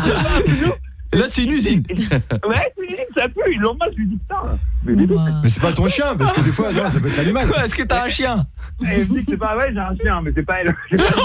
Là c'est une usine. Ouais, c'est une usine, ça pue, le lendemain je lui dis putain. Mais, wow. mais c'est pas ton chien, parce que des fois, non, ça peut être l'animal. Quoi, est-ce que t'as un chien? Elle me dit que c'est pas, ouais, j'ai un chien, mais c'est pas elle.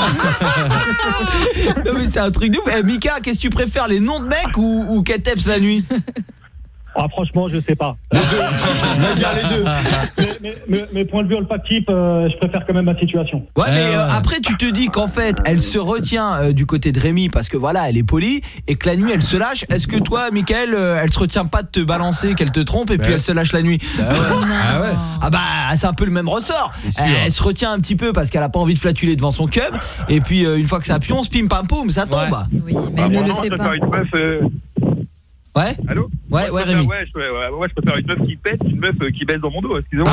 Non mais c'est un truc de ouf. Eh, Mika, qu'est-ce que tu préfères, les noms de mecs ou, ou qu'elle tape la nuit? Ah, franchement, je sais pas. Les deux. On va dire les deux. Mais, mais, mais, mais point de vue olfactif, euh, je préfère quand même ma situation. Ouais, mais euh, après tu te dis qu'en fait, elle se retient euh, du côté de Rémi parce que voilà, elle est polie et que la nuit elle se lâche. Est-ce que toi, Mickaël, euh, elle se retient pas de te balancer, qu'elle te trompe et bah puis ouais. elle se lâche la nuit? Bah ouais. Ah ouais. Ah bah c'est un peu le même ressort. Elle, elle se retient un petit peu parce qu'elle a pas envie de flatuler devant son cub et puis euh, une fois que ça pionce, pim pam poum, ça tombe. Ouais. Oui, mais bah, elle bon, ne non, le fait je pas. préfère une meuf, euh... Ouais. Allô? Ouais, ouais, Rémi. Ouais, je, ouais, ouais, je préfère une meuf qui pète, une meuf qui baisse dans mon dos, excusez-moi.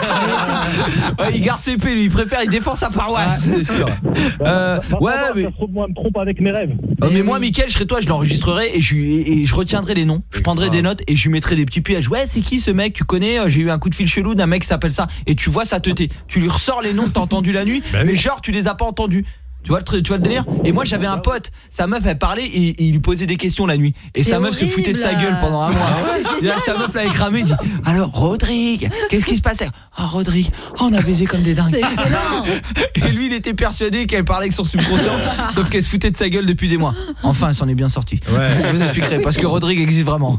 Ah. Ouais, il garde ses paix, lui, il préfère, il défend sa paroisse, ah, c'est sûr. Euh, bah, ouais, bah, mais... ça se trouve, moi, me trompe avec mes rêves. Oh, mais moi, Mickaël, je serais toi, je l'enregistrerai et je, et, et je retiendrai les noms. Je prendrai des notes et je lui mettrai des petits pièges. Ouais, c'est qui ce mec? Tu connais? J'ai eu un coup de fil chelou d'un mec qui s'appelle ça. Et tu vois sa teuté. Tu lui ressors les noms que t'as entendus la nuit, bah, mais oui. genre, tu les as pas entendus. Tu vois, le, tu vois le délire? Et moi j'avais un pote, sa meuf elle parlait et, et il lui posait des questions la nuit. Et c'est sa meuf horrible. se foutait de sa gueule pendant un mois. Et là, sa meuf l'avait cramé, il dit alors Rodrigue, qu'est-ce qui se passait? Oh Rodrigue, oh, on a baisé comme des dingues. C'est excellent. Et lui il était persuadé qu'elle parlait avec son subconscient, sauf qu'elle se foutait de sa gueule depuis des mois. Enfin elle s'en est bien sortie. Ouais. Je vous expliquerai parce que Rodrigue existe vraiment.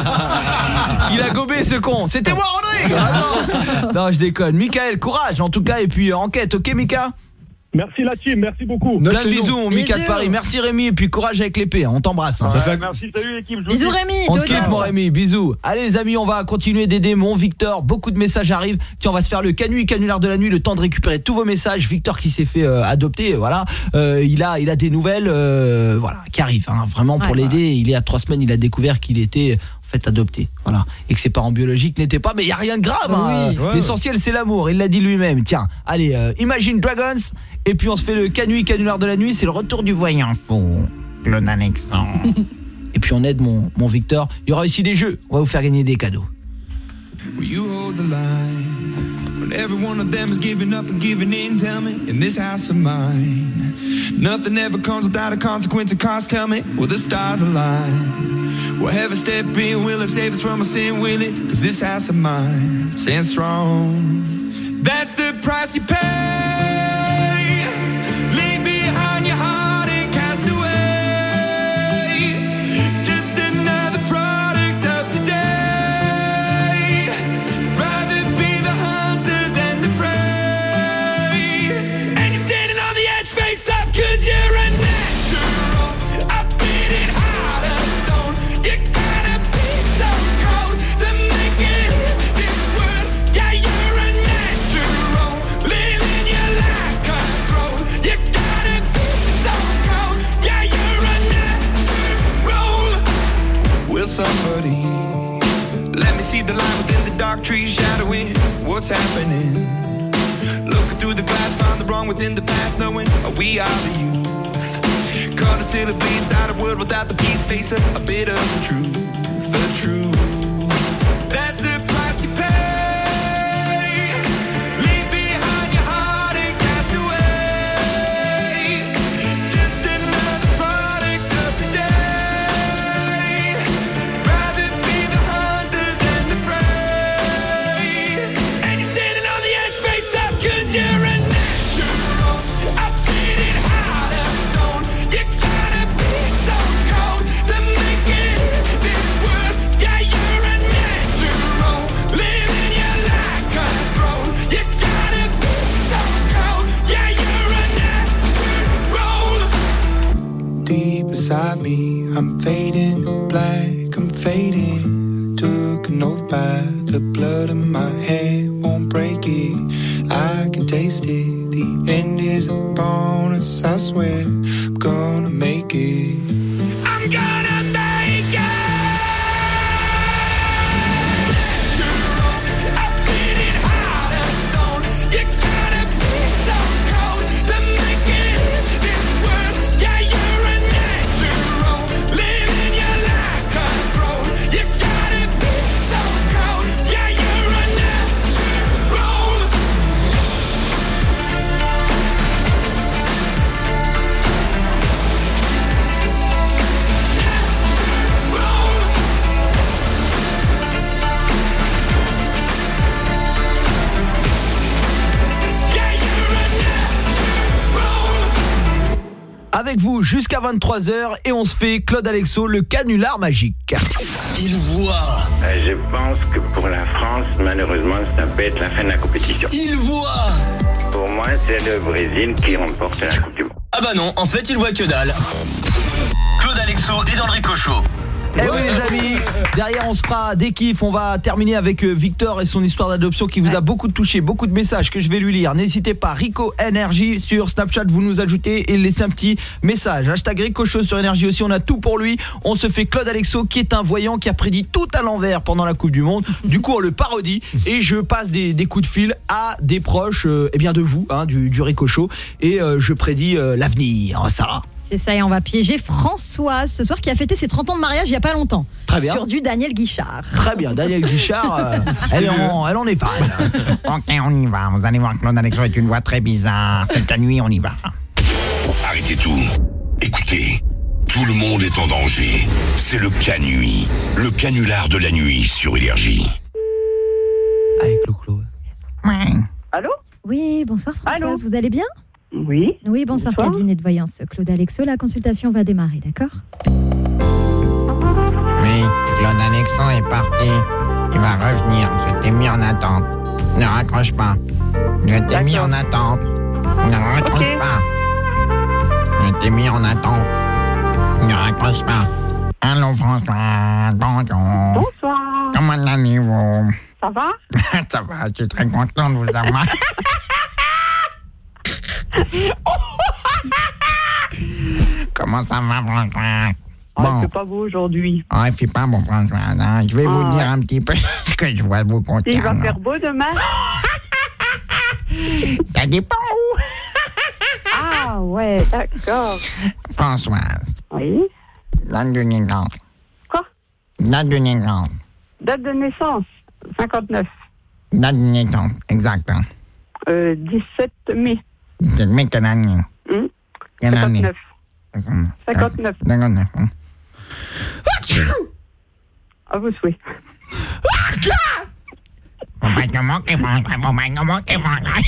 Il a gobé ce con. C'était moi Rodrigue. Ah, non. Non je déconne. Mickaël, courage en tout cas et puis euh, enquête, ok Mika? Merci la team, merci beaucoup. Plein de bisous, mon Mika de Paris. Merci Rémi et puis courage avec l'épée, on t'embrasse. Hein. Ouais, fait... Merci, salut l'équipe. Bisous Rémi. On te kiffe mon Rémi, bisous. Allez les amis, on va continuer d'aider mon Victor. Beaucoup de messages arrivent. Tiens, on va se faire le canut canular de la nuit, le temps de récupérer tous vos messages. Victor qui s'est fait euh, adopter, voilà. Euh, il a, il a des nouvelles, euh, voilà, qui arrivent. Hein, vraiment pour ouais, l'aider. Ouais. Il est à trois semaines, il a découvert qu'il était fait adopté, voilà, et que ses parents biologiques n'étaient pas, mais il y a rien de grave. Hein. Oui. Ouais, l'essentiel c'est l'amour. Il l'a dit lui-même. Tiens, allez, euh, Imagine Dragons. Et puis on se fait le canut canular de la nuit, c'est le retour du voyant faux. Claude Alexandre. Et puis on aide mon, mon Victor. Il y aura aussi des jeux, on va vous faire gagner des cadeaux. You hold the line when Every one of them is giving up and giving in. Tell me, in this house of mine, nothing ever comes without a consequence and cost. Tell me, will the stars align? Will heaven step in? Will it save us from our sin? Will it? Cause this house of mine stands strong. That's the price you pay. Leave behind your heart and cast away. Just another product of today. Rather be the hunter than the prey. And you're standing on the edge, face up, cause you're a natural. I beat it hard as stone. You gotta be so cold to make it in this world. Yeah, you're a natural. Living your life cutthroat. You gotta be so cold. Yeah, you're a natural. Will somebody let me see the line within the dark trees shadowing what's happening? Looking through the glass, found the wrong within the past, knowing we are the youth. Caught until it bleeds out a world without the peace, face a, a bit of the truth, the truth. That's the price you pay. Leave behind your heart and cast away. Just another product of today. Rather be the hunter than the prey. And you're standing on the edge, face up, cause you're a natural. I beat it hard as stone. You gotta be so cold to make it in this world. Yeah, you're a natural. Living your life cutthroat. You gotta be so cold. Yeah, you're a natural. Deep inside me, I'm fading black, I'm fading. Took an oath by the blood in my head, won't break it. I can taste it. The end is a bonus, I swear. I'm gonna make it. I'm gonna make it. Natural. I beat it hard as stone. You gotta be so cold to make it in this world. Yeah, you're a natural. Living your life cutthroat. You gotta be so cold. Yeah, you're a natural. Avec vous jusqu'à vingt-trois heures et on se fait Claude Alexo, le canular magique. Il voit. Euh, je pense que pour la France, malheureusement, ça peut être la fin de la compétition. Il voit. Pour moi, c'est le Brésil qui remporte la Coupe du Monde. Ah bah non, en fait, il voit que dalle. Claude Alexo est dans le Rico Show. Eh oui les amis, derrière on se fera des kiffs. On va terminer avec Victor et son histoire d'adoption qui vous a beaucoup touché, beaucoup de messages que je vais lui lire. N'hésitez pas, Rico Énergie sur Snapchat, vous nous ajoutez et laissez un petit message. Hashtag Rico Show sur Énergie aussi, on a tout pour lui. On se fait Claude Alexo qui est un voyant qui a prédit tout à l'envers pendant la Coupe du Monde. Du coup on le parodie et je passe des, des coups de fil à des proches euh, eh bien de vous, hein, du, du Rico Show. Et euh, je prédis euh, l'avenir, Sarah. C'est ça, et on va piéger Françoise ce soir qui a fêté ses trente ans de mariage il n'y a pas longtemps. Très bien. Sur du Daniel Guichard. Très bien, Daniel Guichard, euh, elle, en, elle en est fan. Ok, on y va. Vous allez voir, Claude Alexo est une voix très bizarre. Cette nuit, on y va. Arrêtez tout. Écoutez, tout le monde est en danger. C'est le Canuit, le canular de la nuit sur Énergie. Avec le Claude. Yes. Allô? Oui, bonsoir Françoise, Allô? vous allez bien? Oui. Oui, bonsoir, bonsoir. Cabinet de voyance Claude Alexo, la consultation va démarrer, d'accord? Oui, Claude Alexo est parti. Il va revenir, je t'ai mis en attente. Ne raccroche pas. Je t'ai mis en attente. Ne raccroche okay. pas. Je t'ai mis en attente. Ne raccroche pas. Allô François, bonjour. Bonsoir. Comment allez-vous? Ça va? Ça va, je suis très content de vous avoir. Comment ça va, François? Oh, bon. Il fait pas beau aujourd'hui. Oh, il fait pas bon, François. Non, je vais oh. vous dire un petit peu ce que je vois vous concernant. Il va faire beau demain? Ça dépend où. Ah ouais, d'accord. Françoise. Oui? Date de naissance. Quoi? Date de naissance. Date de naissance, cinquante-neuf. Date de naissance, exact. Hein. Euh, dix-sept mai. dix-sept mai, quelle année? Hum Quelle année? cinquante-neuf. cinquante-neuf. cinquante-neuf. Hein. À vos souhaits. Faut pas te manquer, François, faut pas te manquer, François.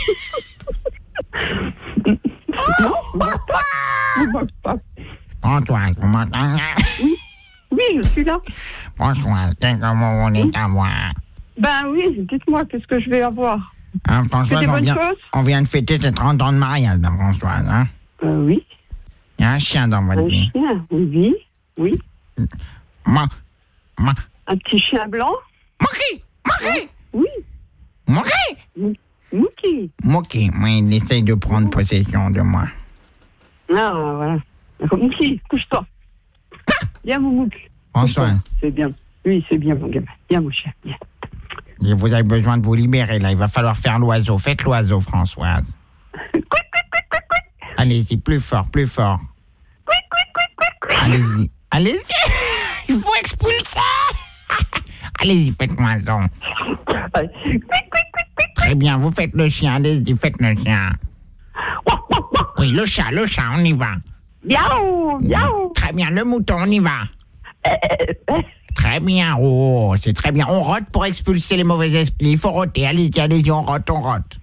Non, on va pas. On va pas. François, vous m'entendez? Oui, oui, je suis là. François, c'est comment on est à voir? Ben oui, dites-moi, qu'est-ce que je vais avoir? Hein, Françoise, C'est des on bonnes vient, choses? on vient de fêter tes trente ans de mariage, hein, Françoise. Hein? Euh, oui. Il y a un chien dans votre Un vie. chien, oui, oui. Moi, moi. Un petit chien blanc? Moki, Moki. Oui. Moki. Moki. Moki, moi, il essaye de prendre possession de moi. Ah, voilà. Moki, couche-toi. Viens, Moumouk. Françoise. C'est bien. Oui, c'est bien, mon gamin. Viens, mon chien, viens. Et vous avez besoin de vous libérer, là. Il va falloir faire l'oiseau. Faites l'oiseau, Françoise. Allez-y, plus fort, plus fort. Allez-y, allez-y. Il faut expulser. Allez-y, faites l'oiseau. Très bien, vous faites le chien. Allez-y, faites le chien. Oui, le chat, le chat, on y va. Miaou, miaou. Très bien, le mouton, on y va. Très bien, oh, c'est très bien. On rote pour expulser les mauvais esprits. Il faut roter. Allez-y, allez-y, on rote, on rote.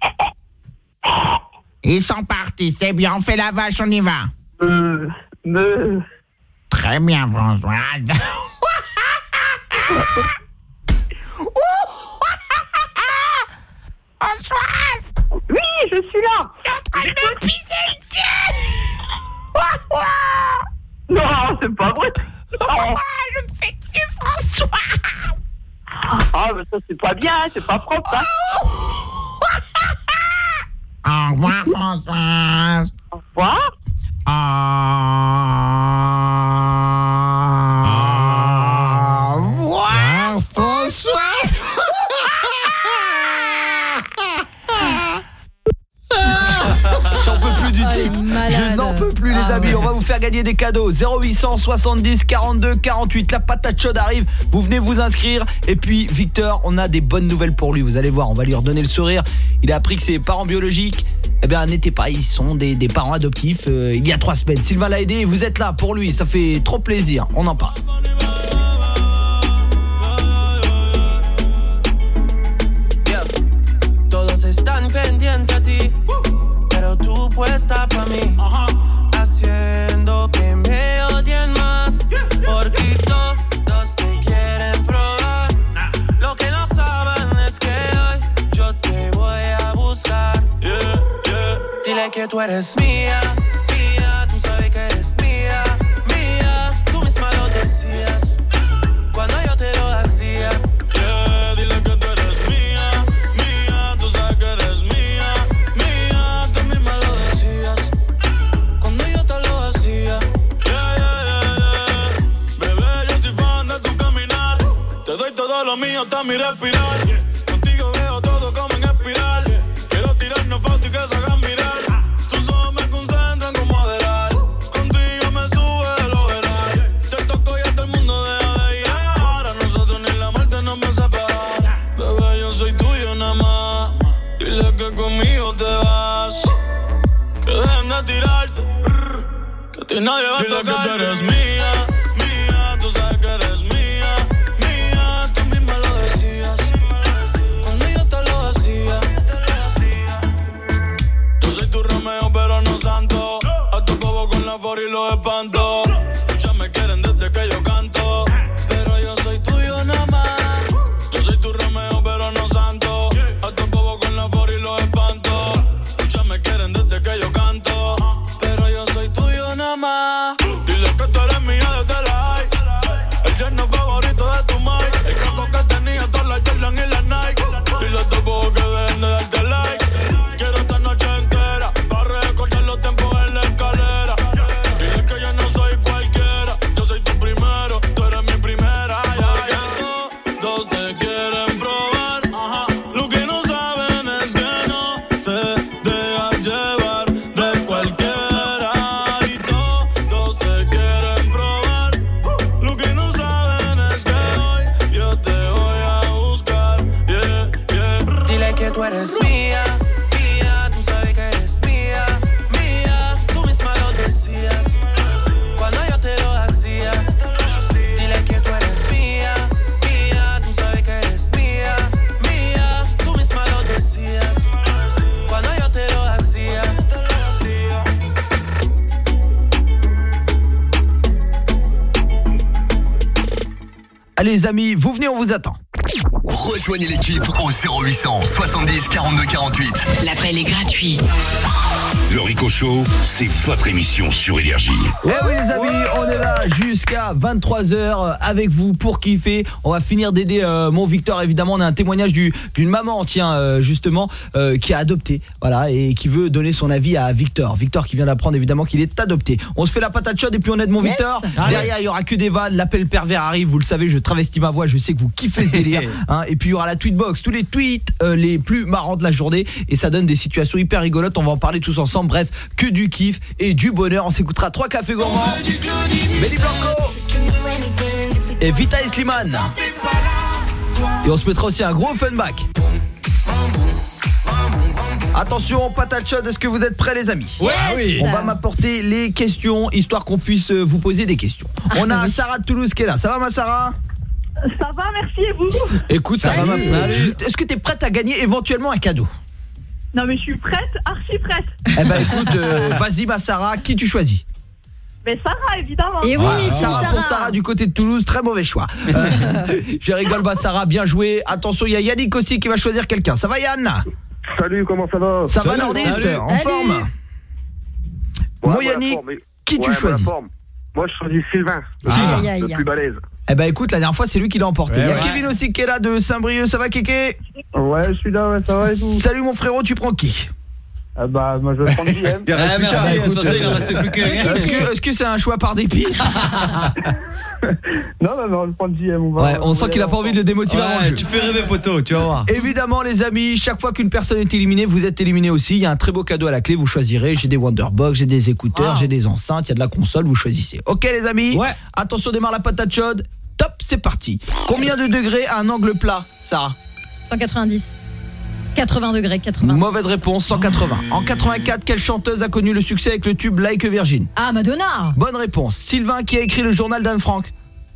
Ils sont partis, c'est bien. On fait la vache, on y va. Euh, me... Très bien, Françoise. Françoise. Oui, je suis là. Tu es en train de me pisser le pied. Non, c'est pas vrai. Oh, je me fais tuer, François. Ah, mais ça, c'est pas bien, c'est pas propre, hein. Au revoir, Françoise. Au revoir. Au revoir, Françoise. J'en peux plus du Oh, type. malade. Je n'en peux plus, les Ah, amis. ouais. On va vous faire gagner des cadeaux. zéro huit cent soixante-dix quarante-deux quarante-huit. La patate chaude arrive. Vous venez vous inscrire. Et puis, Victor, on a des bonnes nouvelles pour lui. Vous allez voir, on va lui redonner le sourire. Il a appris que ses parents biologiques, eh bien, n'étaient pas. Ils sont des, des parents adoptifs. Euh, il y a trois semaines. Sylvain l'a aidé et vous êtes là pour lui. Ça fait trop plaisir. On en parle. Todos están pendientes a ti, pero tú puesta pa' mí, haciendo que me odien más, porque todos te quieren probar. Lo que no saben es que hoy yo te voy a abusar. Dile que tú eres mía, mía, tú sabes que eres mía, mía, tú misma lo decías cuando yo te lo hacía. Yeah, dile que tú eres mía, mía, tú sabes que eres mía, mía, tú misma lo decías cuando yo te lo hacía. Yeah, yeah, yeah, yeah. Bebé, yo soy fan de tu caminar, te doy todo lo mío hasta mi respirar. Contigo veo todo como en espiral, quiero tirarnos fotos y que se hagan mirar. Tus ojos me concentran como adelar, contigo me sube el overall. Te toco y hasta el mundo deja de llegar, a nosotros ni la muerte nos va a separar. Bebé, yo soy tuyo nada más, dile que conmigo te vas, que dejen de tirarte, que a ti nadie va a tocar. Dile que tú eres mía, mía, tú sabes que eres mía, mía, tú misma lo decías cuando yo te lo hacía. Yo soy tu Romeo pero no santo, a tu bobo con la for y los espanto. Ya me quieren desde que yo canto, pero yo soy tuyo nada más. Yo soy tu Romeo pero no santo, a tu bobo con la for y los espanto. Ya me quieren desde que yo canto, pero yo soy tuyo nada más. Dile que tú eres mía desde la high, el yerno favorito de tu Mike, el caco que tenía todas las Jordan y las Nike. Dile a tu bobo que dejen de darte like, quiero esta noche entera pa' recortar los tiempos en la escalera. Dile que yo no soy Allez les amis, vous venez, on vous attend. Rejoignez l'équipe au zéro huit cent soixante-dix quarante-deux quarante-huit. L'appel est gratuit. Le Rico Show, c'est votre émission sur Énergie. Eh oui les amis, on est là jusqu'à vingt-trois heures avec vous pour kiffer. On va finir d'aider euh, mon Victor, évidemment. On a un témoignage du, d'une maman, tiens, euh, justement, euh, qui a adopté, voilà, et qui veut donner son avis à Victor. Victor qui vient d'apprendre évidemment qu'il est adopté. On se fait la patate chaude et puis on aide mon yes. Victor. Allez. Derrière, il y aura que des vannes, l'appel pervers arrive, vous le savez, je travestis ma voix, je sais que vous kiffez ce délire. Hein, et puis il y aura la tweetbox, tous les tweets euh, les plus marrants de la journée, et ça donne des situations hyper rigolotes. On va en parler tous ensemble. Bref, que du kiff et du bonheur. On s'écoutera trois cafés gourmands, Benny Blanco et Vita et Slimane. Et on se mettra aussi un gros funback. Attention, patate chaude, est-ce que vous êtes prêts les amis? Ouais, oui. On va m'apporter les questions, histoire qu'on puisse vous poser des questions. On a Sarah de Toulouse qui est là. Ça va ma Sarah? Ça va, merci, et vous? Écoute, ça Salut. va ma... Est-ce que t'es prête à gagner éventuellement un cadeau? Non mais je suis prête, archi prête. Eh ben écoute, euh, vas-y ma Sarah, qui tu choisis? Mais Sarah évidemment. Et oui, ah, Sarah, Sarah pour Sarah du côté de Toulouse, très mauvais choix. Euh, je rigole ma Sarah, bien joué. Attention, il y a Yannick aussi qui va choisir quelqu'un. Ça va Yann? Salut, comment ça va? Ça Salut, va nordiste? salut. En Salut. forme? Ouais, Moi moi, Yannick, la forme, mais- qui tu ouais, choisis? moi, la forme. Moi je choisis Sylvain, Sylvain. Aïe, aïe, le aïe. plus balèze. Eh ben écoute, la dernière fois c'est lui qui l'a emporté. Ouais, Il y a ouais. Kevin aussi qui est là de Saint-Brieuc. Ça va Kéké? Ouais, je suis là, ouais, ça va et tout. Salut mon frérot, tu prends qui? Ah bah, moi je vais prendre J M. Ah, merci, de toute façon, il en reste plus que Est-ce que est-ce que c'est un choix par dépit? Non, non, non, je vais prendre J M. On va, Ouais, on sent qu'il a pas envie de le démotiver avant le Ouais, jeu. tu fais rêver poteau, tu vas voir. Évidemment les amis, chaque fois qu'une personne est éliminée, vous êtes éliminé aussi. Il y a un très beau cadeau à la clé, vous choisirez. J'ai des Wonderbox, j'ai des écouteurs, Ah. j'ai des enceintes, il y a de la console, vous choisissez. Ok les amis? Ouais. Attention, démarre la patate chaude. Top, c'est parti. Combien de degrés à un angle plat, Sarah? cent quatre-vingt-dix. quatre-vingts degrés, quatre-vingts. Mauvaise réponse, cent quatre-vingts. En quatre-vingt-quatre, quelle chanteuse a connu le succès avec le tube Like a Virgin? Ah, Madonna. Bonne réponse. Sylvain, qui a écrit le journal d'Anne Frank?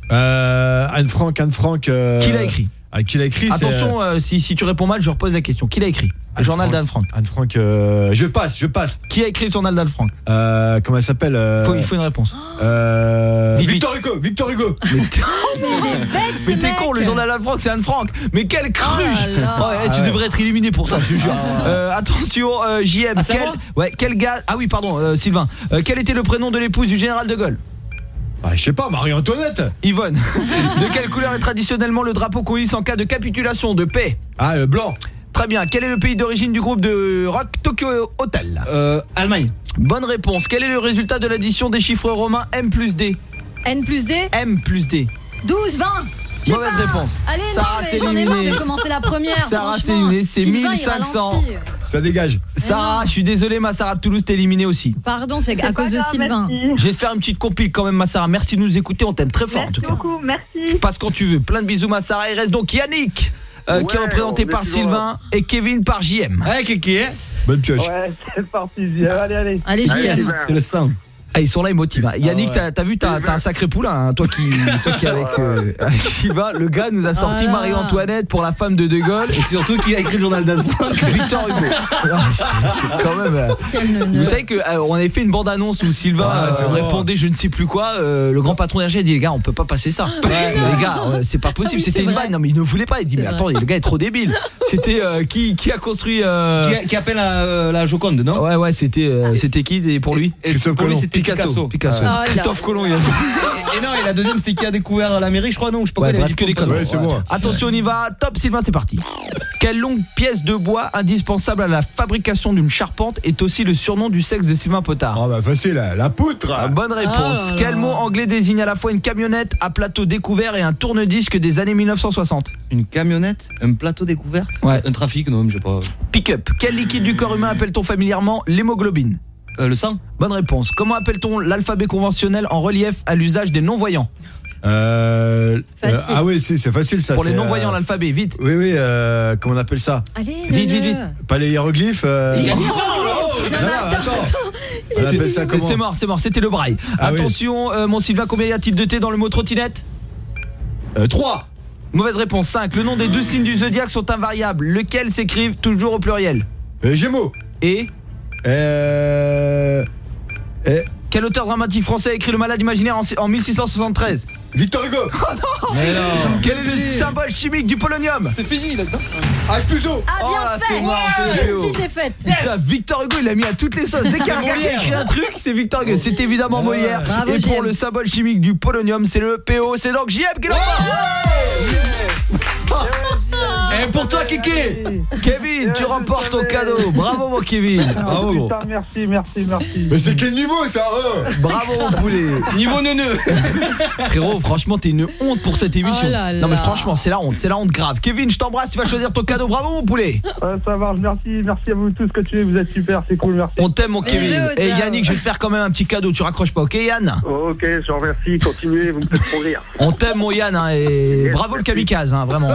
Euh, Anne Frank, Anne Frank. Euh... Qui l'a écrit? Ah, qui l'a écrit? c'est, Attention, euh, si, si tu réponds mal, je repose la question. Qui l'a écrit? Le Anne journal Frank. d'Anne Frank. Anne Frank. Euh... Je passe, je passe. Qui a écrit le journal d'Anne Frank? Euh, comment elle s'appelle? euh... Faut- Il faut une réponse. Euh... Vite, Victor Hugo, Victor Hugo. Mais Mais il est bête, ce Mais t'es mec. con, le journal d'Anne Frank, c'est Anne Frank. Mais quelle cruche! Oh là là. Oh, eh, tu Ah ouais. devrais être éliminé pour ça, je te jure. Euh, attention, euh, J M. Ah, c'est quel... moi Ouais, quel gars... Ah oui, pardon, euh, Sylvain. Euh, quel était le prénom de l'épouse du général de Gaulle? Bah, je sais pas, Marie-Antoinette. Yvonne. De quelle couleur est traditionnellement le drapeau qu'on hisse en cas de capitulation, de paix? Ah, le blanc. Très bien. Quel est le pays d'origine du groupe de rock Tokyo Hotel? Euh, Allemagne. Bonne réponse. Quel est le résultat de l'addition des chiffres romains M plus D? N plus D. M plus D. douze, vingt. Je sais Mauvaise pas. réponse. Allez, Sarah, non, c'est mais j'en ai marre éliminé. de commencer la première. Sarah, c'est franchement. éliminé, c'est Sylvain, il mille cinq cents. ralentit. Ça dégage. Sarah, je suis désolé, ma Sarah de Toulouse, t'es éliminée aussi. Pardon, c'est à C'est cause pas de grave, Sylvain. merci. Je vais te faire une petite compil quand même, ma Sarah. Merci de nous écouter, on t'aime très fort en Merci tout cas. beaucoup, merci. Passe quand tu veux. Plein de bisous, ma Sarah. Il reste donc Yannick, euh, qui est Ouais, représenté on est par toujours Sylvain, et Kevin par J M. Ouais, Kéké. Bonne pioche. Ouais, c'est parti, J M. Allez, allez. Allez, J M. C'est le sang. Ah, ils sont là, ils motivent. Yannick, ouais. t'as, t'as vu, t'as, t'as un sacré poulain, hein, toi qui, toi qui est avec, euh, avec Sylvain. Le gars nous a sorti Oh là. Marie-Antoinette pour la femme de De Gaulle. Et surtout, qui a écrit le journal d'Anne Frank? Victor Hugo. Ah, c'est- c'est quand même. euh, Quel neuneu. Vous savez que euh, on avait fait une bande annonce où Sylvain Ah, c'est euh, vrai. répondait je ne sais plus quoi. euh, le grand patron d'R G a dit les gars, on peut pas passer ça. Ouais, les gars, euh, c'est pas possible. Ah oui, C'était c'est une vrai. vanne. Non mais il ne voulait pas. Il dit C'est mais vrai. attends, le gars est trop débile. C'était euh, qui qui a construit euh... Qui, qui appelle la, euh, la Joconde, non? Ouais ouais, c'était euh, c'était qui et pour lui? Et Christophe pour lui, Colomb. c'était Picasso. Picasso. Picasso. Ah, il a- Christophe Colomb. Il a... Et, et non, et la deuxième, c'était qui a découvert l'Amérique, je crois, non? Je sais pas Ouais, quoi, il a bref, dit que des quoi, conneries. Ouais, c'est moi. Attention, on y va. Top, Sylvain, c'est parti. Quelle longue pièce de bois indispensable à la fabrication d'une charpente est aussi le surnom du sexe de Sylvain Potard? Ah bah facile, la poutre. Ah, bonne réponse. Ah là Quel là. mot anglais désigne à la fois une camionnette à plateau découvert et un tourne-disque des années mille neuf cent soixante? Une camionnette, un plateau découverte, Ouais. un trafic, non, je sais pas. Pick-up. Quel liquide du corps humain appelle-t-on familièrement l'hémoglobine? Euh, le sang? Bonne réponse. Comment appelle-t-on l'alphabet conventionnel en relief à l'usage des non-voyants? Euh, Facile. euh, ah oui, c'est c'est facile ça. Pour les c'est, non-voyants, euh, l'alphabet, vite. Oui, oui, euh, comment on appelle ça? Allez, Vite, neuneu. vite, vite. Pas les hiéroglyphes euh... Les Non, hiéroglyphes. non, Non, non, mais attends, attends. On appelle ça comment? C'est mort, c'est mort, c'était le braille. Ah oui. Attention, euh, mon Sylvain, combien y a-t-il de T dans le mot trottinette? Euh, trois. Mauvaise réponse, cinq. Le nom des deux signes du zodiaque sont invariables. Lequel s'écrivent toujours au pluriel? Euh, Gémeaux. Et Euh... euh, quel auteur dramatique français a écrit Le Malade imaginaire en, en mille six cent soixante-treize? Victor Hugo. Oh non. Mais non. Quel est le symbole chimique du polonium? C'est fini là. H plus O. Ah, bien Oh, fait. c'est mort, c'est Justice est faite. Putain, Victor Hugo, il a mis à toutes les sauces. Dès qu'il y a un gars qui a écrit un truc, c'est Victor Hugo. C'est évidemment Molière. Bravo, Et J M. pour le symbole chimique du polonium, c'est le P O. C'est donc J M qui l'emporte. Et pour toi, Kiki. Kevin, tu remportes ton cadeau. Bravo, mon Kevin. Bravo, gros. Putain, merci, merci, merci. Mais c'est quel niveau ça euh Bravo, mon poulet. Niveau neuneux. Frérot, franchement, t'es une honte pour cette émission. Oh là là. Non, mais franchement, c'est la honte. C'est la honte grave. Kevin, je t'embrasse. Tu vas choisir ton cadeau. Bravo, mon poulet. Ouais, ça marche, merci, merci à vous tous que tu es, vous êtes super, c'est cool, merci. On t'aime, mon Kevin. Bisous, Et ciao. Yannick, je vais te faire quand même un petit cadeau. Tu raccroches pas, ok, Yann? Ok, je vous remercie, continuez, vous me faites trop rire. On t'aime, mon Yann, hein, et bravo le kamikaze, hein, vraiment.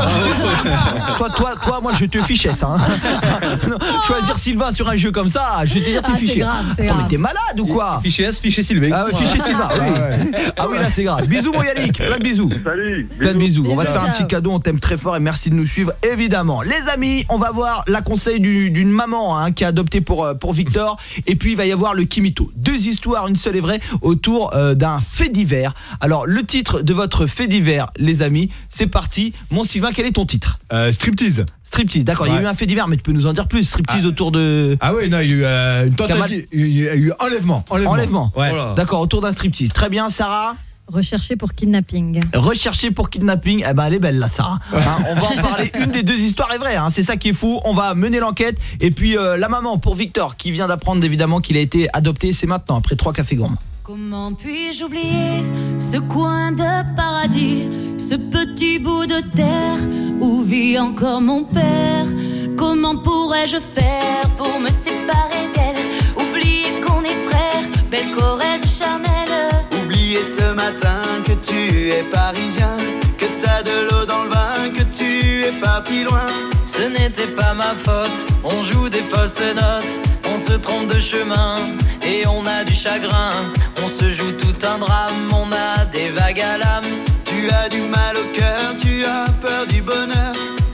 toi, toi, toi, moi, je te fichais ça. Hein. Choisir Sylvain sur un jeu comme ça, je vais te dire, t'es Ah, c'est fiché. grave, c'est Attends, mais grave. t'es malade ou quoi? Fiché S, fiché Sylvain. Ah ouais, fiché Sylvain, oui. Ah oui, là, c'est grave. Bisous, mon Yannick. Plein de bisous. Salut. Plein de bisous. On va te Bisous. faire un petit cadeau, on t'aime très fort et merci de nous suivre, évidemment. Les amis, on va voir la conseil du- d'une maman hein, qui a adopté pour, euh, pour Victor. Et puis, il va y avoir le Kimito. Deux histoires, une seule est vraie, autour euh, d'un fait divers. Alors, le titre de votre fait divers, les amis, c'est parti. Mon Sylvain, quel est ton titre? euh, Striptease. Striptease, d'accord. Il y a Ouais. eu un fait divers, mais tu peux nous en dire plus. Striptease Ah. autour de... Ah ouais, non, il y a eu euh, une tentative, il y a eu enlèvement. Enlèvement. Enlèvement. Ouais. Voilà. D'accord, autour d'un striptease. Très bien, Sarah. Recherché pour kidnapping. Recherché pour kidnapping, eh ben elle est belle là, Sarah. Hein, on va en parler, une des deux histoires est vraie, hein, c'est ça qui est fou. On va mener l'enquête et puis euh, la maman pour Victor qui vient d'apprendre évidemment qu'il a été adopté, c'est maintenant après trois cafés gourmands. Comment puis-je oublier ce coin de paradis, ce petit bout de terre où vit encore mon père? Comment pourrais-je faire pour me séparer d'elle? Oublier qu'on est frères, belle Corrèze charnelle. Oublier ce matin que tu es parisien, que t'as de l'eau dans le vin, que tu es parti loin. Ce n'était pas ma faute, on joue des fausses notes, on se trompe de chemin et on a du chagrin. On se joue tout un drame, on a des vagues à l'âme. Tu as du mal au cœur, tu as peur du bonheur.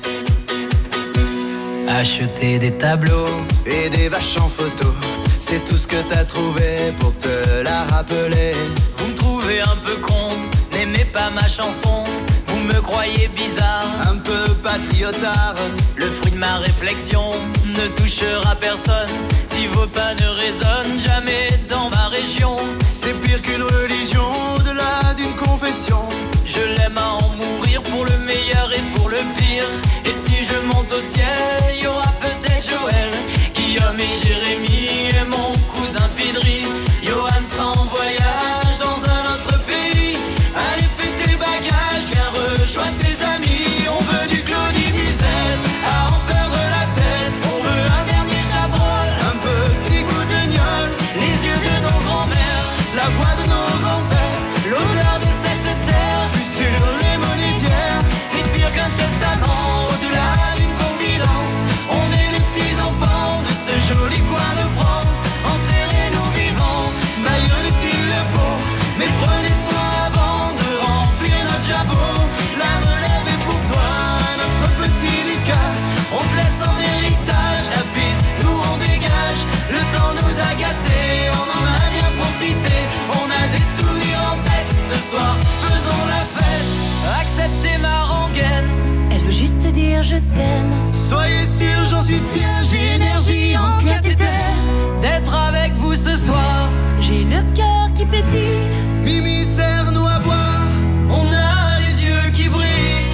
Acheter des tableaux et des vaches en photo, c'est tout ce que t'as trouvé pour te la rappeler. Vous me trouvez un peu con, n'aimez pas ma chanson. Vous me croyez bizarre, un peu patriotard. Le fruit de ma réflexion ne touchera personne. Si vos pas ne résonnent jamais dans ma région, c'est pire qu'une religion, au-delà d'une confession. Je l'aime à en mourir pour le meilleur et pour le pire. Et si je monte au ciel, y aura peut-être Joël, Guillaume et Jérémy et mon cousin Pidri. Johan sera en voyage dans un autre pays. Allez fais tes bagages, viens rejoindre tes amis. On veut du Claudie Musette, à en perdre la tête. On veut un dernier chabrol, un petit goût de gnôle, les yeux de nos grands-mères, la voix de nos grands-pères, l'odeur de cette terre, plus sur les monétières. C'est pire qu'un testament, au-delà d'une confidence. On est les petits enfants de ce joli coin de France. Enterrez-nous vivants, baillonnez s'il le faut, mais prenez soin avant de remplir notre jabot. La relève est pour toi, notre petit Lucas. On te laisse en héritage la piste, nous on dégage. Le temps nous a gâtés, on en a bien profité. On a des souvenirs en tête, ce soir faisons la fête. Acceptez ma rengaine, elle veut juste dire je t'aime. Soyez sûr, j'en suis fier, j'ai énergie en cathéter. D'être avec vous ce soir, j'ai le cœur qui pétille. Mimi, serre-nous à boire, on a les yeux qui brillent.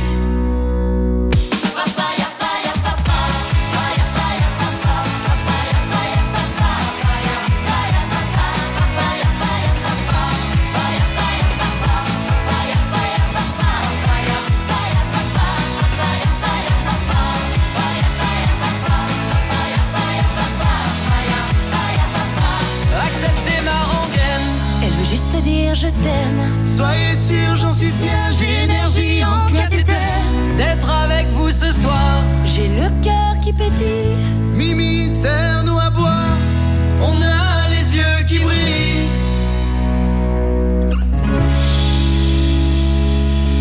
Acceptez ma rengaine, elle veut juste dire je t'aime. Soyez sûr, j'en suis fier, j'ai énergie en cathéter. D'être avec vous ce soir, j'ai le cœur qui pétille. Mimi, serre-nous à boire, on a les yeux qui brillent.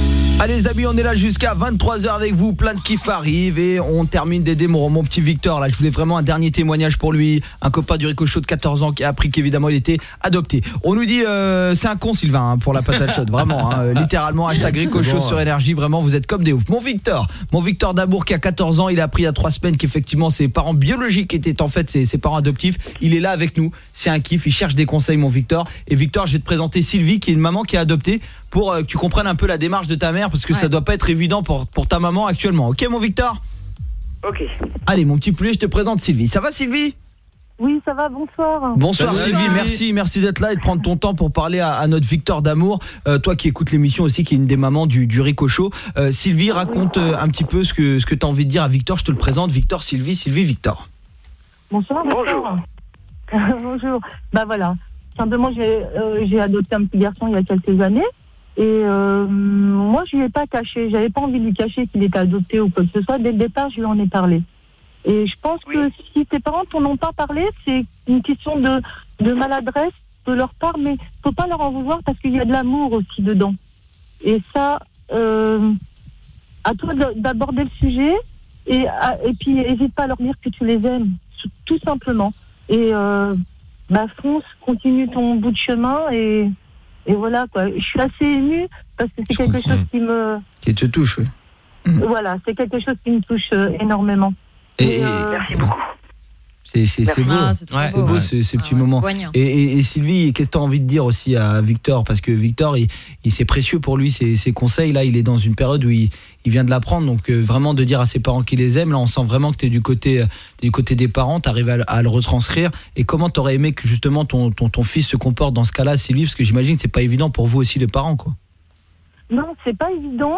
Allez les amis, on est là jusqu'à vingt-trois heures avec vous, plein de kiff arrivent et on termine des démos. Mon petit Victor là, je voulais vraiment un dernier témoignage pour lui, un copain du Ricochot de quatorze ans qui a appris qu'évidemment il était adopté. On nous dit euh, c'est un con Sylvain hein, pour la patate chaude, vraiment hein, littéralement hashtag Ricochot bon, sur ouais. Énergie, vraiment vous êtes comme des ouf. Mon Victor, mon Victor d'amour qui a quatorze ans, il a appris il y a trois semaines qu'effectivement ses parents biologiques étaient en fait ses, ses parents adoptifs. Il est là avec nous, c'est un kiff, il cherche des conseils mon Victor. Et Victor, je vais te présenter Sylvie qui est une maman qui a adopté pour euh, que tu comprennes un peu la démarche de ta mère parce que ouais. ça doit pas être évident pour, pour ta maman actuellement. Ok mon Victor ? Ok. Allez mon petit poulet, je te présente Sylvie. Ça va Sylvie ? Oui, ça va, bonsoir. Bonsoir Sylvie, Sylvie, merci, merci d'être là et de prendre ton temps pour parler à, à notre Victor d'amour. Euh, toi qui écoutes l'émission aussi, qui est une des mamans du, du Ricochot. Euh, Sylvie, raconte euh, un petit peu ce que, ce que tu as envie de dire à Victor. Je te le présente, Victor, Sylvie, Sylvie, Victor. Bonsoir, bonjour. Bonjour. Bah voilà, simplement j'ai, euh, j'ai adopté un petit garçon il y a quelques années. Et euh, moi, je lui ai pas caché, j'avais pas envie de lui cacher qu'il était adopté ou quoi que ce soit. Dès le départ, je lui en ai parlé. Et je pense oui. que si tes parents t'en ont pas parlé, c'est une question de, de maladresse de leur part, mais faut pas leur en vouloir parce qu'il y a de l'amour aussi dedans. Et ça, euh, à toi d'aborder le sujet et, et puis n'hésite pas à leur dire que tu les aimes, tout simplement. Et euh, bah fonce, continue ton bout de chemin et, et voilà quoi. Je suis assez émue parce que c'est je quelque comprends. chose qui me... Qui te touche, oui. Mmh. Voilà, c'est quelque chose qui me touche euh, énormément. Et, et euh, merci beaucoup. C'est, c'est, c'est beau, ah, c'est, ouais, beau, c'est beau ouais. ce, ce ah, petit ouais, moment. Et, et, et Sylvie, qu'est-ce que tu as envie de dire aussi à Victor ? Parce que Victor, il, il, c'est précieux pour lui, ses, ses conseils. Là, il est dans une période où il, il vient de l'apprendre. Donc, euh, vraiment de dire à ses parents qu'il les aime. Là, on sent vraiment que tu es du côté, du côté des parents. Tu arrives à, à le retranscrire. Et comment tu aurais aimé que justement ton, ton, ton fils se comporte dans ce cas-là, Sylvie ? Parce que j'imagine que c'est pas évident pour vous aussi, les parents, quoi. Non, c'est pas évident.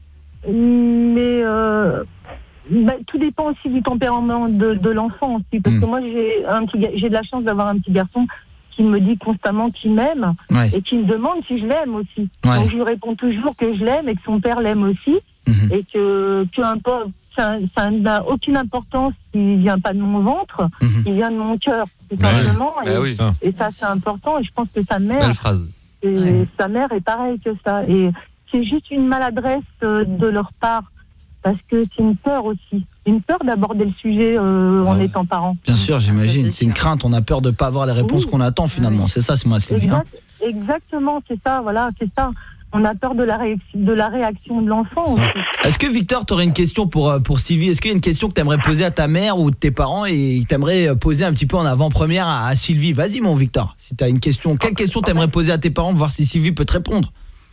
Mais... Euh... Bah, tout dépend aussi du tempérament de, de l'enfant aussi, parce mmh. que moi j'ai, un petit, j'ai de la chance d'avoir un petit garçon qui me dit constamment qu'il m'aime ouais. et qui me demande si je l'aime aussi. Ouais. Donc je lui réponds toujours que je l'aime et que son père l'aime aussi mmh. et que, que importe, ça, ça n'a aucune importance s'il vient pas de mon ventre, mmh. il vient de mon cœur, tout simplement. Ouais. Et, bah oui, ça. et ça c'est important et je pense que sa mère, belle phrase. Et ouais. sa mère est pareille que ça. Et c'est juste une maladresse de leur part. Parce que c'est une peur aussi, une peur d'aborder le sujet euh, en ouais. étant parent. Bien sûr, j'imagine, ça, c'est, c'est une crainte, on a peur de ne pas avoir les réponses oui. qu'on attend finalement, oui. c'est ça, c'est moi, c'est exact, bien. Exactement, c'est ça, voilà, c'est ça. On a peur de la, réaction, de la réaction de l'enfant aussi. Est-ce que Victor, tu aurais une question pour, pour Sylvie ? Est-ce qu'il y a une question que tu aimerais poser à ta mère ou de tes parents et que tu aimerais poser un petit peu en avant-première à, à Sylvie ? Vas-y mon Victor, si tu as une question, quelle question tu aimerais poser à tes parents, voir si Sylvie peut te répondre ?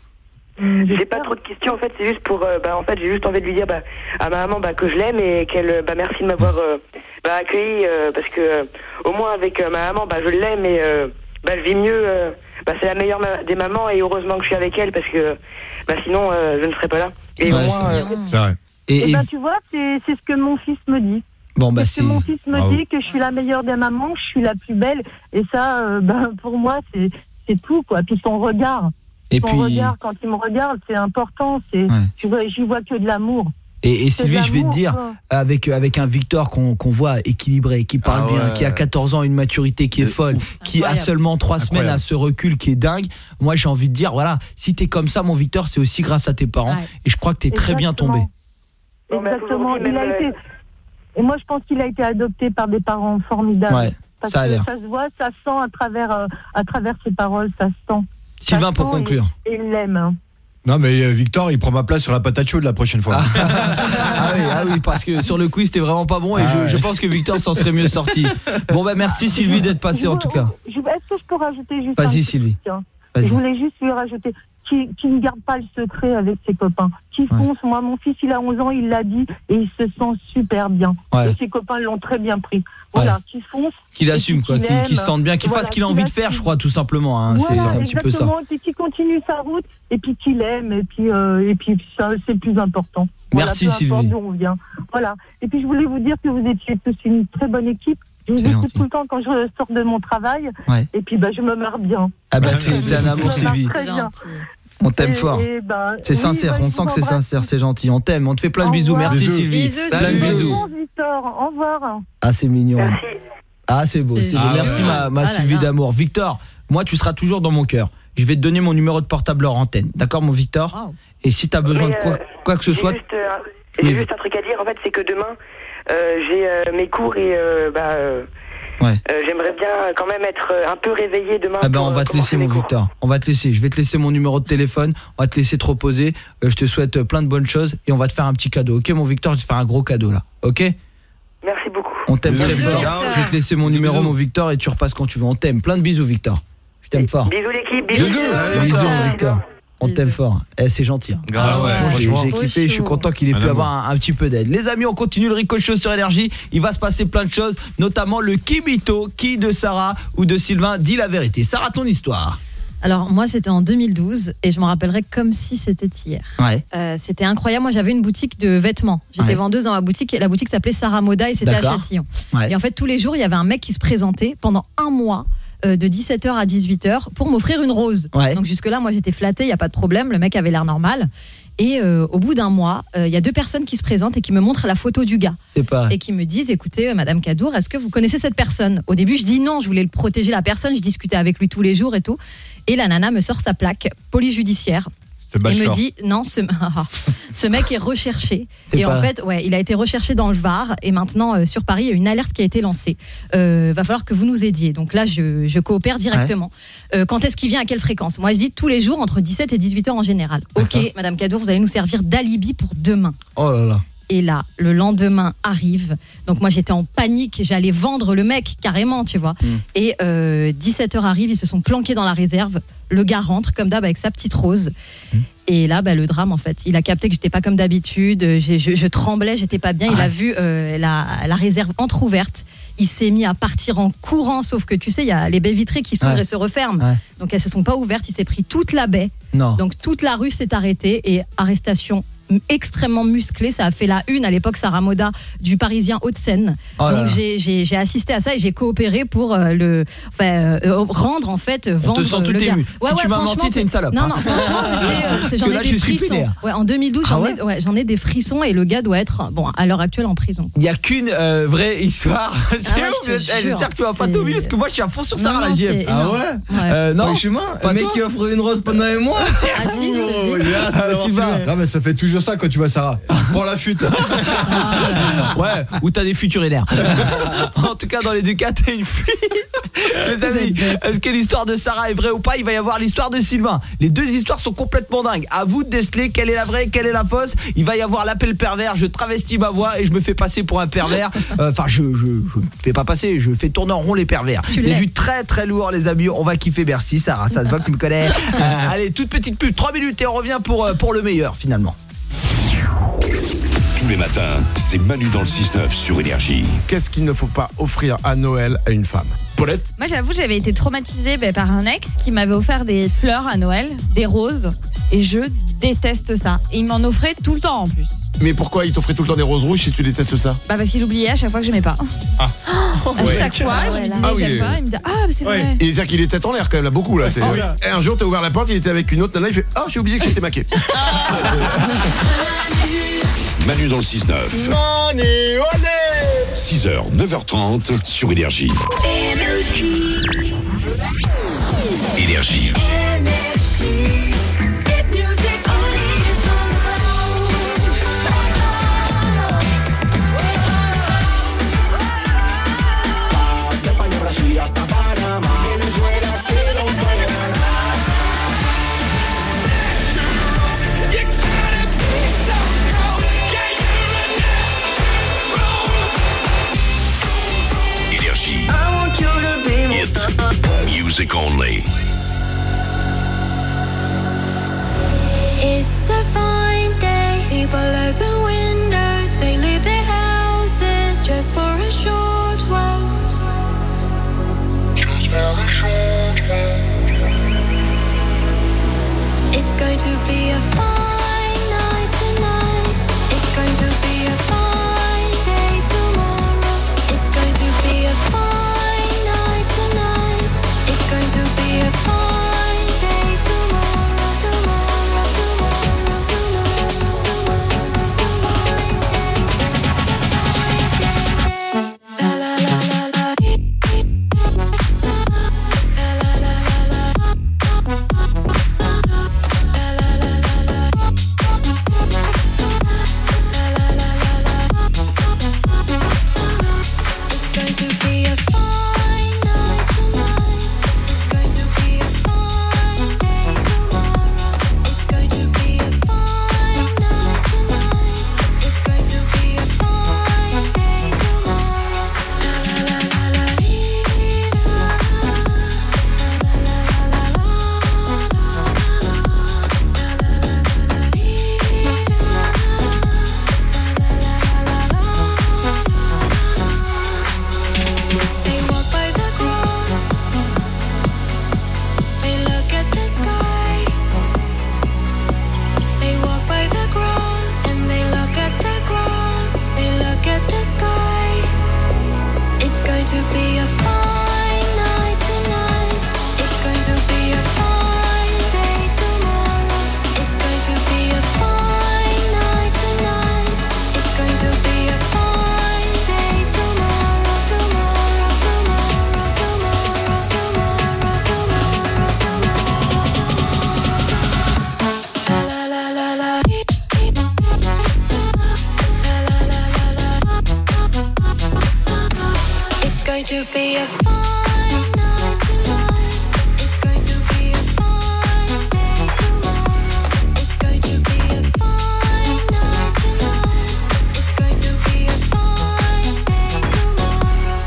J'ai pas trop de questions en fait, c'est juste pour euh, bah en fait j'ai juste envie de lui dire bah à ma maman bah que je l'aime et qu'elle bah merci de m'avoir euh, bah accueilli euh, parce que euh, au moins avec euh, ma maman bah je l'aime et euh, bah je vis mieux euh, bah c'est la meilleure ma- des mamans et heureusement que je suis avec elle parce que bah sinon euh, je ne serais pas là. Et ouais, au c'est, moins, euh, c'est vrai. Et, et, et ben tu vois c'est c'est ce que mon fils me dit. Bon bah c'est ce que mon fils me Bravo. dit que je suis la meilleure des mamans, je suis la plus belle et ça euh, bah pour moi c'est c'est tout quoi. Puis son regard. Et Son puis... regard, quand il me regarde, c'est important. C'est, ouais. je vois, j'y vois que de l'amour. Et, et Sylvie, je vais te dire, quoi. avec avec un Victor qu'on, qu'on voit équilibré, qui parle ah ouais. bien, qui a quatorze ans, une maturité qui est folle, Ouf. qui Incroyable. a seulement trois semaines à ce recul qui est dingue. Moi, j'ai envie de dire, voilà, si t'es comme ça, mon Victor, c'est aussi grâce à tes parents. Ouais. Et je crois que t'es Exactement. très bien tombé. Exactement. Il a été. Et moi, je pense qu'il a été adopté par des parents formidables. Ouais, Parce ça a que l'air. ça se voit, ça sent à travers euh, à travers ses paroles, ça se sent. Sylvain, pour conclure. Et il l'aime. Non mais euh, Victor il prend ma place sur la patate chaude la prochaine fois. ah, oui, ah oui parce que sur le quiz c'était vraiment pas bon et ah je, ouais. je pense que Victor s'en serait mieux sorti. Bon bah merci Sylvie d'être passée en tout cas. Je, est-ce que je peux rajouter juste Vas-y un Sylvie. Vas-y. Je voulais juste lui rajouter qui, qui ne garde pas le secret avec ses copains, qui fonce. Ouais. Moi mon fils il a onze ans, il l'a dit et il se sent super bien. Ouais. Et ses copains l'ont très bien pris. Voilà, ouais. qui fonce. Qu'il assume quoi, qu'il, qu'il se sente bien, qu'il voilà, fasse ce qu'il a envie de faire, je crois tout simplement. Hein. Voilà, c'est, c'est un petit peu ça. Et puis qu'il continue sa route et puis qu'il aime et puis euh, et puis ça c'est le plus important. Merci voilà, Sylvie. D'où on vient. Voilà. Et puis je voulais vous dire que vous étiez tous une très bonne équipe. Je vous c'est écoute gentil. tout le temps quand je sors de mon travail. Ouais. Et puis bah je me marre bien. Ah bah t'es, t'es un amour Sylvie. Très bien. On t'aime et, fort. Et bah, c'est oui, sincère, bah, on sent que c'est sincère, c'est gentil. On t'aime, on te fait plein de bisous. Merci bisous. Sylvie. Bisous, plein de bisous. Victor, au revoir. Ah c'est mignon. Merci. Ah c'est beau, c'est, c'est beau. Ah, merci ouais. ma, ma ah Sylvie là là. d'amour. Victor, moi tu seras toujours dans mon cœur. Je vais te donner mon numéro de portable hors antenne. D'accord mon Victor? Wow. Et si tu as besoin Mais, de quoi, euh, quoi que ce j'ai soit... Juste, euh, j'ai oui. juste un truc à dire, en fait, c'est que demain, euh, j'ai euh, mes cours et euh, bah, euh, ouais. euh, j'aimerais bien quand même être un peu réveillée demain. Ah ben pour, on va te laisser mon cours. Victor. On va te laisser. Je vais te laisser mon numéro de téléphone. On va te laisser te reposer. Euh, je te souhaite euh, plein de bonnes choses et on va te faire un petit cadeau. Ok mon Victor, je vais te faire un gros cadeau là. Ok? Merci beaucoup. On t'aime très Bisous, fort. Victor. Je vais te laisser mon numéro bisous. mon Victor et tu repasses quand tu veux. On t'aime. Plein de bisous Victor. Je t'aime fort. Bisous l'équipe, bisous. Bisous, Bisous. bisous mon Victor. On t'aime fort. Eh, c'est gentil. Hein. Grave, ouais, Franchement, j'ai, franchement. j'ai kiffé, je suis content qu'il ait pu avoir un, un petit peu d'aide. Les amis, on continue le Rico Show sur Énergie. Il va se passer plein de choses, notamment le Kibito, qui de Sarah ou de Sylvain dit la vérité. Sarah, ton histoire. Alors moi c'était en deux mille douze et je me rappellerai comme si c'était hier. Ouais. Euh, c'était incroyable, moi j'avais une boutique de vêtements. J'étais Ouais. vendeuse dans ma boutique et la boutique s'appelait Sarah Moda et c'était D'accord. à Châtillon. Ouais. Et en fait tous les jours il y avait un mec qui se présentait pendant un mois euh, de dix-sept heures à dix-huit heures pour m'offrir une rose. Ouais. Donc jusque là moi j'étais flattée, il n'y a pas de problème, le mec avait l'air normal. Et euh, au bout d'un mois, il euh, y a deux personnes qui se présentent et qui me montrent la photo du gars. C'est pas Et qui me disent, écoutez, euh, Madame Cadour, est-ce que vous connaissez cette personne? Au début, je dis non, je voulais le protéger la personne, je discutais avec lui tous les jours et tout. Et la nana me sort sa plaque, police judiciaire. Et me Bachelor. dit, non, ce, ce mec est recherché. C'est et pas- en fait, ouais, il a été recherché dans le Var. Et maintenant, euh, sur Paris, il y a une alerte qui a été lancée. Euh, va falloir que vous nous aidiez. Donc là, je, je coopère directement. Euh, quand est-ce qu'il vient, à quelle fréquence? Moi, je dis tous les jours, entre dix-sept et dix-huit heures en général. Ok, Madame Cadour, vous allez nous servir d'alibi pour demain. Oh là là. Et là, le lendemain arrive. Donc moi, j'étais en panique. J'allais vendre le mec carrément, tu vois. Mm. Et euh, dix-sept heures arrive, ils se sont planqués dans la réserve. Le gars rentre, comme d'hab, avec sa petite rose. Mm. Et là, bah, le drame, en fait. Il a capté que j'étais pas comme d'habitude. J'ai- Je, je tremblais, j'étais pas bien. Il a vu euh, la, la réserve entrouverte. Il s'est mis à partir en courant, sauf que tu sais, il y a les baies vitrées qui s'ouvrent Ouais. et se referment. Ouais. Donc elles se sont pas ouvertes. Il s'est pris toute la baie. Non. Donc toute la rue s'est arrêtée et arrestation extrêmement musclée. Ça a fait la une à l'époque, Sarah Moda, du Parisien Hauts-de-Seine. Oh là Donc là. j'ai, j'ai, j'ai assisté à ça et j'ai coopéré pour euh, le enfin, euh, rendre en fait On vendre te sent tout le gars. ému. Si tu m'as menti, franchement, c'est une salope, Non hein. non, franchement c'était euh, c'est- j'en Parce que ai là, des je suis frissons. vénère. Ouais, en deux mille douze, Ah j'en ouais ai ouais, j'en ai des frissons et le gars doit être bon à l'heure actuelle en prison. Il n'y a qu'une euh, vraie histoire. C'est Ah ouais, ouf, je te je- eh, jure, j'espère que tu vas pas c'est- t'oublier parce que moi je suis à fond sur Non, Sarah non, la J M. c'est énorme. Ouais. Euh, non, Franchement, pas un mec toi qui offre une rose pendant un mois. Ah si, je te dis. J'ai hâte d'avoir Sylvain. su. Non mais ça fait toujours ça quand tu vois Sarah. Prends la fuite. Ouais, ou t'as des futurinaires. En tout cas, dans les deux cas, t'as une fuite. Les amis, est-ce que l'histoire de Sarah est vraie ou pas? Il va y avoir l'histoire de Sylvain. Les deux histoires sont complètement dingues. À vous de déceler quelle est la vraie, quelle est la fausse. Il va y avoir l'appel pervers. Je travestis ma voix et je me fais passer pour un pervers. Enfin, je, je, je fais pas passer, je fais tourner en rond les pervers. Tu Des l'es. vues très très lourds, les amis. On va kiffer. Merci Sarah, ça se voit que tu me connais. Euh, allez, toute petite pub, trois minutes et on revient pour, euh, pour le meilleur finalement. Tous les matins, c'est Manu dans le six neuf sur Énergie. Qu'est-ce qu'il ne faut pas offrir à Noël à une femme? Paulette? Moi, j'avoue, j'avais été traumatisée bah, par un ex qui m'avait offert des fleurs à Noël, des roses, et je déteste ça. Et il m'en offrait tout le temps en plus. Mais pourquoi il t'offrait tout le temps des roses rouges si tu détestes ça? Bah parce qu'il oubliait à chaque fois que j'aimais pas. Ah. À Ouais. chaque fois, je lui disais Ah oui. j'aime pas, il me disait ah mais c'est vrai. Et c'est-à-dire qu'il est tête en l'air quand même là beaucoup là. C'est ça. Et un jour t'as ouvert la porte, il était avec une autre nana, il fait ah j'ai oublié que j'étais maqué. Manu dans le six neuf. six heures, neuf heures trente sur Énergie. Énergie. Énergie. Hit. Music only. It's a fine day. People open windows. They leave their houses just for a short while. Just for a short while. It's going to be a fine night tonight. It's going to be a fine day tomorrow. It's going to be a fine night tonight. It's going to be a fine day tomorrow. Tomorrow, tomorrow, tomorrow, tomorrow, tomorrow. La la la la la. La la la la. be a fine night tonight. It's going to be a fine day tomorrow. It's going to be a fine night tonight. It's going to be a fine day tomorrow.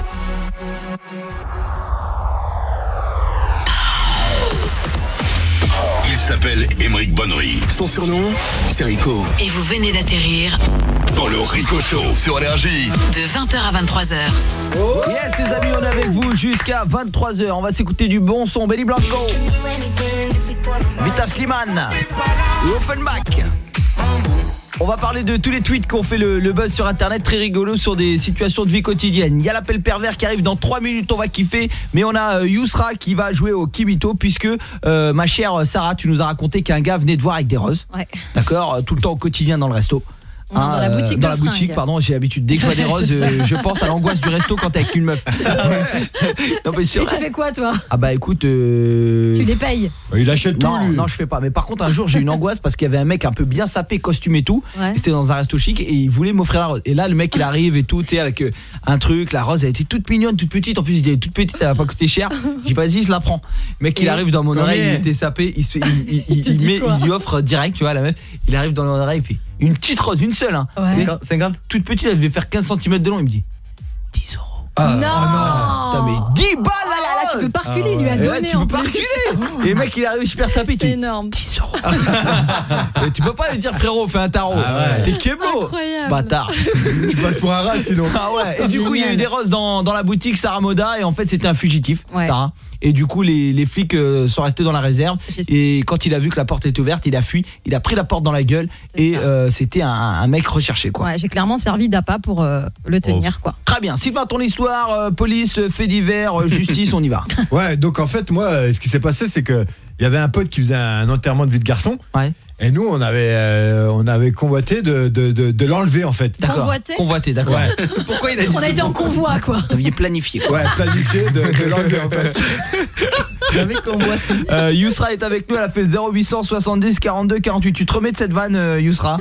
Il s'appelle Émeric Bonnery. Son surnom, c'est Rico. Et vous venez d'atterrir Dans le Rico Show sur Énergie. de vingt heures à vingt-trois heures. Yes les amis, on est avec vous jusqu'à vingt-trois heures. On va s'écouter du bon son. Benny Blanco, Vita Slimane et Offenbach. On va parler de tous les tweets qui ont fait le, le buzz sur internet, très rigolo, sur des situations de vie quotidienne. Il y a l'appel pervers qui arrive dans trois minutes, on va kiffer. Mais on a euh, Yousra qui va jouer au Kimito, puisque euh, ma chère Sarah, tu nous as raconté qu'un gars venait te voir avec des roses. Ouais. D'accord, euh, tout le temps au quotidien dans le resto. Non, dans la boutique dans de la fringues. boutique, pardon, j'ai l'habitude dès que je vois des roses, C'est ça. euh, je pense à l'angoisse du resto quand t'es avec une meuf. Non, mais c'est Et tu vrai. fais quoi toi? Ah bah écoute, euh... Tu les payes? Il achète tout, non, lui. non, je fais pas. Mais par contre, un jour, j'ai eu une angoisse parce qu'il y avait un mec un peu bien sapé, costume et tout. Ouais. Et c'était dans un resto chic et il voulait m'offrir la rose. Et là, le mec, il arrive et tout, tu sais, avec euh, un truc. La rose, elle était toute mignonne, toute petite. En plus, il était toute petite, elle va pas coûter cher. J'ai dit, vas-y, je la prends. Le mec, il Et arrive dans mon combien? oreille, il était sapé. Il, se fait, il, il, il, te il dit met, quoi? il lui offre direct, tu vois, la meuf. Il arrive dans mon oreille, il fait une petite rose, une seule. Hein. Ouais. cinquante Toute petite, elle devait faire quinze centimètres de long. Il me dit dix euros. Ah, non, Putain, mais dix balles Oh là là, tu peux pas reculer, Ah il lui a Et là, donné tu en peux pas plus. reculer. Et le mec il arrive super sapé. C'est énorme. dix euros. Et tu peux pas lui dire frérot fais un tarot. Ah ouais. T'es Kemo. Incroyable. Bâtard. Tu passes pour un rat sinon. Ah ouais. Et du coup il y a eu Génial. des roses dans, dans la boutique Sarah Moda. Et en fait c'était un fugitif, Ouais. Sarah. Et du coup les, les flics euh, sont restés dans la réserve. Je sais. Et quand il a vu que la porte était ouverte, il a fui. Il a pris la porte dans la gueule. C'est Et ça. euh, c'était un, un mec recherché quoi. Ouais, j'ai clairement servi d'appât pour euh, le tenir quoi. Très bien. Sylvain, ton histoire, euh, police, euh, fait divers, euh, justice, on y va. Ouais, donc en fait, moi, euh, ce qui s'est passé, c'est que il y avait un pote qui faisait un enterrement de vie de garçon. Ouais. Et nous, on avait, euh, on avait convoité de, de, de, de l'enlever, en fait. D'accord. Convoité Convoité, d'accord. Ouais. Pourquoi il a dit On a ce été mot? en convoi quoi. Vous aviez planifié quoi. Ouais, planifié de, de l'enlever, en fait. Euh, Yousra est avec nous, elle a fait le zéro huit cent soixante-dix quarante-deux quarante-huit. Tu te remets de cette vanne, euh, Yousra?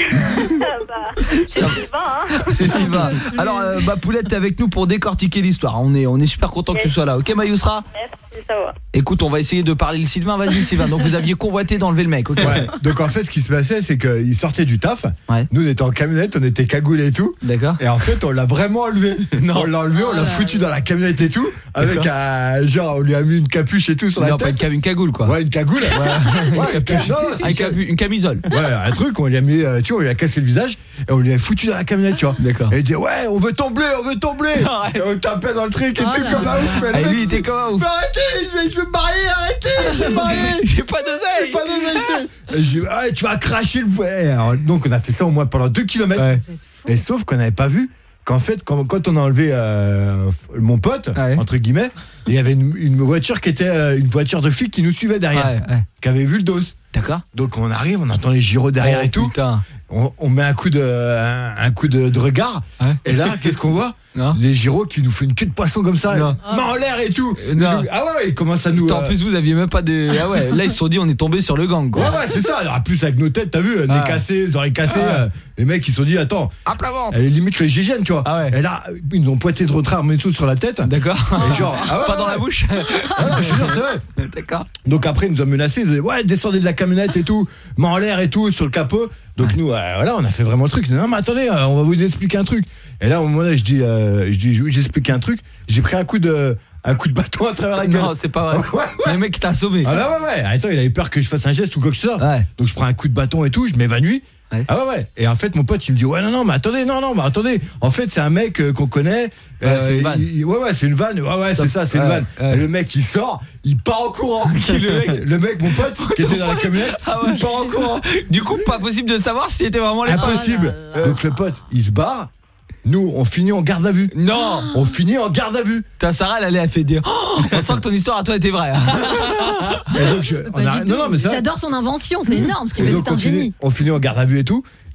Bah, c'est Sylvain, hein. C'est Sylvain. Alors, euh, bah, Poulette, t'es avec nous pour décortiquer l'histoire. On est, on est super content que tu sois là. Ok, ma Yousra? Merci, ça va. Écoute, on va essayer de parler le Sylvain. Vas-y, Sylvain. Donc, vous aviez convoité d'enlever le mec. Ok. Ouais. Donc en fait, ce qui se passait, c'est qu'il sortait du taf. Ouais. Nous, on était en camionnette, on était cagoulés et tout. D'accord. Et en fait, on l'a vraiment enlevé. Non. On l'a enlevé, on l'a foutu dans la camionnette et tout. Avec un genre, on lui a mis une capuche et tout sur la Non, pas tête. une, ca- une cagoule, quoi. Ouais, une cagoule. Ouais, ouais, une capuche. Non, Un c'est- capu- une camisole. Ouais, un truc, on lui a mis, euh, tu vois, on lui a cassé le visage et on lui a foutu dans la camionnette, tu vois. D'accord. Et il dit, ouais, on veut ton blé, on veut ton blé. Arrête. Et on tapait dans le truc et Oh tout là comme là. un ouf. Et le Ah, et mec, lui, il il était dit, comme un ouf. mais arrêtez, il disait, je veux me marier, arrêtez, je veux me marier. J'ai pas d'oseille. J'ai pas d'oseille, tu sais. Et j'ai dit, ouais, tu vas cracher le ouais. Alors, donc on a fait ça au moins pendant deux kilomètres. Ouais. Et sauf qu'on n'avait pas vu qu'en fait, quand, quand on a enlevé euh, mon pote, Ouais. entre guillemets, il y avait une, une voiture qui était euh, une voiture de flic qui nous suivait derrière, Ouais, ouais. qui avait vu le dos. D'accord. Donc on arrive, on entend les gyros derrière Oh, et tout. Putain. On, on met un coup de, un, un coup de, de regard. Ouais. Et là, qu'est-ce qu'on voit? Non. Les gyros qui nous font une queue de poisson comme ça, Non. main en l'air et tout. Euh, non. Ils nous- ah ouais, ouais, ils commencent à nous. Putain, en euh, plus, vous aviez même pas de. Ah ouais, là, ils se sont dit, on est tombé sur le gang, quoi. Ouais, ouais, c'est ça. Alors, en plus, avec nos têtes, t'as vu, nez Ah. cassé, les oreilles cassées. Ah. euh, les mecs, ils se sont dit, attends, À plat ventre. elle est limite le gégène, tu vois. Ah ouais. Et là, ils nous ont pointé de retrait, un tout sur la tête. D'accord. Et genre, ah ouais, Pas ouais, dans la ouais. bouche. Ah non, je te jure, c'est vrai. D'accord. Donc après, ils nous ont menacés. Ils ont dit, ouais, descendez de la camionnette et tout, main en l'air et tout, sur le capot. Donc nous, euh, voilà, on a fait vraiment le truc. Non, mais attendez, euh, on va vous expliquer un truc. Et là, au moment là, je dis, euh, je dis, oui, j'explique un truc. J'ai pris un coup de, un coup de bâton à travers la gueule. Non, c'est pas vrai. Ouais, ouais. Le mec t'a assommé. Ah bah ouais, ouais. Attends, il avait peur que je fasse un geste ou quoi que ce soit. Ouais. Donc je prends un coup de bâton et tout, je m'évanouis. Ouais. Ah ouais, ouais. Et en fait, mon pote, il me dit, ouais, non, non, mais attendez, non, non, mais attendez. En fait, c'est un mec euh, qu'on connaît. Ouais, c'est une vanne. il- ouais, ouais, c'est une vanne. Ouais, ouais, c'est ça, c'est une Ouais, vanne. ouais. Et le mec, il sort, il part en courant. Qui, le mec Le mec, mon pote, qui était dans la camionnette, Ah ouais. il part en courant. Du coup, pas possible de savoir si c'était vraiment les. Impossible. Oh là Donc le pote, il se barre. Nous, on finit en garde à vue. Non. On finit en garde à vue. Ta Sarah, elle allait à fait des. Oh, on sent que ton histoire à toi était vraie. Et donc, je- Pas on du arrête- tout. non, non, mais ça. J'adore son invention, c'est énorme ce qu'il Et fait, donc, c'est un on finit, génie. on finit en garde à vue et tout.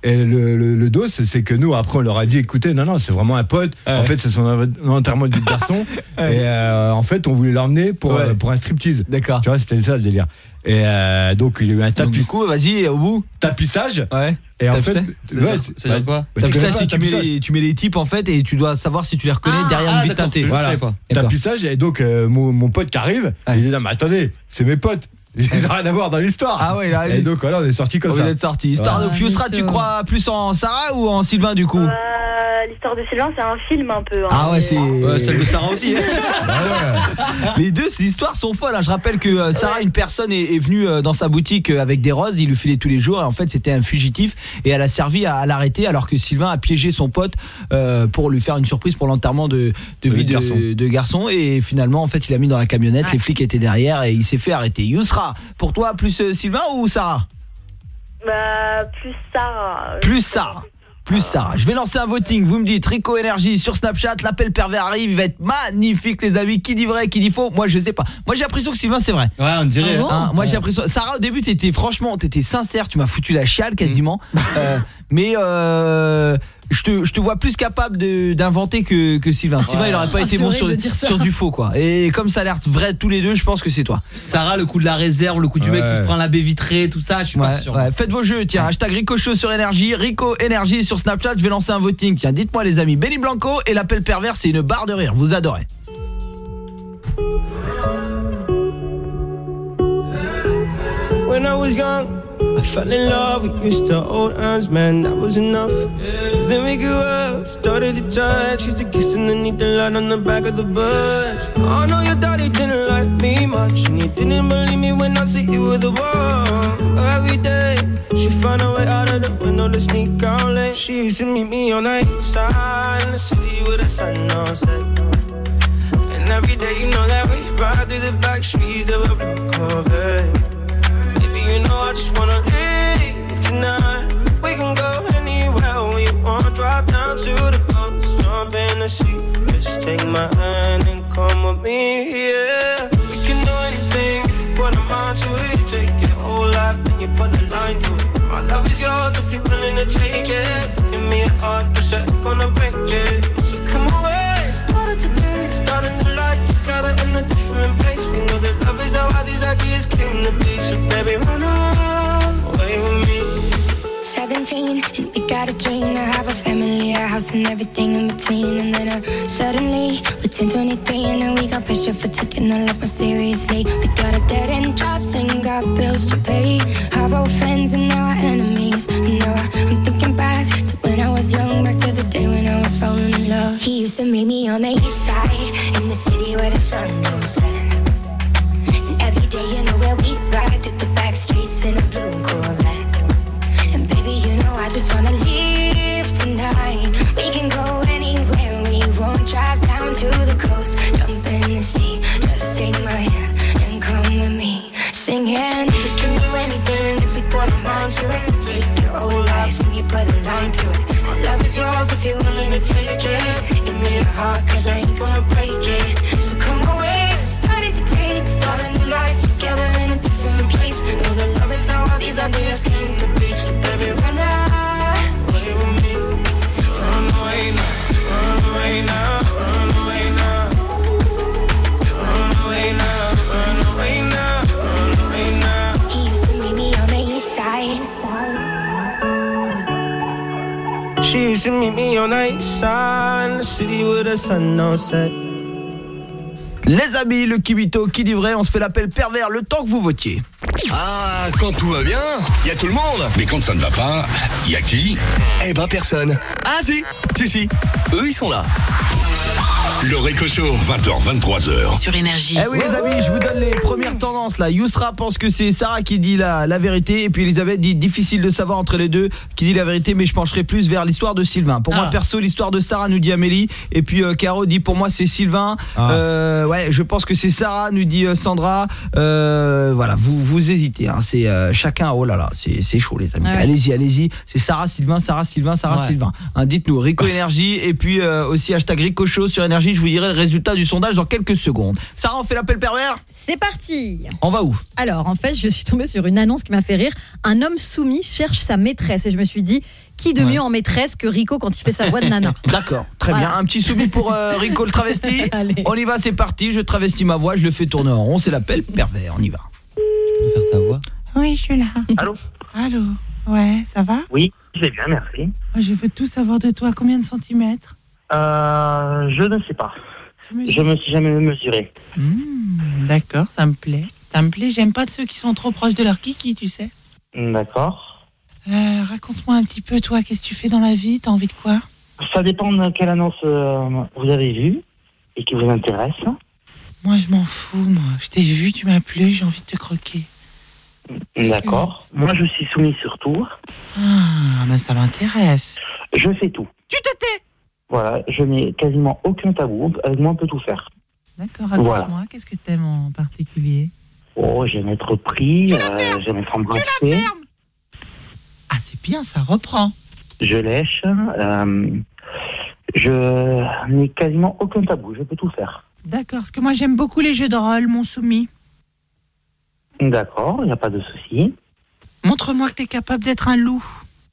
Et le, le, le dos, c'est, c'est que nous, après, on leur a dit, écoutez, non, non, c'est vraiment un pote. Ouais. En fait, c'est son enterrement de garçon. Ouais. Et euh, en fait, on voulait l'emmener pour, ouais. euh, pour un striptease. D'accord. Tu vois, c'était ça le délire. Et euh, donc, il y a eu un tapis. Du coup, vas-y, au bout. Tapissage. Ouais. Et en fait, ouais, c'est bah, quoi bah, Tapissage, c'est tu mets, les, tu mets les types en fait et tu dois savoir si tu les reconnais ah, derrière ah, une vitre teintée. Voilà. Tapissage, et donc euh, mon, mon pote qui arrive, ouais. il dit non, mais attendez, c'est mes potes. Ils n'ont rien à voir dans l'histoire. Ah ouais, là, et donc voilà, on est sorti comme on ça. Vous êtes sorti. Star ouais. of Yousra, tu crois plus en Sarah ou en Sylvain du coup euh, L'histoire de Sylvain, c'est un film un peu. Hein, ah ouais, c'est ouais, celle de Sarah aussi. Les deux, ces histoires sont folles. Hein. Je rappelle que euh, Sarah, ouais. une personne est, est venue euh, dans sa boutique euh, avec des roses. Il lui filait tous les jours. Et en fait, c'était un fugitif et elle a servi à, à l'arrêter alors que Sylvain a piégé son pote euh, pour lui faire une surprise pour l'enterrement de, de vie de, garçon. de, de garçon. Et finalement, en fait, il l'a mis dans la camionnette. Ouais. Les flics étaient derrière et il s'est fait arrêter. Yousra, pour toi, plus euh, Sylvain ou Sarah? Bah, plus Sarah. Plus Sarah. Plus Sarah. Je vais lancer un voting. Vous me dites Rico Énergie sur Snapchat. L'appel pervers arrive. Il va être magnifique, les amis. Qui dit vrai, qui dit faux? Moi, je sais pas. Moi, j'ai l'impression que Sylvain, c'est vrai. Ouais, on dirait. Hein, hein, moi, j'ai l'impression. Sarah, au début, t'étais franchement, t'étais sincère. Tu m'as foutu la chiale quasiment. Mmh. euh, mais euh, je te, je te vois plus capable de, d'inventer que, que Sylvain. Ouais. Sylvain, il aurait pas ah, été bon sur, sur du faux, quoi. Et comme ça a l'air vrai tous les deux, je pense que c'est toi. Sarah, le coup de la réserve, le coup du ouais. mec qui se prend la baie vitrée, tout ça, je suis ouais, pas sûr. Ouais. Faites vos jeux, tiens, hashtag Rico Show sur Énergie, Rico Énergie sur Snapchat. Je vais lancer un voting. Tiens, dites-moi les amis, Benny Blanco et l'appel pervers, c'est une barre de rire. Vous adorez. When I was young, I fell in love, we used to hold hands, man, that was enough. Yeah. Then we grew up, started to touch, used to kiss underneath the light on the back of the bus. I know your daddy didn't like me much, and he didn't believe me when I said you were the one. Every day, she found a way out of the window to sneak out late. She used to meet me on the east side, in the city with the sun on set. And every day, you know that we ride through the back streets of a blue Corvette. You know I just wanna leave tonight. We can go anywhere we want. Drive down to the coast, jump in the sea. Just take my hand and come with me, yeah. We can do anything if you put a mind to it. You take your whole life, then you put a line through it. My love is yours if you're willing to take it. Give me a heart, cause I'm gonna break it. So come away, started today, start a new life together in a different place. We know that love is how all these ideas came to be. So baby, run away with me. Seventeen, and we got a dream to have a family, a house and everything in between. And then uh, suddenly, we're ten, twenty-three, and now we got pressure for taking our life more seriously. We got a dead end jobs and got bills to pay. Our old friends and now our enemies. And now I'm thinking back to when I was young, back to the day when I was falling in love. He used to meet me on the east side, in the city where the sun don't set. And every day, you know where we ride through the back streets in a blue Corvette. And baby, you know I just wanna leave tonight. We can go anywhere we want. Drive down to the coast, jump in the sea. Just take my hand and come with me, singing. We can do anything if we put our mind to it. Take your whole life and you put a line through it. My love is yours if you're willing to take it. Give me a heart, cause I ain't gonna break it. So come away, starting to date, start a new life together in a different place. Know that love is how all these ideas came to be. So baby, run away with me. Run away now, run away now, run away now. Run away now, run away now, run away now. He used to meet me on the east side. She used to meet me on the east side, in the city with the sun on set. Les amis, le Kibito qui dit vrai, on se fait l'appel pervers le temps que vous votiez. Ah, quand tout va bien, il y a tout le monde. Mais quand ça ne va pas, il y a qui? Eh ben personne. Ah si, si si, eux ils sont là. Le Rico Show, vingt heures vingt-trois heures. Sur Énergie. Eh oui les amis, je vous donne les premières tendances là. Yousra pense que c'est Sarah qui dit la, la vérité. Et puis Elisabeth dit difficile de savoir entre les deux qui dit la vérité, mais je pencherai plus vers l'histoire de Sylvain. Pour ah. moi perso, l'histoire de Sarah, nous dit Amélie. Et puis euh, Caro dit pour moi c'est Sylvain. ah. euh, Ouais, je pense que c'est Sarah, nous dit euh, Sandra. euh, Voilà, vous, vous hésitez hein. C'est euh, chacun, oh là là, c'est, c'est chaud les amis. ouais. Allez-y, allez-y, c'est Sarah, Sylvain, Sarah, Sylvain, Sarah, ouais. Sylvain hein, dites-nous, Rico Énergie. Et puis euh, aussi hashtag Rico Show sur Énergie. Énergie. Je vous dirai le résultat du sondage dans quelques secondes. Sarah, on fait l'appel pervers ? C'est parti. On va où ? Alors, en fait, je suis tombée sur une annonce qui m'a fait rire. Un homme soumis cherche sa maîtresse. Et je me suis dit, qui de mieux ouais. en maîtresse que Rico quand il fait sa voix de nana ? D'accord, très voilà. bien. Un petit soumis pour euh, Rico le travesti. Allez. On y va, c'est parti. Je travestis ma voix, je le fais tourner en rond. C'est l'appel pervers, on y va. Tu peux nous faire ta voix ? Oui, je suis là. Allô ? Allô ? Ouais, ça va ? Oui, je vais bien, merci. Je veux tout savoir de toi. Combien de centimètres ? Euh, je ne sais pas. Je me suis jamais mesuré. Mmh, d'accord, ça me plaît. Ça me plaît, j'aime pas de ceux qui sont trop proches de leur kiki, tu sais. D'accord. Euh, raconte-moi un petit peu, toi, qu'est-ce que tu fais dans la vie ? T'as envie de quoi ? Ça dépend de quelle annonce euh, vous avez vue et qui vous intéresse. Moi, je m'en fous, moi. Je t'ai vu, tu m'as plu, j'ai envie de te croquer. D'accord. Que... Moi, je suis soumis sur tout. Ah, mais ça m'intéresse. Je fais tout. Tu te tais ? Voilà, je n'ai quasiment aucun tabou. Avec moi, on peut tout faire. D'accord, raconte-moi, voilà. Qu'est-ce que t'aimes en particulier ? Oh, j'aime être pris, tu euh, j'aime être embrassé. Tu la fermes ! Ah, c'est bien, ça reprend. Je lèche. Euh, je n'ai quasiment aucun tabou, je peux tout faire. D'accord, parce que moi, j'aime beaucoup les jeux de rôle, mon soumis. D'accord, il n'y a pas de souci. Montre-moi que t'es capable d'être un loup.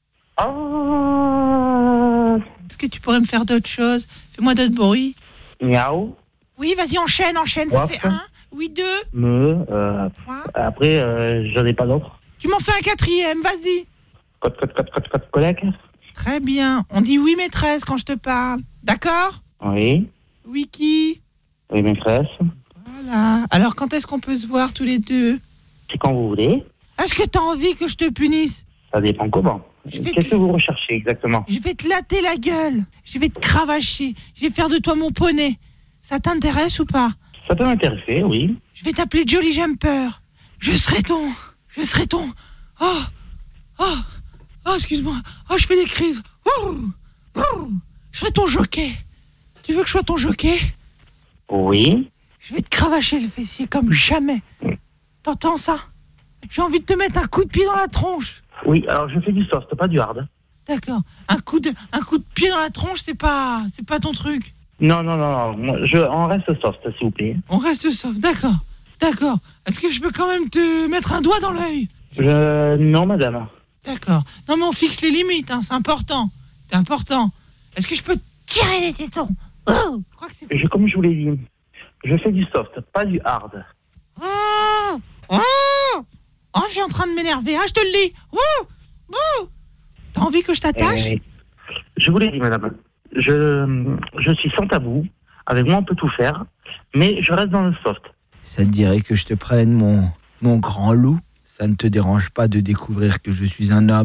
Oh. Est-ce que tu pourrais me faire d'autres choses ? Fais-moi d'autres bruits. Miaou. Oui, vas-y, enchaîne, enchaîne. Ça fait un, oui, deux. Me, euh, après, euh, j'en ai pas d'autres. Tu m'en fais un quatrième, vas-y. Code, code, code, code, code, collègue. Très bien. On dit oui, maîtresse, quand je te parle. D'accord ? Oui. Oui, qui ? Oui, maîtresse. Voilà. Alors, quand est-ce qu'on peut se voir tous les deux ? C'est quand vous voulez. Est-ce que t'as envie que je te punisse ? Ça dépend comment. Qu'est-ce que vous recherchez exactement ? Je vais te latter la gueule. Je vais te cravacher. Je vais faire de toi mon poney. Ça t'intéresse ou pas ? Ça peut m'intéresser, oui. Je vais t'appeler Jolly Jumper. Je serai ton... Je serai ton... Oh Oh Oh, excuse-moi. Oh, je fais des crises. Oh, oh. Je serai ton jockey. Tu veux que je sois ton jockey ? Oui. Je vais te cravacher le fessier comme jamais. T'entends ça ? J'ai envie de te mettre un coup de pied dans la tronche. Oui, alors je fais du soft, pas du hard. D'accord. Un coup de, un coup de pied dans la tronche, c'est pas, c'est pas ton truc. Non, non, non, non. Je, on reste soft, s'il vous plaît. On reste soft, d'accord. D'accord. Est-ce que je peux quand même te mettre un doigt dans l'œil ? Je... Non, madame. D'accord. Non, mais on fixe les limites, hein, c'est important. C'est important. Est-ce que je peux tirer les tétons ? Oh, je crois que c'est... Je, comme je vous l'ai dit, je fais du soft, pas du hard. Oh, oh, oh, je suis en train de m'énerver. Ah, je te le lis. Oh, oh. T'as envie que je t'attache ? eh, Je vous l'ai dit, madame. Je, je suis sans tabou. Avec moi, on peut tout faire. Mais je reste dans le soft. Ça te dirait que je te prenne mon, mon grand loup ? Ça ne te dérange pas de découvrir que je suis un homme ?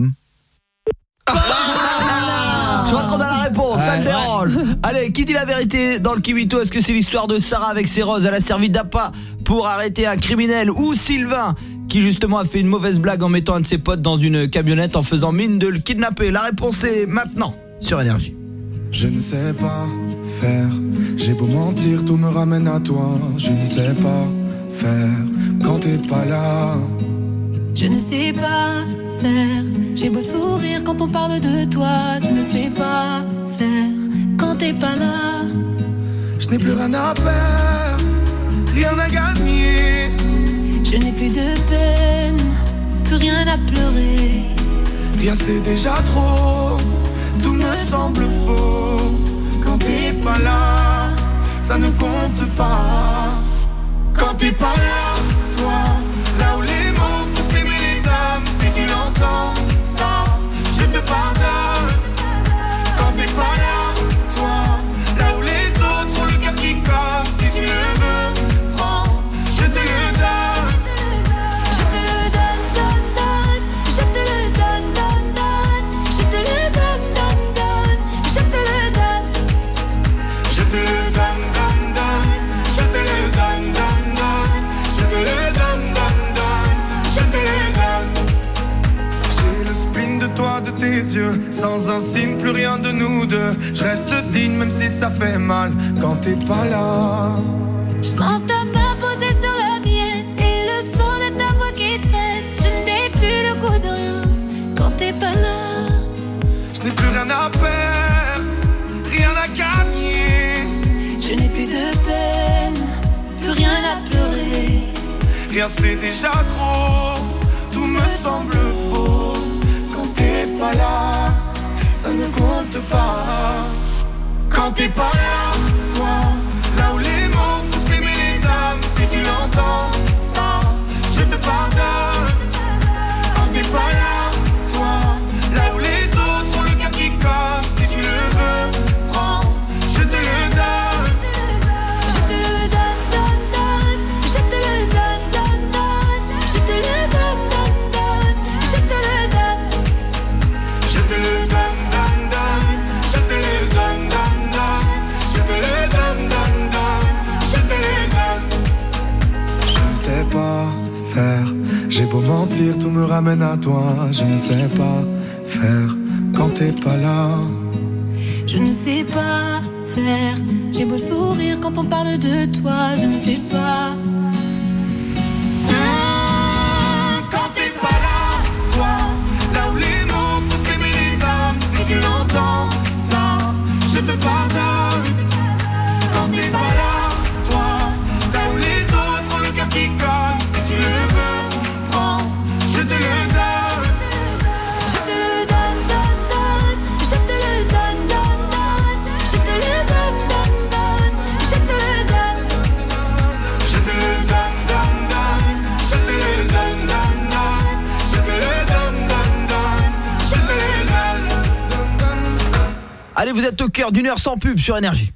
Je crois qu'on a la réponse, ça me dérange. Allez, qui dit la vérité dans le Kibito ? Est-ce que c'est l'histoire de Sarah avec ses roses ? Elle a servi d'appât pour arrêter un criminel, ou Sylvain qui justement a fait une mauvaise blague en mettant un de ses potes dans une camionnette en faisant mine de le kidnapper ? La réponse est maintenant sur Énergie. Je ne sais pas faire, j'ai beau mentir, tout me ramène à toi. Je ne sais pas faire quand t'es pas là. Je ne sais pas faire, j'ai beau sourire quand on parle de toi. Je ne sais pas faire quand t'es pas là. Je n'ai plus rien à perdre, rien à gagner. Je n'ai plus de peine, plus rien à pleurer. Rien c'est déjà trop, tout me semble faux. Quand t'es pas là, ça ne compte pas. Quand t'es pas là, toi, là où les mots font s'aimer les âmes. Si tu l'entends, ça, je te pardonne. Quand t'es pas là, toi, là où les autres ont le cœur qui colle. Si tu le veux, prends, je te le donne. Je te le donne, donne, donne. Je te le donne, donne, donne. Je te le donne, donne, donne. Je te le donne. Je te le donne, donne, donne. Je te le donne, donne, donne. Je te le donne, donne, donne. Je te le donne. J'ai le spleen de toi, de tes yeux. Sans un signe, plus rien de nous deux. Je reste digne même si ça fait mal quand t'es pas là. Je sens ta main posée sur la mienne et le son de ta voix qui traîne. Je n'ai plus le goût de rien quand t'es pas là. Je n'ai plus rien à perdre, rien à gagner. Je Rien c'est déjà trop, tout me semble faux. Quand t'es pas là, ça ne compte pas. Quand t'es pas là, toi, là où les mots font s'aimer les âmes. Si tu l'entends, ça, je te pardonne. Quand t'es pas là, toi, là où les autres ont le cœur qui colle. Si tu le veux, prends, je te le donne. Je te le donne, donne, donne. Je te le donne, donne, donne. Je te le donne, donne, donne. Je te le donne. Je te le donne, donne, donne. Je te le donne, donne, donne. Je te le donne, donne, donne. Je te le donne. Je ne sais pas faire. J'ai beau mentir, tout me ramène à toi. Je ne sais pas faire quand t'es pas là. Je ne sais pas faire. J'ai beau sourire quand on parle de toi. Je ne sais pas. Quand t'es pas là, toi, là où les mots font s'aimer les âmes. Si tu l'entends, ça, je te pardonne. Quand t'es pas là, toi, là où les autres ont le cœur qui colle. Si tu le veux, prends, je te le donne. Je te le donne, donne, donne. Je te le donne, donne, donne. Je te le donne, donne, donne. Je te le donne. Je te le donne, donne, donne. Je te le donne, donne, donne. Je te le donne, donne, donne. Je te le donne. Allez, vous êtes au cœur d'une heure sans pub sur Énergie.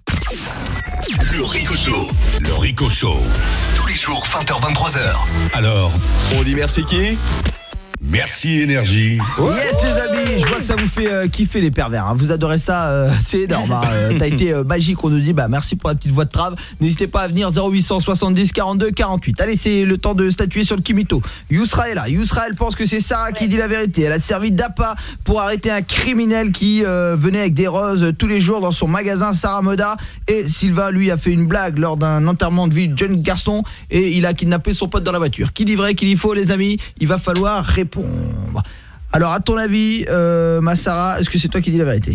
Le Rico Show. Le Rico Show. Tous les jours, vingt heures, vingt-trois heures. Alors, on dit merci qui? Merci Énergie. Yes les amis, je vois que ça vous fait euh, kiffer les pervers hein. Vous adorez ça, euh, c'est énorme hein. euh, T'as été euh, magique, on nous dit bah merci pour la petite voix de trave. N'hésitez pas à venir zéro huit cent soixante-dix quarante-deux quarante-huit. Allez, c'est le temps de statuer sur le Kimito. Yousra est là, Yousra elle pense que c'est Sarah qui dit la vérité. Elle a servi d'appât pour arrêter un criminel qui euh, venait avec des roses tous les jours dans son magasin Sarah Moda. Et Sylvain lui a fait une blague lors d'un enterrement de vie de jeune garçon. Et il a kidnappé son pote dans la voiture. Qui dit vrai, qui dit faux les amis? Il va falloir répondre. Alors à ton avis, euh, ma Sarah, est-ce que c'est toi qui dis la vérité?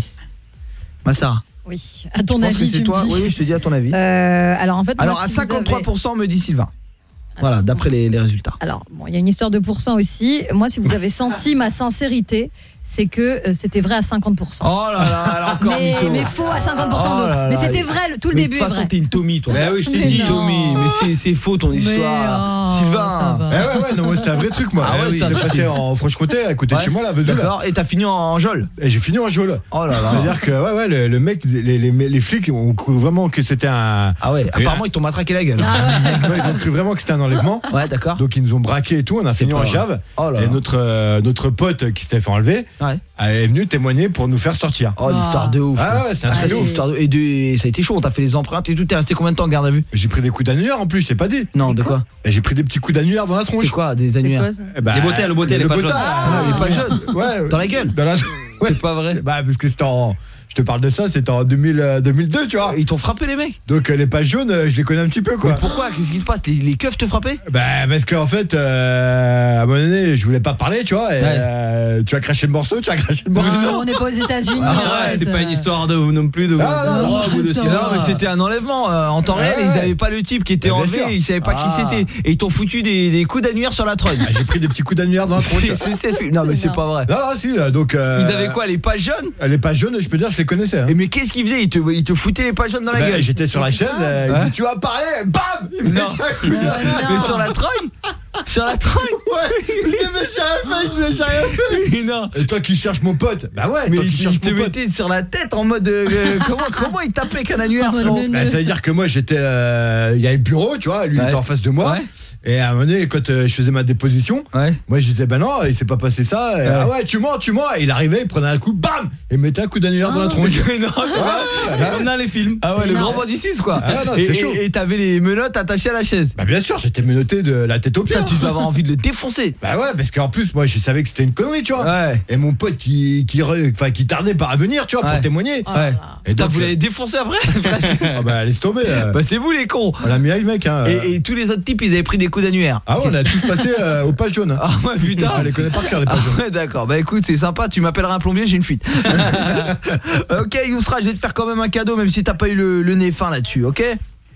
Ma Sarah? Oui, à ton avis, c'est tu toi. me dis. Oui, je te dis à ton avis. Euh, alors en fait, alors moi, à si vous cinquante-trois pour cent avez... me dit Sylvain. Voilà, d'après les, les résultats. Alors, bon, il y a une histoire de pourcent aussi. Moi, si vous avez senti ma sincérité, c'est que euh, c'était vrai à cinquante pour cent. Oh là là, alors encore mais, mytho. mais faux à cinquante pour cent Oh d'autres. là Mais là. c'était vrai, le- tout le Mais début de toute est façon, vrai. t'es une Tommy, toi. Bah oui, je t'ai Mais dit. non. Tommy, mais c'est, c'est faux ton histoire. oh, Sylvain. ça va. Eh ouais, ouais, non, moi c'était un vrai truc, moi. Ah ouais, Eh oui, t'as c'est un passé truc. en Franche-Comté, à côté Ouais. de chez moi, là, Vesoul. D'accord, et t'as fini en Jol. Et j'ai fini en Jol. Oh là là. C'est-à-dire que, ouais, ouais, le, le mec, les, les, les flics ont cru vraiment que c'était un. Ah ouais, apparemment ils t'ont matraqué la gueule. Ouais, ils ont cru vraiment que c'était un enlèvement. Ouais, d'accord. Donc ils nous ont braqué et tout, on a fini pas en vrai. jave. Oh là Et là. notre, euh, notre pote qui s'était fait enlever Ouais. est venu témoigner pour nous faire sortir. Oh, l'histoire de ouf. Ah ouais, c'est un Ah, truc c'est de ouf. l'histoire de... Et de... ça a été chaud, on t'a fait les empreintes et tout. T'es resté combien de temps en garde à vue? J'ai pris des coups d'annulaire en plus, je t'ai pas dit. Non, de quoi? Et j'ai pris des petits coups d'annulaire dans la tronche. C'est quoi, des annulaires? Eh bah, Les bottelles, les bottelles, le les pas botin, jaunes. là. Ah, les pas jaunes. Ouais, Dans la gueule? Dans la... Ouais. C'est pas vrai. Bah parce que c'était en... Je te parle de ça, c'était en deux mille, euh, deux mille deux, tu vois. Ils t'ont frappé les mecs? Donc euh, les pages jaunes, euh, je les connais un petit peu, quoi. Mais pourquoi? Qu'est-ce qui se passe? Les, les keufs te frappaient? Bah parce qu'en fait, euh, à un moment donné, je voulais pas parler, tu vois. Et, Ouais. euh, tu as craché le morceau, tu as craché le morceau. Non, on n'est pas aux États-Unis. Ah, ça va, arrête. c'était pas une histoire de non plus de, Ah, non, de non, drogue ou de non, sida. Non, mais c'était un enlèvement euh, en temps Ouais, réel. ouais. Ils avaient pas le type qui était Bah, bien enlevé, sûr. ils savaient pas Ah. qui c'était. Et ils t'ont foutu des, des coups d'annulaire sur la trogne. Ah, j'ai pris des petits coups d'annulaire dans la tronche. C'est- c'est- c'est- Non, mais c'est pas vrai. Non, non, si, euh, donc. Euh, Ils avaient quoi, les pages jaunes? Les pages jaunes, je peux dire, je les connaissais. Hein. Et mais qu'est-ce qu'ils faisaient? Ils te, ils te foutaient les pages jaunes dans la Bah, gueule. J'étais sur la chaise, euh, il me Ouais. dit, tu vas parler, bam. Il me Non. met un coup de- Mais sur la trogne? Sur la trogne? Ouais, il disait, mais j'ai rien fait, il disait, j'ai rien fait. Non. Et toi qui cherches mon pote, bah ouais, Mais toi qui il, cherches il te mon pote. mettait sur la tête en mode euh, euh, comment comment il tapait qu'un annulaire? En mode frérot neuneu. Bah, ça veut dire que moi j'étais, euh, il y a le bureau, tu vois, lui il Ouais. était en face de moi. Ouais. Et à un moment donné, quand euh, je faisais ma déposition, Ouais. moi je disais, bah non, il s'est pas passé ça. Et, Ouais. ah ouais, tu mens, tu mens. Et il arrivait, il prenait un coup, bam, et il mettait un coup d'annulaire dans la tronche. Non, Ouais, Comme dans les films. ah ouais, le Non. grand banditisme quoi. Ah non, et, c'est chaud. et- et t'avais les menottes attachées à la chaise. Bah bien sûr, j'étais menotté de la tête aux pieds. Putain, tu dois avoir envie de le défoncer. Bah ouais, parce qu'en plus, moi je savais que c'était une connerie, tu vois. Ouais. Et mon pote qui, qui, re- enfin, qui tardait pas à venir, tu vois, Ouais. pour témoigner. Ouais. Et Putain, donc, vous euh, l'avez défoncé après? ah bah laisse tomber. euh. Bah c'est vous les cons. On l'a mis avec mec, hein. euh. Et, et tous les autres types ils avaient pris des coups d'annulaire. Ah ouais, on a tous passé euh, aux pages jaunes. hein. Ah ouais putain. Ah, on les connaît par cœur les Ah pages jaunes. ouais d'accord, bah écoute c'est sympa, tu m'appelleras un plombier, j'ai une fuite. Ok Yousra, je vais te faire quand même un cadeau même si t'as pas eu le, le nez fin là-dessus, ok?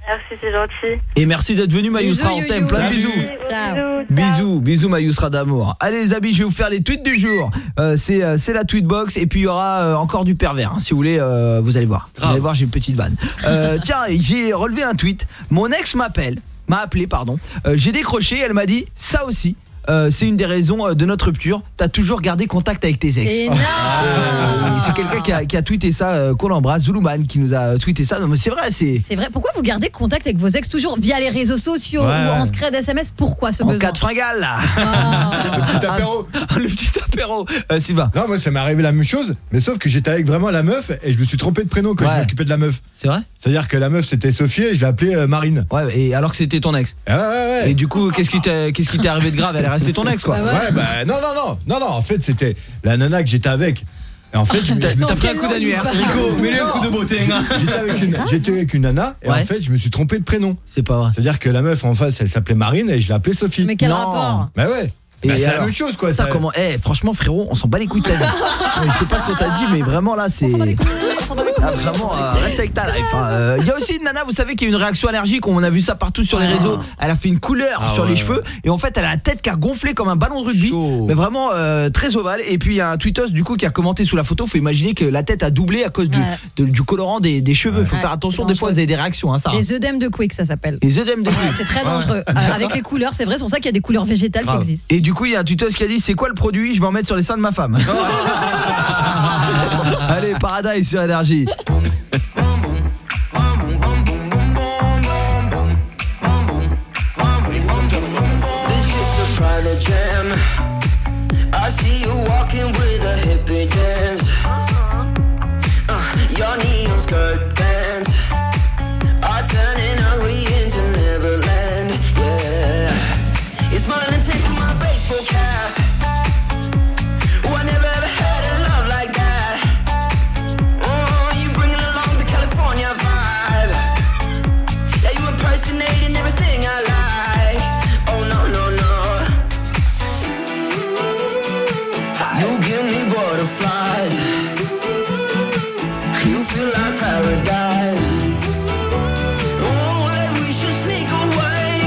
Merci, c'est gentil. Et merci d'être venu Mayousra, on t'aime, plein de bisous. Ciao. Bisous, bisous Mayousra d'amour. Allez les amis, je vais vous faire les tweets du jour. euh, C'est euh, c'est la tweetbox et puis il y aura euh, encore du pervers hein, si vous voulez, euh, vous allez voir. Vous allez voir, j'ai une petite vanne. euh, Tiens, j'ai relevé un tweet. Mon ex m'appelle, m'a appelé pardon. euh, J'ai décroché, elle m'a dit ça aussi. Euh, c'est une des raisons de notre rupture. T'as toujours gardé contact avec tes ex. Et non euh, C'est quelqu'un qui a, qui a tweeté ça, euh, qu'on l'embrasse, Zuluman qui nous a tweeté ça. Non mais c'est vrai, c'est. C'est vrai. Pourquoi vous gardez contact avec vos ex toujours via les réseaux sociaux ouais, ou en ouais. secret d'S M S? Pourquoi ce en besoin? cas de fringale là. Le petit apéro. Le petit apéro. Euh, Sylvain. Non, moi ça m'est arrivé la même chose, mais sauf que j'étais avec vraiment la meuf et je me suis trompé de prénom quand Ouais. je m'occupais de la meuf. C'est vrai? C'est-à-dire que la meuf c'était Sophie et je l'appelais euh, Marine. Ouais, et alors que c'était ton ex. Ouais, ouais, ouais. Et du coup, qu'est-ce qui t'est qu'est-ce qui t'est arrivé de grave? Elle est restée ton ex quoi. Ouais, ouais, bah non, non, non, non, non, en fait c'était la nana que j'étais avec. Et en fait, je me, je me T'as suis- pris un coup d'annuaire. Rico, mets-lui un coup de beauté. J'étais avec une, j'étais avec une nana et Ouais. en fait je me suis trompé de prénom. C'est pas vrai. C'est-à-dire que la meuf en face elle s'appelait Marine et je l'appelais Sophie. Mais quel Non. rapport? Bah ouais. Et Bah, c'est la alors même chose quoi. Ça ça- comment eh franchement frérot, on s'en bat les couilles de ta vie. Je sais pas ce qu'on t'a dit mais vraiment là c'est ah, vraiment euh, reste avec ta life. Il hein. euh, y a aussi une nana, vous savez, qui a une réaction allergique, on a vu ça partout sur les réseaux. Elle a fait une couleur Ah sur ouais. les cheveux et en fait elle a la tête qui a gonflé comme un ballon de rugby. Chaud. Mais vraiment euh, très ovale. Et puis il y a un tweetos du coup qui a commenté sous la photo. Faut imaginer que la tête a doublé à cause du, Ouais. de- du colorant des, des cheveux. Faut Ouais. faire attention, C'est des fois vous dangereux. avez des réactions hein, ça. Les œdèmes de Quick, ça s'appelle. Les œdèmes de Ouais, Quick. c'est très dangereux. Euh, avec les couleurs, c'est vrai, c'est pour ça qu'il y a des couleurs végétales Grave. qui existent. Et du coup il y a un tweetos qui a dit c'est quoi le produit? Je vais en mettre sur les seins de ma femme. Allez, Paradise sur Énergie. This shit's a private jam. I see you walking with a hippie dance. Uh, your neon skirt pants are turning ugly into Neverland. Yeah, you're smiling, taking my baseball cap. Oh, I never ever had a love like that. Oh, you bringing along the California vibe. Yeah, you impersonating everything I like. Oh no no no. You give me butterflies. You feel like paradise. Oh, hey, we should sneak away.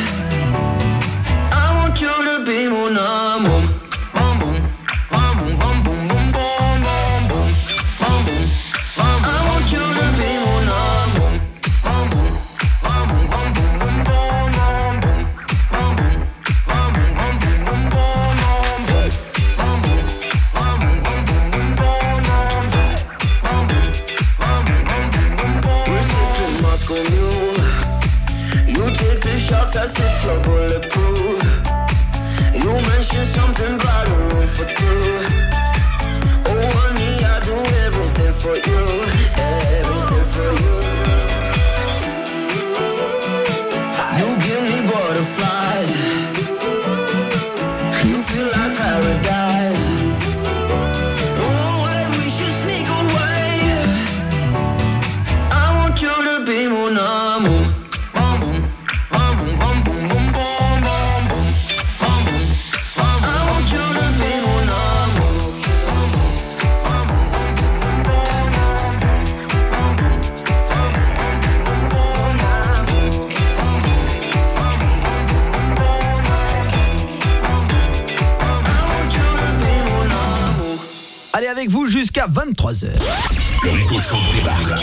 I want you to be mon amour. Bum, bum, bum, bum, bum, bum, bum, bum, bum, bum, bum, bum. I want you to be mon amour. Bum, bum, bum, bum, bum, bum, bum, bum, bum, bum, bum, bum, bum, bum, bum, bum, bum, bum. We're sipping Moscow Mule. You take the shots as if you're bulletproof. You mentioned something about a room for two. Oh honey, I do everything for you, everything for you. You give me butterflies. You feel like paradise. Oh, hey, we should sneak away. I want you to be mon amour. Bum, bum, bum, bum, bum, bum, bum, bum, bum, bum, bum, bum. I want you to be mon amour. Bum, bum, bum, bum, bum, bum, bum, Allez avec vous jusqu'à vingt-trois heures. Le Rico Show débarque.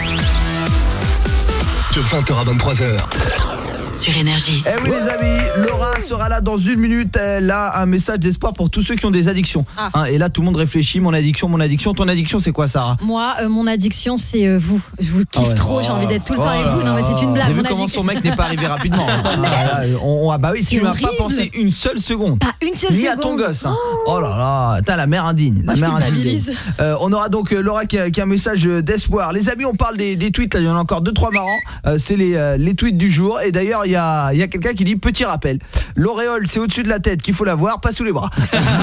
De vingt heures à vingt-trois heures. Sur Énergie. Eh oui les amis, Laura sera là dans une minute. Elle a un message d'espoir pour tous ceux qui ont des addictions. Ah. Hein, et là tout le monde réfléchit, mon addiction, mon addiction. Ton addiction c'est quoi Sarah? Moi, euh, mon addiction, c'est euh, vous. Je vous kiffe Ah ouais. trop, j'ai envie d'être tout le Oh temps avec là vous. Non, mais c'est une T'as blague. vu Mon comment addic- son mec n'est pas arrivé rapidement hein. Ah là, on, on- ah bah oui, C'est tu n'as pas horrible. pensé une seule seconde. Pas une seule Ni seconde. à ton gosse. Hein. Oh là là, t'as la mère indigne. La Moi, je mère indigne. culpabilise. Euh, on aura donc euh, Laura qui a, qui a un message euh, d'espoir. Les amis, on parle des, des tweets. Là, il y en a encore deux trois marrants. Euh, c'est les, euh, les tweets du jour. Et d'ailleurs, il il y a, y a quelqu'un qui dit petit rappel. L'auréole, c'est au-dessus de la tête qu'il faut l'avoir, pas sous les bras.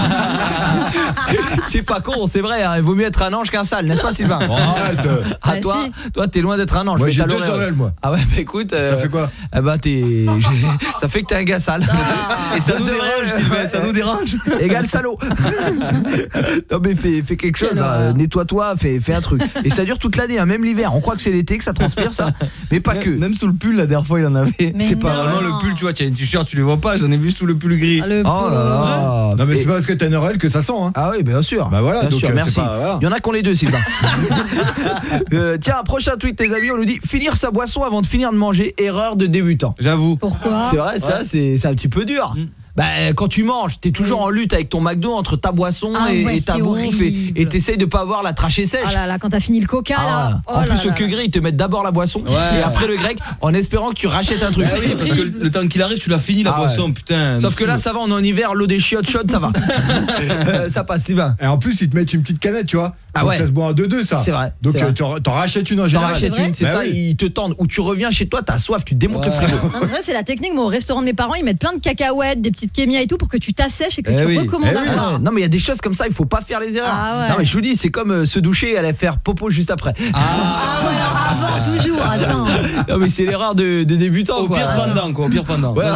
C'est pas con, c'est vrai, hein, il vaut mieux être un ange qu'un sale, n'est-ce pas Sylvain? Arrête. Ah, Ah, toi, si. toi t'es loin d'être un ange. Moi mais j'ai t'as deux l'auréole. auréoles moi. Ah ouais, bah écoute, euh, Ça fait quoi? Eh ben t'es, ça fait que t'es un gars sale. Ah. Et ça nous dérange, Sylvain, ça nous dérange. Égal salaud. Non mais fais, fais quelque chose, hein, nettoie-toi, fais, fais un truc. Et ça dure toute l'année, hein, même l'hiver. On croit que c'est l'été, que ça transpire ça, mais pas que. Même sous le pull, la dernière fois il en avait. Mais C'est pas non. vraiment le pull, tu vois, tu as une t-shirt, tu les vois pas, j'en ai vu sous le pull gris. Ah, le Oh là là. Non mais Et- c'est pas parce que t'as une auréole que ça sent hein. Ah oui, bien sûr. Bah voilà, Bien donc sûr, euh, merci. c'est pas voilà. Il y en a qui ont les deux, Sylvain. euh, tiens, prochain tweet, les amis, on nous dit finir sa boisson avant de finir de manger, erreur de débutant. J'avoue. Pourquoi? C'est vrai, ça, Ouais. c'est c'est un petit peu dur. Mm. Bah, quand tu manges, t'es toujours en lutte avec ton McDo entre ta boisson Ah et, ouais, et ta c'est bouffe et- horrible. et t'essayes de pas avoir la trachée sèche. Ah là là, quand t'as fini le coca Ah, là. en Oh plus là au là que là. gris, ils te mettent d'abord la boisson Ouais. et après le grec en espérant que tu rachètes un truc. Bah oui, parce que le temps qu'il arrive, tu l'as fini la Ah ouais. boisson, putain. Sauf que là, ça va, on est en hiver, l'eau des chiottes chaudes, ça va. Euh, ça passe, Sylvain. Et en plus ils te mettent une petite canette tu vois. Ah Donc ouais. ça se boit en deux deux ça. C'est vrai, Donc c'est euh, vrai. t'en t'en rachètes une en T'en général. rachètes une, c'est Bah ça, oui. ils te tendent. Ou tu reviens chez toi, t'as soif, tu démontes le Ouais. frigo. Non, mais c'est vrai, c'est la technique. Moi, au restaurant de mes parents, ils mettent plein de cacahuètes, des petites kémias et tout pour que tu t'assèches et que Eh tu oui. recommandes Eh un oui. plat. Ouais, non mais il y a des choses comme ça, il faut pas faire les erreurs. Ah ouais. Non mais je vous dis, c'est comme euh, se doucher et aller faire popo juste après. Ah ouais, alors avant, toujours, attends. Non mais c'est l'erreur de, de débutant Au quoi. pire pendant quoi, au pire pendant. Ouais,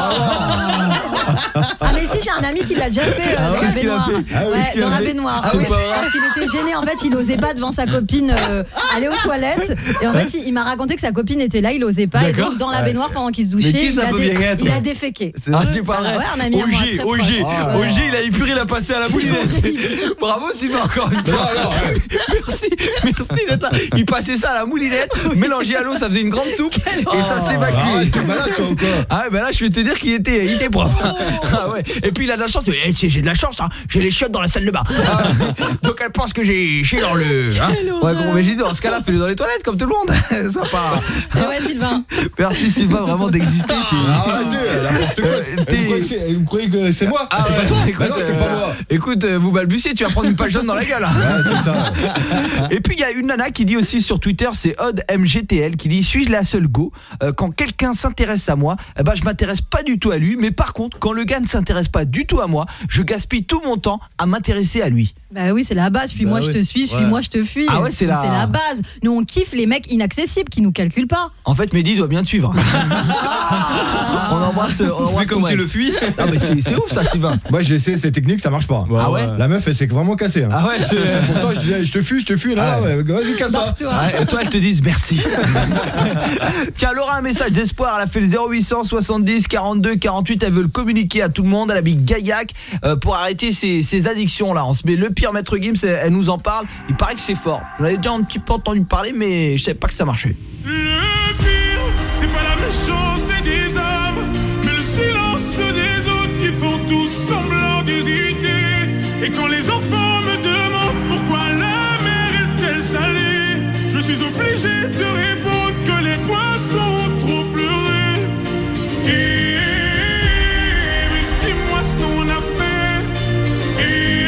Ah mais si, j'ai un ami qui l'a déjà fait euh, dans la qu'est-ce qu'il a baignoire. fait Ah oui, Ouais, qu'est-ce qu'il dans a la fait baignoire. Ah oui, c'est vrai. Parce qu'il était gêné, en fait, il osait pas devant sa copine euh, aller aux toilettes. Et en fait, il, il m'a raconté que sa copine était là, il osait pas. Et D'accord. donc, dans la Ouais. baignoire, pendant qu'il se douchait, Mais qui ça il, a peut bien être il a déféqué. C'est Ah vrai. c'est pas Voilà, vrai. ouais, un ami à moi, Auger, très Auger, proche. Ah ouais. Auger, il a épuré, il a passé à la moulinette. Bravo Sylvain encore une Non, fois. non, ouais. Merci, merci d'être là. Il passait ça à la moulinette, mélangé à l'eau, ça faisait une grande soupe et ça s'évacue. Arrête, t'es malade toi ou quoi? Ah ouais, bah là je vais te dire qu'il était, il était propre. Ah ouais. Et puis il a de la chance, eh, tu sais, j'ai de la chance, hein. J'ai les chiottes dans la salle de bain. Ah, donc elle pense que j'ai chié dans le. Hein. Ouais, bon, mais j'ai dit dans ce cas-là, fais-le dans les toilettes comme tout le monde. Ça pas. Et ouais, Sylvain. Merci Sylvain vraiment d'exister. t'es- Arrêtez, n'importe quoi. Euh, Et t'es- Vous croyez que c'est- vous croyez que c'est moi? Ah C'est ouais, pas toi? écoute, Bah non, c'est euh, pas moi. Écoute, euh, vous balbutiez, tu vas prendre une page jaune dans la gueule. hein. Ouais, c'est ça. Et puis il y a une nana qui dit aussi sur Twitter, c'est Odd M G T L qui dit suis-je la seule go euh, quand quelqu'un s'intéresse à moi, eh ben je m'intéresse pas du tout à lui, mais par contre quand le gars ne s'intéresse pas du tout à moi, je gaspille tout mon temps à m'intéresser à lui. Bah oui, c'est la base. Suis-moi, Bah je te oui. suis. Suis-moi, Ouais. je te fuis. Ah ouais, c'est la- C'est la base. Nous, on kiffe les mecs inaccessibles qui nous calculent pas. En fait Mehdi doit bien te suivre. On embrasse, on embrasse Fuis comme ton tu mec. le fuis. Ah mais c'est c'est ouf ça Sylvain. Moi j'ai essayé ces techniques, ça marche pas. Ah ouais. La meuf elle s'est vraiment cassée. Hein. Ah ouais, c'est- Pourtant je disais je te fuis, je te fuis, là, Ah là, ouais, vas-y casse-toi. Barre-toi. Ouais, et toi elles te disent merci. Tiens, Laura, un message d'espoir, elle a fait le zéro huit cent soixante-dix quarante-deux quarante-huit, elle veut le communiquer à tout le monde, elle habite Gaillac euh, pour arrêter ses, ses addictions là. On se met le pire maître Gims, elle, elle nous en parle, il paraît que c'est fort. J'en avais déjà un petit peu entendu parler mais je savais pas que ça marchait. Le pire, c'est pas la méchanceté des hommes, mais le silence des autres qui font tous semblant d'hésiter. Et quand les enfants me demandent pourquoi la mer est-elle salée, je suis obligé de répondre que les poissons ont trop pleuré. Et mais dis-moi ce qu'on a fait.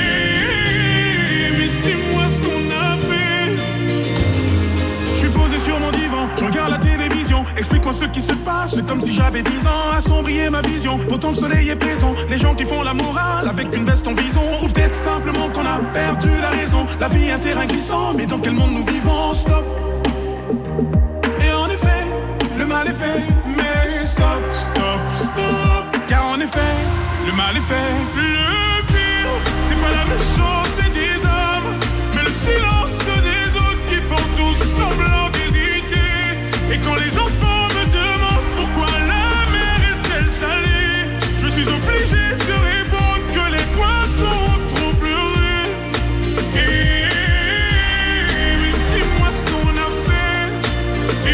Et mais dis-moi ce qu'on a fait. Je suis posé sur mon divan, je regarde la télévision. Explique-moi ce qui se passe, c'est comme si j'avais dix ans. Assombrir ma vision, pourtant le soleil est présent. Les gens qui font la morale avec une veste en vison. Ou peut-être simplement qu'on a perdu la raison. La vie est un terrain glissant, mais dans quel monde nous vivons? Stop. Et en effet, le mal est fait. Mais stop, stop, stop. Car en effet, le mal est fait. Le pire, c'est pas la méchanceté des hommes, mais le silence des autres qui font tous semblant d'hésiter. Et quand les enfants me demandent pourquoi la mer est-elle salée, je suis obligé de répondre que les poissons ont trop pleuré. Et mais dis-moi ce qu'on a fait.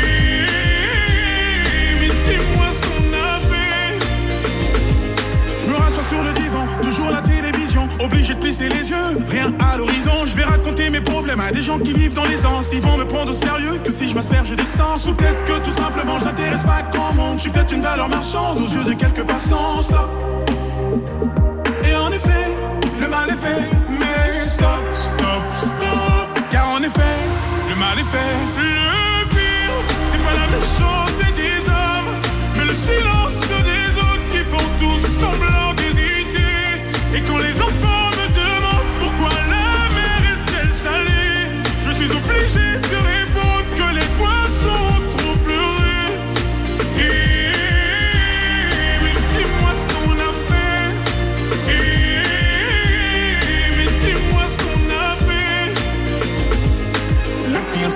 Et mais dis-moi ce qu'on a fait. Je me rassois sur le divan, toujours la télévision, obligé de plisser les yeux, rien à l'horizon. Je vais raconter mes problèmes à des gens qui vivent dans les anses. Ils vont me prendre au sérieux que si je m'asperge d'essence. Ou peut-être que tout simplement je n'intéresse pas grand monde. Je suis peut-être une valeur marchande aux yeux de quelques passants. Stop. Et en effet, le mal est fait. Mais stop, stop, stop. Car en effet, le mal est fait. Le pire, c'est pas la méchanceté des hommes, mais le silence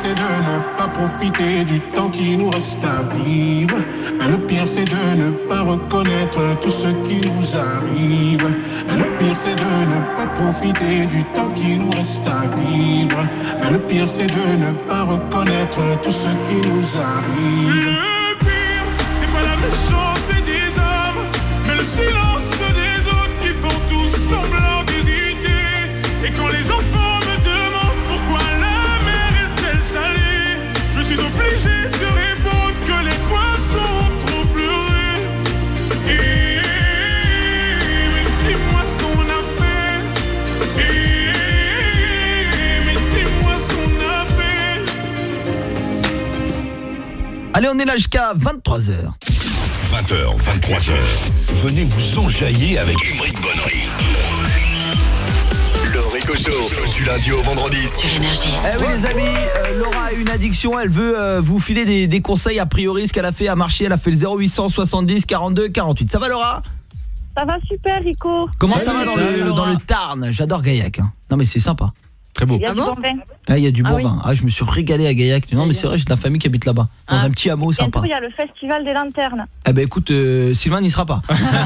c'est de ne pas profiter du temps qui nous reste à vivre. Le pire c'est de ne pas reconnaître tout ce qui nous arrive. Le pire c'est de ne pas profiter du temps qui nous reste à vivre. Le pire c'est de ne pas reconnaître tout ce qui nous arrive. Le pire, c'est pas la méchanceté des hommes, mais le silence des autres qui font tous semblant d'hésiter. Et quand les enfants me demandent pourquoi la mer est-elle salée, je suis obligé de répondre que les poissons ont trop pleuré. Et mais dis-moi ce qu'on a fait. Et mais dis-moi ce qu'on a fait. Allez, on est là jusqu'à vingt-trois heures. vingt heures, vingt-trois heures. Venez vous enjailler avec Émeric Bonnery. Le Rico Show, du lundi au vendredi sur Énergie. Eh oui les amis, euh, Laura a une addiction, elle veut euh, vous filer des, des conseils. A priori ce qu'elle a fait a marché, elle a fait le zéro huit cent soixante-dix quarante-deux quarante-huit. Ça va Laura? Ça va super Rico. Comment Salut, ça va dans salut, le, Laura. dans le Tarn? J'adore Gaillac hein. Non mais c'est sympa. Très beau. Il y a du bon vin. Ah, il y a du bon Ah oui. vin. Ah, je me suis régalé à Gaillac. Non mais c'est vrai, j'ai de la famille qui habite là-bas. Dans un petit hameau sympa. Bientôt il y a le festival des lanternes. Eh ben écoute, euh, Sylvain n'y sera pas.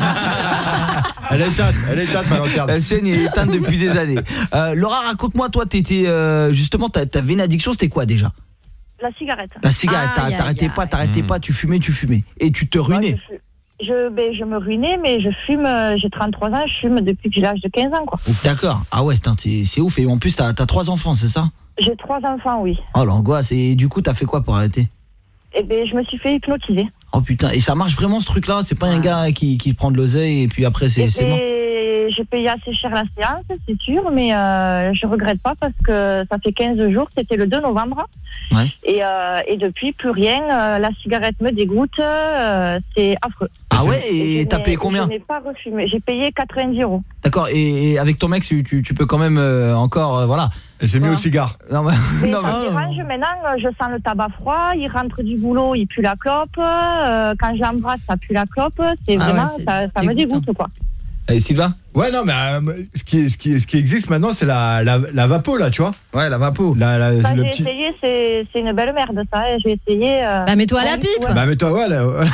Elle est éteinte, elle est éteinte ma lanterne. La scène est éteinte depuis des années. Euh, Laura, raconte-moi, toi, t'étais euh, justement, t'avais une addiction, c'était quoi déjà? La cigarette. La cigarette, Aïe, aïe, t'arrêtais aïe. pas, t'arrêtais pas, tu fumais, tu fumais. Et tu te ruinais. Je, ben, je me ruinais, mais je fume, euh, j'ai trente-trois ans, je fume depuis que j'ai l'âge de quinze ans, quoi. D'accord. Ah ouais, c'est c'est ouf. Et en plus, t'as trois enfants, c'est ça? J'ai trois enfants, oui. Oh l'angoisse. Et du coup, t'as fait quoi pour arrêter? Et ben, je me suis fait hypnotiser. Oh putain. Et ça marche vraiment ce truc-là? C'est pas un gars qui, qui prend de l'oseille et puis après c'est c'est bon? Et j'ai payé assez cher la séance, c'est sûr, mais euh, je regrette pas parce que ça fait quinze jours, c'était le deux novembre. Ouais. Et, euh, et depuis, plus rien. Euh, la cigarette me dégoûte, euh, c'est affreux. Ah ouais? Et t'as payé combien? Je n'ai pas refumé, j'ai payé quatre-vingt-dix euros. D'accord. Et, et avec ton mec, tu, tu, tu peux quand même euh, encore, euh, voilà. Elle s'est mis au cigare. Non, mais, Mais non, mais- quand il range, maintenant, je sens le tabac froid, il rentre du boulot, il pue la clope, euh, quand je l'embrasse, ça pue la clope, c'est Ah vraiment, ouais, c'est ça, ça me dégoûte, quoi. Et Sylvain? Ouais, non, mais euh, ce, qui, ce, qui, ce qui existe maintenant, c'est la, la, la vapo, là, tu vois. Ouais, la vapo. La, la, Ça, le j'ai petit... essayé, c'est c'est une belle merde, ça, et j'ai essayé... Euh... Bah, mets-toi à la ouais, pipe. ouais. Bah, mais toi, ouais, là, ouais.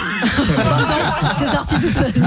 C'est sorti tout seul.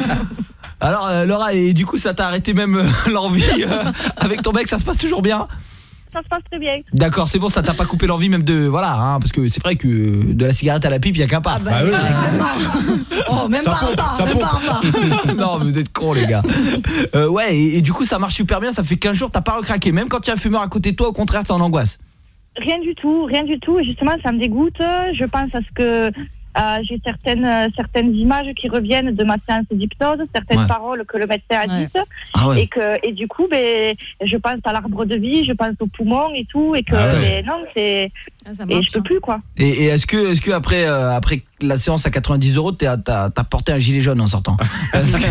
Alors euh, Laura, et du coup ça t'a arrêté même euh, l'envie euh, avec ton mec, ça se passe toujours bien? Ça se passe très bien. D'accord, c'est bon, ça t'a pas coupé l'envie même de... Voilà, hein, parce que c'est vrai que de la cigarette à la pipe, il y a qu'un pas. Ah bah, Bah oui. exactement. Oh, même Ça pas un pompe, pas, ça même pompe. pas un pas. Non, mais vous êtes cons les gars. Euh, ouais, et, et du coup ça marche super bien, ça fait quinze jours, t'as pas recraqué. Même quand il y a un fumeur à côté de toi, au contraire, t'es en angoisse. Rien du tout, rien du tout. Et justement, ça me dégoûte. Je pense à ce que euh, j'ai certaines, euh, certaines images qui reviennent de ma séance d'hypnose, certaines Ouais. paroles que le médecin a dites. Ah ouais. Et, que, et du coup, ben, je pense à l'arbre de vie, je pense aux poumons et tout. Et que Ah ouais. ben, non, c'est. et je peux plus, quoi. Et, et est-ce que, est-ce que après, euh, après la séance à quatre-vingt-dix euros, t'as, t'as, t'as porté un gilet jaune en sortant? Parce que-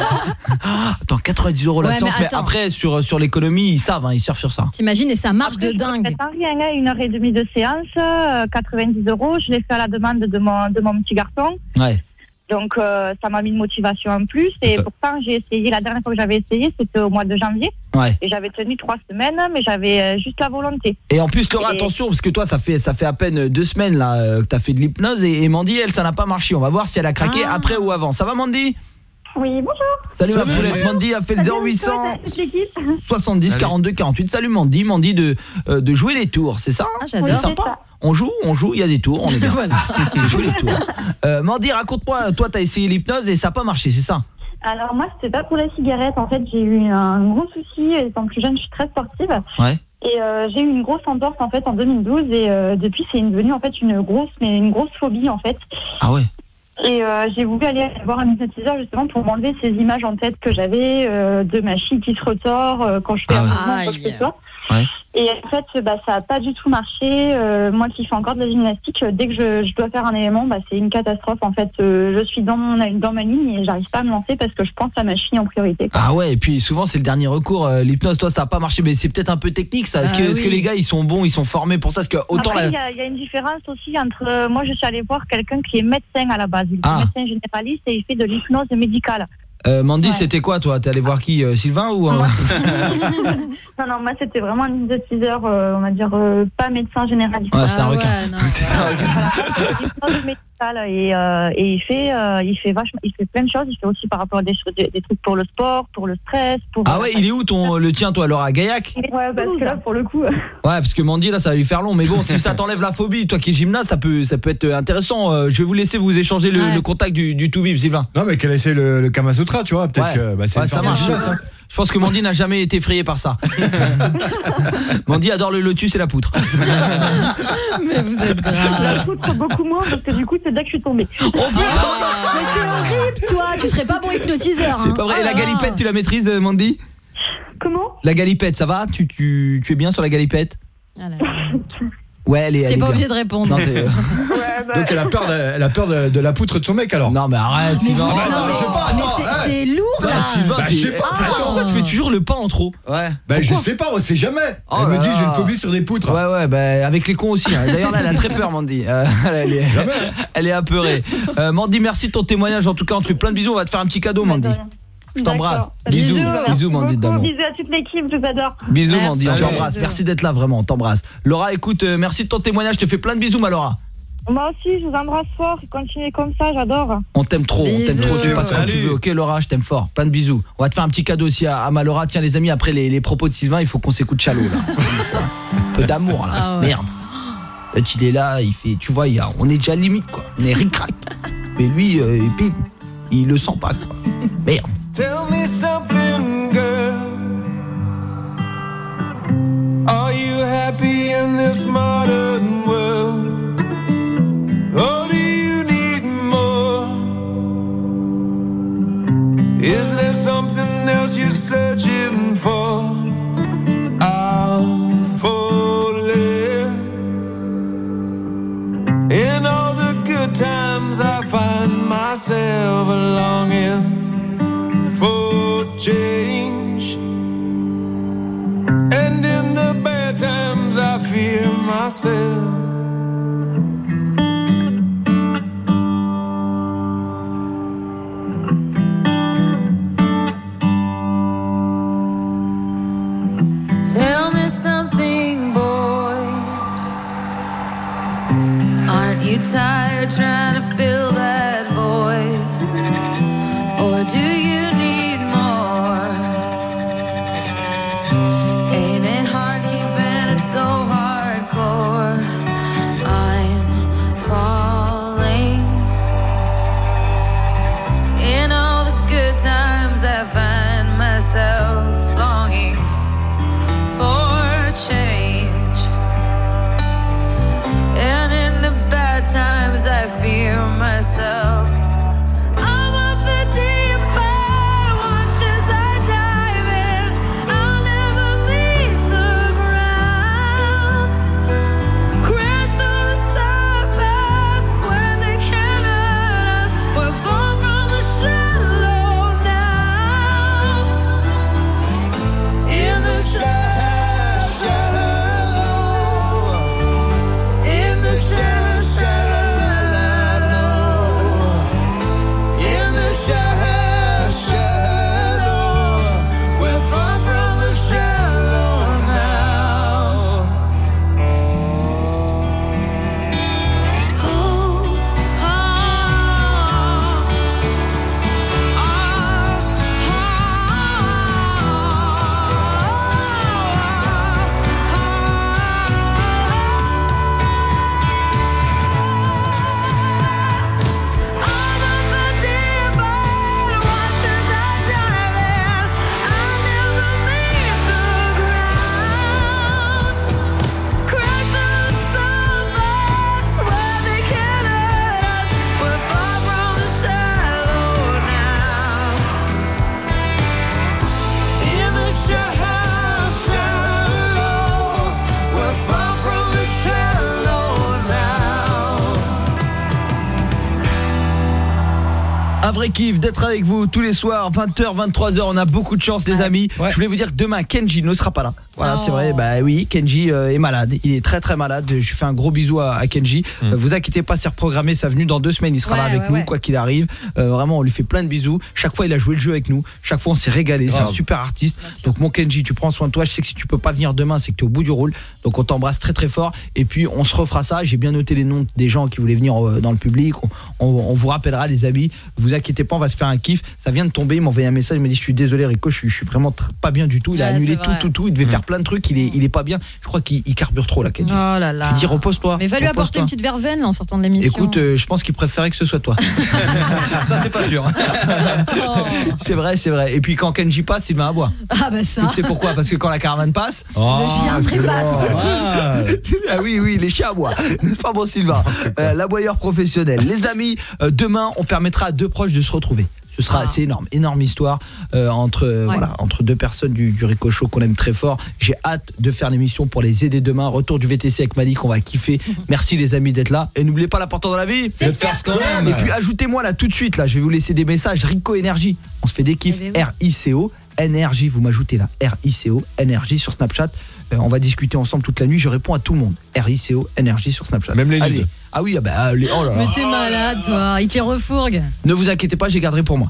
Attends, quatre-vingt-dix euros la Ouais, mais séance, mais, attends. après sur, sur l'économie, ils savent, hein, ils surfent sur ça. T'imagines, et ça marche de Je dingue. ne pas rien, hein, une heure et demie de séance, euh, quatre-vingt-dix euros. Je l'ai fait à la demande de mon, de mon petit garçon. Ouais. Donc euh, ça m'a mis une motivation en plus. Et pourtant, j'ai essayé, la dernière fois que j'avais essayé, c'était au mois de janvier. Ouais. Et j'avais tenu trois semaines, mais j'avais euh, juste la volonté. Et en plus, Laura, Et- attention, parce que toi, ça fait, ça fait à peine deux semaines là euh, que t'as fait de l'hypnose et, et Mandy, elle, ça n'a pas marché. On va voir si elle a craqué Ah. après ou avant. Ça va, Mandy? Oui, bonjour. Salut, ma Salut. poulette. Mandy a fait le Salut, zéro huit cent toute l'équipe. soixante-dix quarante-deux quarante-huit. Salut Mandy, Mandy de, euh, de jouer les tours, c'est ça? Ah, j'adore. C'est Oui, sympa. c'est ça. On joue, on joue, il y a des tours, on est bien. Voilà. On joue les tours. Euh, Mandy, raconte-moi, toi, t'as essayé l'hypnose et ça n'a pas marché, c'est ça? Alors moi, c'était pas pour la cigarette. En fait, j'ai eu un gros souci. Étant plus jeune, je suis très sportive. Ouais. Et euh, j'ai eu une grosse entorse en fait en deux mille douze. Et euh, depuis, c'est devenu en fait une grosse, mais une grosse phobie en fait. Ah ouais. Et euh, j'ai voulu aller voir un hypnotiseur justement pour m'enlever ces images en tête que j'avais euh, de ma chie qui se retord euh, quand je fais un mouvement ou quoi que ce soit. Ouais. Et en fait, bah, ça n'a pas du tout marché. Euh, moi qui fais encore de la gymnastique, euh, dès que je, je dois faire un élément, bah, c'est une catastrophe. En fait, euh, je suis dans, mon, dans ma ligne et j'arrive pas à me lancer parce que je pense à ma chie en priorité. Ah ouais, et puis souvent c'est le dernier recours, euh, l'hypnose, toi ça n'a pas marché, mais c'est peut-être un peu technique ça. Est-ce Ah que, est-ce oui. que les gars ils sont bons, ils sont formés pour ça? Parce que autant Après, la... il y, a- il y a une différence aussi entre... euh, moi, je suis allée voir quelqu'un qui est médecin à la base. Il est Ah. médecin généraliste et il fait de l'hypnose médicale. Euh, Mandy, Ouais. c'était quoi toi? T'es allé voir qui, euh, Sylvain ou euh... Non, non, moi c'était vraiment un hypnotiseur, euh, on va dire, euh, pas médecin généraliste. Ah, c'était un requin. C'était un requin. Hypnose médicale et, euh, et il fait, euh, il fait vachement, il fait plein de choses. Il fait aussi par rapport à des, choses- des, des trucs pour le sport, pour le stress, pour. Ah ouais, il est où ton le tien toi alors à Gaillac? Ouais, parce que là pour le coup. Ouais, parce que Mandy là ça va lui faire long, mais bon, si ça t'enlève la phobie, toi qui es gymnaste, ça peut ça peut être intéressant. Euh, je vais vous laisser vous échanger le, Ouais. le contact du du Toubib, Sylvain. Non mais qu'elle essaie le, le Kama Sutra, tu vois, peut-être Ouais. que bah, c'est Ouais, une ça forme de marche. gymnaste, hein. Je pense que Mandy n'a jamais été effrayée par ça. Mandy adore le lotus et la poutre. Mais vous êtes grave. La poutre beaucoup moins parce que du coup c'est là que je suis tombée. Mais t'es horrible, toi. Tu serais pas bon hypnotiseur. C'est hein. pas vrai. Oh Et la là là. galipette, tu la maîtrises, euh, Mandy? Comment? La galipette, ça va? Tu tu tu es bien sur la galipette? Ouais, elle est. elle T'es est pas bien. obligé de répondre. Non, c'est- Donc elle a peur de, elle a peur de, de la poutre de son mec alors. Non mais arrête, Mais Sylvain. vous- Bah, attends, non, je sais pas, mais attends, c'est- ouais. c'est lourd Bah, là. Sylvain, Bah, t'es- je sais pas, Ah, attends. pourquoi tu fais toujours le pas en trop? Ouais. Bah je sais pas, on sait jamais. Oh Elle me là dit là. j'ai une phobie sur les poutres. Ouais ouais, bah avec les cons aussi. hein. D'ailleurs là, elle a très peur, Mandy. Euh, elle est elle est apeurée. Euh, Mandy, merci de ton témoignage. En tout cas, on te fait plein de bisous. On va te faire un petit cadeau, Mandy. Je t'embrasse. D'accord. Bisous, Bisous. bisous, Mandy Beaucoup, d'amour. bisous à toute l'équipe, je vous adore. Bisous, Merci. Mandy. On Salut. t'embrasse. Merci d'être là, vraiment. On t'embrasse. Laura, écoute, euh, merci de ton témoignage. Je te fais plein de bisous, ma Laura. Moi aussi, je vous embrasse fort. Continuez comme ça, j'adore. On t'aime trop, on t'aime Bisous. trop, tu passes quand tu Salut. veux. Ok Laura, je t'aime fort. Plein de bisous. On va te faire un petit cadeau aussi à, à ma Laura. Tiens les amis, après les, les propos de Sylvain, il faut qu'on s'écoute Chalot là. Un peu d'amour là. Ah ouais. Merde. L'autre, il est là, il fait, tu vois, il y a, on est déjà limite quoi. On est ric-rac. Mais lui, euh, et puis, il le sent pas quoi. Merde. Tell me something, girl. Are you happy in this modern world? Or do you need more? Is there something else you're searching for? I'm falling. In all the good times I find myself longing for change, and in the bad times I fear myself. Tell me something, boy. Aren't you tired trying to fill that void? Or do you need more? Ain't it hard keeping it so hardcore? I'm falling. In all the good times I find myself longing for change, and in the bad times I fear myself. I'm of the deep end, watch as I dive in. I'll never meet the ground. Crash through the surface where they can't hurt us. We're far from the shallow now. In the shallow, shallow, in the shallow, shallow, in the shallow, shallow, we're far from the shallow now. Oh, Un vrai kiff d'être avec vous tous les soirs, vingt heures, vingt-trois heures. On a beaucoup de chance les amis. Je voulais vous dire que demain Kenji ne sera pas là. Voilà, Oh. c'est vrai. Bah oui, Kenji euh, est malade. Il est très très malade. Je lui fais un gros bisou à, à Kenji. Mm. Euh, vous inquiétez pas, c'est reprogrammé. Ça venue dans deux semaines. Il sera Ouais, là avec ouais, nous, ouais. quoi qu'il arrive. Euh, vraiment, on lui fait plein de bisous. Chaque fois, il a joué le jeu avec nous. Chaque fois, on s'est régalé. C'est un Grave. super artiste. Donc mon Kenji, tu prends soin de toi. Je sais que si tu peux pas venir demain, c'est que tu es au bout du rôle. Donc on t'embrasse très très fort. Et puis on se refera ça. J'ai bien noté les noms des gens qui voulaient venir euh, dans le public. On, on, on vous rappellera, les amis. Vous inquiétez pas, on va se faire un kiff. Ça vient de tomber. Il m'a envoyé un message. Il m'a dit je suis désolé Rico, je suis, je suis vraiment tr- pas bien du tout. Il a Ouais, annulé c'est tout vrai. tout tout. Il devait faire plein de trucs. Il est il est pas bien. Je crois qu'il il carbure trop là, Kenji. Oh là là. Je lui dis repose-toi. Mais va lui apporter repose-toi. une petite verveine là, en sortant de l'émission. Écoute, euh, je pense qu'il préférait que ce soit toi. Ça c'est pas sûr. C'est vrai, c'est vrai. Et puis quand Kenji passe, il met à boire. Ah bah ça. Tu sais pourquoi? Parce que quand la caravane passe, Oh, Le chien trépasse. ah oui, oui, les chiens à bois. N'est-ce pas, bon Sylvain? euh, L'aboyeur professionnel. Les amis, euh, demain, on permettra à deux proches de se retrouver. Ce sera, Ah. c'est énorme, énorme histoire euh, entre euh, Ouais. voilà, entre deux personnes du, du Rico Show qu'on aime très fort. J'ai hâte de faire l'émission pour les aider demain. Retour du V T C avec Malik, on va kiffer. Merci les amis d'être là et n'oubliez pas l'important dans la vie, C'est de faire ce qu'on aime. Et puis ajoutez-moi là tout de suite là, je vais vous laisser des messages Rico Énergie. On se fait des kiffs. Eh ben oui. R I C O Énergie, vous m'ajoutez là R I C O Énergie sur Snapchat. Euh, on va discuter ensemble toute la nuit, je réponds à tout le monde. R I C O Énergie sur Snapchat. Même les Allez. nudes. Ah oui, ah bah, allez, oh là là. Mais t'es malade toi, il te les refourgue. Ne vous inquiétez pas, j'ai garderai pour moi.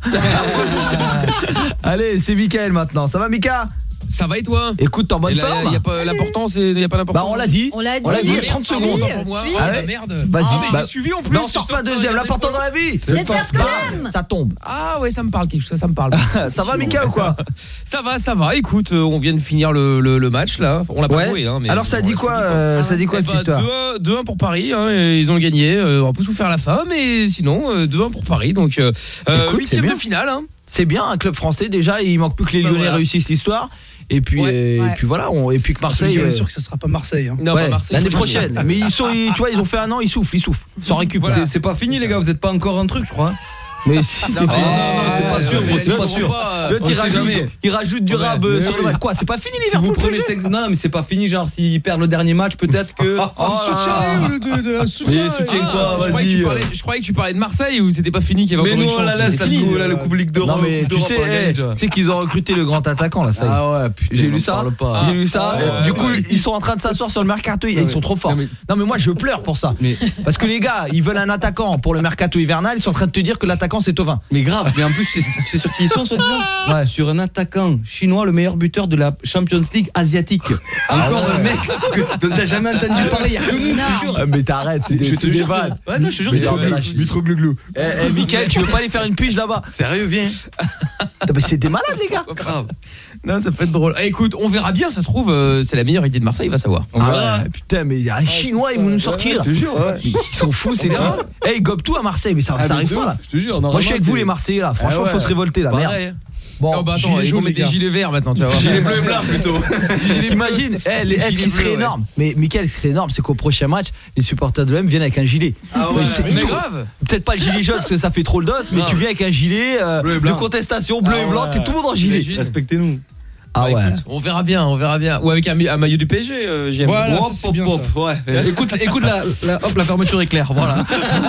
Allez, c'est Mickaël maintenant. Ça va Mika? Ça va et toi? Écoute, t'es en bonne Et là, forme? y a pas l'importance, y a pas l'importance. Bah on l'a dit. On l'a dit. On l'a dit il y a Oui, trente suis, secondes. suis. Ah ouais? bah merde. Vas-y, Ah, mais bah, j'ai suivi en plus. bah, on sort pas un deuxième, l'important dans la vie. C'est de faire ce qu'on aime. Ça tombe. Ah ouais, ça me parle quelque chose, ça me parle. Ça va Mika ou quoi? Ça va, ça va. Écoute, euh, on vient de finir le, le, le match là. On l'a pas Ouais. joué hein, mais Alors ça on dit l'a quoi suivi, euh, Ça dit quoi Eh cette bah, histoire? deux un pour Paris, hein, et ils ont gagné. Euh, on va pas souffrir à la fin, mais sinon euh, deux un pour Paris. Donc euh, Écoute, huitième c'est bien. de finale. Hein. C'est bien un club français déjà, il manque plus que les Bah, Lyonnais voilà. réussissent l'histoire. Et puis, Ouais. euh, Ouais. et puis voilà, on, et puis que Marseille. Bien euh, sûr que ça sera pas Marseille. Hein. Non, ouais, pas Marseille. l'année prochaine. Mais ils sont, ils- tu vois, ils ont fait un an, ils soufflent, ils soufflent. Sans récup. C'est- C'est pas fini les gars, vous êtes pas encore un truc je crois. Mais si, c'est Non, fini. mais- c'est pas sûr, mais c'est pas ils sûr. pourront pas, euh, L'autre, on il sait rajoute, jamais. il rajoute du Ouais, rab euh, mais sur le oui. match. Quoi, c'est pas fini Si vous Liverpool prenez P S G? sex... Non mais c'est pas fini, genre s'ils perdent le dernier match peut-être que Un soutien, le- de- de- un soutien. Mais soutien Ah, quoi, je, croyais que vas-y. tu parlais, je croyais que tu parlais de Marseille ou c'était pas fini qu'il y avait Mais encore nous une on chance. la laisse C'est la fini, coupe, euh, la Coupe Ligue d'Europe. Non mais Coupe tu d'Europe, sais, on la gagne, eh, déjà. tu sais qu'ils ont recruté le grand attaquant là, ça y est. Ah ouais, putain. J'ai n'en lu ça. parle pas. J'ai lu ça. Ah, Euh, du ouais, coup, ouais. ils sont en train de s'asseoir sur le mercato. Ils sont trop forts. non, mais- Non mais moi je pleure pour ça. Mais- Parce que les gars, ils veulent un attaquant pour le mercato hivernal. Ils sont en train de te dire que l'attaquant c'est Thauvin. Mais grave, mais en plus tu sais, tu sais sur qui ils sont soi-disant Ouais. Sur un attaquant chinois, le meilleur buteur de la Champions League asiatique. Encore un mec que dont t'as jamais entendu parler, il y a que nous, je te jure. Ah, mais t'arrêtes, c'est des, Je te c'est des jure, vannes. c'est- Ouais, non, je te jure, Mais c'est non, vrai. mais là, je- Mitro-glouglou. Eh, eh, Mickaël, tu veux pas aller faire une pige là-bas? Sérieux, viens. Ah, mais c'est des malades les gars. Grave. Non, ça peut être drôle. Eh, écoute, on verra bien, ça se trouve, euh, c'est la meilleure idée de Marseille, il va savoir. On verra. Ah ouais, putain, mais un chinois ils vont nous sortir. Je te jure, ouais. Ils sont fous ces gars. Eh, ils gobent tout à Marseille, mais ça, Ah, ça mais arrive de pas ouf, là. je te jure. Moi je suis avec vous les Marseillais là. Franchement, Ah ouais. faut se révolter là. Merde. Pareil. Bon, Oh bah attends, gilets ils vont jaunes, mettre les des gars. gilets verts maintenant, tu vas voir. Gilet bleu et blanc plutôt. t'imagines, eh, les- Les eh, ce gilets qui serait bleus, ouais. énorme, mais Mickaël, ce qui serait énorme, c'est qu'au prochain match, les supporters de l'O M viennent avec un gilet. Ah ouais. Mais Mais tout- grave. Peut-être pas le gilet jaune parce que ça fait trop le dos, mais Grave. tu viens avec un gilet euh, Bleu et de blanc. contestation bleu Ah et blanc, ouais. t'es tout le monde en gilet. Imagine. Respectez-nous. Ah Bah, ouais. écoute, on verra bien, on verra bien. Ou avec un, un maillot du P S G, euh, j'aime. Voilà, Hop, ça, c'est hop, bien, hop, ça. ouais. Écoute, écoute la, la, hop, la fermeture éclair, voilà.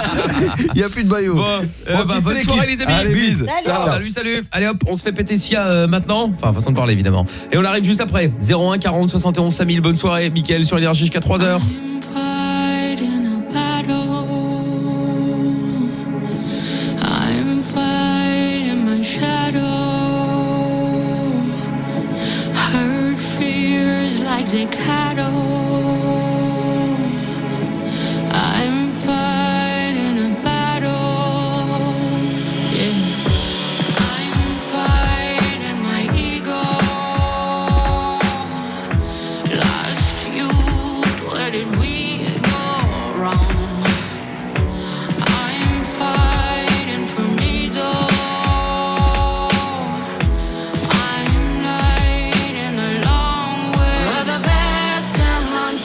Il y a plus de maillot. Bon, euh, Bon, bah, kiffez bonne l'équipe. soirée les amis. Allez, bise. Ciao. Salut, salut. Allez hop, on se fait péter Sia euh, maintenant. Enfin, façon de parler évidemment. Et on arrive juste après. zéro un quarante soixante et onze cinq mille. Bonne soirée. Mickaël sur Énergie jusqu'à trois heures. Fighting a battle. I'm fighting my shadow. Hurt fears like the cattle. I'm fighting a battle. Yeah. I'm fighting my ego. Last youth, where did we go wrong? I'm fighting for neither. I'm lighting a long way. We're the best and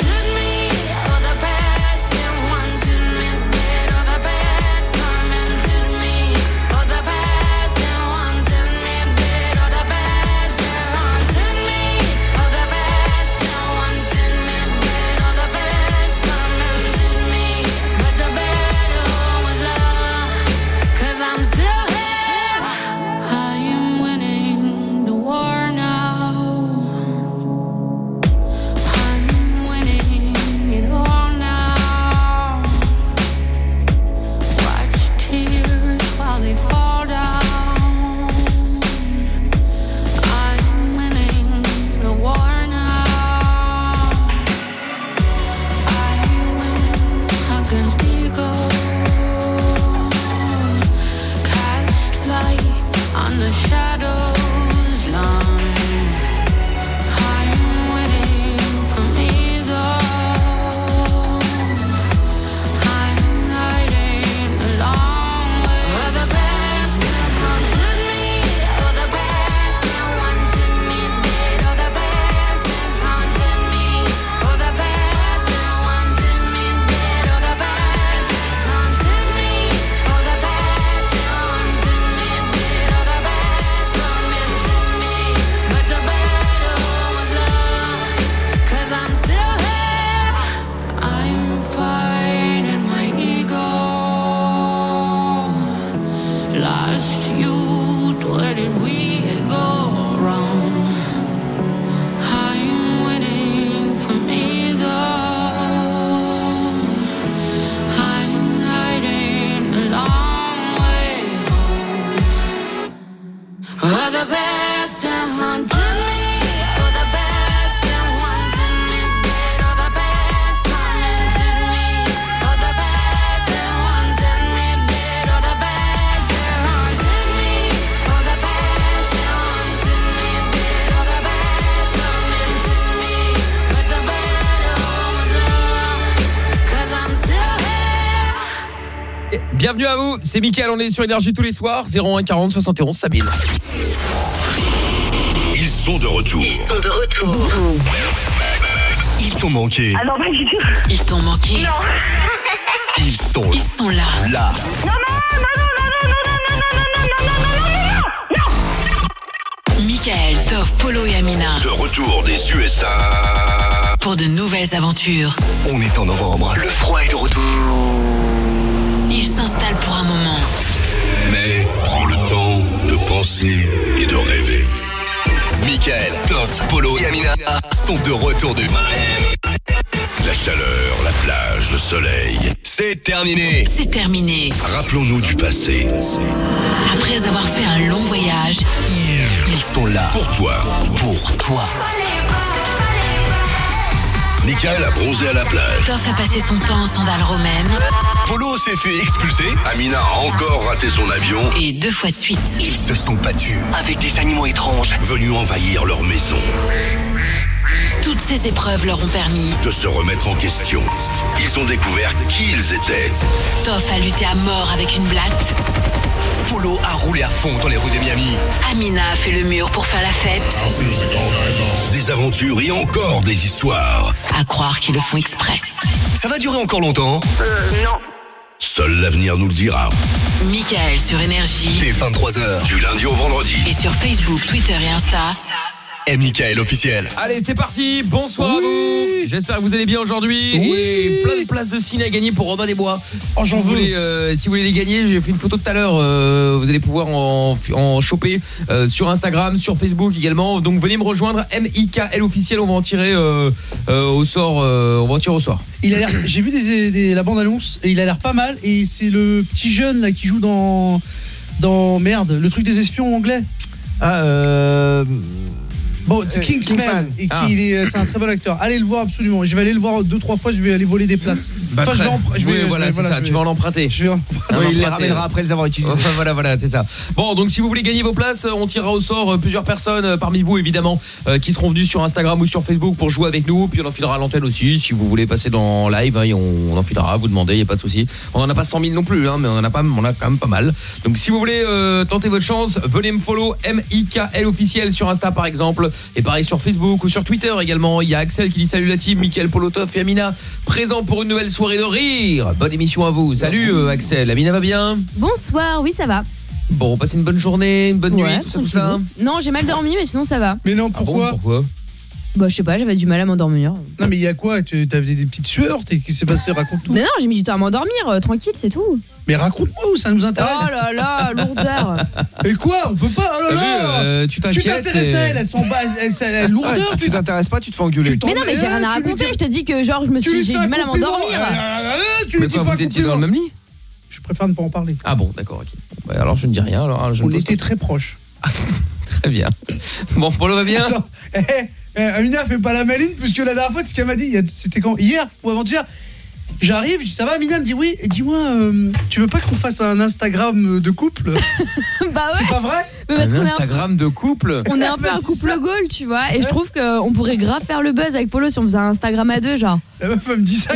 Bienvenue à vous, c'est Mickaël, on est sur Énergie tous les soirs. Zéro un quarante soixante et onze Sabine. Ils sont de retour. Ils sont de retour. Ils t'ont manqué. Ah non, pas du tout. Ils t'ont manqué. Non. Ils sont Ils sont là. là. Non, non, non, non, non, non, non, non, non, non, non, non, non, non. Mickaël, Toff, Polo et Amina. De retour des U S A. Pour de nouvelles aventures. On est en novembre. Le froid est de retour. Ils s'installent pour un moment. Mais prends le temps de penser et de rêver. Mickaël, Toff, Polo et Amina sont de retour de La chaleur, la plage, le soleil. C'est terminé. C'est terminé. Rappelons-nous du passé. Après avoir fait un long voyage, Ils sont là. Pour toi. Pour toi. Mickaël a bronzé à la plage. Toff a passé son temps en sandales romaines. Polo s'est fait expulser. Amina a encore raté son avion. Et deux fois de suite. Ils se sont battus avec des animaux étranges Venus envahir leur maison. Toutes ces épreuves leur ont permis. De se remettre en question. Ils ont découvert qui ils étaient. Toff a lutté à mort avec une blatte. Polo a roulé à fond dans les rues de Miami. Amina a fait le mur pour faire la fête. Des aventures et encore des histoires. À croire qu'ils le font exprès. Ça va durer encore longtemps? Euh, non. Seul l'avenir nous le dira. Mickaël sur Énergie. Dès vingt-trois heures. Du lundi au vendredi. Et sur Facebook, Twitter et Insta. Et Mickaël officiel. Allez, c'est parti. Bonsoir oui. à vous. J'espère que vous allez bien aujourd'hui. Oui. Et plein de places de ciné à gagner pour Robin des Bois. Oh, j'en veux. Voulez, euh, si vous voulez les gagner, j'ai fait une photo tout à l'heure. Euh, vous allez pouvoir en, en choper euh, sur Instagram, sur Facebook également. Donc venez me rejoindre. M I K L officiel. On va en tirer euh, euh, au sort. Euh, on va en tirer au sort. Il a l'air. J'ai vu des, des, la bande annonce et il a l'air pas mal. Et c'est le petit jeune là qui joue dans dans merde, le truc des espions anglais. Ah euh. Bon, euh, Kingsman, Kingsman. Et ah. qui, est, c'est un très bon acteur. Allez le voir absolument. Je vais aller le voir deux trois fois. Je vais aller voler des places. Bah, enfin, je vais, en, je vais oui, voilà, c'est voilà, ça. Tu vas en emprunter. Je vais en ah, oui, il les ramènera après les avoir utilisés. voilà, voilà, c'est ça. Bon, donc si vous voulez gagner vos places, on tirera au sort plusieurs personnes parmi vous évidemment euh, qui seront venues sur Instagram ou sur Facebook pour jouer avec nous. Puis on enfilera à l'antenne aussi. Si vous voulez passer dans live, hein, on, on enfilera. Vous demandez, il y a pas de souci. On en a pas cent mille non plus, hein, mais on en a pas, on a quand même pas mal. Donc si vous voulez euh, tenter votre chance, venez me follow M I K L officiel sur Insta par exemple, et pareil sur Facebook ou sur Twitter également. Il y a Axel qui dit salut la team, Mickaël, Polo, Toff et Amina présent pour une nouvelle soirée de rire. Bonne émission à vous. Salut euh, Axel, Amina va bien? Bonsoir, oui ça va. Bon, passez une bonne journée, une bonne ouais, nuit, tout ça, tout ça. Non, j'ai mal dormi mais sinon ça va. Mais non, pourquoi? Ah bon, pourquoi? Bah je sais pas, j'avais du mal à m'endormir. Non mais il y a quoi? Tu avais des petites sueurs? Qu'est-ce qui s'est passé? Raconte tout. Mais non, j'ai mis du temps à m'endormir, euh, tranquille, c'est tout. Mais raconte-moi, ça nous intéresse. Oh là là, lourdeur. Et quoi? On peut pas. Oh là là. Euh, tu t'inquiètes. Tu t'intéresses à elle, elle s'en bat, elle, elle, elle lourdeur. Ah, tu t'intéresses pas, tu te fais engueuler. Mais non, mais j'ai rien à raconter. Je te dis que genre je me suis, j'ai eu du mal à m'endormir. Tu lui dis pas. Vous étiez dans le même lit? Je préfère ne pas en parler. Ah bon, d'accord, ok. Bon, bah, alors je ne dis rien. Alors je on était très proches. Très bien. Bon, Polo va bien? Attends, eh, eh, Amina fait pas la maline puisque la dernière fois ce qu'elle m'a dit, c'était quand? Hier ou avant-hier? J'arrive, je dis ça va, Amina me dit oui, et dis-moi, euh, tu veux pas qu'on fasse un Instagram de couple? Bah ouais. C'est pas vrai? Mais parce un qu'on Instagram un peu, de couple. On est un peu un couple goal, tu vois, et ouais. Je trouve qu'on pourrait grave faire le buzz avec Polo si on faisait un Instagram à deux, genre. La meuf elle me dit ça.